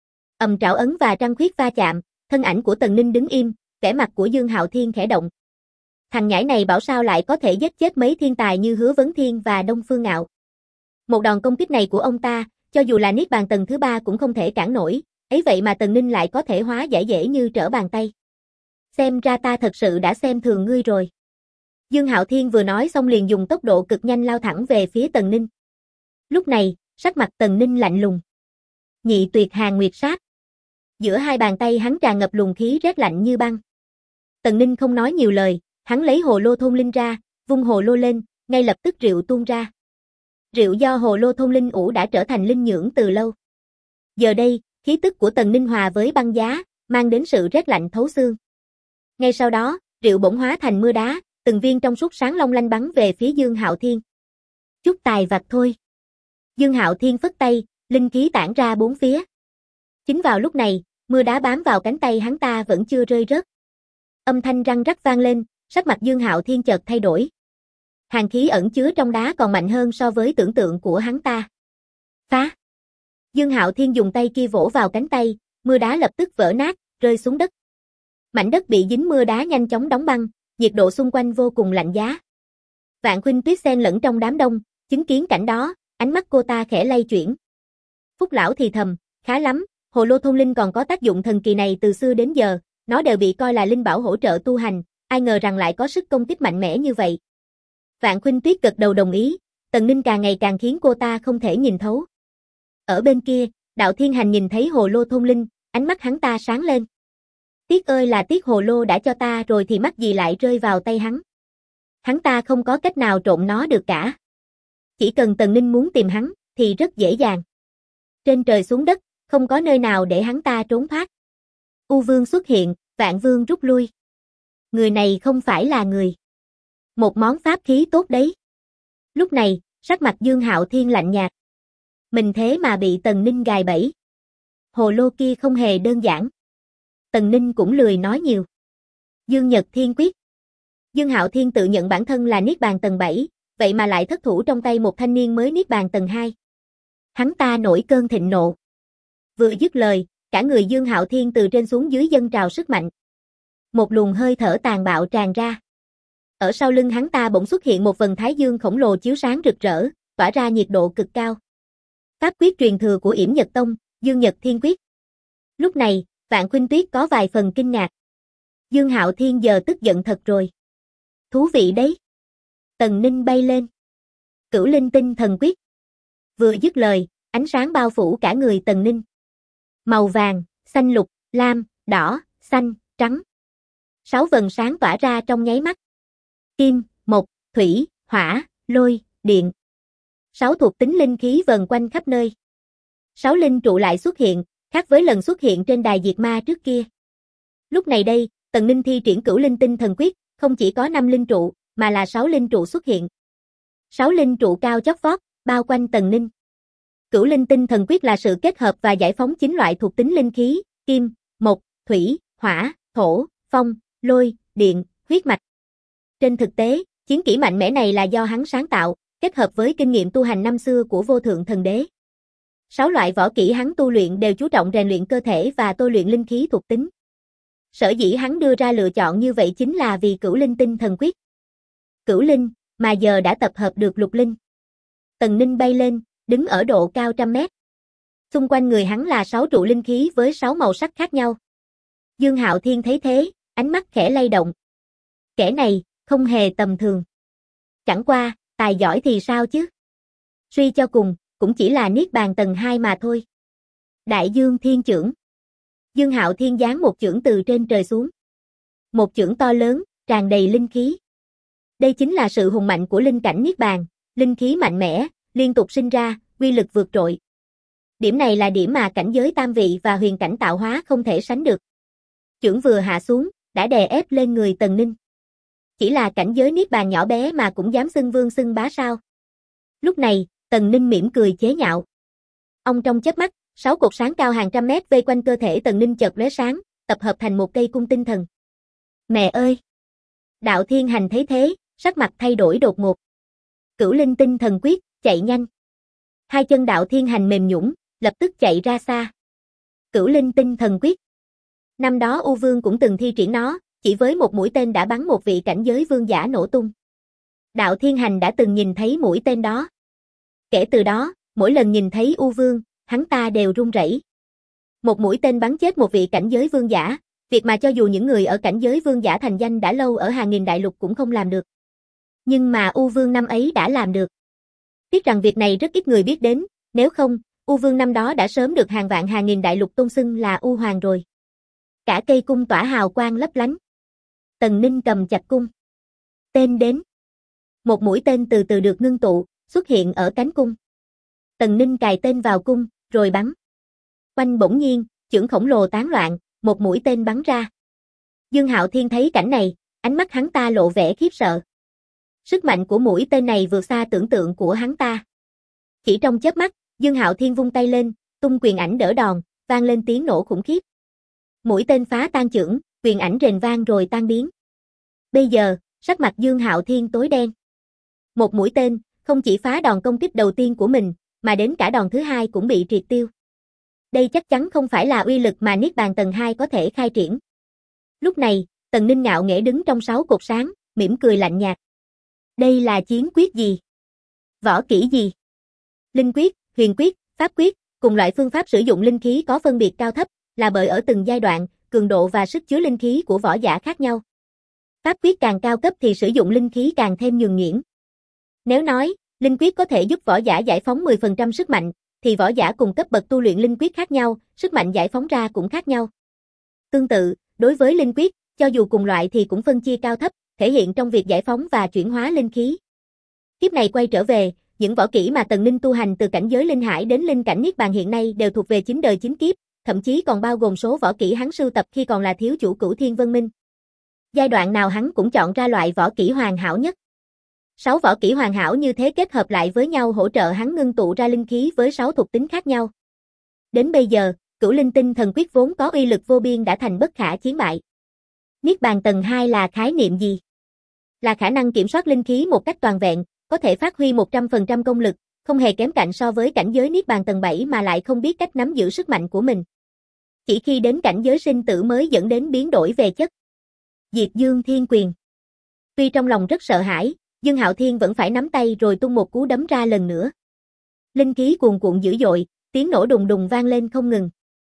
Ầm trảo ấn và trăng khuyết va chạm, thân ảnh của Tần Ninh đứng im, vẻ mặt của Dương Hạo Thiên khẽ động. Thằng nhãi này bảo sao lại có thể giết chết mấy thiên tài như Hứa Vấn Thiên và Đông Phương Ngạo. Một đòn công kích này của ông ta, cho dù là niết bàn tầng thứ 3 cũng không thể cản nổi, ấy vậy mà Tần Ninh lại có thể hóa giải dễ như trở bàn tay. Xem ra ta thật sự đã xem thường ngươi rồi. Dương Hạo Thiên vừa nói xong liền dùng tốc độ cực nhanh lao thẳng về phía Tần Ninh. Lúc này, sắc mặt Tần Ninh lạnh lùng. Nhị tuyệt hàng nguyệt sát. Giữa hai bàn tay hắn tràn ngập luồng khí rét lạnh như băng. Tần Ninh không nói nhiều lời, hắn lấy hồ lô thôn linh ra, vung hồ lô lên, ngay lập tức rượu tuôn ra. Rượu do hồ lô thôn linh ủ đã trở thành linh nhưỡng từ lâu. Giờ đây, khí tức của Tần Ninh hòa với băng giá, mang đến sự rét lạnh thấu xương. Ngay sau đó, rượu bỗng hóa thành mưa đá, từng viên trong suốt sáng long lanh bắn về phía Dương Hạo Thiên. Chút tài vặt thôi. Dương Hạo Thiên phất tay, linh khí tản ra bốn phía. Chính vào lúc này, mưa đá bám vào cánh tay hắn ta vẫn chưa rơi rớt. Âm thanh răng rắc vang lên, sắc mặt Dương Hạo Thiên chợt thay đổi. Hàn khí ẩn chứa trong đá còn mạnh hơn so với tưởng tượng của hắn ta. Phá! Dương Hạo Thiên dùng tay kia vỗ vào cánh tay, mưa đá lập tức vỡ nát, rơi xuống đất. Mảnh đất bị dính mưa đá nhanh chóng đóng băng, nhiệt độ xung quanh vô cùng lạnh giá. Vạn Khuynh Tuyết xen lẫn trong đám đông, chứng kiến cảnh đó, ánh mắt cô ta khẽ lay chuyển. Phúc lão thì thầm, khá lắm, hồ lô thôn linh còn có tác dụng thần kỳ này từ xưa đến giờ, nó đều bị coi là linh bảo hỗ trợ tu hành, ai ngờ rằng lại có sức công kích mạnh mẽ như vậy. Vạn Khuynh Tuyết gật đầu đồng ý, Tần Ninh càng ngày càng khiến cô ta không thể nhìn thấu. Ở bên kia, Đạo Thiên Hành nhìn thấy hồ lô thôn linh, ánh mắt hắn ta sáng lên. Tiếc ơi là tiếc hồ lô đã cho ta rồi thì mắc gì lại rơi vào tay hắn. Hắn ta không có cách nào trộm nó được cả. Chỉ cần Tần Ninh muốn tìm hắn, thì rất dễ dàng. Trên trời xuống đất, không có nơi nào để hắn ta trốn thoát. U Vương xuất hiện, Vạn Vương rút lui. Người này không phải là người. Một món pháp khí tốt đấy. Lúc này, sắc mặt Dương Hạo Thiên lạnh nhạt. Mình thế mà bị Tần Ninh gài bẫy. Hồ lô kia không hề đơn giản. Tần Ninh cũng lười nói nhiều. Dương Nhật Thiên quyết. Dương Hạo Thiên tự nhận bản thân là niết bàn tầng 7, vậy mà lại thất thủ trong tay một thanh niên mới niết bàn tầng 2. Hắn ta nổi cơn thịnh nộ. Vừa dứt lời, cả người Dương Hạo Thiên từ trên xuống dưới dâng trào sức mạnh. Một luồng hơi thở tàn bạo tràn ra. Ở sau lưng hắn ta bỗng xuất hiện một vầng thái dương khổng lồ chiếu sáng rực rỡ, tỏa ra nhiệt độ cực cao. Pháp quyết truyền thừa của Yểm Nhật Tông, Dương Nhật Thiên Quyết. Lúc này, Vạn Khuynh Tuyết có vài phần kinh ngạc. Dương Hạo Thiên giờ tức giận thật rồi. Thú vị đấy. Tần Ninh bay lên. Cửu Linh Tinh Thần Quyết. Vừa dứt lời, ánh sáng bao phủ cả người Tần Ninh. Màu vàng, xanh lục, lam, đỏ, xanh, trắng. 6 vầng sáng tỏa ra trong nháy mắt. Kim, mộc, thủy, hỏa, lôi, điện. 6 thuộc tính linh khí vần quanh khắp nơi. 6 linh trụ lại xuất hiện, khác với lần xuất hiện trên đài diệt ma trước kia. Lúc này đây, Tần Ninh thi triển Cửu Linh Tinh Thần Quyết, không chỉ có 5 linh trụ, mà là 6 linh trụ xuất hiện. 6 linh trụ cao chót vót, bao quanh Tần Ninh. Cửu Linh Tinh Thần Quyết là sự kết hợp và giải phóng 9 loại thuộc tính linh khí, kim, mộc, thủy, hỏa, thổ, phong, lôi, điện, huyết mạch. Trên thực tế, chiến kỹ mạnh mẽ này là do hắn sáng tạo, kết hợp với kinh nghiệm tu hành năm xưa của Vô Thượng Thần Đế. 6 loại võ kỹ hắn tu luyện đều chú trọng rèn luyện cơ thể và tôi luyện linh khí thuộc tính. Sở dĩ hắn đưa ra lựa chọn như vậy chính là vì Cửu Linh Tinh Thần Quyết. Cửu Linh, mà giờ đã tập hợp được lục linh. Tần Ninh bay lên, đứng ở độ cao 100 mét. Xung quanh người hắn là 6 trụ linh khí với 6 màu sắc khác nhau. Dương Hạo Thiên thấy thế, ánh mắt khẽ lay động. Kẻ này, không hề tầm thường. Chẳng qua, tài giỏi thì sao chứ? Suy cho cùng, cũng chỉ là Niết Bàn tầng 2 mà thôi. Đại Dương Thiên Chưởng. Dương Hạo Thiên giáng một chưởng từ trên trời xuống. Một chưởng to lớn, tràn đầy linh khí. Đây chính là sự hùng mạnh của linh cảnh Niết Bàn, linh khí mạnh mẽ, liên tục sinh ra, uy lực vượt trội. Điểm này là điểm mà cảnh giới tam vị và huyền cảnh tạo hóa không thể sánh được. Chưởng vừa hạ xuống, đã đè ép lên người Tần Ninh. Chỉ là cảnh giới Niết Bàn nhỏ bé mà cũng dám xưng vương xưng bá sao? Lúc này, Tần Ninh mỉm cười chế nhạo. Ông trong chớp mắt, 6 cột sáng cao hàng trăm mét vây quanh cơ thể Tần Ninh chợt lóe sáng, tập hợp thành một cây cung tinh thần. Mẹ ơi! Đạo Thiên Hành thấy thế, sắc mặt thay đổi đột ngột. Cửu Linh Tinh Thần Quyết, chạy nhanh. Hai chân Đạo Thiên Hành mềm nhũn, lập tức chạy ra xa. Cửu Linh Tinh Thần Quyết. Năm đó U Vương cũng từng thi triển nó, chỉ với một mũi tên đã bắn một vị cảnh giới vương giả nổ tung. Đạo Thiên Hành đã từng nhìn thấy mũi tên đó. Kể từ đó, mỗi lần nhìn thấy U Vương, hắn ta đều run rẩy. Một mũi tên bắn chết một vị cảnh giới vương giả, việc mà cho dù những người ở cảnh giới vương giả thành danh đã lâu ở hàng nghìn đại lục cũng không làm được. Nhưng mà U Vương năm ấy đã làm được. Tiếc rằng việc này rất ít người biết đến, nếu không, U Vương năm đó đã sớm được hàng vạn hàng nghìn đại lục tôn xưng là U Hoàng rồi. Cả cây cung tỏa hào quang lấp lánh. Tần Ninh cầm chặt cung. Tên đến. Một mũi tên từ từ được ngưng tụ, xuất hiện ở cánh cung. Tần Ninh cài tên vào cung, rồi bắn. Oanh bỗng nhiên, chưởng khổng lồ tán loạn, một mũi tên bắn ra. Dương Hạo Thiên thấy cảnh này, ánh mắt hắn ta lộ vẻ khiếp sợ. Sức mạnh của mũi tên này vượt xa tưởng tượng của hắn ta. Chỉ trong chớp mắt, Dương Hạo Thiên vung tay lên, tung quyền ảnh đỡ đòn, vang lên tiếng nổ khủng khiếp. Mũi tên phá tan chưởng, quyền ảnh rền vang rồi tan biến. Bây giờ, sắc mặt Dương Hạo Thiên tối đen. Một mũi tên, không chỉ phá đòn công kích đầu tiên của mình, mà đến cả đòn thứ hai cũng bị triệt tiêu. Đây chắc chắn không phải là uy lực mà Niết Bàn tầng 2 có thể khai triển. Lúc này, Tần Ninh ngạo nghễ đứng trong 6 cột sáng, mỉm cười lạnh nhạt. Đây là chiến quyết gì? Võ kỹ gì? Linh quyết, huyền quyết, pháp quyết, cùng loại phương pháp sử dụng linh khí có phân biệt cao thấp, là bởi ở từng giai đoạn, cường độ và sức chứa linh khí của võ giả khác nhau. Pháp quyết càng cao cấp thì sử dụng linh khí càng thêm nhuần nhuyễn. Nếu nói, linh quyết có thể giúp võ giả giải phóng 10% sức mạnh, thì võ giả cùng cấp bậc tu luyện linh quyết khác nhau, sức mạnh giải phóng ra cũng khác nhau. Tương tự, đối với linh quyết, cho dù cùng loại thì cũng phân chia cao thấp, thể hiện trong việc giải phóng và chuyển hóa linh khí. Kiếp này quay trở về, những võ kỹ mà Tần Ninh tu hành từ cảnh giới linh hải đến linh cảnh Niết Bàn hiện nay đều thuộc về 9 đời 9 kiếp, thậm chí còn bao gồm số võ kỹ hắn sưu tập khi còn là thiếu chủ Cửu Thiên Vân Minh. Giai đoạn nào hắn cũng chọn ra loại võ kỹ hoàn hảo nhất. 6 võ kỹ hoàn hảo như thế kết hợp lại với nhau hỗ trợ hắn ngưng tụ ra linh khí với 6 thuộc tính khác nhau. Đến bây giờ, Cửu Linh Tinh Thần Quyết vốn có uy lực vô biên đã thành bất khả chiến bại. Niết Bàn tầng 2 là khái niệm gì? Là khả năng kiểm soát linh khí một cách toàn vẹn, có thể phát huy 100% công lực, không hề kém cạnh so với cảnh giới Niết Bàn tầng 7 mà lại không biết cách nắm giữ sức mạnh của mình. Chỉ khi đến cảnh giới sinh tử mới dẫn đến biến đổi về chất. Diệt Dương Thiên Quyền. Tuy trong lòng rất sợ hãi, Dương Hạo Thiên vẫn phải nắm tay rồi tung một cú đấm ra lần nữa. Linh khí cuồn cuộn dữ dội, tiếng nổ đùng đùng vang lên không ngừng.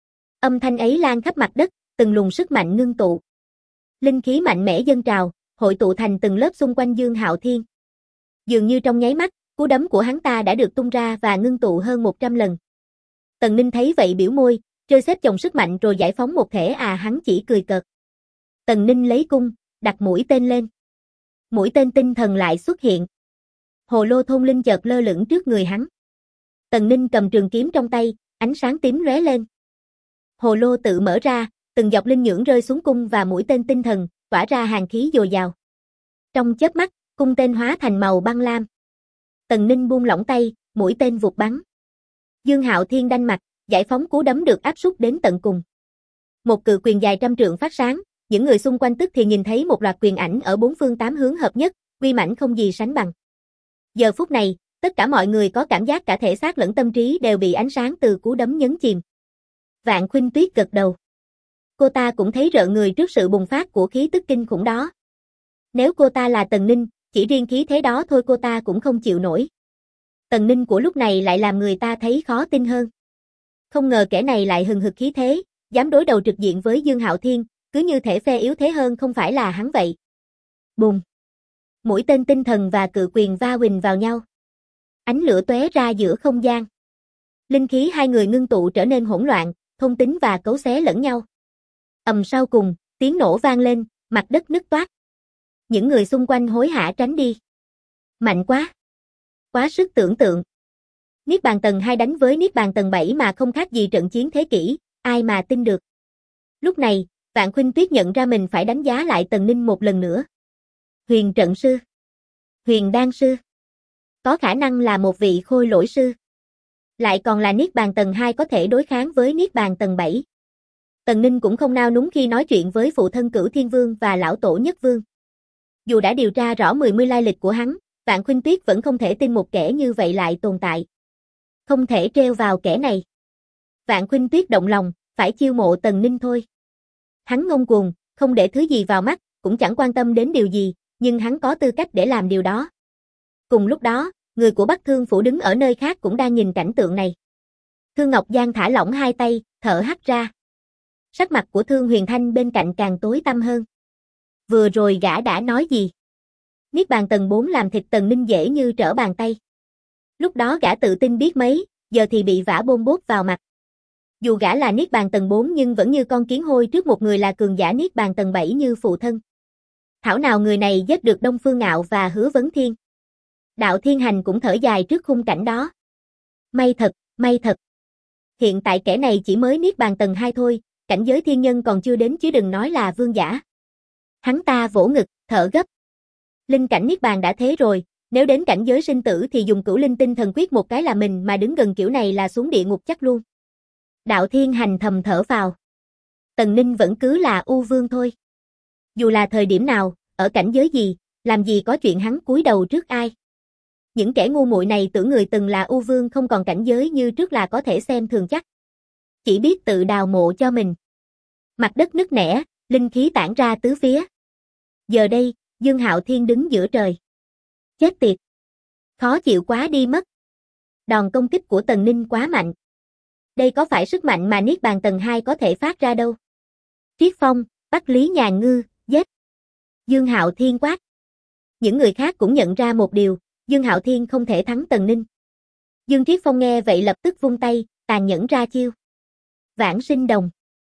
Âm thanh ấy lan khắp mặt đất, từng luồng sức mạnh ngưng tụ. Linh khí mạnh mẽ dâng trào, hội tụ thành từng lớp xung quanh Dương Hạo Thiên. Dường như trong nháy mắt, cú đấm của hắn ta đã được tung ra và ngưng tụ hơn 100 lần. Tần Ninh thấy vậy biểu môi, chơi xếp chồng sức mạnh rồi giải phóng một thể hắn chỉ cười cợt. Tần Ninh lấy cung, đặt mũi tên lên. Mũi tên tinh thần lại xuất hiện. Hồ lô thôn linh chợt lơ lửng trước người hắn. Tần Ninh cầm trường kiếm trong tay, ánh sáng tím lóe lên. Hồ lô tự mở ra, từng dọc linh nhưỡng rơi xuống cung và mũi tên tinh thần, tỏa ra hàn khí dồi dào. Trong chớp mắt, cung tên hóa thành màu băng lam. Tần Ninh buông lỏng tay, mũi tên vụt bắn. Dương Hạo Thiên đanh mặt, giải phóng cú đấm được áp súc đến tận cùng. Một cự quyền dài 100 trượng phát sáng, những người xung quanh tức thì nhìn thấy một loạt quyền ảnh ở bốn phương tám hướng hợp nhất, uy mãnh không gì sánh bằng. Giờ phút này, tất cả mọi người có cảm giác cả thể xác lẫn tâm trí đều bị ánh sáng từ cú đấm nhấn chìm. Vạn Khuynh Tuyết gật đầu. Cô ta cũng thấy rợn người trước sự bùng phát của khí tức kinh khủng đó. Nếu cô ta là Tần Ninh, chỉ riêng khí thế đó thôi cô ta cũng không chịu nổi. Tần Ninh của lúc này lại làm người ta thấy khó tin hơn. Không ngờ kẻ này lại hừng hực khí thế, dám đối đầu trực diện với Dương Hạo Thiên, cứ như thể phe yếu thế hơn không phải là hắn vậy. Bùng! Mũi tên tinh thần và cự quyền va huỳnh vào nhau. Ánh lửa tóe ra giữa không gian. Linh khí hai người ngưng tụ trở nên hỗn loạn, thôn tính và cấu xé lẫn nhau. Ầm sau cùng, tiếng nổ vang lên, mặt đất nứt toác. Những người xung quanh hối hả tránh đi. Mạnh quá! Quá sức tưởng tượng. Niết bàn tầng 2 đánh với Niết bàn tầng 7 mà không khác gì trận chiến thế kỷ, ai mà tin được. Lúc này, Vạn Khuynh Tuyết nhận ra mình phải đánh giá lại Tần Ninh một lần nữa. Huyền trận sư, huyền đan sư, có khả năng là một vị khôi lỗi sư. Lại còn là Niết bàn tầng 2 có thể đối kháng với Niết bàn tầng 7. Tần Ninh cũng không nao núng khi nói chuyện với phụ thân Cửu Thiên Vương và lão tổ Nhất Vương. Dù đã điều tra rõ 10 lai lịch của hắn, Vạn Khuynh Tuyết vẫn không thể tin một kẻ như vậy lại tồn tại. Không thể treo vào kẻ này. Vạn Khuynh Tuyết động lòng, phải chiêu mộ Tần Ninh thôi. Hắn ngông cuồng, không để thứ gì vào mắt, cũng chẳng quan tâm đến điều gì, nhưng hắn có tư cách để làm điều đó. Cùng lúc đó, người của Bắc Thương Phủ đứng ở nơi khác cũng đang nhìn cảnh tượng này. Thương Ngọc Giang thả lỏng hai tay, thở hắt ra. Sắc mặt của Thương Huyền Thanh bên cạnh càng tối tăm hơn. Vừa rồi gã đã nói gì? Niết bàn tầng 4 làm thịt Tần Ninh dễ như trở bàn tay. Lúc đó gã tự tin biết mấy, giờ thì bị vả bôn bốt vào mặt. Dù gã là Niết bàn tầng 4 nhưng vẫn như con kiến hôi trước một người là cường giả Niết bàn tầng 7 như phụ thân. Thảo nào người này giết được Đông Phương Ngạo và Hứa Vấn Thiên. Đạo Thiên Hành cũng thở dài trước khung cảnh đó. May thật, may thật. Hiện tại kẻ này chỉ mới Niết bàn tầng 2 thôi, cảnh giới thiên nhân còn chưa đến chứ đừng nói là vương giả. Hắn ta vỗ ngực, thở gấp. Linh cảnh Niết bàn đã thế rồi, nếu đến cảnh giới sinh tử thì dùng Cửu Linh Tinh Thần Quyết một cái là mình mà đứng gần kiểu này là xuống địa ngục chắc luôn. Đạo Thiên Hành thầm thở vào. Tần Ninh vẫn cứ là U Vương thôi. Dù là thời điểm nào, ở cảnh giới gì, làm gì có chuyện hắn cúi đầu trước ai. Những kẻ ngu muội này tưởng người từng là U Vương không còn cảnh giới như trước là có thể xem thường chắc. Chỉ biết tự đào mộ cho mình. Mặt đất nứt nẻ, linh khí tản ra tứ phía. Giờ đây, Dương Hạo Thiên đứng giữa trời. Chết tiệt. Khó chịu quá đi mất. Đòn công kích của Tần Ninh quá mạnh. Đây có phải sức mạnh mà Niết bàn tầng 2 có thể phát ra đâu. Triết Phong, bắt Lý Nhàn Ngư, giết. Dương Hạo Thiên quát. Những người khác cũng nhận ra một điều, Dương Hạo Thiên không thể thắng Tần Ninh. Dương Triết Phong nghe vậy lập tức vung tay, tàn nhẫn ra chiêu. Vãng sinh đồng.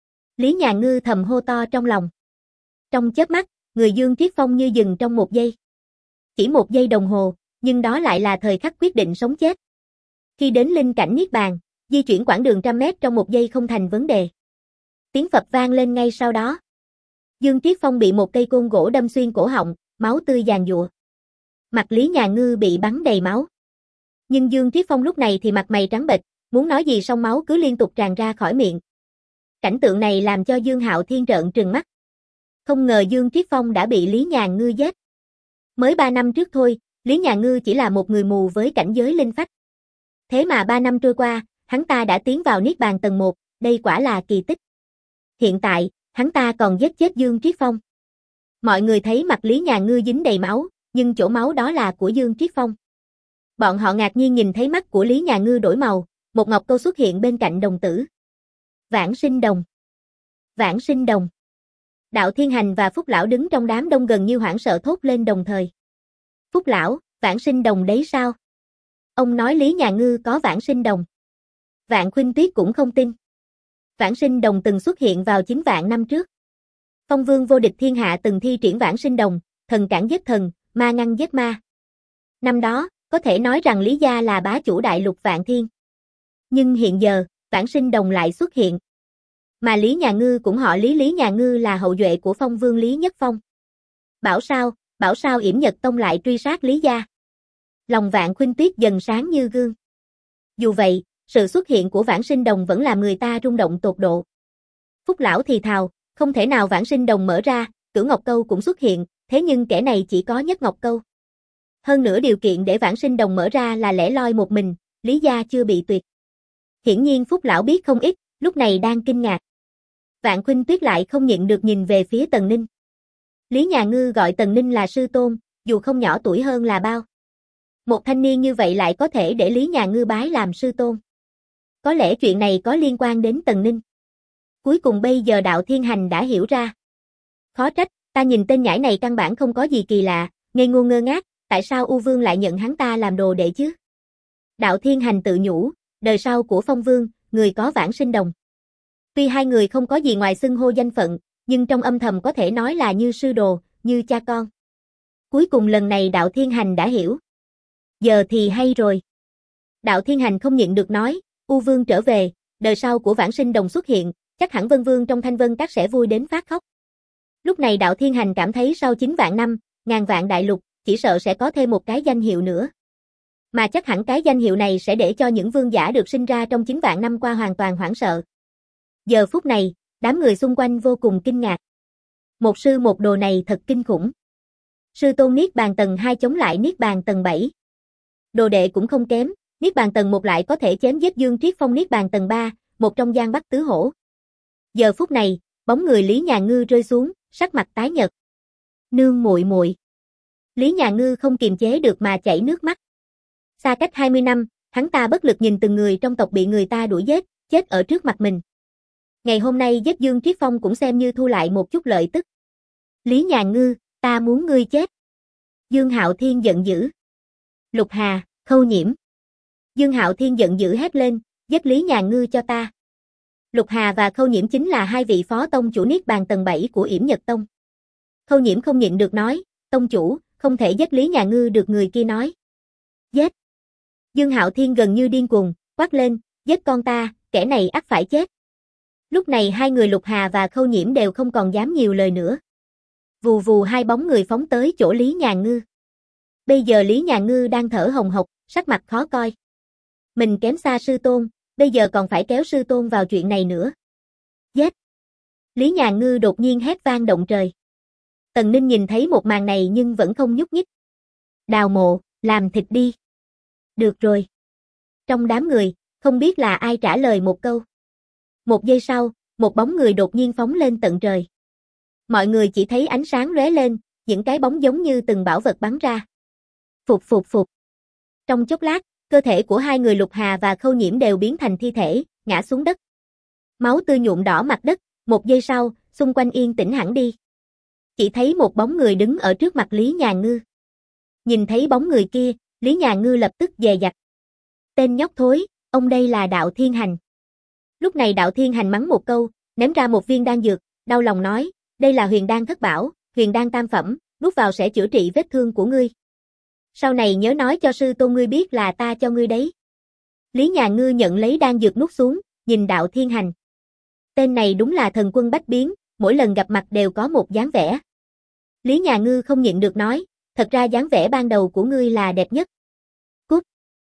Lý Nhàn Ngư thầm hô to trong lòng. Trong chớp mắt, người Dương Triết Phong như dừng trong một giây. Chỉ một giây đồng hồ, nhưng đó lại là thời khắc quyết định sống chết. Khi đến linh cảnh Niết bàn, di chuyển quãng đường 100 mét trong một giây không thành vấn đề. Tiếng phập vang lên ngay sau đó. Dương Triết Phong bị một cây côn gỗ đâm xuyên cổ họng, máu tươi giàn giụa. Mặt Lý Nhàn Ngư bị bắn đầy máu. Nhưng Dương Triết Phong lúc này thì mặt mày trắng bệch, muốn nói gì song máu cứ liên tục tràn ra khỏi miệng. Cảnh tượng này làm cho Dương Hạo Thiên trợn trừng mắt. Không ngờ Dương Triết Phong đã bị Lý Nhàn Ngư giết. Mới 3 năm trước thôi, Lý Nhàn Ngư chỉ là một người mù với cảnh giới linh phách. Thế mà 3 năm trôi qua, hắn ta đã tiến vào Niết bàn tầng 1, đây quả là kỳ tích. Hiện tại, hắn ta còn giết chết Dương Triết Phong. Mọi người thấy mặt Lý Nhà Ngư dính đầy máu, nhưng chỗ máu đó là của Dương Triết Phong. Bọn họ ngạc nhiên nhìn thấy mắt của Lý Nhà Ngư đổi màu, một ngọc câu xuất hiện bên cạnh đồng tử. Vãng Sinh Đồng. Vãng Sinh Đồng. Đạo Thiên Hành và Phúc Lão đứng trong đám đông gần như hoảng sợ thốt lên đồng thời. Phúc Lão, Vãng Sinh Đồng đấy sao? Ông nói Lý Nhà Ngư có Vãng Sinh Đồng. Vạn Khuynh Tuyết cũng không tin. Vãng Sinh Đồng từng xuất hiện vào 9 vạn năm trước. Phong Vương vô địch thiên hạ từng thi triển Vãng Sinh Đồng, thần cản giết thần, ma ngăn giết ma. Năm đó, có thể nói rằng Lý gia là bá chủ đại lục vạn thiên. Nhưng hiện giờ, Vãng Sinh Đồng lại xuất hiện. Mà Lý Nhà Ngư cũng họ Lý, Lý Nhà Ngư là hậu duệ của Phong Vương Lý Nhất Phong. Bảo sao Yểm Nhật Tông lại truy sát Lý gia. Lòng Vạn Khuynh Tuyết dần sáng như gương. Dù vậy, sự xuất hiện của Vãng Sinh Đồng vẫn làm người ta rung động tột độ. Phúc Lão thì thào, không thể nào Vãng Sinh Đồng mở ra, Cửu Ngọc Câu cũng xuất hiện, thế nhưng kẻ này chỉ có Nhất Ngọc Câu. Hơn nữa điều kiện để Vãng Sinh Đồng mở ra là lẻ loi một mình, Lý gia chưa bị tuyệt. Hiển nhiên Phúc Lão biết không ít, lúc này đang kinh ngạc. Vạn Khuynh Tuyết lại không nhịn được nhìn về phía Tần Ninh. Lý Nhà Ngư gọi Tần Ninh là sư tôn, dù không nhỏ tuổi hơn là bao. Một thanh niên như vậy lại có thể để Lý Nhà Ngư bái làm sư tôn. Có lẽ chuyện này có liên quan đến Tần Ninh. Cuối cùng bây giờ Đạo Thiên Hành đã hiểu ra. Khó trách, ta nhìn tên nhãi này căn bản không có gì kỳ lạ, ngây ngô ngơ ngác, tại sao U Vương lại nhận hắn ta làm đồ đệ chứ? Đạo Thiên Hành tự nhủ, đời sau của Phong Vương, người có Vãng Sinh Đồng. Tuy hai người không có gì ngoài xưng hô danh phận, nhưng trong âm thầm có thể nói là như sư đồ, như cha con. Cuối cùng lần này Đạo Thiên Hành đã hiểu. Giờ thì hay rồi. Đạo Thiên Hành không nhịn được nói, U Vương trở về, đời sau của Vãng Sinh Đồng xuất hiện, chắc hẳn Vân Vương trong Thanh Vân Các sẽ vui đến phát khóc. Lúc này Đạo Thiên Hành cảm thấy sau 9 vạn năm, ngàn vạn đại lục, chỉ sợ sẽ có thêm một cái danh hiệu nữa. Mà chắc hẳn cái danh hiệu này sẽ để cho những vương giả được sinh ra trong 9 vạn năm qua hoàn toàn hoảng sợ. Giờ phút này, đám người xung quanh vô cùng kinh ngạc. Một sư một đồ này thật kinh khủng. Sư tôn Niết Bàn tầng 2 chống lại Niết Bàn tầng 7. Đồ đệ cũng không kém, Niết Bàn tầng 1 lại có thể chém giết Dương Triết Phong Niết Bàn tầng 3, một trong Giang Bắc Tứ Hổ. Giờ phút này, bóng người Lý Nhà Ngư rơi xuống, sắc mặt tái nhợt. Nương muội muội. Lý Nhà Ngư không kiềm chế được mà chảy nước mắt. Xa cách 20 năm, hắn ta bất lực nhìn từng người trong tộc bị người ta đuổi giết, chết ở trước mặt mình. Ngày hôm nay giết Dương Triết Phong cũng xem như thu lại một chút lợi tức. Lý Nhà Ngư, ta muốn ngươi chết. Dương Hạo Thiên giận dữ. Lục Hà, Khâu Nhiễm. Dương Hạo Thiên giận dữ hét lên, giết Lý Nhà Ngư cho ta. Lục Hà và Khâu Nhiễm chính là hai vị phó tông chủ Niết Bàn tầng 7 của Yểm Nhật Tông. Khâu Nhiễm không nhịn được nói, tông chủ, không thể giết Lý Nhà Ngư được, người kia nói. Giết. Dương Hạo Thiên gần như điên cuồng, quát lên, giết con ta, kẻ này ắt phải chết. Lúc này hai người Lục Hà và Khâu Nhiễm đều không còn dám nhiều lời nữa. Vù vù hai bóng người phóng tới chỗ Lý Nhà Ngư. Bây giờ Lý Nhà Ngư đang thở hồng hộc, sắc mặt khó coi. Mình kém xa sư tôn, bây giờ còn phải kéo sư tôn vào chuyện này nữa. Giết! Lý Nhà Ngư đột nhiên hét vang động trời. Tần Ninh nhìn thấy một màn này nhưng vẫn không nhúc nhích. Đào Mộ, làm thịt đi. Được rồi. Trong đám người, không biết là ai trả lời một câu. Một giây sau, một bóng người đột nhiên phóng lên tận trời. Mọi người chỉ thấy ánh sáng lóe lên, những cái bóng giống như từng bảo vật bắn ra. Phục phục phục. Trong chốc lát, cơ thể của hai người Lục Hà và Khâu Nhiễm đều biến thành thi thể, ngã xuống đất. Máu tươi nhuộm đỏ mặt đất, một giây sau, xung quanh yên tĩnh hẳn đi. Chỉ thấy một bóng người đứng ở trước mặt Lý Nhà Ngư. Nhìn thấy bóng người kia, Lý Nhà Ngư lập tức dè dặt. Tên nhóc thối, ông đây là Đạo Thiên Hành. Lúc này Đạo Thiên Hành mắng một câu, ném ra một viên đan dược, đau lòng nói, đây là huyền đan thất bảo, huyền đan tam phẩm, nuốt vào sẽ chữa trị vết thương của ngươi. Sau này nhớ nói cho sư tôn ngươi biết là ta cho ngươi đấy. Lý Nhà Ngư nhận lấy đan dược nuốt xuống, nhìn Đạo Thiên Hành. Tên này đúng là thần quân bách biến, mỗi lần gặp mặt đều có một dáng vẻ. Lý Nhà Ngư không nhịn được nói, thật ra dáng vẻ ban đầu của ngươi là đẹp nhất. Cút.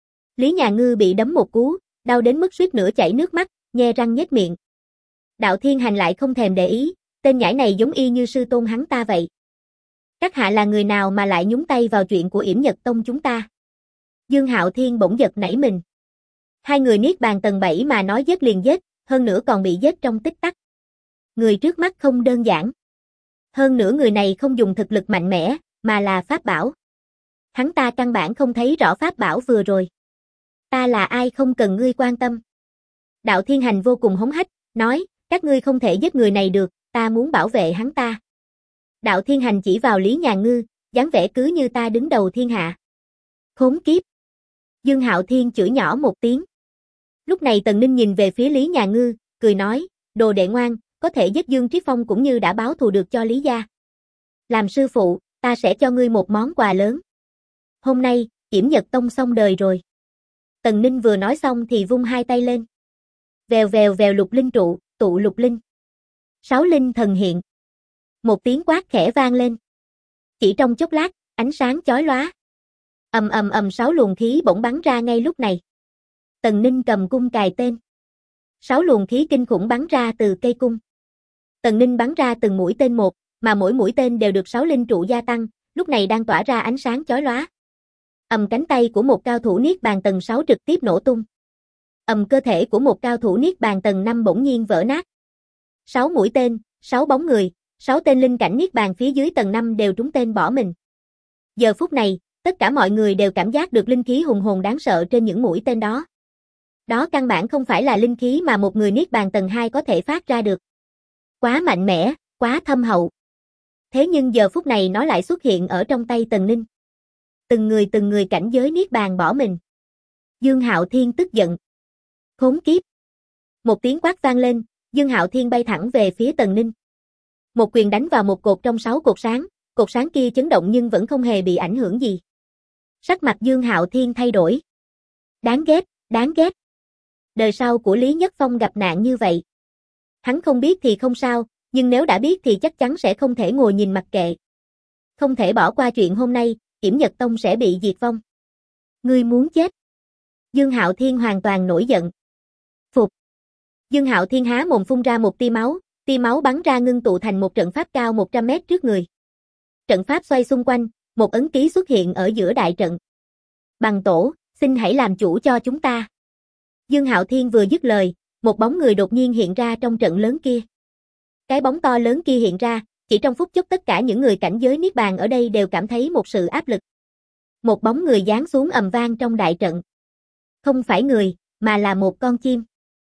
Lý Nhà Ngư bị đấm một cú, đau đến mức suýt nữa chảy nước mắt, nhe răng nhếch miệng. Đạo Thiên Hành lại không thèm để ý, tên nhãi này giống y như sư tôn hắn ta vậy. Các hạ là người nào mà lại nhúng tay vào chuyện của Yểm Nhật Tông chúng ta? Dương Hạo Thiên bỗng giật nảy mình. Hai người Niết Bàn tầng 7 mà nói giết liền giết, hơn nữa còn bị giết trong tích tắc. Người trước mắt không đơn giản. Hơn nữa người này không dùng thực lực mạnh mẽ, mà là pháp bảo. Hắn ta căn bản không thấy rõ pháp bảo vừa rồi. Ta là ai không cần ngươi quan tâm. Đạo Thiên Hành vô cùng hống hách, nói, các ngươi không thể giết người này được, ta muốn bảo vệ hắn ta. Đạo Thiên Hành chỉ vào Lý Nhà Ngư, dáng vẻ cứ như ta đứng đầu thiên hạ. Khốn kiếp. Dương Hạo Thiên chửi nhỏ một tiếng. Lúc này Tần Ninh nhìn về phía Lý Nhà Ngư, cười nói, đồ đệ ngoan, có thể giết Dương Triết Phong cũng như đã báo thù được cho Lý gia. Làm sư phụ, ta sẽ cho ngươi một món quà lớn. Hôm nay, Yểm Nhật Tông xong đời rồi. Tần Ninh vừa nói xong thì vung hai tay lên. Vèo vèo vèo lục linh trụ, tụ lục linh. 6 linh thần hiện. Một tiếng quát khẽ vang lên. Chỉ trong chốc lát, ánh sáng chói lóa. Ầm ầm ầm 6 luồng khí bỗng bắn ra ngay lúc này. Tần Ninh cầm cung cài tên. 6 luồng khí kinh khủng bắn ra từ cây cung. Tần Ninh bắn ra từng mũi tên một, mà mỗi mũi tên đều được 6 linh trụ gia tăng, lúc này đang tỏa ra ánh sáng chói lóa. Cánh tay của một cao thủ Niết Bàn tầng 6 trực tiếp nổ tung. Cơ thể của một cao thủ Niết Bàn tầng 5 bỗng nhiên vỡ nát. 6 mũi tên, 6 bóng người, 6 tên linh cảnh Niết Bàn phía dưới tầng 5 đều trúng tên bỏ mình. Giờ phút này, tất cả mọi người đều cảm giác được linh khí hùng hồn đáng sợ trên những mũi tên đó. Đó căn bản không phải là linh khí mà một người Niết Bàn tầng 2 có thể phát ra được. Quá mạnh mẽ, quá thâm hậu. Thế nhưng giờ phút này nó lại xuất hiện ở trong tay Tần Ninh. Từng người cảnh giới Niết Bàn bỏ mình. Dương Hạo Thiên tức giận. Khốn kiếp. Một tiếng quát vang lên, Dương Hạo Thiên bay thẳng về phía Tần Ninh. Một quyền đánh vào một cột trong 6 cột sáng kia chấn động nhưng vẫn không hề bị ảnh hưởng gì. Sắc mặt Dương Hạo Thiên thay đổi. Đáng ghét, đáng ghét. Đời sau của Lý Nhất Phong gặp nạn như vậy. Hắn không biết thì không sao, nhưng nếu đã biết thì chắc chắn sẽ không thể ngồi nhìn mặc kệ. Không thể bỏ qua chuyện hôm nay, Yểm Nhật Tông sẽ bị diệt vong. Ngươi muốn chết. Dương Hạo Thiên hoàn toàn nổi giận. Phục. Dương Hạo Thiên há mồm phun ra một tia máu bắn ra ngưng tụ thành một trận pháp cao 100 mét trước người. Trận pháp xoay xung quanh, một ấn ký xuất hiện ở giữa đại trận. Bằng tổ, xin hãy làm chủ cho chúng ta. Dương Hạo Thiên vừa dứt lời, một bóng người đột nhiên hiện ra trong trận lớn kia. Cái bóng to lớn kia hiện ra, chỉ trong phút chốc tất cả những người cảnh giới Niết Bàn ở đây đều cảm thấy một sự áp lực. Một bóng người giáng xuống ầm vang trong đại trận. Không phải người, mà là một con chim.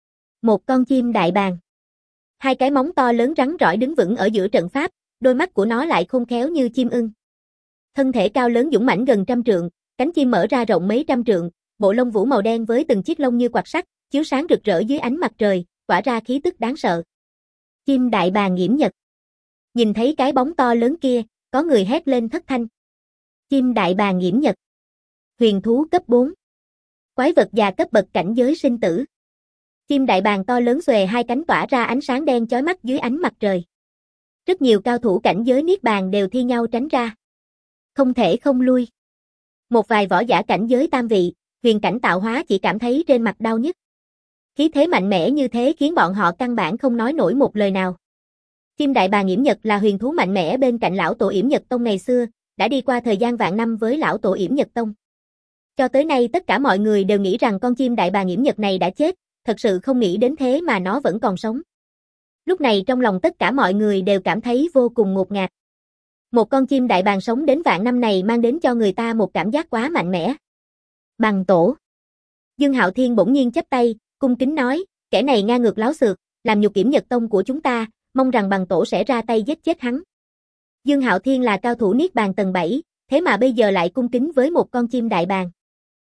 Một con chim đại bàng. Hai cái móng to lớn rắn rỏi đứng vững ở giữa trận pháp, đôi mắt của nó lại khôn khéo như chim ưng. Thân thể cao lớn dũng mãnh gần 100 trượng, cánh chim mở ra rộng mấy trăm trượng, bộ lông vũ màu đen với từng chiếc lông như quạt sắt, chiếu sáng rực rỡ dưới ánh mặt trời, tỏa ra khí tức đáng sợ. Chim đại bàng Yểm Nhật. Nhìn thấy cái bóng to lớn kia, có người hét lên thất thanh. Chim đại bàng Yểm Nhật. Huyền thú cấp 4. Quái vật già cấp bậc cảnh giới sinh tử. Chim đại bàng to lớn xòe hai cánh tỏa ra ánh sáng đen chói mắt dưới ánh mặt trời. Rất nhiều cao thủ cảnh giới Niết Bàn đều thi nhau tránh ra. Không thể không lui. Một vài võ giả cảnh giới tam vị, huyền cảnh tạo hóa chỉ cảm thấy trên mặt đau nhức. Khí thế mạnh mẽ như thế khiến bọn họ căn bản không nói nổi một lời nào. Chim đại bàng Yểm Nhật là huyền thú mạnh mẽ bên cạnh lão tổ Yểm Nhật Tông ngày xưa, đã đi qua thời gian vạn năm với lão tổ Yểm Nhật Tông. Cho tới nay tất cả mọi người đều nghĩ rằng con chim đại bàng Yểm Nhật này đã chết, thật sự không nghĩ đến thế mà nó vẫn còn sống. Lúc này trong lòng tất cả mọi người đều cảm thấy vô cùng ngột ngạt. Một con chim đại bàng sống đến vạn năm này mang đến cho người ta một cảm giác quá mạnh mẽ. Bằng tổ. Dương Hạo Thiên bỗng nhiên chắp tay, cung kính nói, kẻ này ngang ngược láo xược, làm nhục Yểm Nhật Tông của chúng ta, mong rằng bằng tổ sẽ ra tay giết chết hắn. Dương Hạo Thiên là cao thủ Niết Bàn tầng 7, thế mà bây giờ lại cung kính với một con chim đại bàng.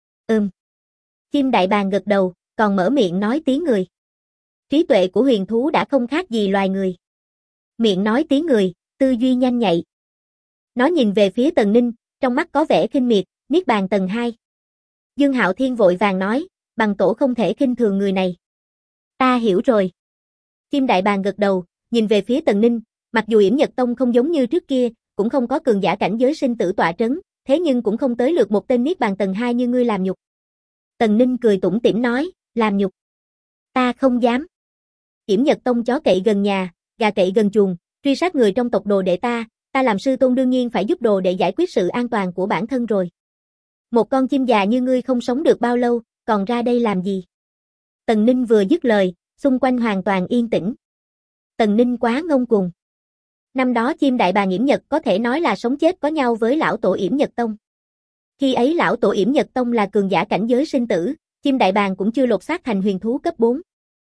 Chim đại bàng gật đầu, còn mở miệng nói tiếng người. Trí tuệ của huyền thú đã không khác gì loài người. Miệng nói tiếng người, tư duy nhanh nhạy. Nó nhìn về phía Tần Ninh, trong mắt có vẻ khinh miệt, Niết Bàn tầng 2. Dương Hạo Thiên vội vàng nói, bằng tổ không thể khinh thường người này. Ta hiểu rồi. Chim đại bàng gật đầu, nhìn về phía Tần Ninh, mặc dù Yểm Nhật Tông không giống như trước kia, cũng không có cường giả cảnh giới sinh tử tọa trấn, thế nhưng cũng không tới lượt một tên Niết Bàn tầng 2 như ngươi làm nhục. Tần Ninh cười tủm tỉm nói, làm nhục. Ta không dám. Yểm Nhật Tông chó cậy gần nhà, gà cậy gần chuồng, truy sát người trong tộc đồ đệ ta làm sư tôn đương nhiên phải giúp đồ để giải quyết sự an toàn của bản thân rồi. Một con chim già như ngươi không sống được bao lâu, còn ra đây làm gì? Tần Ninh vừa dứt lời, xung quanh hoàn toàn yên tĩnh. Tần Ninh quá ngông cuồng. Năm đó Chim Đại Bàng Yểm Nhật có thể nói là sống chết có nhau với lão tổ Yểm Nhật Tông. Khi ấy lão tổ Yểm Nhật Tông là cường giả cảnh giới sinh tử, Chim Đại Bàng cũng chưa lột xác thành huyền thú cấp 4.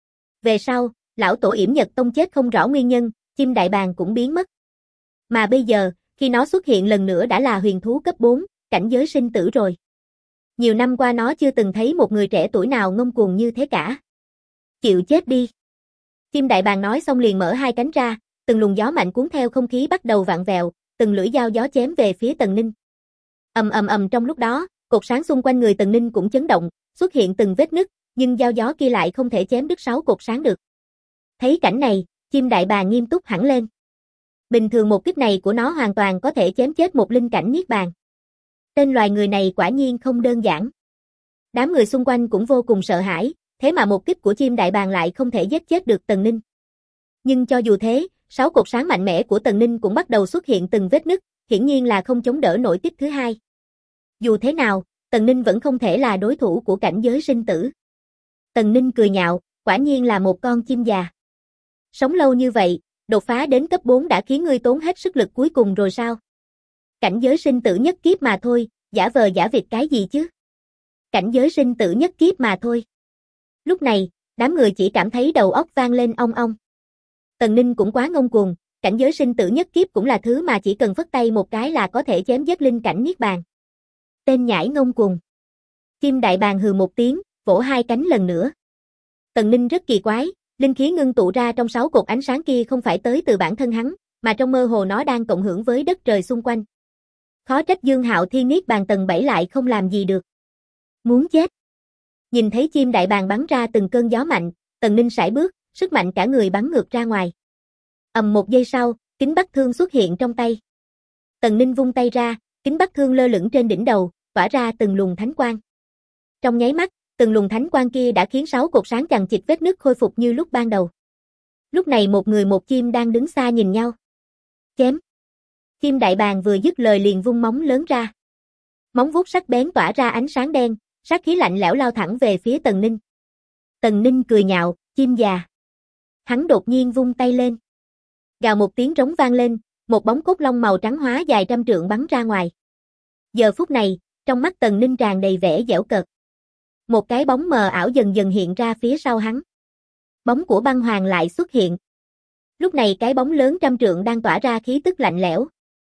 Về sau, lão tổ Yểm Nhật Tông chết không rõ nguyên nhân, Chim Đại Bàng cũng biến mất. Mà bây giờ, khi nó xuất hiện lần nữa đã là huyền thú cấp 4, cảnh giới sinh tử rồi. Nhiều năm qua nó chưa từng thấy một người trẻ tuổi nào ngông cuồng như thế cả. Chịu chết đi. Chim Đại Bàng nói xong liền mở hai cánh ra, từng luồng gió mạnh cuốn theo không khí bắt đầu vặn vẹo, từng lưỡi dao gió chém về phía Tần Ninh. Ầm ầm ầm, trong lúc đó, cột sáng xung quanh người Tần Ninh cũng chấn động, xuất hiện từng vết nứt, nhưng dao gió kia lại không thể chém đứt 6 cột sáng được. Thấy cảnh này, Chim Đại Bàng nghiêm túc hẳn lên. Bình thường một kích này của nó hoàn toàn có thể chém chết một linh cảnh niết bàn. Tên loài người này quả nhiên không đơn giản. Đám người xung quanh cũng vô cùng sợ hãi, thế mà một kích của Chim Đại Bàng lại không thể giết chết được Tần Ninh. Nhưng cho dù thế, 6 cột sáng mạnh mẽ của Tần Ninh cũng bắt đầu xuất hiện từng vết nứt, hiển nhiên là không chống đỡ nổi kích thứ hai. Dù thế nào, Tần Ninh vẫn không thể là đối thủ của cảnh giới sinh tử. Tần Ninh cười nhạo, quả nhiên là một con chim già. Sống lâu như vậy, đột phá đến cấp 4 đã khiến ngươi tốn hết sức lực cuối cùng rồi sao? Cảnh giới sinh tử nhất kiếp mà thôi, giả vờ giả vịt cái gì chứ? Cảnh giới sinh tử nhất kiếp mà thôi. Lúc này, đám người chỉ cảm thấy đầu óc vang lên ong ong. Tần Ninh cũng quá ngông cuồng, cảnh giới sinh tử nhất kiếp cũng là thứ mà chỉ cần phất tay một cái là có thể chém giết linh cảnh niết bàn. Tên nhãi ngông cuồng. Chim Đại Bàng hừ một tiếng, vỗ hai cánh lần nữa. Tần Ninh rất kỳ quái, linh khí ngưng tụ ra trong 6 cột ánh sáng kia không phải tới từ bản thân hắn, mà trong mơ hồ nó đang cộng hưởng với đất trời xung quanh. Khó trách Dương Hạo Thiên niết bàn tầng 7 lại không làm gì được. Muốn chết. Nhìn thấy Chim Đại Bàng bắn ra từng cơn gió mạnh, Tần Ninh sải bước, sức mạnh cả người bắn ngược ra ngoài. Một giây sau, kính bắc thương xuất hiện trong tay. Tần Ninh vung tay ra, kính bắc thương lơ lửng trên đỉnh đầu, tỏa ra từng luồng thánh quang. Trong nháy mắt, từng luồng thánh quang kia đã khiến 6 cột sáng chằng chịt vết nứt khôi phục như lúc ban đầu. Lúc này một người một chim đang đứng xa nhìn nhau. Chém. Chim Đại Bàng vừa dứt lời liền vung móng lớn ra. Móng vuốt sắc bén tỏa ra ánh sáng đen, sát khí lạnh lẽo lao thẳng về phía Tần Ninh. Tần Ninh cười nhạo, chim già. Hắn đột nhiên vung tay lên. Gào một tiếng trống vang lên, một bóng cốt long màu trắng hóa dài trăm trượng bắn ra ngoài. Giờ phút này, trong mắt Tần Ninh tràn đầy vẻ giễu cợt. Một cái bóng mờ ảo dần dần hiện ra phía sau hắn. Bóng của băng hoàng lại xuất hiện. Lúc này cái bóng lớn trăm trượng đang tỏa ra khí tức lạnh lẽo.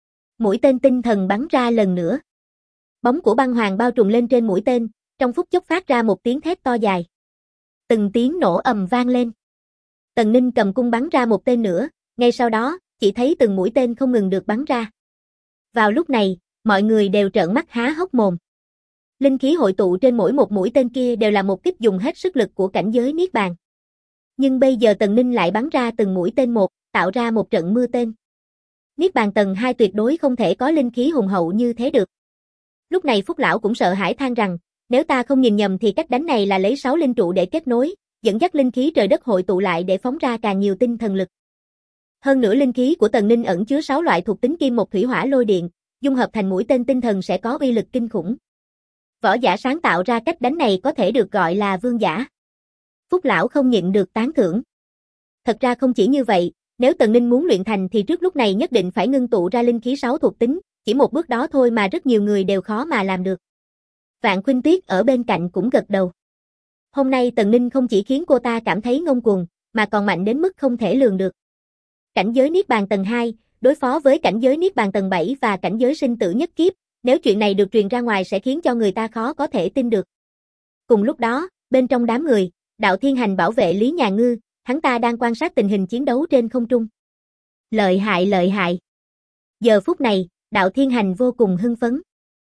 Mũi tên tinh thần bắn ra lần nữa. Bóng của băng hoàng bao trùm lên trên mũi tên, trong phút chốc phát ra một tiếng thét to dài. Từng tiếng nổ ầm vang lên. Tần Ninh cầm cung bắn ra một tên nữa, ngay sau đó, chỉ thấy từng mũi tên không ngừng được bắn ra. Vào lúc này, mọi người đều trợn mắt há hốc mồm. Linh khí hội tụ trên mỗi một mũi tên kia đều là một kích dùng hết sức lực của cảnh giới niết bàn. Nhưng bây giờ Tần Ninh lại bắn ra từng mũi tên một, tạo ra một trận mưa tên. Niết bàn tầng 2 tuyệt đối không thể có linh khí hùng hậu như thế được. Lúc này Phúc Lão cũng sợ hãi than rằng, nếu ta không nhìn nhầm thì cách đánh này là lấy 6 linh trụ để kết nối, dẫn dắt linh khí trời đất hội tụ lại để phóng ra càng nhiều tinh thần lực. Hơn nữa linh khí của Tần Ninh ẩn chứa 6 loại thuộc tính kim một thủy hỏa lôi điện, dung hợp thành mũi tên tinh thần sẽ có uy lực kinh khủng. Võ giả sáng tạo ra cách đánh này có thể được gọi là vương giả. Phúc Lão không nhịn được tán thưởng. Thật ra không chỉ như vậy, nếu Tần Ninh muốn luyện thành thì trước lúc này nhất định phải ngưng tụ ra linh khí 6 thuộc tính, chỉ một bước đó thôi mà rất nhiều người đều khó mà làm được. Vạn Khuynh Tuyết ở bên cạnh cũng gật đầu. Hôm nay Tần Ninh không chỉ khiến cô ta cảm thấy ngông cuồng, mà còn mạnh đến mức không thể lường được. Cảnh giới Niết Bàn tầng 2, đối phó với cảnh giới Niết Bàn tầng 7 và cảnh giới sinh tử nhất kiếp, nếu chuyện này được truyền ra ngoài sẽ khiến cho người ta khó có thể tin được. Cùng lúc đó, bên trong đám người, Đạo Thiên Hành bảo vệ Lý Nhà Ngư, hắn ta đang quan sát tình hình chiến đấu trên không trung. Lợi hại lợi hại. Giờ phút này, Đạo Thiên Hành vô cùng hưng phấn.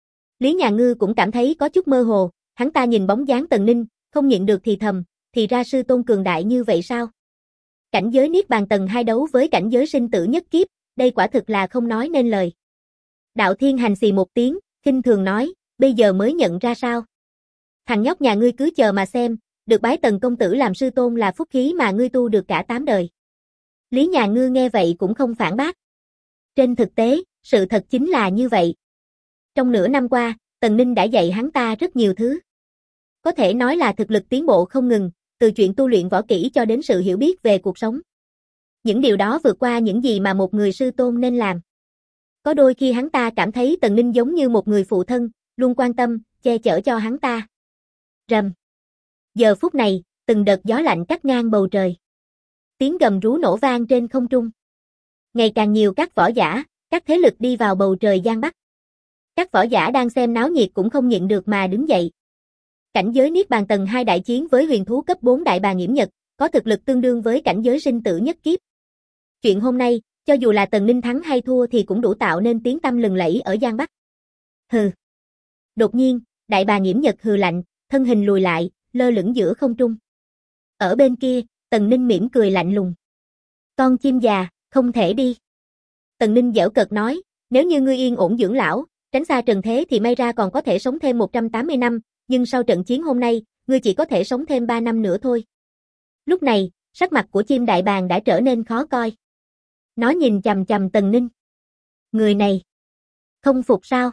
Lý Nhà Ngư cũng cảm thấy có chút mơ hồ, hắn ta nhìn bóng dáng Tần Ninh, không nhịn được thì thầm, thì ra sư tôn cường đại như vậy sao? Cảnh giới Niết Bàn tầng 2 đấu với cảnh giới sinh tử nhất kiếp, đây quả thực là không nói nên lời. Đạo Thiên Hành xì một tiếng, khinh thường nói, bây giờ mới nhận ra sao? Thằng nhóc nhà ngươi cứ chờ mà xem, được bái Tần công tử làm sư tôn là phúc khí mà ngươi tu được cả 8 đời. Lý Nhà Ngư nghe vậy cũng không phản bác. Trên thực tế, sự thật chính là như vậy. Trong nửa năm qua, Tần Ninh đã dạy hắn ta rất nhiều thứ. Có thể nói là thực lực tiến bộ không ngừng, từ chuyện tu luyện võ kỹ cho đến sự hiểu biết về cuộc sống. Những điều đó vượt qua những gì mà một người sư tôn nên làm. Có đôi khi hắn ta cảm thấy Tần Ninh giống như một người phụ thân, luôn quan tâm, che chở cho hắn ta. Rầm. Giờ phút này, từng đợt gió lạnh cắt ngang bầu trời. Tiếng gầm rú nổ vang trên không trung. Ngày càng nhiều các võ giả, các thế lực đi vào bầu trời Giang Bắc. Các võ giả đang xem náo nhiệt cũng không nhịn được mà đứng dậy. Cảnh giới Niết Bàn tầng 2 đại chiến với huyền thú cấp 4 Đại Bàng Nghiễm Nhật, có thực lực tương đương với cảnh giới sinh tử nhất kiếp. Chuyện hôm nay, cho dù là Tần Ninh thắng hay thua thì cũng đủ tạo nên tiếng tăm lừng lẫy ở Giang Bắc. Hừ. Đột nhiên, Đại Bàng Nghiễm Nhật hừ lạnh, thân hình lùi lại, lơ lửng giữa không trung. Ở bên kia, Tần Ninh mỉm cười lạnh lùng. Con chim già, không thể đi. Tần Ninh giễu cợt nói, nếu như ngươi yên ổn dưỡng lão, tránh xa trần thế thì may ra còn có thể sống thêm 180 năm, nhưng sau trận chiến hôm nay, ngươi chỉ có thể sống thêm 3 năm nữa thôi. Lúc này, sắc mặt của chim đại bàng đã trở nên khó coi. Nó nhìn chằm chằm Tần Ninh. Người này, không phục sao?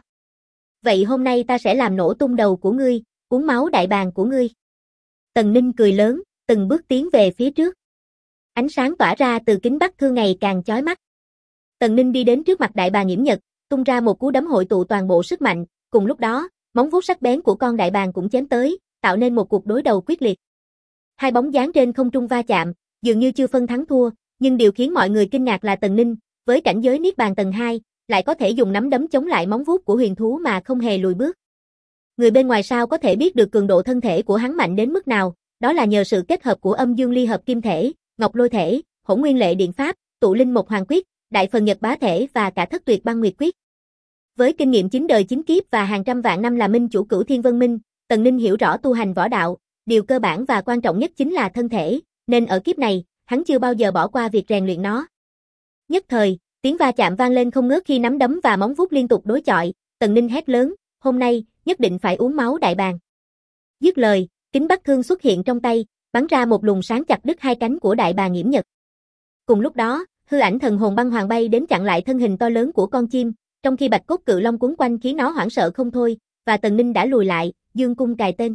Vậy hôm nay ta sẽ làm nổ tung đầu của ngươi, uống máu đại bàng của ngươi. Tần Ninh cười lớn, từng bước tiến về phía trước. Ánh sáng tỏa ra từ kính Bắc Thương ngày càng chói mắt. Tần Ninh đi đến trước mặt Đại Bàng Nghiễm Nhật, tung ra một cú đấm hội tụ toàn bộ sức mạnh, cùng lúc đó, móng vuốt sắc bén của con đại bàng cũng chém tới, tạo nên một cuộc đối đầu quyết liệt. Hai bóng dáng trên không trung va chạm, dường như chưa phân thắng thua, nhưng điều khiến mọi người kinh ngạc là Tần Ninh, với cảnh giới Niết Bàn tầng 2, lại có thể dùng nắm đấm chống lại móng vuốt của huyền thú mà không hề lùi bước. Người bên ngoài sao có thể biết được cường độ thân thể của hắn mạnh đến mức nào, đó là nhờ sự kết hợp của Âm Dương Ly Hợp Kim Thể, Ngọc Lôi Thể, Hỗn Nguyên Lệ Điện Pháp, Tụ Linh Mộc Hoàng Quyết, Đại Phần Nhật Bá Thể và cả Thất Tuyệt Băng Nguyệt Quyết. Với kinh nghiệm 9 đời 9 kiếp và hàng trăm vạn năm là minh chủ Cửu Thiên Vân Minh, Tần Ninh hiểu rõ tu hành võ đạo, điều cơ bản và quan trọng nhất chính là thân thể, nên ở kiếp này, hắn chưa bao giờ bỏ qua việc rèn luyện nó. Nhất thời, tiếng va chạm vang lên không ngớt khi nắm đấm và móng vuốt liên tục đối chọi, Tần Ninh hét lớn, hôm nay, nhất định phải uống máu đại bàng. Dứt lời, kính Bắc Thương xuất hiện trong tay, bắn ra một luồng sáng chặt đứt hai cánh của Đại Bàng Nghiễm Nhật. Cùng lúc đó, hư ảnh thần hồn băng hoàng bay đến chặn lại thân hình to lớn của con chim, trong khi bạch cốt cự long cuốn quanh khiến nó hoảng sợ không thôi, và Tần Ninh đã lùi lại, dương cung cài tên.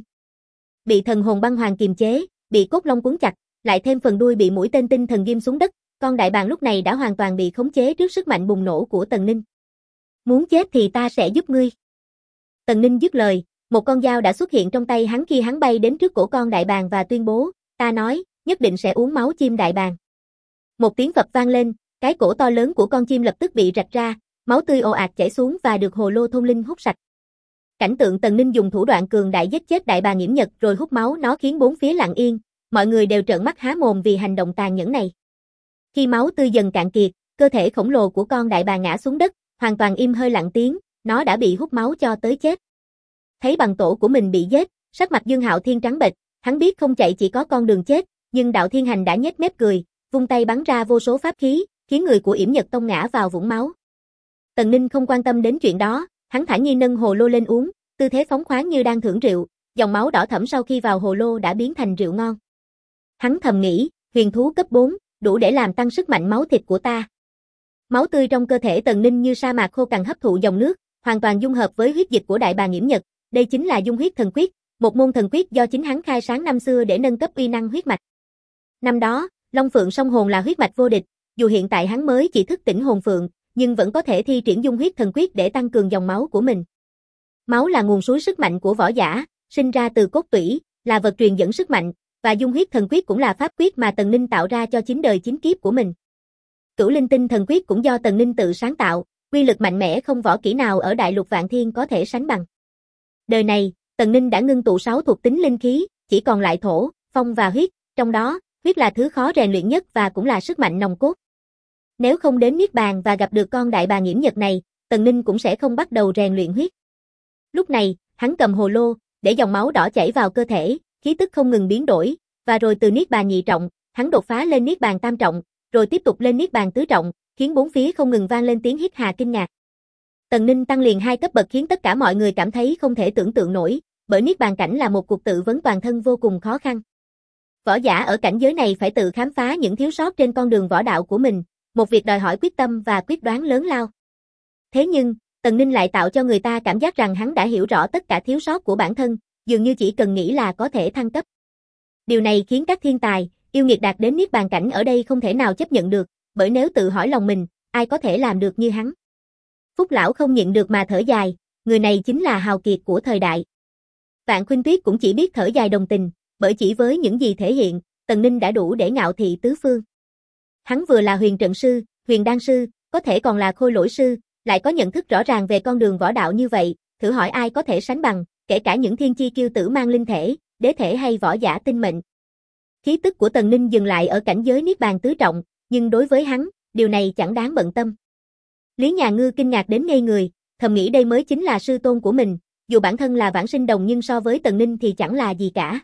Bị thần hồn băng hoàng kiềm chế, bị cốt long cuốn chặt, lại thêm phần đuôi bị mũi tên tinh thần ghim xuống đất, con đại bàng lúc này đã hoàn toàn bị khống chế trước sức mạnh bùng nổ của Tần Ninh. Muốn chết thì ta sẽ giúp ngươi. Tần Ninh dứt lời, một con dao đã xuất hiện trong tay hắn khi hắn bay đến trước cổ con đại bàng và tuyên bố, ta nói, nhất định sẽ uống máu chim đại bàng. Một tiếng phập vang lên, cái cổ to lớn của con chim lập tức bị rạch ra, máu tươi ồ ạt chảy xuống và được hồ lô thôn linh hút sạch. Cảnh tượng Tần Ninh dùng thủ đoạn cường đại giết chết Đại Bàng Nghiễm Nhật rồi hút máu nó khiến bốn phía lặng yên, mọi người đều trợn mắt há mồm vì hành động tàn nhẫn này. Khi máu tươi dần cạn kiệt, cơ thể khổng lồ của con đại bàng ngã xuống đất, hoàn toàn im hơi lặng tiếng, nó đã bị hút máu cho tới chết. Thấy bằng tổ của mình bị giết, sắc mặt Dương Hạo Thiên trắng bệch, hắn biết không chạy chỉ có con đường chết, nhưng Đạo Thiên Hành đã nhếch mép cười, vung tay bắn ra vô số pháp khí, khiến người của Yểm Nhật Tông ngã vào vũng máu. Tần Ninh không quan tâm đến chuyện đó, hắn thản nhiên nâng hồ lô lên uống, tư thế phóng khoáng như đang thưởng rượu, dòng máu đỏ thẫm sau khi vào hồ lô đã biến thành rượu ngon. Hắn thầm nghĩ, huyền thú cấp 4, đủ để làm tăng sức mạnh máu thịt của ta. Máu tươi trong cơ thể Tần Ninh như sa mạc khô cằn hấp thụ dòng nước, hoàn toàn dung hợp với huyết dịch của Đại Bàng Nghiễm Nhật, đây chính là Dung Huyết Thần Quyết, một môn thần quyết do chính hắn khai sáng năm xưa để nâng cấp uy năng huyết mạch. Năm đó, Long Phượng Song Hồn là huyết mạch vô địch, dù hiện tại hắn mới chỉ thức tỉnh hồn phượng, nhưng vẫn có thể thi triển Dung Huyết Thần Quyết để tăng cường dòng máu của mình. Máu là nguồn suối sức mạnh của võ giả, sinh ra từ cốt tủy, là vật truyền dẫn sức mạnh, và Dung Huyết Thần Quyết cũng là pháp quyết mà Tần Ninh tạo ra cho 9 đời 9 kiếp của mình. Cửu Linh Tinh Thần Quyết cũng do Tần Ninh tự sáng tạo, uy lực mạnh mẽ không võ kỹ nào ở Đại Lục Vạn Thiên có thể sánh bằng. Đời này, Tần Ninh đã ngưng tụ 6 thuộc tính linh khí, chỉ còn lại thổ, phong và huyết, trong đó, huyết là thứ khó rèn luyện nhất và cũng là sức mạnh nòng cốt. Nếu không đến Niết Bàn và gặp được con Đại Bàng Nghiễm Nhật này, Tần Ninh cũng sẽ không bắt đầu rèn luyện huyết. Lúc này, hắn cầm hồ lô, để dòng máu đỏ chảy vào cơ thể, khí tức không ngừng biến đổi, và rồi từ Niết Bàn nhị trọng, hắn đột phá lên Niết Bàn tam trọng, rồi tiếp tục lên Niết Bàn tứ trọng, khiến bốn phía không ngừng vang lên tiếng hít hà kinh ngạc. Tần Ninh tăng liền 2 cấp bậc khiến tất cả mọi người cảm thấy không thể tưởng tượng nổi, bởi Niết Bàn cảnh là một cuộc tự vấn toàn thân vô cùng khó khăn. Võ giả ở cảnh giới này phải tự khám phá những thiếu sót trên con đường võ đạo của mình, một việc đòi hỏi quyết tâm và quyết đoán lớn lao. Thế nhưng, Tần Ninh lại tạo cho người ta cảm giác rằng hắn đã hiểu rõ tất cả thiếu sót của bản thân, dường như chỉ cần nghĩ là có thể thăng cấp. Điều này khiến các thiên tài, Yêu nghiệt đạt đến niết bàn cảnh ở đây không thể nào chấp nhận được, bởi nếu tự hỏi lòng mình, ai có thể làm được như hắn. Phúc lão không nhịn được mà thở dài, người này chính là hào kiệt của thời đại. Vạn Khuynh Tuyết cũng chỉ biết thở dài đồng tình, bởi chỉ với những gì thể hiện, Tần Ninh đã đủ để ngạo thị tứ phương. Hắn vừa là huyền trận sư, huyền đan sư, có thể còn là khôi lỗi sư, lại có nhận thức rõ ràng về con đường võ đạo như vậy, thử hỏi ai có thể sánh bằng, kể cả những thiên chi kiêu tử mang linh thể, đế thể hay võ giả tinh mệnh. Khí tức của Tần Ninh dừng lại ở cảnh giới niết bàn tứ trọng, nhưng đối với hắn, điều này chẳng đáng bận tâm. Lý Nhà Ngư kinh ngạc đến ngây người, thầm nghĩ đây mới chính là sư tôn của mình, dù bản thân là vãng sinh đồng nhưng so với Tần Ninh thì chẳng là gì cả.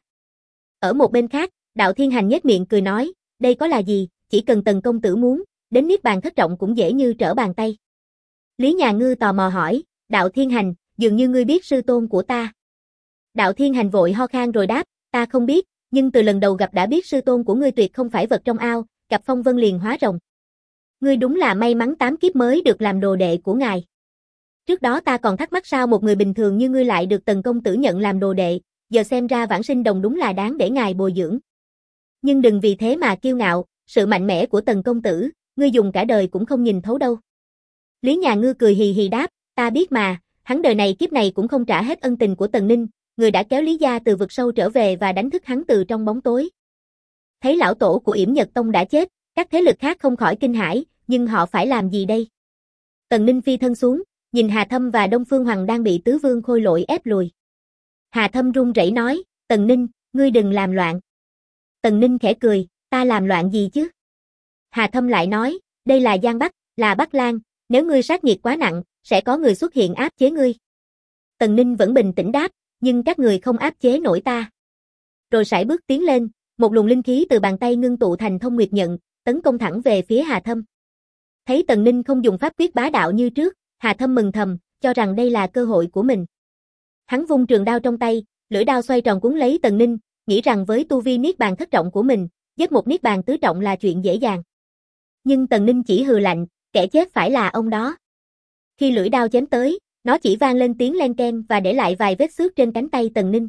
Ở một bên khác, Đạo Thiên Hành nhếch miệng cười nói, đây có là gì, chỉ cần Tần công tử muốn, đến niết bàn thất trọng cũng dễ như trở bàn tay. Lý Nhà Ngư tò mò hỏi, Đạo Thiên Hành, dường như ngươi biết sư tôn của ta. Đạo Thiên Hành vội ho khan rồi đáp, ta không biết, nhưng từ lần đầu gặp đã biết sư tôn của ngươi tuyệt không phải vật trong ao, gặp phong vân liền hóa rồng. Ngươi đúng là may mắn 8 kiếp mới được làm đồ đệ của ngài. Trước đó ta còn thắc mắc sao một người bình thường như ngươi lại được Tần công tử nhận làm đồ đệ, giờ xem ra vãng sinh đồng đúng là đáng để ngài bồi dưỡng. Nhưng đừng vì thế mà kiêu ngạo, sự mạnh mẽ của Tần công tử, ngươi dùng cả đời cũng không nhìn thấu đâu. Lý Nhà Ngư cười hì hì đáp, ta biết mà, hắn đời này kiếp này cũng không trả hết ân tình của Tần Ninh, người đã kéo Lý gia từ vực sâu trở về và đánh thức hắn từ trong bóng tối. Thấy lão tổ của Yểm Nhật Tông đã chết, các thế lực khác không khỏi kinh hãi, nhưng họ phải làm gì đây? Tần Ninh phi thân xuống, nhìn Hà Thâm và Đông Phương Hoàng đang bị tứ vương khôi lỗi ép lùi. Hà Thâm run rẩy nói, Tần Ninh, ngươi đừng làm loạn. Tần Ninh khẽ cười, ta làm loạn gì chứ? Hà Thâm lại nói, đây là Giang Bắc, là Bắc Lang, nếu ngươi sát nghiệt quá nặng, sẽ có người xuất hiện áp chế ngươi. Tần Ninh vẫn bình tĩnh đáp, nhưng các người không áp chế nổi ta. Rồi sải bước tiến lên, một luồng linh khí từ bàn tay ngưng tụ thành Thông Nguyệt Nhận, tấn công thẳng về phía Hà Thâm. Thấy Tần Ninh không dùng pháp quyết bá đạo như trước, Hà Thâm mừng thầm, cho rằng đây là cơ hội của mình. Hắn vung trường đao trong tay, lưỡi đao xoay tròn cuốn lấy Tần Ninh, nghĩ rằng với tu vi niết bàn thất trọng của mình, giết một niết bàn tứ trọng là chuyện dễ dàng. Nhưng Tần Ninh chỉ hừ lạnh, kẻ chết phải là ông đó. Khi lưỡi đao chém tới, nó chỉ vang lên tiếng len keng và để lại vài vết xước trên cánh tay Tần Ninh.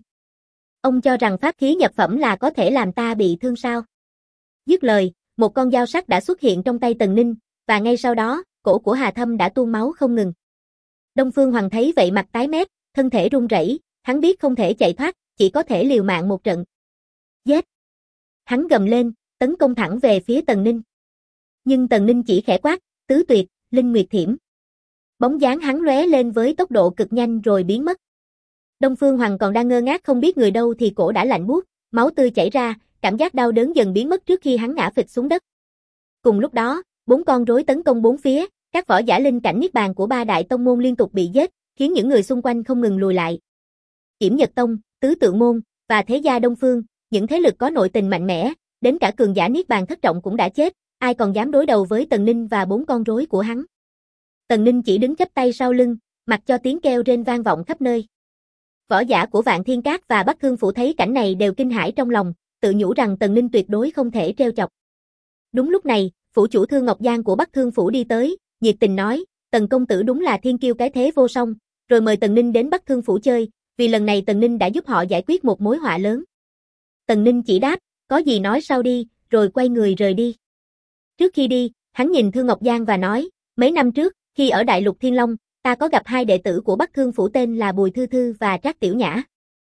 Ông cho rằng pháp khí nhập phẩm là có thể làm ta bị thương sao? Dứt lời, một con dao sắc đã xuất hiện trong tay Tần Ninh, và ngay sau đó, cổ của Hà Thâm đã tuôn máu không ngừng. Đông Phương Hoàng thấy vậy mặt tái mét, thân thể run rẩy, hắn biết không thể chạy thoát, chỉ có thể liều mạng một trận. Giết! Hắn gầm lên, tấn công thẳng về phía Tần Ninh. Nhưng Tần Ninh chỉ khẽ quát, tứ tuyệt, linh nguyệt thiểm. Bóng dáng hắn lóe lên với tốc độ cực nhanh rồi biến mất. Đông Phương Hoàng còn đang ngơ ngác không biết người đâu thì cổ đã lạnh buốt, máu tươi chảy ra, cảm giác đau đớn dần biến mất trước khi hắn ngã phịch xuống đất. Cùng lúc đó, 4 con rối tấn công bốn phía, các võ giả linh cảnh niết bàn của 3 đại tông môn liên tục bị giết, khiến những người xung quanh không ngừng lùi lại. Yểm Nhật Tông, Tứ Tượng Môn và Thế gia Đông Phương, những thế lực có nội tình mạnh mẽ, đến cả cường giả niết bàn thất trọng cũng đã chết, ai còn dám đối đầu với Tần Ninh và 4 con rối của hắn. Tần Ninh chỉ đứng chắp tay sau lưng, mặc cho tiếng kêu rên vang vọng khắp nơi. Võ giả của Vạn Thiên Các và Bắc Thương Phủ thấy cảnh này đều kinh hãi trong lòng, tự nhủ rằng Tần Ninh tuyệt đối không thể trêu chọc. Đúng lúc này, phủ chủ Thương Ngọc Giang của Bắc Thương Phủ đi tới, nhiệt tình nói, Tần công tử đúng là thiên kiêu cái thế vô song, rồi mời Tần Ninh đến Bắc Thương Phủ chơi, vì lần này Tần Ninh đã giúp họ giải quyết một mối họa lớn. Tần Ninh chỉ đáp, có gì nói sau đi, rồi quay người rời đi. Trước khi đi, hắn nhìn Thương Ngọc Giang và nói, mấy năm trước, khi ở Đại Lục Thiên Long, ta có gặp 2 đệ tử của Bắc Thương Phủ tên là Bùi Thư Thư và Trác Tiểu Nhã.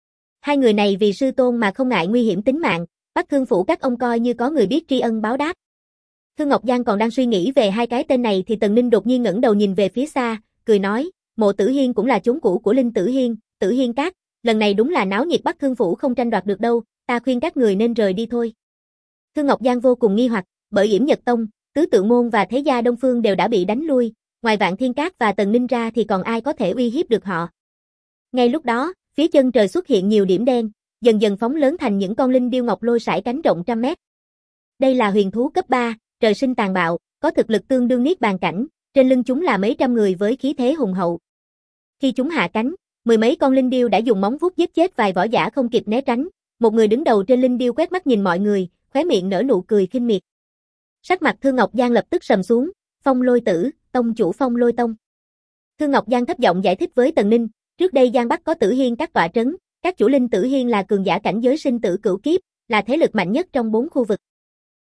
2 người này vì sư tôn mà không ngại nguy hiểm tính mạng, Bắc Thương Phủ các ông coi như có người biết tri ân báo đáp. Thương Ngọc Giang còn đang suy nghĩ về 2 cái tên này thì Tần Ninh đột nhiên ngẩng đầu nhìn về phía xa, cười nói, Mộ Tử Hiên cũng là chốn cũ của Linh Tử Hiên, Tử Hiên Các, lần này đúng là náo nhiệt Bắc Thương Phủ không tranh đoạt được đâu, ta khuyên các người nên rời đi thôi. Thương Ngọc Giang vô cùng nghi hoặc, bởi Yểm Nhật Tông, Tứ Tượng Môn và Thế gia Đông Phương đều đã bị đánh lui, ngoài Vạn Thiên Các và Tần Ninh ra thì còn ai có thể uy hiếp được họ. Ngay lúc đó, phía chân trời xuất hiện nhiều điểm đen, dần dần phóng lớn thành những con linh điêu ngọc lôi sải cánh rộng trăm mét. Đây là huyền thú cấp 3, trời sinh tàn bạo, có thực lực tương đương niết bàn cảnh, trên lưng chúng là mấy trăm người với khí thế hùng hậu. Khi chúng hạ cánh, 10 mấy con linh điêu đã dùng móng vuốt giết chết vài võ giả không kịp né tránh, một người đứng đầu trên linh điêu quét mắt nhìn mọi người, khóe miệng nở nụ cười khinh miệt. Sắc mặt Thương Ngọc Giang lập tức sầm xuống, Phong Lôi Tử, tông chủ Phong Lôi Tông. Thương Ngọc Giang thấp giọng giải thích với Tần Ninh, trước đây Giang Bắc có Tử Hiên Các tọa trấn, các chủ linh Tử Hiên là cường giả cảnh giới sinh tử cửu kiếp, là thế lực mạnh nhất trong 4 khu vực.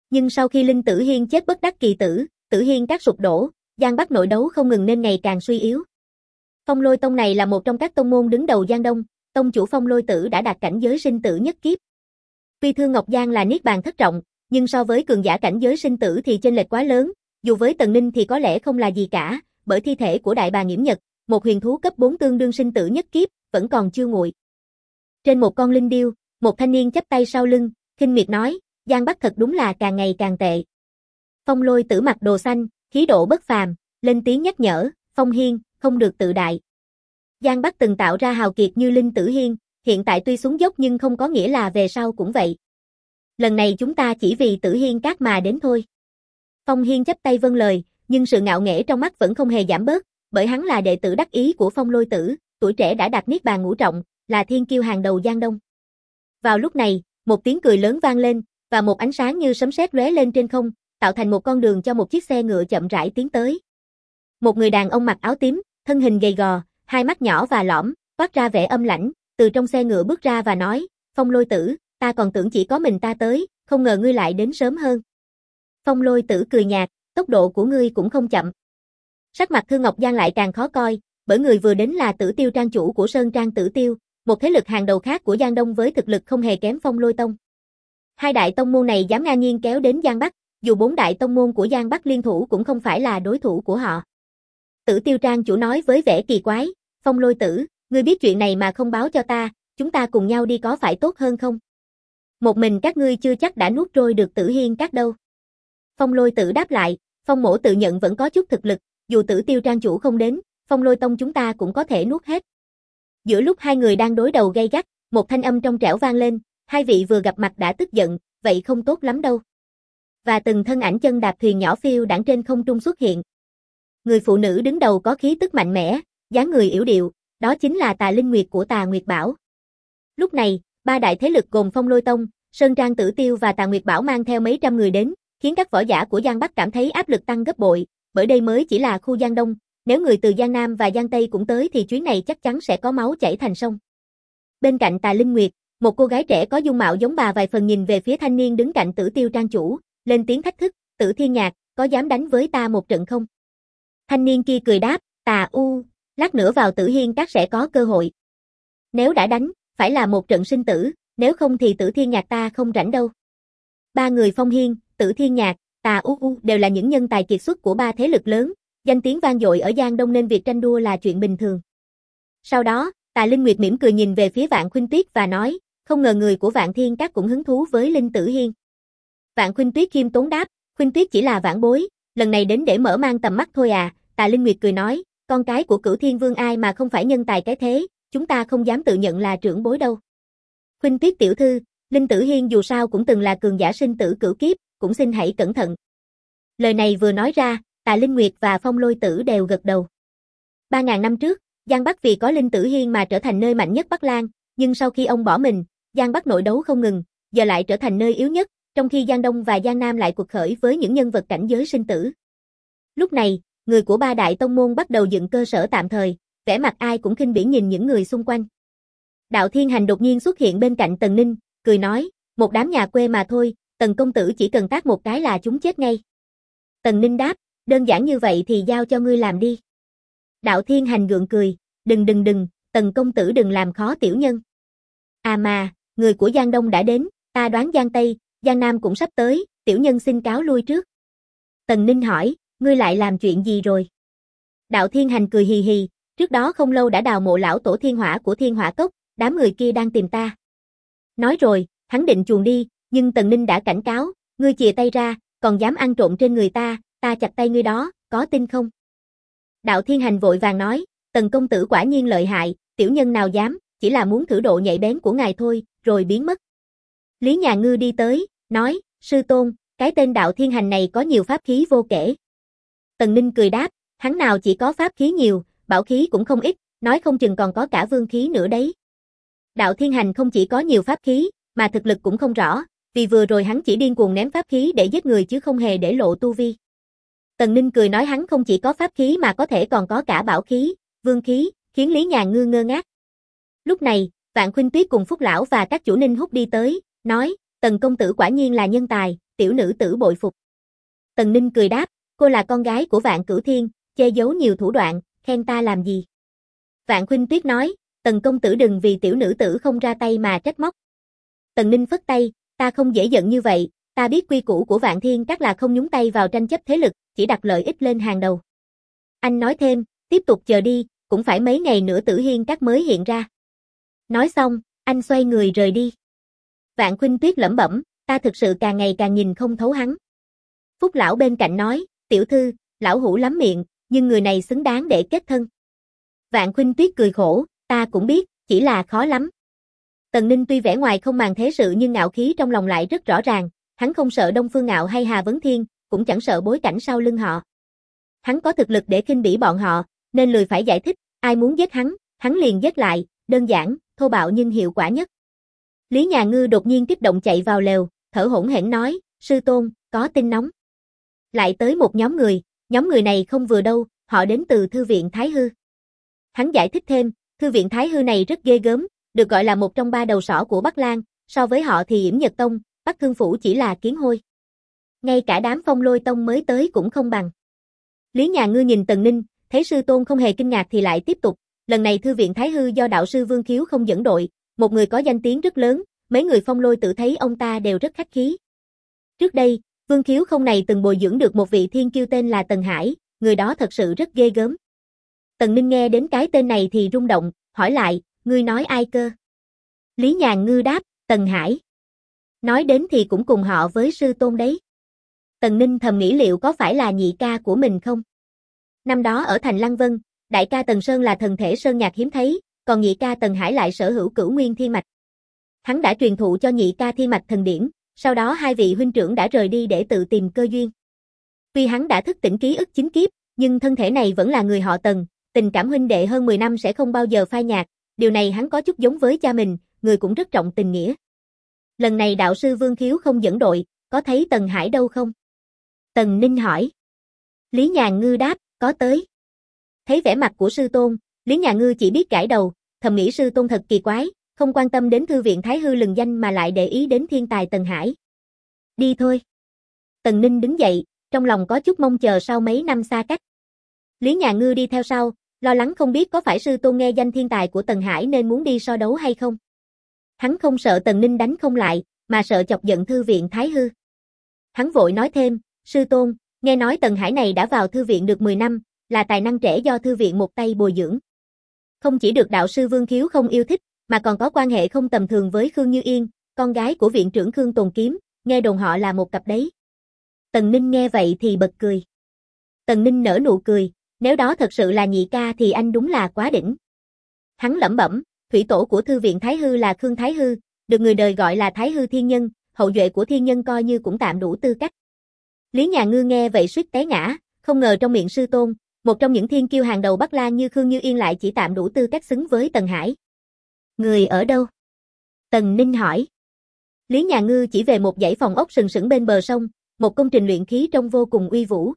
Nhưng sau khi Linh Tử Hiên chết bất đắc kỳ tử, Tử Hiên các sụp đổ, Giang Bắc nội đấu không ngừng nên ngày càng suy yếu. Phong Lôi Tông này là một trong các tông môn đứng đầu Giang Đông, tông chủ Phong Lôi Tử đã đạt cảnh giới sinh tử nhất kiếp. Tuy Thương Ngọc Giang là niết bàn thất trọng, nhưng so với cường giả cảnh giới sinh tử thì chênh lệch quá lớn, dù với Tần Ninh thì có lẽ không là gì cả, bởi thi thể của Đại Bà Nghiễm Nhật, một huyền thú cấp 4 tương đương sinh tử nhất kiếp, vẫn còn chưa nguội. Trên một con linh điêu, một thanh niên chắp tay sau lưng, khinh miệt nói, Giang Bắc thật đúng là càng ngày càng tệ. Phong Lôi Tử mặc đồ xanh, khí độ bất phàm, lên tiếng nhắc nhở, Phong Hiên, không được tự đại. Giang Bắc từng tạo ra hào kiệt như Linh Tử Hiên, hiện tại tuy xuống dốc nhưng không có nghĩa là về sau cũng vậy. Lần này chúng ta chỉ vì Tử Hiên các mà đến thôi. Phong Hiên chắp tay vâng lời, nhưng sự ngạo nghễ trong mắt vẫn không hề giảm bớt, bởi hắn là đệ tử đắc ý của Phong Lôi Tử, tuổi trẻ đã đạt niết bàn ngũ trọng, là thiên kiêu hàng đầu Giang Đông. Vào lúc này, một tiếng cười lớn vang lên, và một ánh sáng như sấm sét lóe lên trên không, tạo thành một con đường cho một chiếc xe ngựa chậm rãi tiến tới. Một người đàn ông mặc áo tím, thân hình gầy gò, hai mắt nhỏ và lõm, toát ra vẻ âm lãnh, từ trong xe ngựa bước ra và nói, Phong Lôi Tử, ta còn tưởng chỉ có mình ta tới, không ngờ ngươi lại đến sớm hơn. Phong Lôi Tử cười nhạt, tốc độ của ngươi cũng không chậm. Sắc mặt Thương Ngọc Giang lại càng khó coi, bởi người vừa đến là Tử Tiêu trang chủ của Sơn Trang Tử Tiêu, một thế lực hàng đầu khác của Giang Đông với thực lực không hề kém Phong Lôi Tông. Hai đại tông môn này dám ngang nhiên kéo đến Giang Bắc, dù bốn đại tông môn của Giang Bắc liên thủ cũng không phải là đối thủ của họ. Tử Tiêu trang chủ nói với vẻ kỳ quái, Phong Lôi Tử, ngươi biết chuyện này mà không báo cho ta, chúng ta cùng nhau đi có phải tốt hơn không? Một mình các ngươi chưa chắc đã nuốt trôi được Tử Hiên các đâu. Phong Lôi Tử đáp lại, Phong mỗ tự nhận vẫn có chút thực lực, dù Tử Tiêu trang chủ không đến, Phong Lôi Tông chúng ta cũng có thể nuốt hết. Giữa lúc hai người đang đối đầu gay gắt, một thanh âm trong trẻo vang lên, hai vị vừa gặp mặt đã tức giận, vậy không tốt lắm đâu. Và từng thân ảnh chân đạp thuyền nhỏ phiêu đãng trên không trung xuất hiện. Người phụ nữ đứng đầu có khí tức mạnh mẽ, dáng người yểu điệu, đó chính là Tà Linh Nguyệt của Tà Nguyệt Bảo. Lúc này, ba đại thế lực gồm Phong Lôi Tông, Sơn Trang Tử Tiêu và Tà Nguyệt Bảo mang theo mấy trăm người đến, khiến các võ giả của Giang Bắc cảm thấy áp lực tăng gấp bội, bởi đây mới chỉ là khu Giang Đông, nếu người từ Giang Nam và Giang Tây cũng tới thì chuyến này chắc chắn sẽ có máu chảy thành sông. Bên cạnh Tà Linh Nguyệt, một cô gái trẻ có dung mạo giống bà vài phần nhìn về phía thanh niên đứng cạnh Tử Tiêu trang chủ, lên tiếng thách thức, Tử Thiên Nhạc, có dám đánh với ta một trận không? Thanh niên kia cười đáp, lát nữa vào Tử Hiên các sẽ có cơ hội. Nếu đã đánh, phải là một trận sinh tử, nếu không thì Tử Thiên Nhạc ta không rảnh đâu. Ba người Phong Hiên, Tử Thiên Nhạc, đều là những nhân tài kiệt xuất của ba thế lực lớn, danh tiếng vang dội ở Giang Đông nên việc tranh đua là chuyện bình thường. Sau đó, Tà Linh Nguyệt mỉm cười nhìn về phía Vạn Khuynh Tuyết và nói, không ngờ người của Vạn Thiên các cũng hứng thú với Linh Tử Hiên. Vạn Khuynh Tuyết khiêm tốn đáp, Khuynh Tuyết chỉ là vãn bối, lần này đến để mở mang tầm mắt thôi à. Tà Linh Nguyệt cười nói, con cái của Cửu Thiên Vương ai mà không phải nhân tài cái thế, chúng ta không dám tự nhận là trưởng bối đâu. Khuynh Tuyết tiểu thư, Linh Tử Hiên dù sao cũng từng là cường giả sinh tử cửu kiếp, cũng xin hãy cẩn thận. Lời này vừa nói ra, Tà Linh Nguyệt và Phong Lôi Tử đều gật đầu. 3.000 năm trước, Giang Bắc vì có Linh Tử Hiên mà trở thành nơi mạnh nhất Bắc Lang, nhưng sau khi ông bỏ mình, Giang Bắc nội đấu không ngừng, giờ lại trở thành nơi yếu nhất, trong khi Giang Đông và Giang Nam lại cuộc khởi với những nhân vật cảnh giới sinh tử. Lúc này, người của ba đại tông môn bắt đầu dựng cơ sở tạm thời, vẻ mặt ai cũng khinh bỉ nhìn những người xung quanh. Đạo Thiên Hành đột nhiên xuất hiện bên cạnh Tần Ninh, cười nói, một đám nhà quê mà thôi, Tần công tử chỉ cần tát một cái là chúng chết ngay. Tần Ninh đáp, đơn giản như vậy thì giao cho ngươi làm đi. Đạo Thiên Hành gượng cười, đừng, Tần công tử đừng làm khó tiểu nhân. À mà, người của Giang Đông đã đến, ta đoán Giang Tây, Giang Nam cũng sắp tới, tiểu nhân xin cáo lui trước. Tần Ninh hỏi, ngươi lại làm chuyện gì rồi? Đạo Thiên Hành cười hì hì, trước đó không lâu đã đào mộ lão tổ thiên hỏa của Thiên Hỏa Cốc, đám người kia đang tìm ta. Nói rồi, hắn định chuồn đi, nhưng Tần Ninh đã cảnh cáo, ngươi chìa tay ra, còn dám ăn trộm trên người ta chặt tay ngươi đó, có tin không? Đạo Thiên Hành vội vàng nói, Tần công tử quả nhiên lợi hại, tiểu nhân nào dám, chỉ là muốn thử độ nhạy bén của ngài thôi, rồi biến mất. Lý Nhà Ngư đi tới, nói, sư tôn, cái tên Đạo Thiên Hành này có nhiều pháp khí vô kể. Tần Ninh cười đáp, hắn nào chỉ có pháp khí nhiều, bảo khí cũng không ít, nói không chừng còn có cả vương khí nữa đấy. Đạo Thiên Hành không chỉ có nhiều pháp khí, mà thực lực cũng không rõ, vì vừa rồi hắn chỉ điên cuồng ném pháp khí để giết người chứ không hề để lộ tu vi. Tần Ninh cười nói hắn không chỉ có pháp khí mà có thể còn có cả bảo khí, vương khí, khiến Lý Nhà Ngư ngơ ngác. Lúc này, Vạn Khuynh Tuyết cùng Phúc Lão và các chủ Ninh Húc đi tới, nói, Tần công tử quả nhiên là nhân tài, tiểu nữ tử bội phục. Tần Ninh cười đáp, cô là con gái của Vạn Cửu Thiên, che giấu nhiều thủ đoạn, khen ta làm gì? Vạn Khuynh Tuyết nói, Tần công tử đừng vì tiểu nữ tử không ra tay mà trách móc. Tần Ninh phất tay, ta không dễ giận như vậy, ta biết quy củ của Vạn Thiên Các là không nhúng tay vào tranh chấp thế lực, chỉ đặt lợi ích lên hàng đầu. Anh nói thêm, tiếp tục chờ đi, cũng phải mấy ngày nữa Tử Hiên Các mới hiện ra. Nói xong, anh xoay người rời đi. Vạn Khuynh Tuyết lẩm bẩm, ta thực sự càng ngày càng nhìn không thấu hắn. Phúc lão bên cạnh nói, tiểu thư, lão hủ lắm miệng, nhưng người này xứng đáng để kết thân. Vạn Khuynh Tuyết cười khổ, ta cũng biết, chỉ là khó lắm. Tần Ninh tuy vẻ ngoài không màng thế sự nhưng ngạo khí trong lòng lại rất rõ ràng, hắn không sợ Đông Phương Ngạo hay Hà Vấn Thiên, cũng chẳng sợ bối cảnh sau lưng họ. Hắn có thực lực để khinh bỉ bọn họ, nên lười phải giải thích, ai muốn giết hắn liền giết lại, đơn giản, thô bạo nhưng hiệu quả nhất. Lý Nhà Ngư đột nhiên kích động chạy vào lều, thở hổn hển nói, sư tôn, có tin nóng. Lại tới một nhóm người này không vừa đâu, họ đến từ Thư viện Thái Hư. Hắn giải thích thêm, Thư viện Thái Hư này rất ghê gớm, được gọi là một trong 3 đầu sỏ của Bắc Lang, so với họ thì Yểm Nhật Tông, Bắc Thương Phủ chỉ là kiến hôi. Ngay cả đám Phong Lôi Tông mới tới cũng không bằng. Lý Nhà Ngư nhìn Tần Ninh, thấy sư tôn không hề kinh ngạc thì lại tiếp tục, lần này Thư viện Thái Hư do đạo sư Vương Khiếu không dẫn đội, một người có danh tiếng rất lớn, mấy người Phong Lôi tự thấy ông ta đều rất khách khí. Trước đây, Vương Khiếu không này từng bồi dưỡng được một vị thiên kiêu tên là Tần Hải, người đó thật sự rất ghê gớm. Tần Ninh nghe đến cái tên này thì rung động, hỏi lại, ngươi nói ai cơ? Lý Nhà Ngư đáp, Tần Hải. Nói đến thì cũng cùng họ với sư tôn đấy. Tần Ninh thầm nghĩ liệu có phải là nhị ca của mình không? Năm đó ở thành Lăng Vân, đại ca Tần Sơn là thần thể sơn nhạc hiếm thấy, còn nhị ca Tần Hải lại sở hữu Cửu Nguyên Thiên Mạch. Hắn đã truyền thụ cho nhị ca Thiên Mạch thần điển, sau đó hai vị huynh trưởng đã rời đi để tự tìm cơ duyên. Tuy hắn đã thức tỉnh ký ức chính kiếp, nhưng thân thể này vẫn là người họ Tần, tình cảm huynh đệ hơn 10 năm sẽ không bao giờ phai nhạt, điều này hắn có chút giống với cha mình, người cũng rất trọng tình nghĩa. Lần này đạo sư Vương Khiếu không dẫn đội, có thấy Tần Hải đâu không? Tần Ninh hỏi. Lý Nhà Ngư đáp, có tới. Thấy vẻ mặt của sư tôn, Lý Nhà Ngư chỉ biết gãi đầu, thầm nghĩ sư tôn thật kỳ quái, không quan tâm đến Thư viện Thái Hư lừng danh mà lại để ý đến thiên tài Tần Hải. Đi thôi. Tần Ninh đứng dậy, trong lòng có chút mong chờ sau mấy năm xa cách. Lý Nhà Ngư đi theo sau, lo lắng không biết có phải sư tôn nghe danh thiên tài của Tần Hải nên muốn đi so đấu hay không. Hắn không sợ Tần Ninh đánh không lại, mà sợ chọc giận Thư viện Thái Hư. Hắn vội nói thêm, sư tôn, nghe nói Tần Hải này đã vào thư viện được 10 năm, là tài năng trẻ do thư viện một tay bồi dưỡng. Không chỉ được đạo sư Vương Khiếu không yêu thích, mà còn có quan hệ không tầm thường với Khương Như Yên, con gái của viện trưởng Khương Tồn Kiếm, nghe đồn họ là một cặp đấy. Tần Ninh nghe vậy thì bật cười. Tần Ninh nở nụ cười, nếu đó thật sự là nhị ca thì anh đúng là quá đỉnh. Hắn lẩm bẩm, thủy tổ của thư viện Thái Hư là Khương Thái Hư, được người đời gọi là Thái Hư Thiên Nhân, hậu duệ của Thiên Nhân coi như cũng tạm đủ tư cách. Lý Nhà Ngư nghe vậy suýt té ngã, không ngờ trong miệng sư tôn, một trong những thiên kiêu hàng đầu Bắc Lang như Khương Như Yên lại chỉ tạm đủ tư cách xứng với Tần Hải. Người ở đâu? Tần Ninh hỏi. Lý Nhà Ngư chỉ về một dãy phòng ốc sừng sững bên bờ sông, một công trình luyện khí trông vô cùng uy vũ.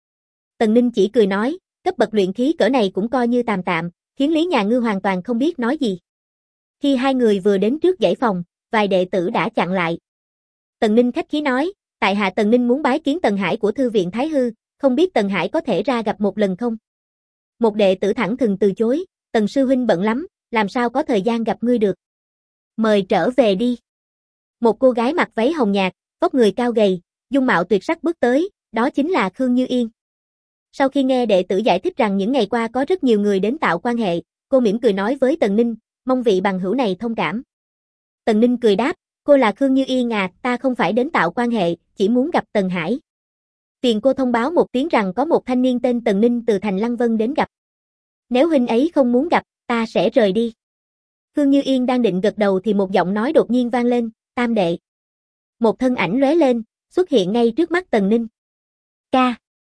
Tần Ninh chỉ cười nói, cấp bậc luyện khí cỡ này cũng coi như tạm tạm, khiến Lý Nhà Ngư hoàn toàn không biết nói gì. Khi hai người vừa đến trước dãy phòng, vài đệ tử đã chặn lại. Tần Ninh khách khí nói, tại hạ Tần Ninh muốn bái kiến Tần Hải của thư viện Thái Hư, không biết Tần Hải có thể ra gặp một lần không? Một đệ tử thẳng thừng từ chối, Tần sư huynh bận lắm, làm sao có thời gian gặp ngươi được. Mời trở về đi. Một cô gái mặc váy hồng nhạt, vóc người cao gầy, dung mạo tuyệt sắc bước tới, đó chính là Khương Như Yên. Sau khi nghe đệ tử giải thích rằng những ngày qua có rất nhiều người đến tạo quan hệ, cô mỉm cười nói với Tần Ninh, mong vị bằng hữu này thông cảm. Tần Ninh cười đáp, cô là Khương Như Yên à, ta không phải đến tạo quan hệ, chỉ muốn gặp Tần Hải. Phiền cô thông báo một tiếng rằng có một thanh niên tên Tần Ninh từ thành Lăng Vân đến gặp. Nếu huynh ấy không muốn gặp, ta sẽ rời đi. Khương Như Yên đang định gật đầu thì một giọng nói đột nhiên vang lên, Tam đệ. Một thân ảnh lóe lên, xuất hiện ngay trước mắt Tần Ninh. Ca.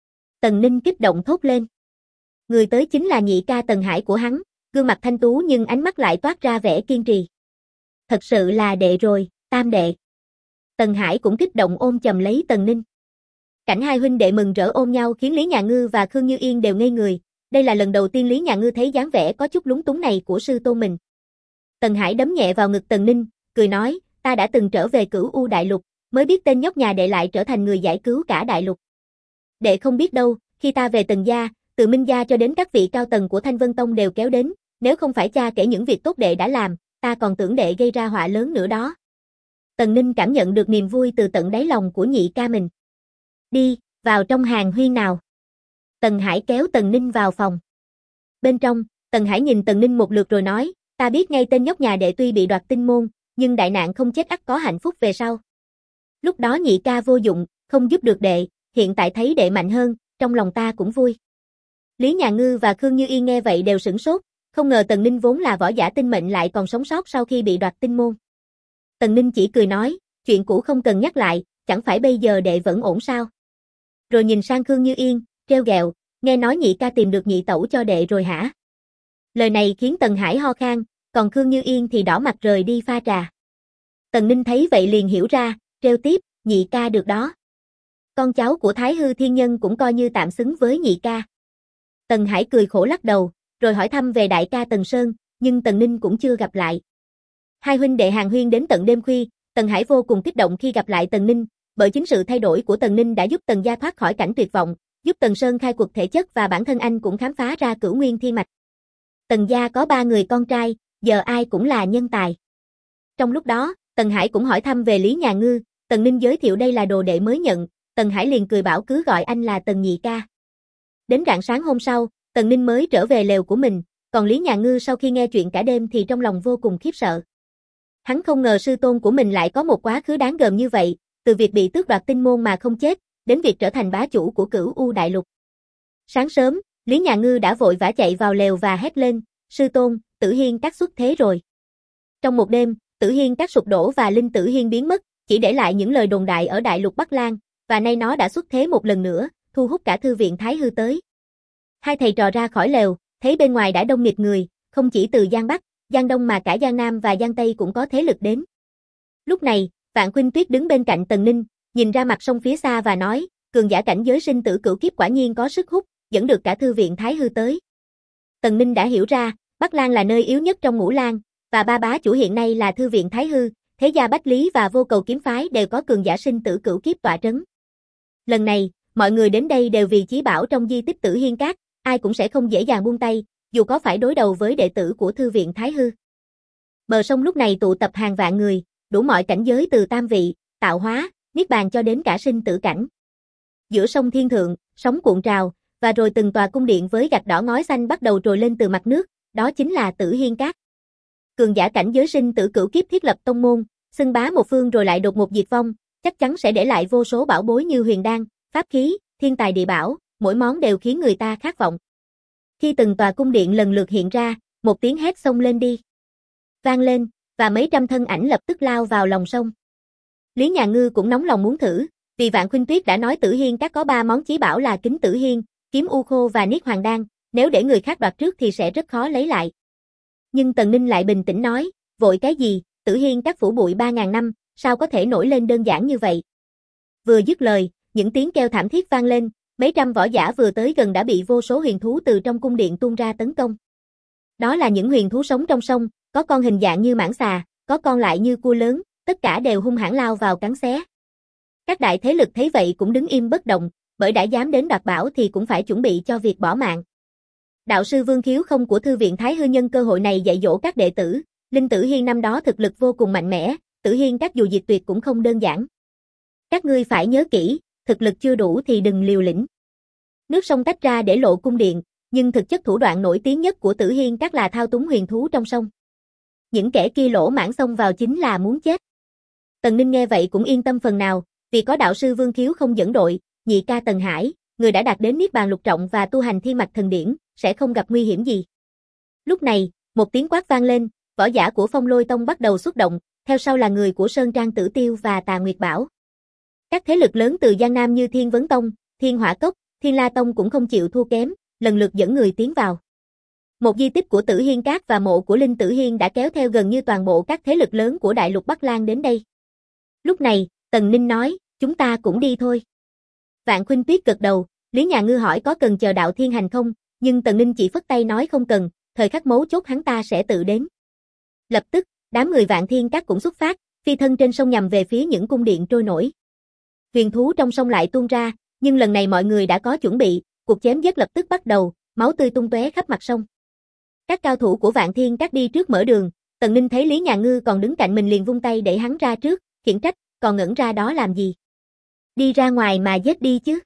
Tần Ninh kích động thốt lên. Người tới chính là nhị ca Tần Hải của hắn, gương mặt thanh tú nhưng ánh mắt lại toát ra vẻ kiên trì. Thật sự là đệ rồi, Tam đệ. Tần Hải cũng kích động ôm chầm lấy Tần Ninh. Cảnh hai huynh đệ mừng rỡ ôm nhau khiến Lý Nhà Ngư và Khương Như Yên đều ngây người. Đây là lần đầu tiên Lý Nhà Ngư thấy dáng vẻ có chút lúng túng này của sư tôn mình. Tần Hải đấm nhẹ vào ngực Tần Ninh, cười nói, ta đã từng trở về Cửu U Đại Lục, Mới biết tên nhóc nhà đệ lại trở thành người giải cứu cả đại lục. Đệ không biết đâu, khi ta về Tần gia, từ Minh gia cho đến các vị cao tầng của Thanh Vân Tông đều kéo đến, nếu không phải cha kể những việc tốt đệ đã làm, ta còn tưởng đệ gây ra họa lớn nữa đó. Tần Ninh cảm nhận được niềm vui từ tận đáy lòng của nhị ca mình. Đi, vào trong hàng huyên nào. Tần Hải kéo Tần Ninh vào phòng. Bên trong, Tần Hải nhìn Tần Ninh một lượt rồi nói, ta biết ngay tên nhóc nhà đệ tuy bị đoạt tinh môn, nhưng đại nạn không chết ắt có hạnh phúc về sau. Lúc đó nhị ca vô dụng, không giúp được đệ, hiện tại thấy đệ mạnh hơn, trong lòng ta cũng vui. Lý Nhà Ngư và Khương Như Yên nghe vậy đều sửng sốt, không ngờ Tần Ninh vốn là võ giả tinh mệnh lại còn sống sót sau khi bị đoạt tinh môn. Tần Ninh chỉ cười nói, chuyện cũ không cần nhắc lại, chẳng phải bây giờ đệ vẫn ổn sao? Rồi nhìn sang Khương Như Yên, trêu ghẹo, nghe nói nhị ca tìm được nhị tẩu cho đệ rồi hả? Lời này khiến Tần Hải ho khan, còn Khương Như Yên thì đỏ mặt rời đi pha trà. Tần Ninh thấy vậy liền hiểu ra, trêu tiếp, nhị ca được đó. Con cháu của Thái Hư Thiên Nhân cũng coi như tạm xứng với nhị ca. Tần Hải cười khổ lắc đầu, rồi hỏi thăm về đại ca Tần Sơn, nhưng Tần Ninh cũng chưa gặp lại. Hai huynh đệ hàn huyên đến tận đêm khuya, Tần Hải vô cùng kích động khi gặp lại Tần Ninh, bởi chính sự thay đổi của Tần Ninh đã giúp Tần gia thoát khỏi cảnh tuyệt vọng, giúp Tần Sơn khai cuộc thể chất và bản thân anh cũng khám phá ra cửu nguyên thiên mạch. Tần gia có 3 người con trai, giờ ai cũng là nhân tài. Trong lúc đó, Tần Hải cũng hỏi thăm về Lý Nhà Ngư, Tần Ninh giới thiệu đây là đồ đệ mới nhận, Tần Hải liền cười bảo cứ gọi anh là Tần nhị ca. Đến rạng sáng hôm sau, Tần Ninh mới trở về lều của mình, còn Lý Nhà Ngư sau khi nghe chuyện cả đêm thì trong lòng vô cùng khiếp sợ. Hắn không ngờ sư tôn của mình lại có một quá khứ đáng gờm như vậy, từ việc bị tước đoạt tinh môn mà không chết, đến việc trở thành bá chủ của Cửu U đại lục. Sáng sớm, Lý Nhà Ngư đã vội vã chạy vào lều và hét lên, sư tôn, Tử Hiên Các xuất thế rồi. Trong một đêm, Tử Hiên Các sụp đổ và Linh Tử Hiên biến mất, chỉ để lại những lời đồn đại ở đại lục Bắc Lang, và nay nó đã xuất thế một lần nữa, thu hút cả thư viện Thái Hư tới. Hai thầy trò ra khỏi lều, thấy bên ngoài đã đông nghịt người, không chỉ từ Giang Bắc, Giang Đông mà cả Giang Nam và Giang Tây cũng có thế lực đến. Lúc này, Vạn Khuynh Tuyết đứng bên cạnh Tần Ninh, nhìn ra mặt sông phía xa và nói, cường giả cảnh giới sinh tử cửu kiếp quả nhiên có sức hút, dẫn được cả thư viện Thái Hư tới. Tần Ninh đã hiểu ra, Bắc Lang là nơi yếu nhất trong Ngũ Lang, và ba bá chủ hiện nay là thư viện Thái Hư, thế gia Bách Lý và Vô Cầu kiếm phái đều có cường giả sinh tử cửu kiếp tọa trấn. Lần này, mọi người đến đây đều vì chí bảo trong di tích Tử Hiên Các, ai cũng sẽ không dễ dàng buông tay, dù có phải đối đầu với đệ tử của thư viện Thái Hư. Bờ sông lúc này tụ tập hàng vạn người, đủ mọi cảnh giới từ tam vị, tạo hóa, niết bàn cho đến cả sinh tử cảnh. Giữa sông Thiên Thượng, sóng cuộn trào, và rồi từng tòa cung điện với gạch đỏ ngói xanh bắt đầu trồi lên từ mặt nước, đó chính là Tử Hiên Các. Cường giả cảnh giới sinh tử cửu kiếp thiết lập tông môn, xưng bá một phương rồi lại đột ngột diệt vong, chắc chắn sẽ để lại vô số bảo bối như huyền đan, pháp khí, thiên tài địa bảo, mỗi món đều khiến người ta khát vọng. Khi từng tòa cung điện lần lượt hiện ra, một tiếng hét xông lên đi vang lên, và mấy trăm thân ảnh lập tức lao vào lòng sông. Lý Nhà Ngư cũng nóng lòng muốn thử, vì Vạn Khuynh Tuyết đã nói Tử Hiên Các có 3 món chí bảo là Kính Tử Hiên, Kiếm U Khô và Niết Hoàng Đan, nếu để người khác đoạt trước thì sẽ rất khó lấy lại. Nhưng Tần Ninh lại bình tĩnh nói, vội cái gì, Tử Hiên Các phủ bụi 3.000 năm, sao có thể nổi lên đơn giản như vậy. Vừa dứt lời, những tiếng kêu thảm thiết vang lên, mấy trăm võ giả vừa tới gần đã bị vô số huyền thú từ trong cung điện tuôn ra tấn công. Đó là những huyền thú sống trong sông, có con hình dạng như mãng xà, có con lại như cua lớn, tất cả đều hung hãn lao vào cắn xé. Các đại thế lực thấy vậy cũng đứng im bất động, bởi đã dám đến đoạt bảo thì cũng phải chuẩn bị cho việc bỏ mạng. Đạo sư Vương Khiếu Không của thư viện Thái Hư nhân cơ hội này dạy dỗ các đệ tử, Linh Tử Hiên năm đó thực lực vô cùng mạnh mẽ, Tử Hiên Các dù diệt tuyệt cũng không đơn giản. Các ngươi phải nhớ kỹ, thực lực chưa đủ thì đừng liều lĩnh. Nước sông tách ra để lộ cung điện, nhưng thực chất thủ đoạn nổi tiếng nhất của Tử Hiên Các là thao túng huyền thú trong sông. Những kẻ kia lỗ mãng xông vào chính là muốn chết. Tần Ninh nghe vậy cũng yên tâm phần nào, vì có đạo sư Vương Khiếu Không dẫn đội, nhị ca Tần Hải, người đã đạt đến niết bàn lục trọng và tu hành thiên mạch thần điển, sẽ không gặp nguy hiểm gì. Lúc này, một tiếng quát vang lên, võ giả của Phong Lôi Tông bắt đầu xuất động, theo sau là người của Sơn Trang Tử Tiêu và Tà Nguyệt Bảo. Các thế lực lớn từ Giang Nam như Thiên Vấn Tông, Thiên Hỏa Cốc, Thiên La Tông cũng không chịu thua kém, lần lượt dẫn người tiến vào. Một di tích của Tử Hiên Các và mộ của Linh Tử Hiên đã kéo theo gần như toàn bộ các thế lực lớn của đại lục Bắc Lang đến đây. Lúc này, Tần Ninh nói, chúng ta cũng đi thôi. Vạn Khuynh Tuyết gật đầu, Lý Nhà Ngư hỏi có cần chờ Đạo Thiên hành không, nhưng Tần Ninh chỉ phất tay nói không cần, thời khắc mấu chốt hắn ta sẽ tự đến. Lập tức, đám người Vạn Thiên Các cũng xuất phát, phi thân trên sông nhằm về phía những cung điện trôi nổi. Huyền thú trong sông lại tuôn ra, nhưng lần này mọi người đã có chuẩn bị, cuộc chém giết lập tức bắt đầu, máu tươi tung tóe khắp mặt sông. Các cao thủ của Vạn Thiên Các đi trước mở đường, Tần Ninh thấy Lý Nhà Ngư còn đứng cạnh mình liền vung tay đẩy hắn ra trước, khiển trách, còn ngẩn ra đó làm gì? Đi ra ngoài mà giết đi chứ.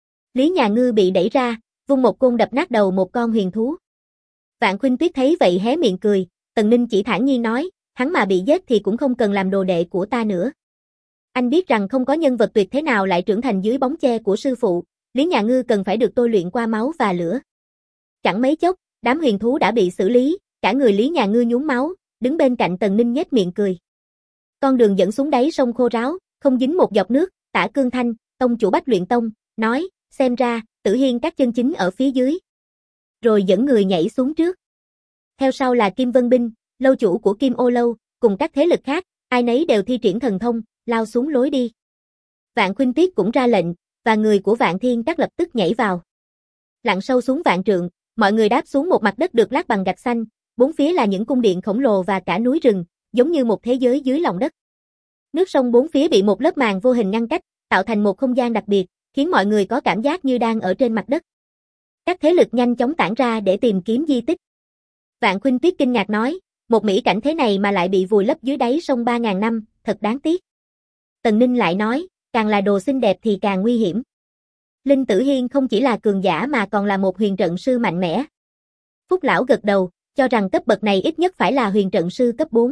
Lý Nhà Ngư bị đẩy ra, vung một côn đập nát đầu một con huyền thú. Vạn Khuynh Tuyết thấy vậy hé miệng cười, Tần Ninh chỉ thản nhiên nói, hắn mà bị giết thì cũng không cần làm đồ đệ của ta nữa. Anh biết rằng không có nhân vật tuyệt thế nào lại trưởng thành dưới bóng che của sư phụ, Lý Nhà Ngư cần phải được tôi luyện qua máu và lửa. Chẳng mấy chốc, đám huyền thú đã bị xử lý, cả người Lý Nhà Ngư nhuốm máu, đứng bên cạnh Tần Ninh nhếch miệng cười. Con đường dẫn xuống đáy sông khô ráo, không dính một giọt nước, Tả Cương Thanh, tông chủ Bách Luyện Tông, nói, xem ra, Tử Hiên Các chân chính ở phía dưới. Rồi dẫn người nhảy xuống trước. Theo sau là Kim Vân Binh, lâu chủ của Kim Ô Lâu, cùng các thế lực khác, ai nấy đều thi triển thần thông, lao xuống lối đi. Vạn Khuynh Tuyết cũng ra lệnh, và người của Vạn Thiên Các lập tức nhảy vào. Lặn sâu xuống vạn trượng, mọi người đáp xuống một mặt đất được lát bằng gạch xanh, bốn phía là những cung điện khổng lồ và cả núi rừng, giống như một thế giới dưới lòng đất. Nước sông bốn phía bị một lớp màng vô hình ngăn cách, tạo thành một không gian đặc biệt, khiến mọi người có cảm giác như đang ở trên mặt đất. Các thế lực nhanh chóng tản ra để tìm kiếm di tích. Vạn Khuynh Tuyết kinh ngạc nói, một mỹ cảnh thế này mà lại bị vùi lấp dưới đáy sông 3.000 năm, thật đáng tiếc. Tần Ninh lại nói, càng là đồ xinh đẹp thì càng nguy hiểm. Linh Tử Hiên không chỉ là cường giả mà còn là một huyền trận sư mạnh mẽ. Phúc Lão gật đầu, cho rằng cấp bậc này ít nhất phải là huyền trận sư cấp 4.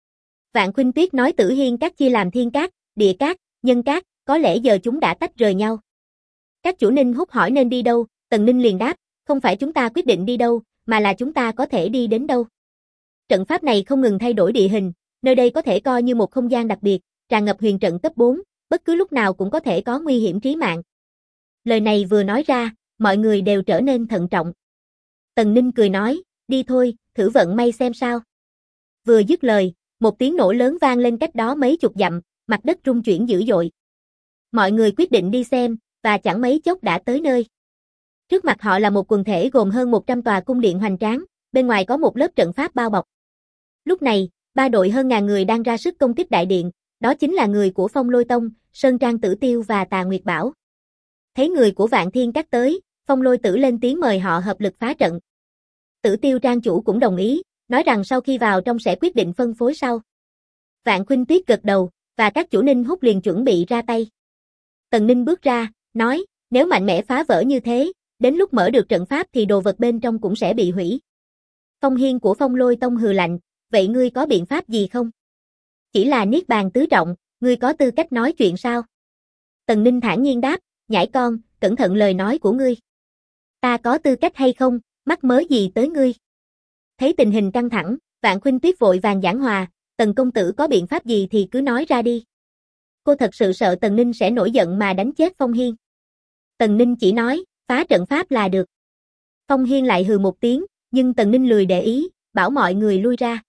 Vạn Khuynh Tuyết nói Tử Hiên Các chia làm Thiên Các, Địa Các, Nhân Các, có lẽ giờ chúng đã tách rời nhau. Các chủ Ninh Húc hỏi nên đi đâu, Tần Ninh liền đáp, không phải chúng ta quyết định đi đâu, mà là chúng ta có thể đi đến đâu. Trận pháp này không ngừng thay đổi địa hình, nơi đây có thể coi như một không gian đặc biệt, tràn ngập huyền trận cấp 4, bất cứ lúc nào cũng có thể có nguy hiểm chí mạng. Lời này vừa nói ra, mọi người đều trở nên thận trọng. Tần Ninh cười nói, đi thôi, thử vận may xem sao. Vừa dứt lời, một tiếng nổ lớn vang lên cách đó mấy chục dặm, mặt đất rung chuyển dữ dội. Mọi người quyết định đi xem, và chẳng mấy chốc đã tới nơi. Trước mặt họ là một quần thể gồm hơn 100 tòa cung điện hoành tráng, bên ngoài có một lớp trận pháp bao bọc. Lúc này, ba đội hơn ngàn người đang ra sức công kích đại điện, đó chính là người của Phong Lôi Tông, Sơn Trang Tử Tiêu và Tà Nguyệt Bảo. Thấy người của Vạn Thiên Các tới, Phong Lôi Tử lên tiếng mời họ hợp lực phá trận. Tử Tiêu Trang chủ cũng đồng ý, nói rằng sau khi vào trong sẽ quyết định phân phối sau. Vạn Khuynh Tuyết gật đầu, và các chủ Ninh Húc liền chuẩn bị ra tay. Tần Ninh bước ra, nói, nếu mạnh mẽ phá vỡ như thế, đến lúc mở được trận pháp thì đồ vật bên trong cũng sẽ bị hủy. Phong Hiên của Phong Lôi Tông hừ lạnh, vậy ngươi có biện pháp gì không? Chỉ là niết bàn tứ trọng, ngươi có tư cách nói chuyện sao? Tần Ninh thản nhiên đáp, nhãi con, cẩn thận lời nói của ngươi. Ta có tư cách hay không, mắc mớ gì tới ngươi? Thấy tình hình căng thẳng, Vạn Khuynh Tuyết vội vàng giảng hòa, Tần công tử có biện pháp gì thì cứ nói ra đi. Cô thật sự sợ Tần Ninh sẽ nổi giận mà đánh chết Phong Hiên. Tần Ninh chỉ nói, phá trận pháp là được. Phong Hiên lại hừ một tiếng, nhưng Tần Ninh lười để ý, bảo mọi người lui ra.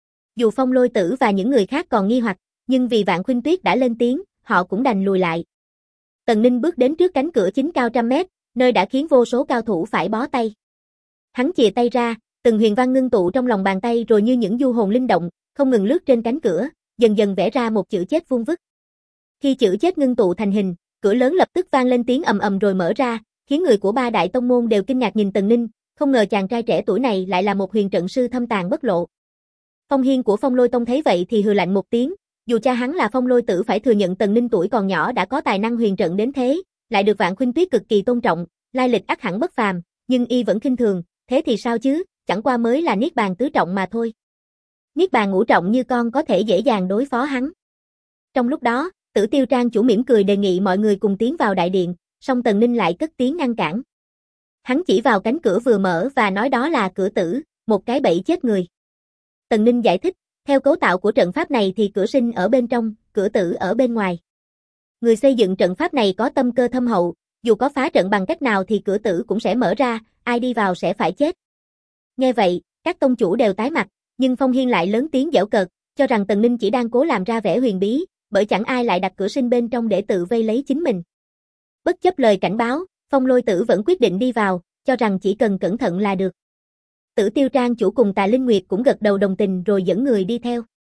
Dù Phong Lôi Tử và những người khác còn nghi hoặc, nhưng vì Vạn Khuynh Tuyết đã lên tiếng, họ cũng đành lùi lại. Tần Ninh bước đến trước cánh cửa chính cao trăm mét, nơi đã khiến vô số cao thủ phải bó tay. Hắn chìa tay ra, từng huyền văn ngưng tụ trong lòng bàn tay rồi như những du hồn linh động, không ngừng lướt trên cánh cửa, dần dần vẽ ra một chữ chết vuông vức. Khi chữ chết ngưng tụ thành hình, cửa lớn lập tức vang lên tiếng ầm ầm rồi mở ra, khiến người của ba đại tông môn đều kinh ngạc nhìn Tần Ninh, không ngờ chàng trai trẻ tuổi này lại là một huyền trận sư thâm tàng bất lộ. Phong Hiên của Phong Lôi Tông thấy vậy thì hừ lạnh một tiếng, dù cha hắn là Phong Lôi Tử phải thừa nhận Tần Ninh tuổi còn nhỏ đã có tài năng huyền trận đến thế, lại được Vạn Khuynh Tuyết cực kỳ tôn trọng, lai lịch ắt hẳn bất phàm, nhưng y vẫn khinh thường, thế thì sao chứ, chẳng qua mới là niết bàn tứ trọng mà thôi. Niết bàn ngũ trọng như con có thể dễ dàng đối phó hắn. Trong lúc đó, Tử Tiêu Trang chủ mỉm cười đề nghị mọi người cùng tiến vào đại điện, song Tần Ninh lại cất tiếng ngăn cản. Hắn chỉ vào cánh cửa vừa mở và nói đó là cửa tử, một cái bẫy chết người. Tần Ninh giải thích, theo cấu tạo của trận pháp này thì cửa sinh ở bên trong, cửa tử ở bên ngoài. Người xây dựng trận pháp này có tâm cơ thâm hậu, dù có phá trận bằng cách nào thì cửa tử cũng sẽ mở ra, ai đi vào sẽ phải chết. Nghe vậy, các tông chủ đều tái mặt, nhưng Phong Hiên lại lớn tiếng giễu cợt, cho rằng Tần Ninh chỉ đang cố làm ra vẻ huyền bí, bởi chẳng ai lại đặt cửa sinh bên trong để tự vây lấy chính mình. Bất chấp lời cảnh báo, Phong Lôi Tử vẫn quyết định đi vào, cho rằng chỉ cần cẩn thận là được. Tử Tiêu Trang chủ cùng Tà Linh Nguyệt cũng gật đầu đồng tình rồi dẫn người đi theo.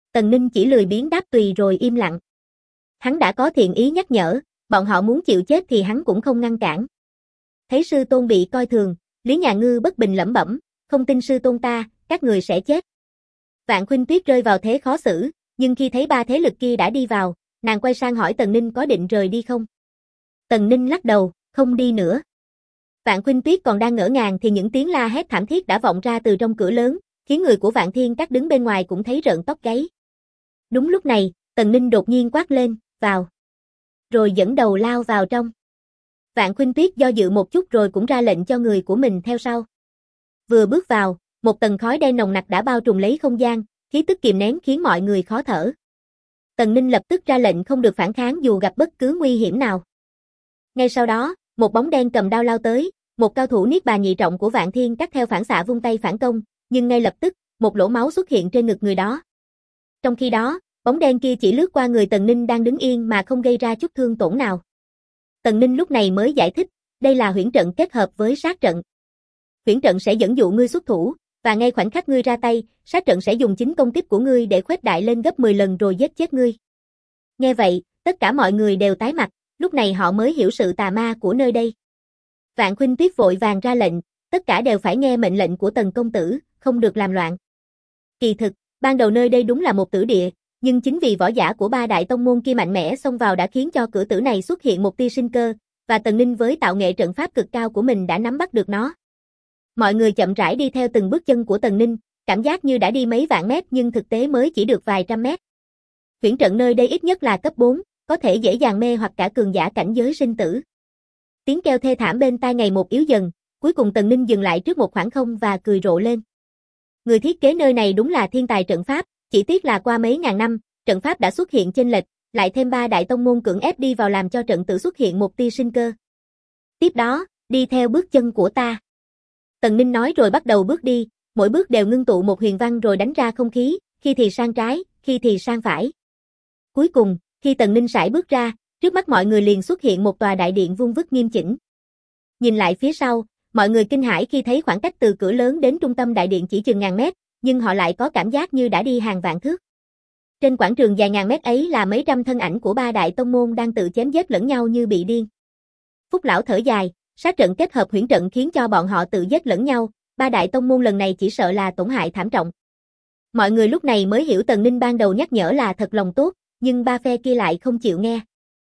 Tần Ninh chỉ lười biếng đáp tùy rồi im lặng. Hắn đã có thiện ý nhắc nhở, bọn họ muốn chịu chết thì hắn cũng không ngăn cản. Thấy sư tôn bị coi thường, Lý Nhà Ngư bất bình lẩm bẩm, không tin sư tôn ta, các người sẽ chết. Vạn Khuynh Tuyết rơi vào thế khó xử, nhưng khi thấy ba thế lực kia đã đi vào, nàng quay sang hỏi Tần Ninh có định rời đi không? Tần Ninh lắc đầu, không đi nữa. Vạn Khuynh Tuyết còn đang ngỡ ngàng thì những tiếng la hét thảm thiết đã vọng ra từ trong cửa lớn, khiến người của Vạn Thiên Các đứng bên ngoài cũng thấy rợn tóc gáy. Đúng lúc này, Tần Ninh đột nhiên quát lên, vào. Rồi dẫn đầu lao vào trong. Vạn Khuynh Tuyết do dự một chút rồi cũng ra lệnh cho người của mình theo sau. Vừa bước vào, một tầng khói đen nồng nặc đã bao trùm lấy không gian, khí tức kìm nén khiến mọi người khó thở. Tần Ninh lập tức ra lệnh không được phản kháng dù gặp bất cứ nguy hiểm nào. Ngay sau đó, một bóng đen cầm đao lao tới, một cao thủ Niết Bàn nhị trọng của Vạn Thiên Các theo phản xạ vung tay phản công, nhưng ngay lập tức, một lỗ máu xuất hiện trên ngực người đó. Trong khi đó, bóng đen kia chỉ lướt qua người Tần Ninh đang đứng yên mà không gây ra chút thương tổn nào. Tần Ninh lúc này mới giải thích, đây là huyễn trận kết hợp với sát trận. Huyễn trận sẽ dẫn dụ ngươi xuất thủ, và ngay khoảnh khắc ngươi ra tay, sát trận sẽ dùng chính công kích của ngươi để khuếch đại lên gấp 10 lần rồi giết chết ngươi. Nghe vậy, tất cả mọi người đều tái mặt, lúc này họ mới hiểu sự tà ma của nơi đây. Vạn Khuynh Tuyết vội vàng ra lệnh, tất cả đều phải nghe mệnh lệnh của Tần công tử, không được làm loạn. Kỳ thực, ban đầu nơi đây đúng là một tử địa, nhưng chính vì võ giả của ba đại tông môn kia mạnh mẽ xông vào đã khiến cho cửa tử này xuất hiện một tia sinh cơ, và Tần Ninh với tạo nghệ trận pháp cực cao của mình đã nắm bắt được nó. Mọi người chậm rãi đi theo từng bước chân của Tần Ninh, cảm giác như đã đi mấy vạn mét nhưng thực tế mới chỉ được vài trăm mét. Huyễn trận nơi đây ít nhất là cấp 4, có thể dễ dàng mê hoặc cả cường giả cảnh giới sinh tử. Tiếng kêu thê thảm bên tai ngày một yếu dần, cuối cùng Tần Ninh dừng lại trước một khoảng không và cười rộ lên. Người thiết kế nơi này đúng là thiên tài trận pháp, chỉ tiếc là qua mấy ngàn năm, trận pháp đã xuất hiện chênh lệch, lại thêm ba đại tông môn cưỡng ép đi vào làm cho trận tử xuất hiện một tia sinh cơ. Tiếp đó, đi theo bước chân của ta. Tần Ninh nói rồi bắt đầu bước đi, mỗi bước đều ngưng tụ một huyền văn rồi đánh ra không khí, khi thì sang trái, khi thì sang phải. Cuối cùng, khi Tần Ninh sải bước ra, trước mắt mọi người liền xuất hiện một tòa đại điện vuông vức nghiêm chỉnh. Nhìn lại phía sau, mọi người kinh hãi khi thấy khoảng cách từ cửa lớn đến trung tâm đại điện chỉ chừng ngàn mét, nhưng họ lại có cảm giác như đã đi hàng vạn thước. Trên quảng trường dài ngàn mét ấy là mấy trăm thân ảnh của ba đại tông môn đang tự chém giết lẫn nhau như bị điên. Phúc lão thở dài, sát trận kết hợp huyễn trận khiến cho bọn họ tự giết lẫn nhau, ba đại tông môn lần này chỉ sợ là tổn hại thảm trọng. Mọi người lúc này mới hiểu Tần Ninh ban đầu nhắc nhở là thật lòng tốt, nhưng ba phe kia lại không chịu nghe.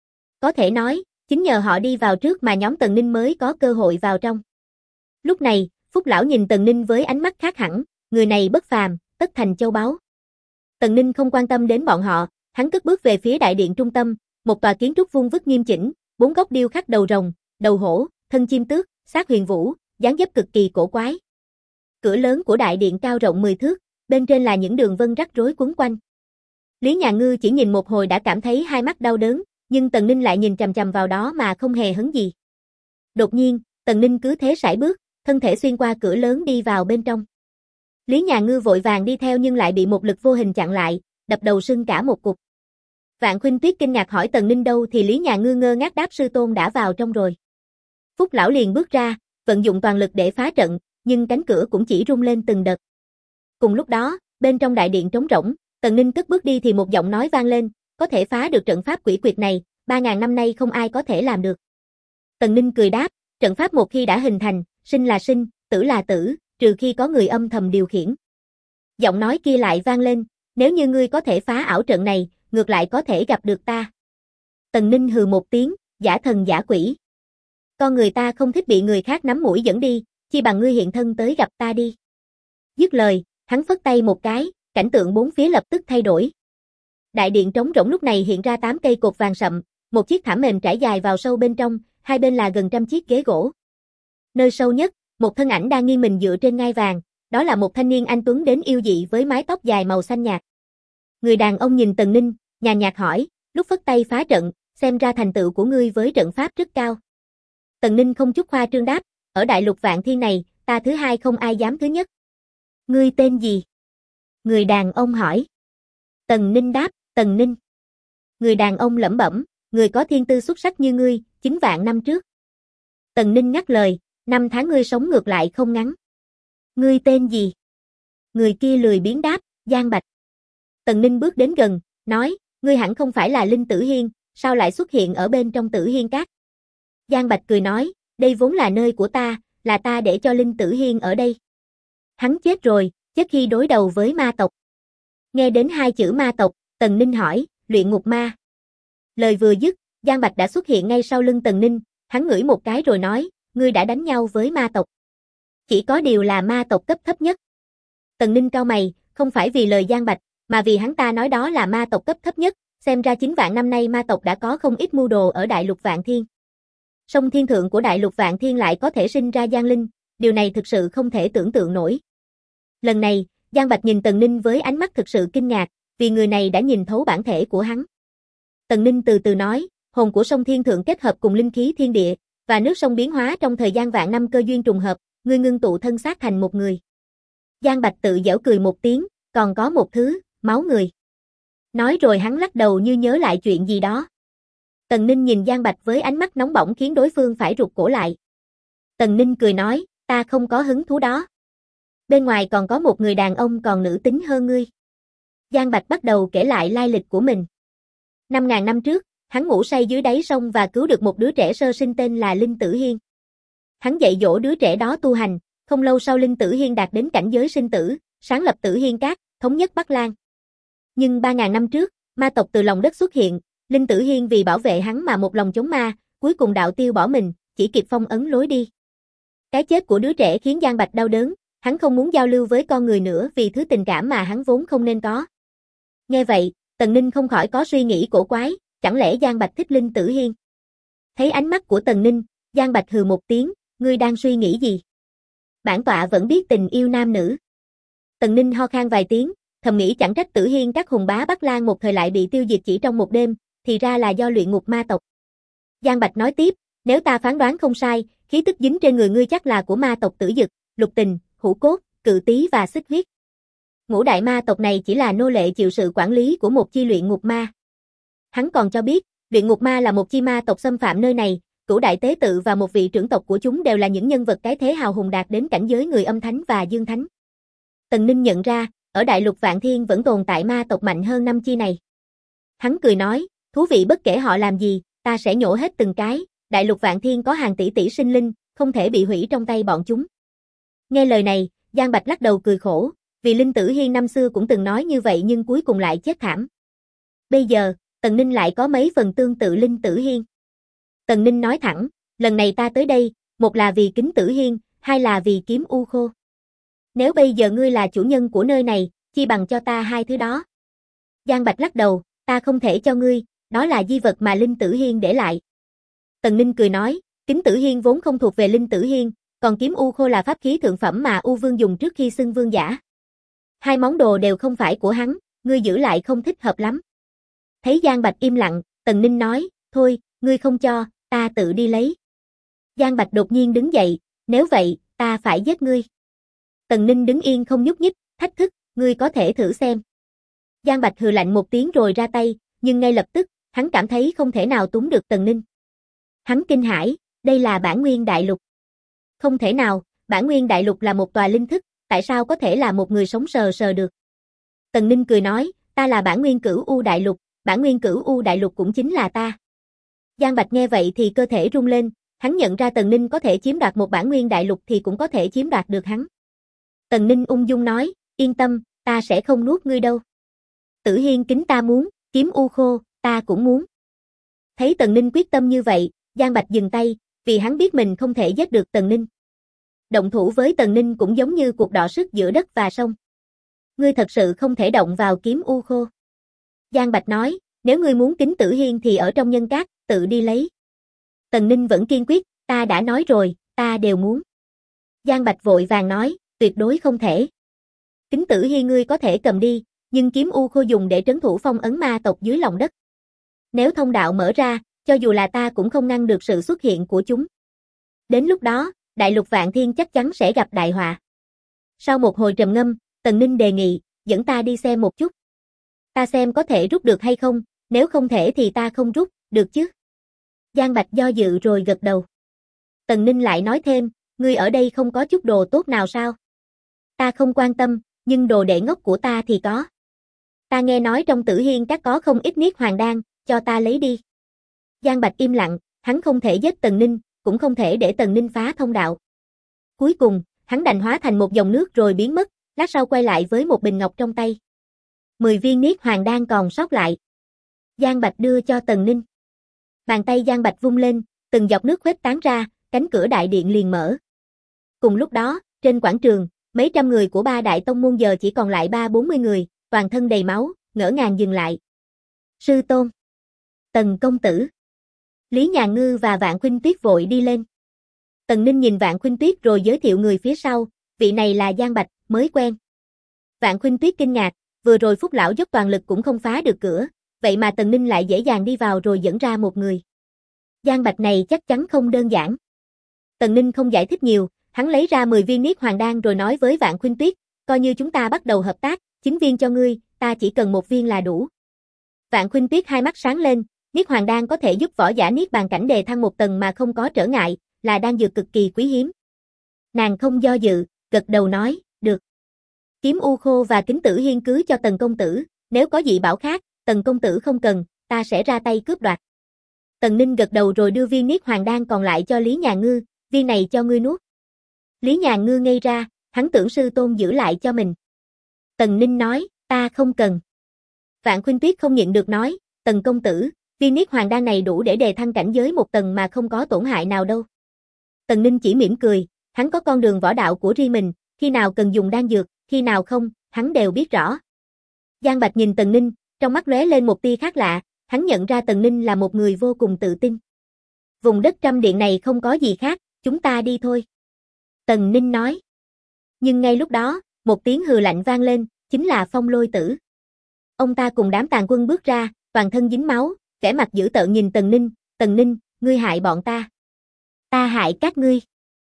Có thể nói, chính nhờ họ đi vào trước mà nhóm Tần Ninh mới có cơ hội vào trong. Lúc này, Phúc lão nhìn Tần Ninh với ánh mắt khác hẳn, người này bất phàm, tất thành châu báu. Tần Ninh không quan tâm đến bọn họ, hắn cất bước về phía đại điện trung tâm, một tòa kiến trúc vuông vức nghiêm chỉnh, 4 góc điêu khắc đầu rồng, đầu hổ, thân chim tước, xác huyền vũ, dáng dấp cực kỳ cổ quái. Cửa lớn của đại điện cao rộng 10 thước, bên trên là những đường vân rắc rối quấn quanh. Lý Nhà Ngư chỉ nhìn một hồi đã cảm thấy hai mắt đau đớn, nhưng Tần Ninh lại nhìn chằm chằm vào đó mà không hề hấn gì. Đột nhiên, Tần Ninh cứ thế sải bước, thân thể xuyên qua cửa lớn đi vào bên trong. Lý Nhà Ngư vội vàng đi theo nhưng lại bị một lực vô hình chặn lại, đập đầu sưng cả một cục. Vạn Khuynh Tuyết kinh ngạc hỏi Tần Ninh đâu thì Lý Nhà Ngư ngơ ngác đáp sư tôn đã vào trong rồi. Phúc lão liền bước ra, vận dụng toàn lực để phá trận, nhưng cánh cửa cũng chỉ rung lên từng đợt. Cùng lúc đó, bên trong đại điện trống rỗng, Tần Ninh cất bước đi thì một giọng nói vang lên, có thể phá được trận pháp quỷ quyệt này, 3.000 năm nay không ai có thể làm được. Tần Ninh cười đáp, trận pháp một khi đã hình thành, sinh là sinh, tử là tử, trừ khi có người âm thầm điều khiển. Giọng nói kia lại vang lên, nếu như ngươi có thể phá ảo trận này, ngược lại có thể gặp được ta. Tần Ninh hừ một tiếng, giả thần giả quỷ. Con người ta không thích bị người khác nắm mũi dẫn đi, chi bằng ngươi hiện thân tới gặp ta đi. Dứt lời, hắn phất tay một cái, cảnh tượng bốn phía lập tức thay đổi. Đại điện trống rỗng lúc này hiện ra 8 cây cột vàng sậm, một chiếc thảm mềm trải dài vào sâu bên trong, hai bên là gần trăm chiếc ghế gỗ. Nơi sâu nhất, một thân ảnh đang nghiêng mình dựa trên ngai vàng, đó là một thanh niên anh tuấn đến yêu dị với mái tóc dài màu xanh nhạt. Người đàn ông nhìn Tần Ninh, nhàn nhạt hỏi, lúc phất tay phá trận, xem ra thành tựu của ngươi với trận pháp rất cao. Tần Ninh không chút khoa trương đáp, ở đại lục Vạn Thiên này, ta thứ hai không ai dám thứ nhất. Ngươi tên gì? Người đàn ông hỏi. Tần Ninh đáp, Tần Ninh. Người đàn ông lẩm bẩm, người có thiên tư xuất sắc như ngươi, 9 vạn năm trước. Tần Ninh ngắt lời, 5 tháng ngươi sống ngược lại không ngắn. Ngươi tên gì? Người kia lười biếng đáp, Giang Bạch. Tần Ninh bước đến gần, nói, ngươi hẳn không phải là Linh Tử Hiên, sao lại xuất hiện ở bên trong Tử Hiên Các? Giang Bạch cười nói, đây vốn là nơi của ta, là ta để cho Linh Tử Hiên ở đây. Hắn chết rồi, chết khi đối đầu với ma tộc. Nghe đến hai chữ ma tộc, Tần Ninh hỏi, luyện ngục ma. Lời vừa dứt, Giang Bạch đã xuất hiện ngay sau lưng Tần Ninh, hắn ngửi một cái rồi nói, ngươi đã đánh nhau với ma tộc. Chỉ có điều là ma tộc cấp thấp nhất. Tần Ninh cau mày, không phải vì lời Giang Bạch, mà vì hắn ta nói đó là ma tộc cấp thấp nhất, xem ra 9 vạn năm nay ma tộc đã có không ít mưu đồ ở Đại Lục Vạn Thiên. Song thiên thượng của Đại Lục Vạn Thiên lại có thể sinh ra Giang Linh, điều này thực sự không thể tưởng tượng nổi. Lần này, Giang Bạch nhìn Tần Ninh với ánh mắt thực sự kinh ngạc, vì người này đã nhìn thấu bản thể của hắn. Tần Ninh từ từ nói, hồn của sông thiên thượng kết hợp cùng linh khí thiên địa, và nước sông biến hóa trong thời gian vạn năm cơ duyên trùng hợp, ngươi ngưng tụ thân xác thành một người. Giang Bạch tự giễu cười một tiếng, còn có một thứ, máu người. Nói rồi hắn lắc đầu như nhớ lại chuyện gì đó. Tần Ninh nhìn Giang Bạch với ánh mắt nóng bỏng khiến đối phương phải rụt cổ lại. Tần Ninh cười nói, ta không có hứng thú đó. Bên ngoài còn có một người đàn ông còn nữ tính hơn ngươi. Giang Bạch bắt đầu kể lại lai lịch của mình. 5.000 năm trước, hắn ngủ say dưới đáy sông và cứu được một đứa trẻ sơ sinh tên là Linh Tử Hiên. Hắn dạy dỗ đứa trẻ đó tu hành, không lâu sau Linh Tử Hiên đạt đến cảnh giới sinh tử, sáng lập Tử Hiên Các, thống nhất Bắc Lan. Nhưng 3.000 năm trước, ma tộc từ lòng đất xuất hiện, Linh Tử Hiên vì bảo vệ hắn mà một lòng chống ma, cuối cùng đạo tiêu bỏ mình, chỉ kịp phong ấn lối đi. Cái chết của đứa trẻ khiến Giang Bạch đau đớn, hắn không muốn giao lưu với con người nữa vì thứ tình cảm mà hắn vốn không nên có. Nghe vậy, Tần Ninh không khỏi có suy nghĩ cổ quái, chẳng lẽ Giang Bạch thích Linh Tử Hiên? Thấy ánh mắt của Tần Ninh, Giang Bạch hừ một tiếng, ngươi đang suy nghĩ gì? Bản tọa vẫn biết tình yêu nam nữ. Tần Ninh ho khan vài tiếng, thầm nghĩ chẳng trách Tử Hiên Các hùng bá Bắc Lan một thời lại bị tiêu diệt chỉ trong một đêm, thì ra là do luyện ngục ma tộc. Giang Bạch nói tiếp, nếu ta phán đoán không sai, khí tức dính trên người ngươi chắc là của ma tộc Tử Dực, Lục Tình, Hữu Cốt, Cự Tý và Xích Huyết. Ngũ đại ma tộc này chỉ là nô lệ chịu sự quản lý của một chi luyện ngục ma. Hắn còn cho biết, luyện ngục ma là một chi ma tộc xâm phạm nơi này, Cửu đại tế tự và một vị trưởng tộc của chúng đều là những nhân vật cái thế hào hùng đạt đến cảnh giới người âm thánh và dương thánh. Tần Ninh nhận ra, ở Đại Lục Vạn Thiên vẫn tồn tại ma tộc mạnh hơn năm chi này. Hắn cười nói, thú vị bất kể họ làm gì, ta sẽ nhổ hết từng cái, Đại Lục Vạn Thiên có hàng tỷ tỷ sinh linh, không thể bị hủy trong tay bọn chúng. Nghe lời này, Giang Bạch lắc đầu cười khổ, vì Linh Tử Hiên năm xưa cũng từng nói như vậy nhưng cuối cùng lại chết thảm. Bây giờ, Tần Ninh lại có mấy phần tương tự Linh Tử Hiên. Tần Ninh nói thẳng, lần này ta tới đây, một là vì kính Tử Hiên, hai là vì kiếm u khô. Nếu bây giờ ngươi là chủ nhân của nơi này, chi bằng cho ta hai thứ đó. Giang Bạch lắc đầu, ta không thể cho ngươi, đó là di vật mà Linh Tử Hiên để lại. Tần Ninh cười nói, kính Tử Hiên vốn không thuộc về Linh Tử Hiên, còn kiếm u khô là pháp khí thượng phẩm mà U Vương dùng trước khi xưng vương giả. Hai món đồ đều không phải của hắn, ngươi giữ lại không thích hợp lắm. Thấy Giang Bạch im lặng, Tần Ninh nói, thôi, ngươi không cho, ta tự đi lấy. Giang Bạch đột nhiên đứng dậy, nếu vậy, ta phải giết ngươi. Tần Ninh đứng yên không nhúc nhích, thách thức, ngươi có thể thử xem. Giang Bạch hừ lạnh một tiếng rồi ra tay, nhưng ngay lập tức, hắn cảm thấy không thể nào túm được Tần Ninh. Hắn kinh hãi, đây là Bản Nguyên Đại Lục. Không thể nào, Bản Nguyên Đại Lục là một tòa linh thức, tại sao có thể là một người sống sờ sờ được? Tần Ninh cười nói, ta là Bản Nguyên Cửu U Đại Lục, Bản Nguyên Cửu U Đại Lục cũng chính là ta. Giang Bạch nghe vậy thì cơ thể rung lên, hắn nhận ra Tần Ninh có thể chiếm đoạt một Bản Nguyên Đại Lục thì cũng có thể chiếm đoạt được hắn. Tần Ninh ung dung nói, yên tâm, ta sẽ không nuốt ngươi đâu. Tử Hiên kính ta muốn, kiếm u khô, ta cũng muốn. Thấy Tần Ninh quyết tâm như vậy, Giang Bạch dừng tay, vì hắn biết mình không thể giết được Tần Ninh. Động thủ với Tần Ninh cũng giống như cuộc đọ sức giữa đất và sông. Ngươi thật sự không thể động vào kiếm u khô. Giang Bạch nói, nếu ngươi muốn kính Tử Hiên thì ở trong nhân các, tự đi lấy. Tần Ninh vẫn kiên quyết, ta đã nói rồi, ta đều muốn. Giang Bạch vội vàng nói, tuyệt đối không thể. Kính Tử Hiên ngươi có thể cầm đi, nhưng kiếm u khô dùng để trấn thủ phong ấn ma tộc dưới lòng đất. Nếu thông đạo mở ra, cho dù là ta cũng không ngăn được sự xuất hiện của chúng. Đến lúc đó, Đại Lục Vạn Thiên chắc chắn sẽ gặp đại họa. Sau một hồi trầm ngâm, Tần Ninh đề nghị, dẫn ta đi xem một chút. Ta xem có thể rút được hay không, nếu không thể thì ta không rút, được chứ? Giang Bạch do dự rồi gật đầu. Tần Ninh lại nói thêm, ngươi ở đây không có chút đồ tốt nào sao? Ta không quan tâm, nhưng đồ đệ ngốc của ta thì có. Ta nghe nói trong Tử Hiên Các có không ít niết hoàng đan, cho ta lấy đi. Giang Bạch im lặng, hắn không thể giết Tần Ninh, cũng không thể để Tần Ninh phá thông đạo. Cuối cùng, hắn đành hóa thành một dòng nước rồi biến mất, lát sau quay lại với một bình ngọc trong tay. 10 viên niết hoàng đan còn sót lại. Giang Bạch đưa cho Tần Ninh. Bàn tay Giang Bạch vung lên, từng giọt nước khuếch tán ra, cánh cửa đại điện liền mở. Cùng lúc đó, trên quảng trường, mấy trăm người của ba đại tông môn giờ chỉ còn lại 30-40 người, toàn thân đầy máu, ngỡ ngàng dừng lại. Sư tôn. Tần công tử. Lý Nhà Ngư và Vạn Khuynh Tuyết vội đi lên. Tần Ninh nhìn Vạn Khuynh Tuyết rồi giới thiệu người phía sau, vị này là Giang Bạch, mới quen. Vạn Khuynh Tuyết kinh ngạc, vừa rồi Phúc lão dốc toàn lực cũng không phá được cửa, vậy mà Tần Ninh lại dễ dàng đi vào rồi dẫn ra một người. Giang Bạch này chắc chắn không đơn giản. Tần Ninh không giải thích nhiều, hắn lấy ra 10 viên niết hoàng đan rồi nói với Vạn Khuynh Tuyết, coi như chúng ta bắt đầu hợp tác, 9 viên cho ngươi, ta chỉ cần 1 viên là đủ. Vạn Khuynh Tuyết hai mắt sáng lên, niết hoàng đan có thể giúp võ giả niết bàn cảnh đề thăng 1 tầng mà không có trở ngại, là đan dược cực kỳ quý hiếm. Nàng không do dự, gật đầu nói, được. Kiếm u khô và kính tử hiên cứ cho Tần công tử, nếu có dị bảo khác, Tần công tử không cần, ta sẽ ra tay cướp đoạt. Tần Ninh gật đầu rồi đưa viên niết hoàng đan còn lại cho Lý Nhà Ngư, viên này cho ngươi nuốt. Lý Nhà Ngư ngây ra, hắn tưởng sư tôn giữ lại cho mình. Tần Ninh nói, ta không cần. Vạn Khuynh Tuyết không nhịn được nói, Tần công tử, viên niết hoàng đan này đủ để đề thăng cảnh giới 1 tầng mà không có tổn hại nào đâu. Tần Ninh chỉ mỉm cười, hắn có con đường võ đạo của riêng mình, khi nào cần dùng đan dược, khi nào không, hắn đều biết rõ. Giang Bạch nhìn Tần Ninh, trong mắt lóe lên một tia khác lạ, hắn nhận ra Tần Ninh là một người vô cùng tự tin. Vùng đất Trăm Điện này không có gì khác, chúng ta đi thôi. Tần Ninh nói. Nhưng ngay lúc đó, một tiếng hừ lạnh vang lên, chính là Phong Lôi Tử. Ông ta cùng đám tàn quân bước ra, toàn thân dính máu, vẻ mặt dữ tợn nhìn Tần Ninh, ngươi hại bọn ta. Ta hại các ngươi.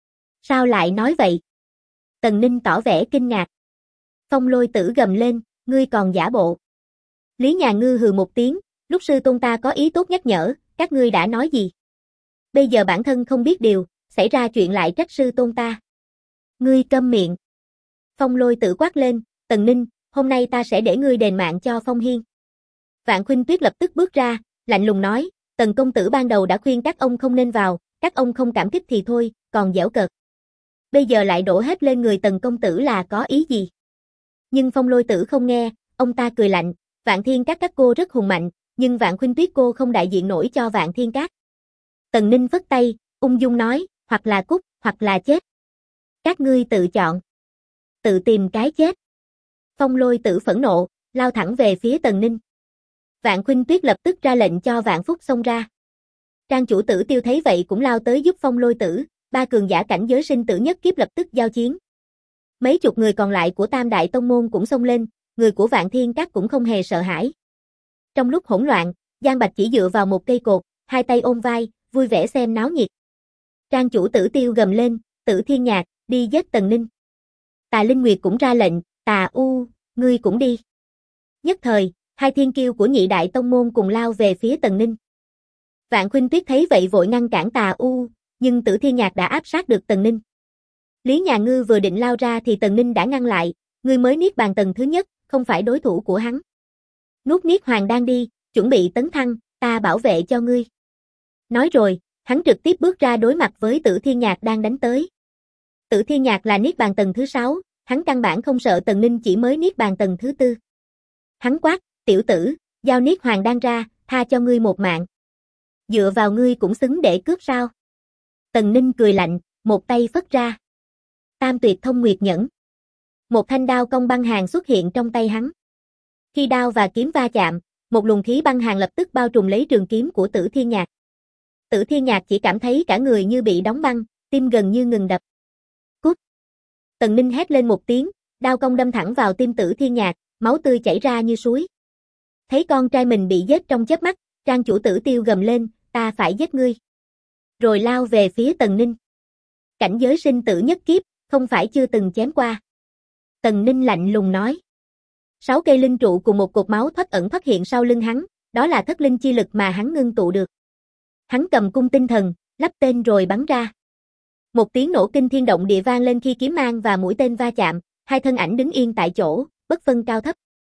Sao lại nói vậy? Tần Ninh tỏ vẻ kinh ngạc. Phong Lôi Tử gầm lên, ngươi còn giả bộ. Lý Nhà Ngư hừ một tiếng, lúc sư tôn ta có ý tốt nhắc nhở, các ngươi đã nói gì? Bây giờ bản thân không biết điều, xảy ra chuyện lại trách sư tôn ta. Ngươi câm miệng. Phong Lôi Tử quát lên, Tần Ninh, hôm nay ta sẽ để ngươi đền mạng cho Phong Hiên. Vạn Khuynh Tuyết lập tức bước ra, lạnh lùng nói, Tần công tử ban đầu đã khuyên các ông không nên vào, các ông không cảm kích thì thôi, còn giễu cợt. Bây giờ lại đổ hết lên người Tần công tử là có ý gì? Nhưng Phong Lôi Tử không nghe, ông ta cười lạnh, Vạn Thiên Các các cô rất hùng mạnh, nhưng Vạn Khuynh Tuyết cô không đại diện nổi cho Vạn Thiên Các. Tần Ninh phất tay, ung dung nói, hoặc là cút, hoặc là chết. Các ngươi tự chọn. Tự tìm cái chết. Phong Lôi Tử phẫn nộ, lao thẳng về phía Tần Ninh. Vạn Khuynh Tuyết lập tức ra lệnh cho Vạn Phúc xông ra. Trang chủ Tử Tiêu thấy vậy cũng lao tới giúp Phong Lôi Tử, ba cường giả cảnh giới sinh tử nhất kiếp lập tức giao chiến. Mấy chục người còn lại của Tam Đại Tông Môn cũng xông lên, người của Vạn Thiên Các cũng không hề sợ hãi. Trong lúc hỗn loạn, Giang Bạch chỉ dựa vào một cây cột, hai tay ôm vai, vui vẻ xem náo nhiệt. Trang chủ Tử Tiêu gầm lên, Tử Thiên Nhạc, đi giết Tần Ninh. Tà Linh Nguyệt cũng ra lệnh, Tà U, ngươi cũng đi. Nhất thời, hai thiên kiêu của nhị đại tông môn cùng lao về phía Tần Ninh. Vạn Khuynh Tuyết thấy vậy vội ngăn cản Tà U, nhưng Tử Thiên Nhạc đã áp sát được Tần Ninh. Lý Nhà Ngư vừa định lao ra thì Tần Ninh đã ngăn lại, ngươi mới niết bàn tầng thứ nhất, không phải đối thủ của hắn. Nuốt niết hoàng đan đi, chuẩn bị tấn thăng, ta bảo vệ cho ngươi. Nói rồi, hắn trực tiếp bước ra đối mặt với Tử Thiên Nhạc đang đánh tới. Tử Thiên Nhạc là niết bàn tầng thứ 6, hắn căn bản không sợ Tần Ninh chỉ mới niết bàn tầng thứ 4. Hắn quát, tiểu tử, giao niết hoàng đan ra, tha cho ngươi một mạng. Dựa vào ngươi cũng xứng để cướp sao? Tần Ninh cười lạnh, một tay phất ra. Tam Tuyệt Thông Nguyệt Nhẫn. Một thanh đao cong băng hàn xuất hiện trong tay hắn. Khi đao và kiếm va chạm, một luồng khí băng hàn lập tức bao trùm lấy trường kiếm của Tử Thiên Nhạc. Tử Thiên Nhạc chỉ cảm thấy cả người như bị đóng băng, tim gần như ngừng đập. Cút! Tần Ninh hét lên một tiếng, đao cong đâm thẳng vào tim Tử Thiên Nhạc, máu tươi chảy ra như suối. Thấy con trai mình bị giết trong chớp mắt, Trang chủ Tử Tiêu gầm lên, ta phải giết ngươi. Rồi lao về phía Tần Ninh. Cảnh giới sinh tử nhất kiếp, không phải chưa từng chém qua. Tần Ninh lạnh lùng nói. 6 cây linh trụ cùng một cột máu thoát ẩn thoát hiện sau lưng hắn, đó là thất linh chi lực mà hắn ngưng tụ được. Hắn cầm cung tinh thần, lắp tên rồi bắn ra. Một tiếng nổ kinh thiên động địa vang lên khi kiếm mang và mũi tên va chạm, hai thân ảnh đứng yên tại chỗ, bất phân cao thấp.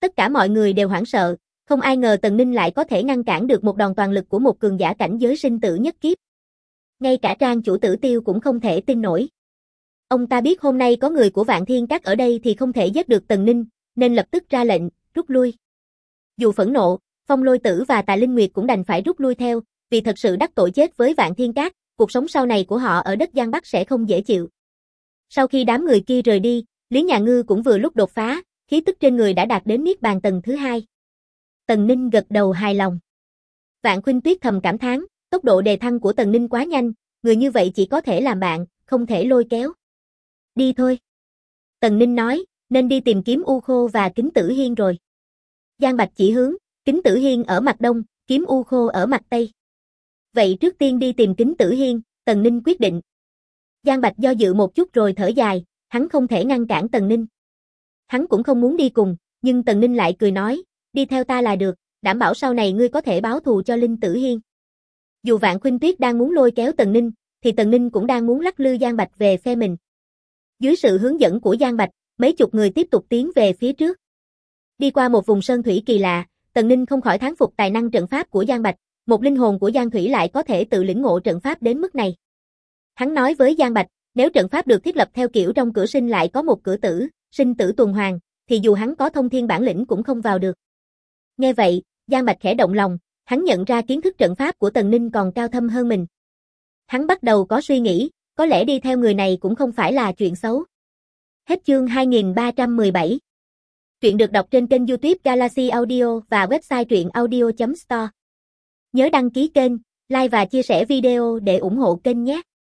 Tất cả mọi người đều hoảng sợ, không ai ngờ Tần Ninh lại có thể ngăn cản được một đòn toàn lực của một cường giả cảnh giới sinh tử nhất kiếp. Ngay cả Trang chủ Tử Tiêu cũng không thể tin nổi. Ông ta biết hôm nay có người của Vạn Thiên Các ở đây thì không thể giết được Tần Ninh, nên lập tức ra lệnh, rút lui. Dù phẫn nộ, Phong Lôi Tử và Tà Linh Nguyệt cũng đành phải rút lui theo, vì thật sự đắc tội chết với Vạn Thiên Các, cuộc sống sau này của họ ở đất Giang Bắc sẽ không dễ chịu. Sau khi đám người kia rời đi, Lý Nhà Ngư cũng vừa lúc đột phá, khí tức trên người đã đạt đến Niết Bàn tầng thứ 2. Tần Ninh gật đầu hài lòng. Vạn Khuynh Tuyết thầm cảm thán, tốc độ đề thăng của Tần Ninh quá nhanh, người như vậy chỉ có thể làm bạn, không thể lôi kéo. Đi thôi. Tần Ninh nói, nên đi tìm kiếm U Khô và Kính Tử Hiên rồi. Giang Bạch chỉ hướng, Kính Tử Hiên ở mặt đông, kiếm U Khô ở mặt tây. Vậy trước tiên đi tìm Kính Tử Hiên, Tần Ninh quyết định. Giang Bạch do dự một chút rồi thở dài, hắn không thể ngăn cản Tần Ninh. Hắn cũng không muốn đi cùng, nhưng Tần Ninh lại cười nói, đi theo ta là được, đảm bảo sau này ngươi có thể báo thù cho Linh Tử Hiên. Dù Vạn Khuynh Tuyết đang muốn lôi kéo Tần Ninh, thì Tần Ninh cũng đang muốn lắc lư Giang Bạch về phe mình. Dưới sự hướng dẫn của Giang Bạch, mấy chục người tiếp tục tiến về phía trước. Đi qua một vùng sơn thủy kỳ lạ, Tần Ninh không khỏi thán phục tài năng trận pháp của Giang Bạch, một linh hồn của Giang Thủy lại có thể tự lĩnh ngộ trận pháp đến mức này. Hắn nói với Giang Bạch, nếu trận pháp được thiết lập theo kiểu trong cửa sinh lại có một cửa tử, sinh tử tuần hoàn, thì dù hắn có thông thiên bản lĩnh cũng không vào được. Nghe vậy, Giang Bạch khẽ động lòng, hắn nhận ra kiến thức trận pháp của Tần Ninh còn cao thâm hơn mình. Hắn bắt đầu có suy nghĩ, có lẽ đi theo người này cũng không phải là chuyện xấu. Hết chương 2317. Truyện được đọc trên kênh YouTube Galaxy Audio và website truyệnaudio.store. Nhớ đăng ký kênh, like và chia sẻ video để ủng hộ kênh nhé.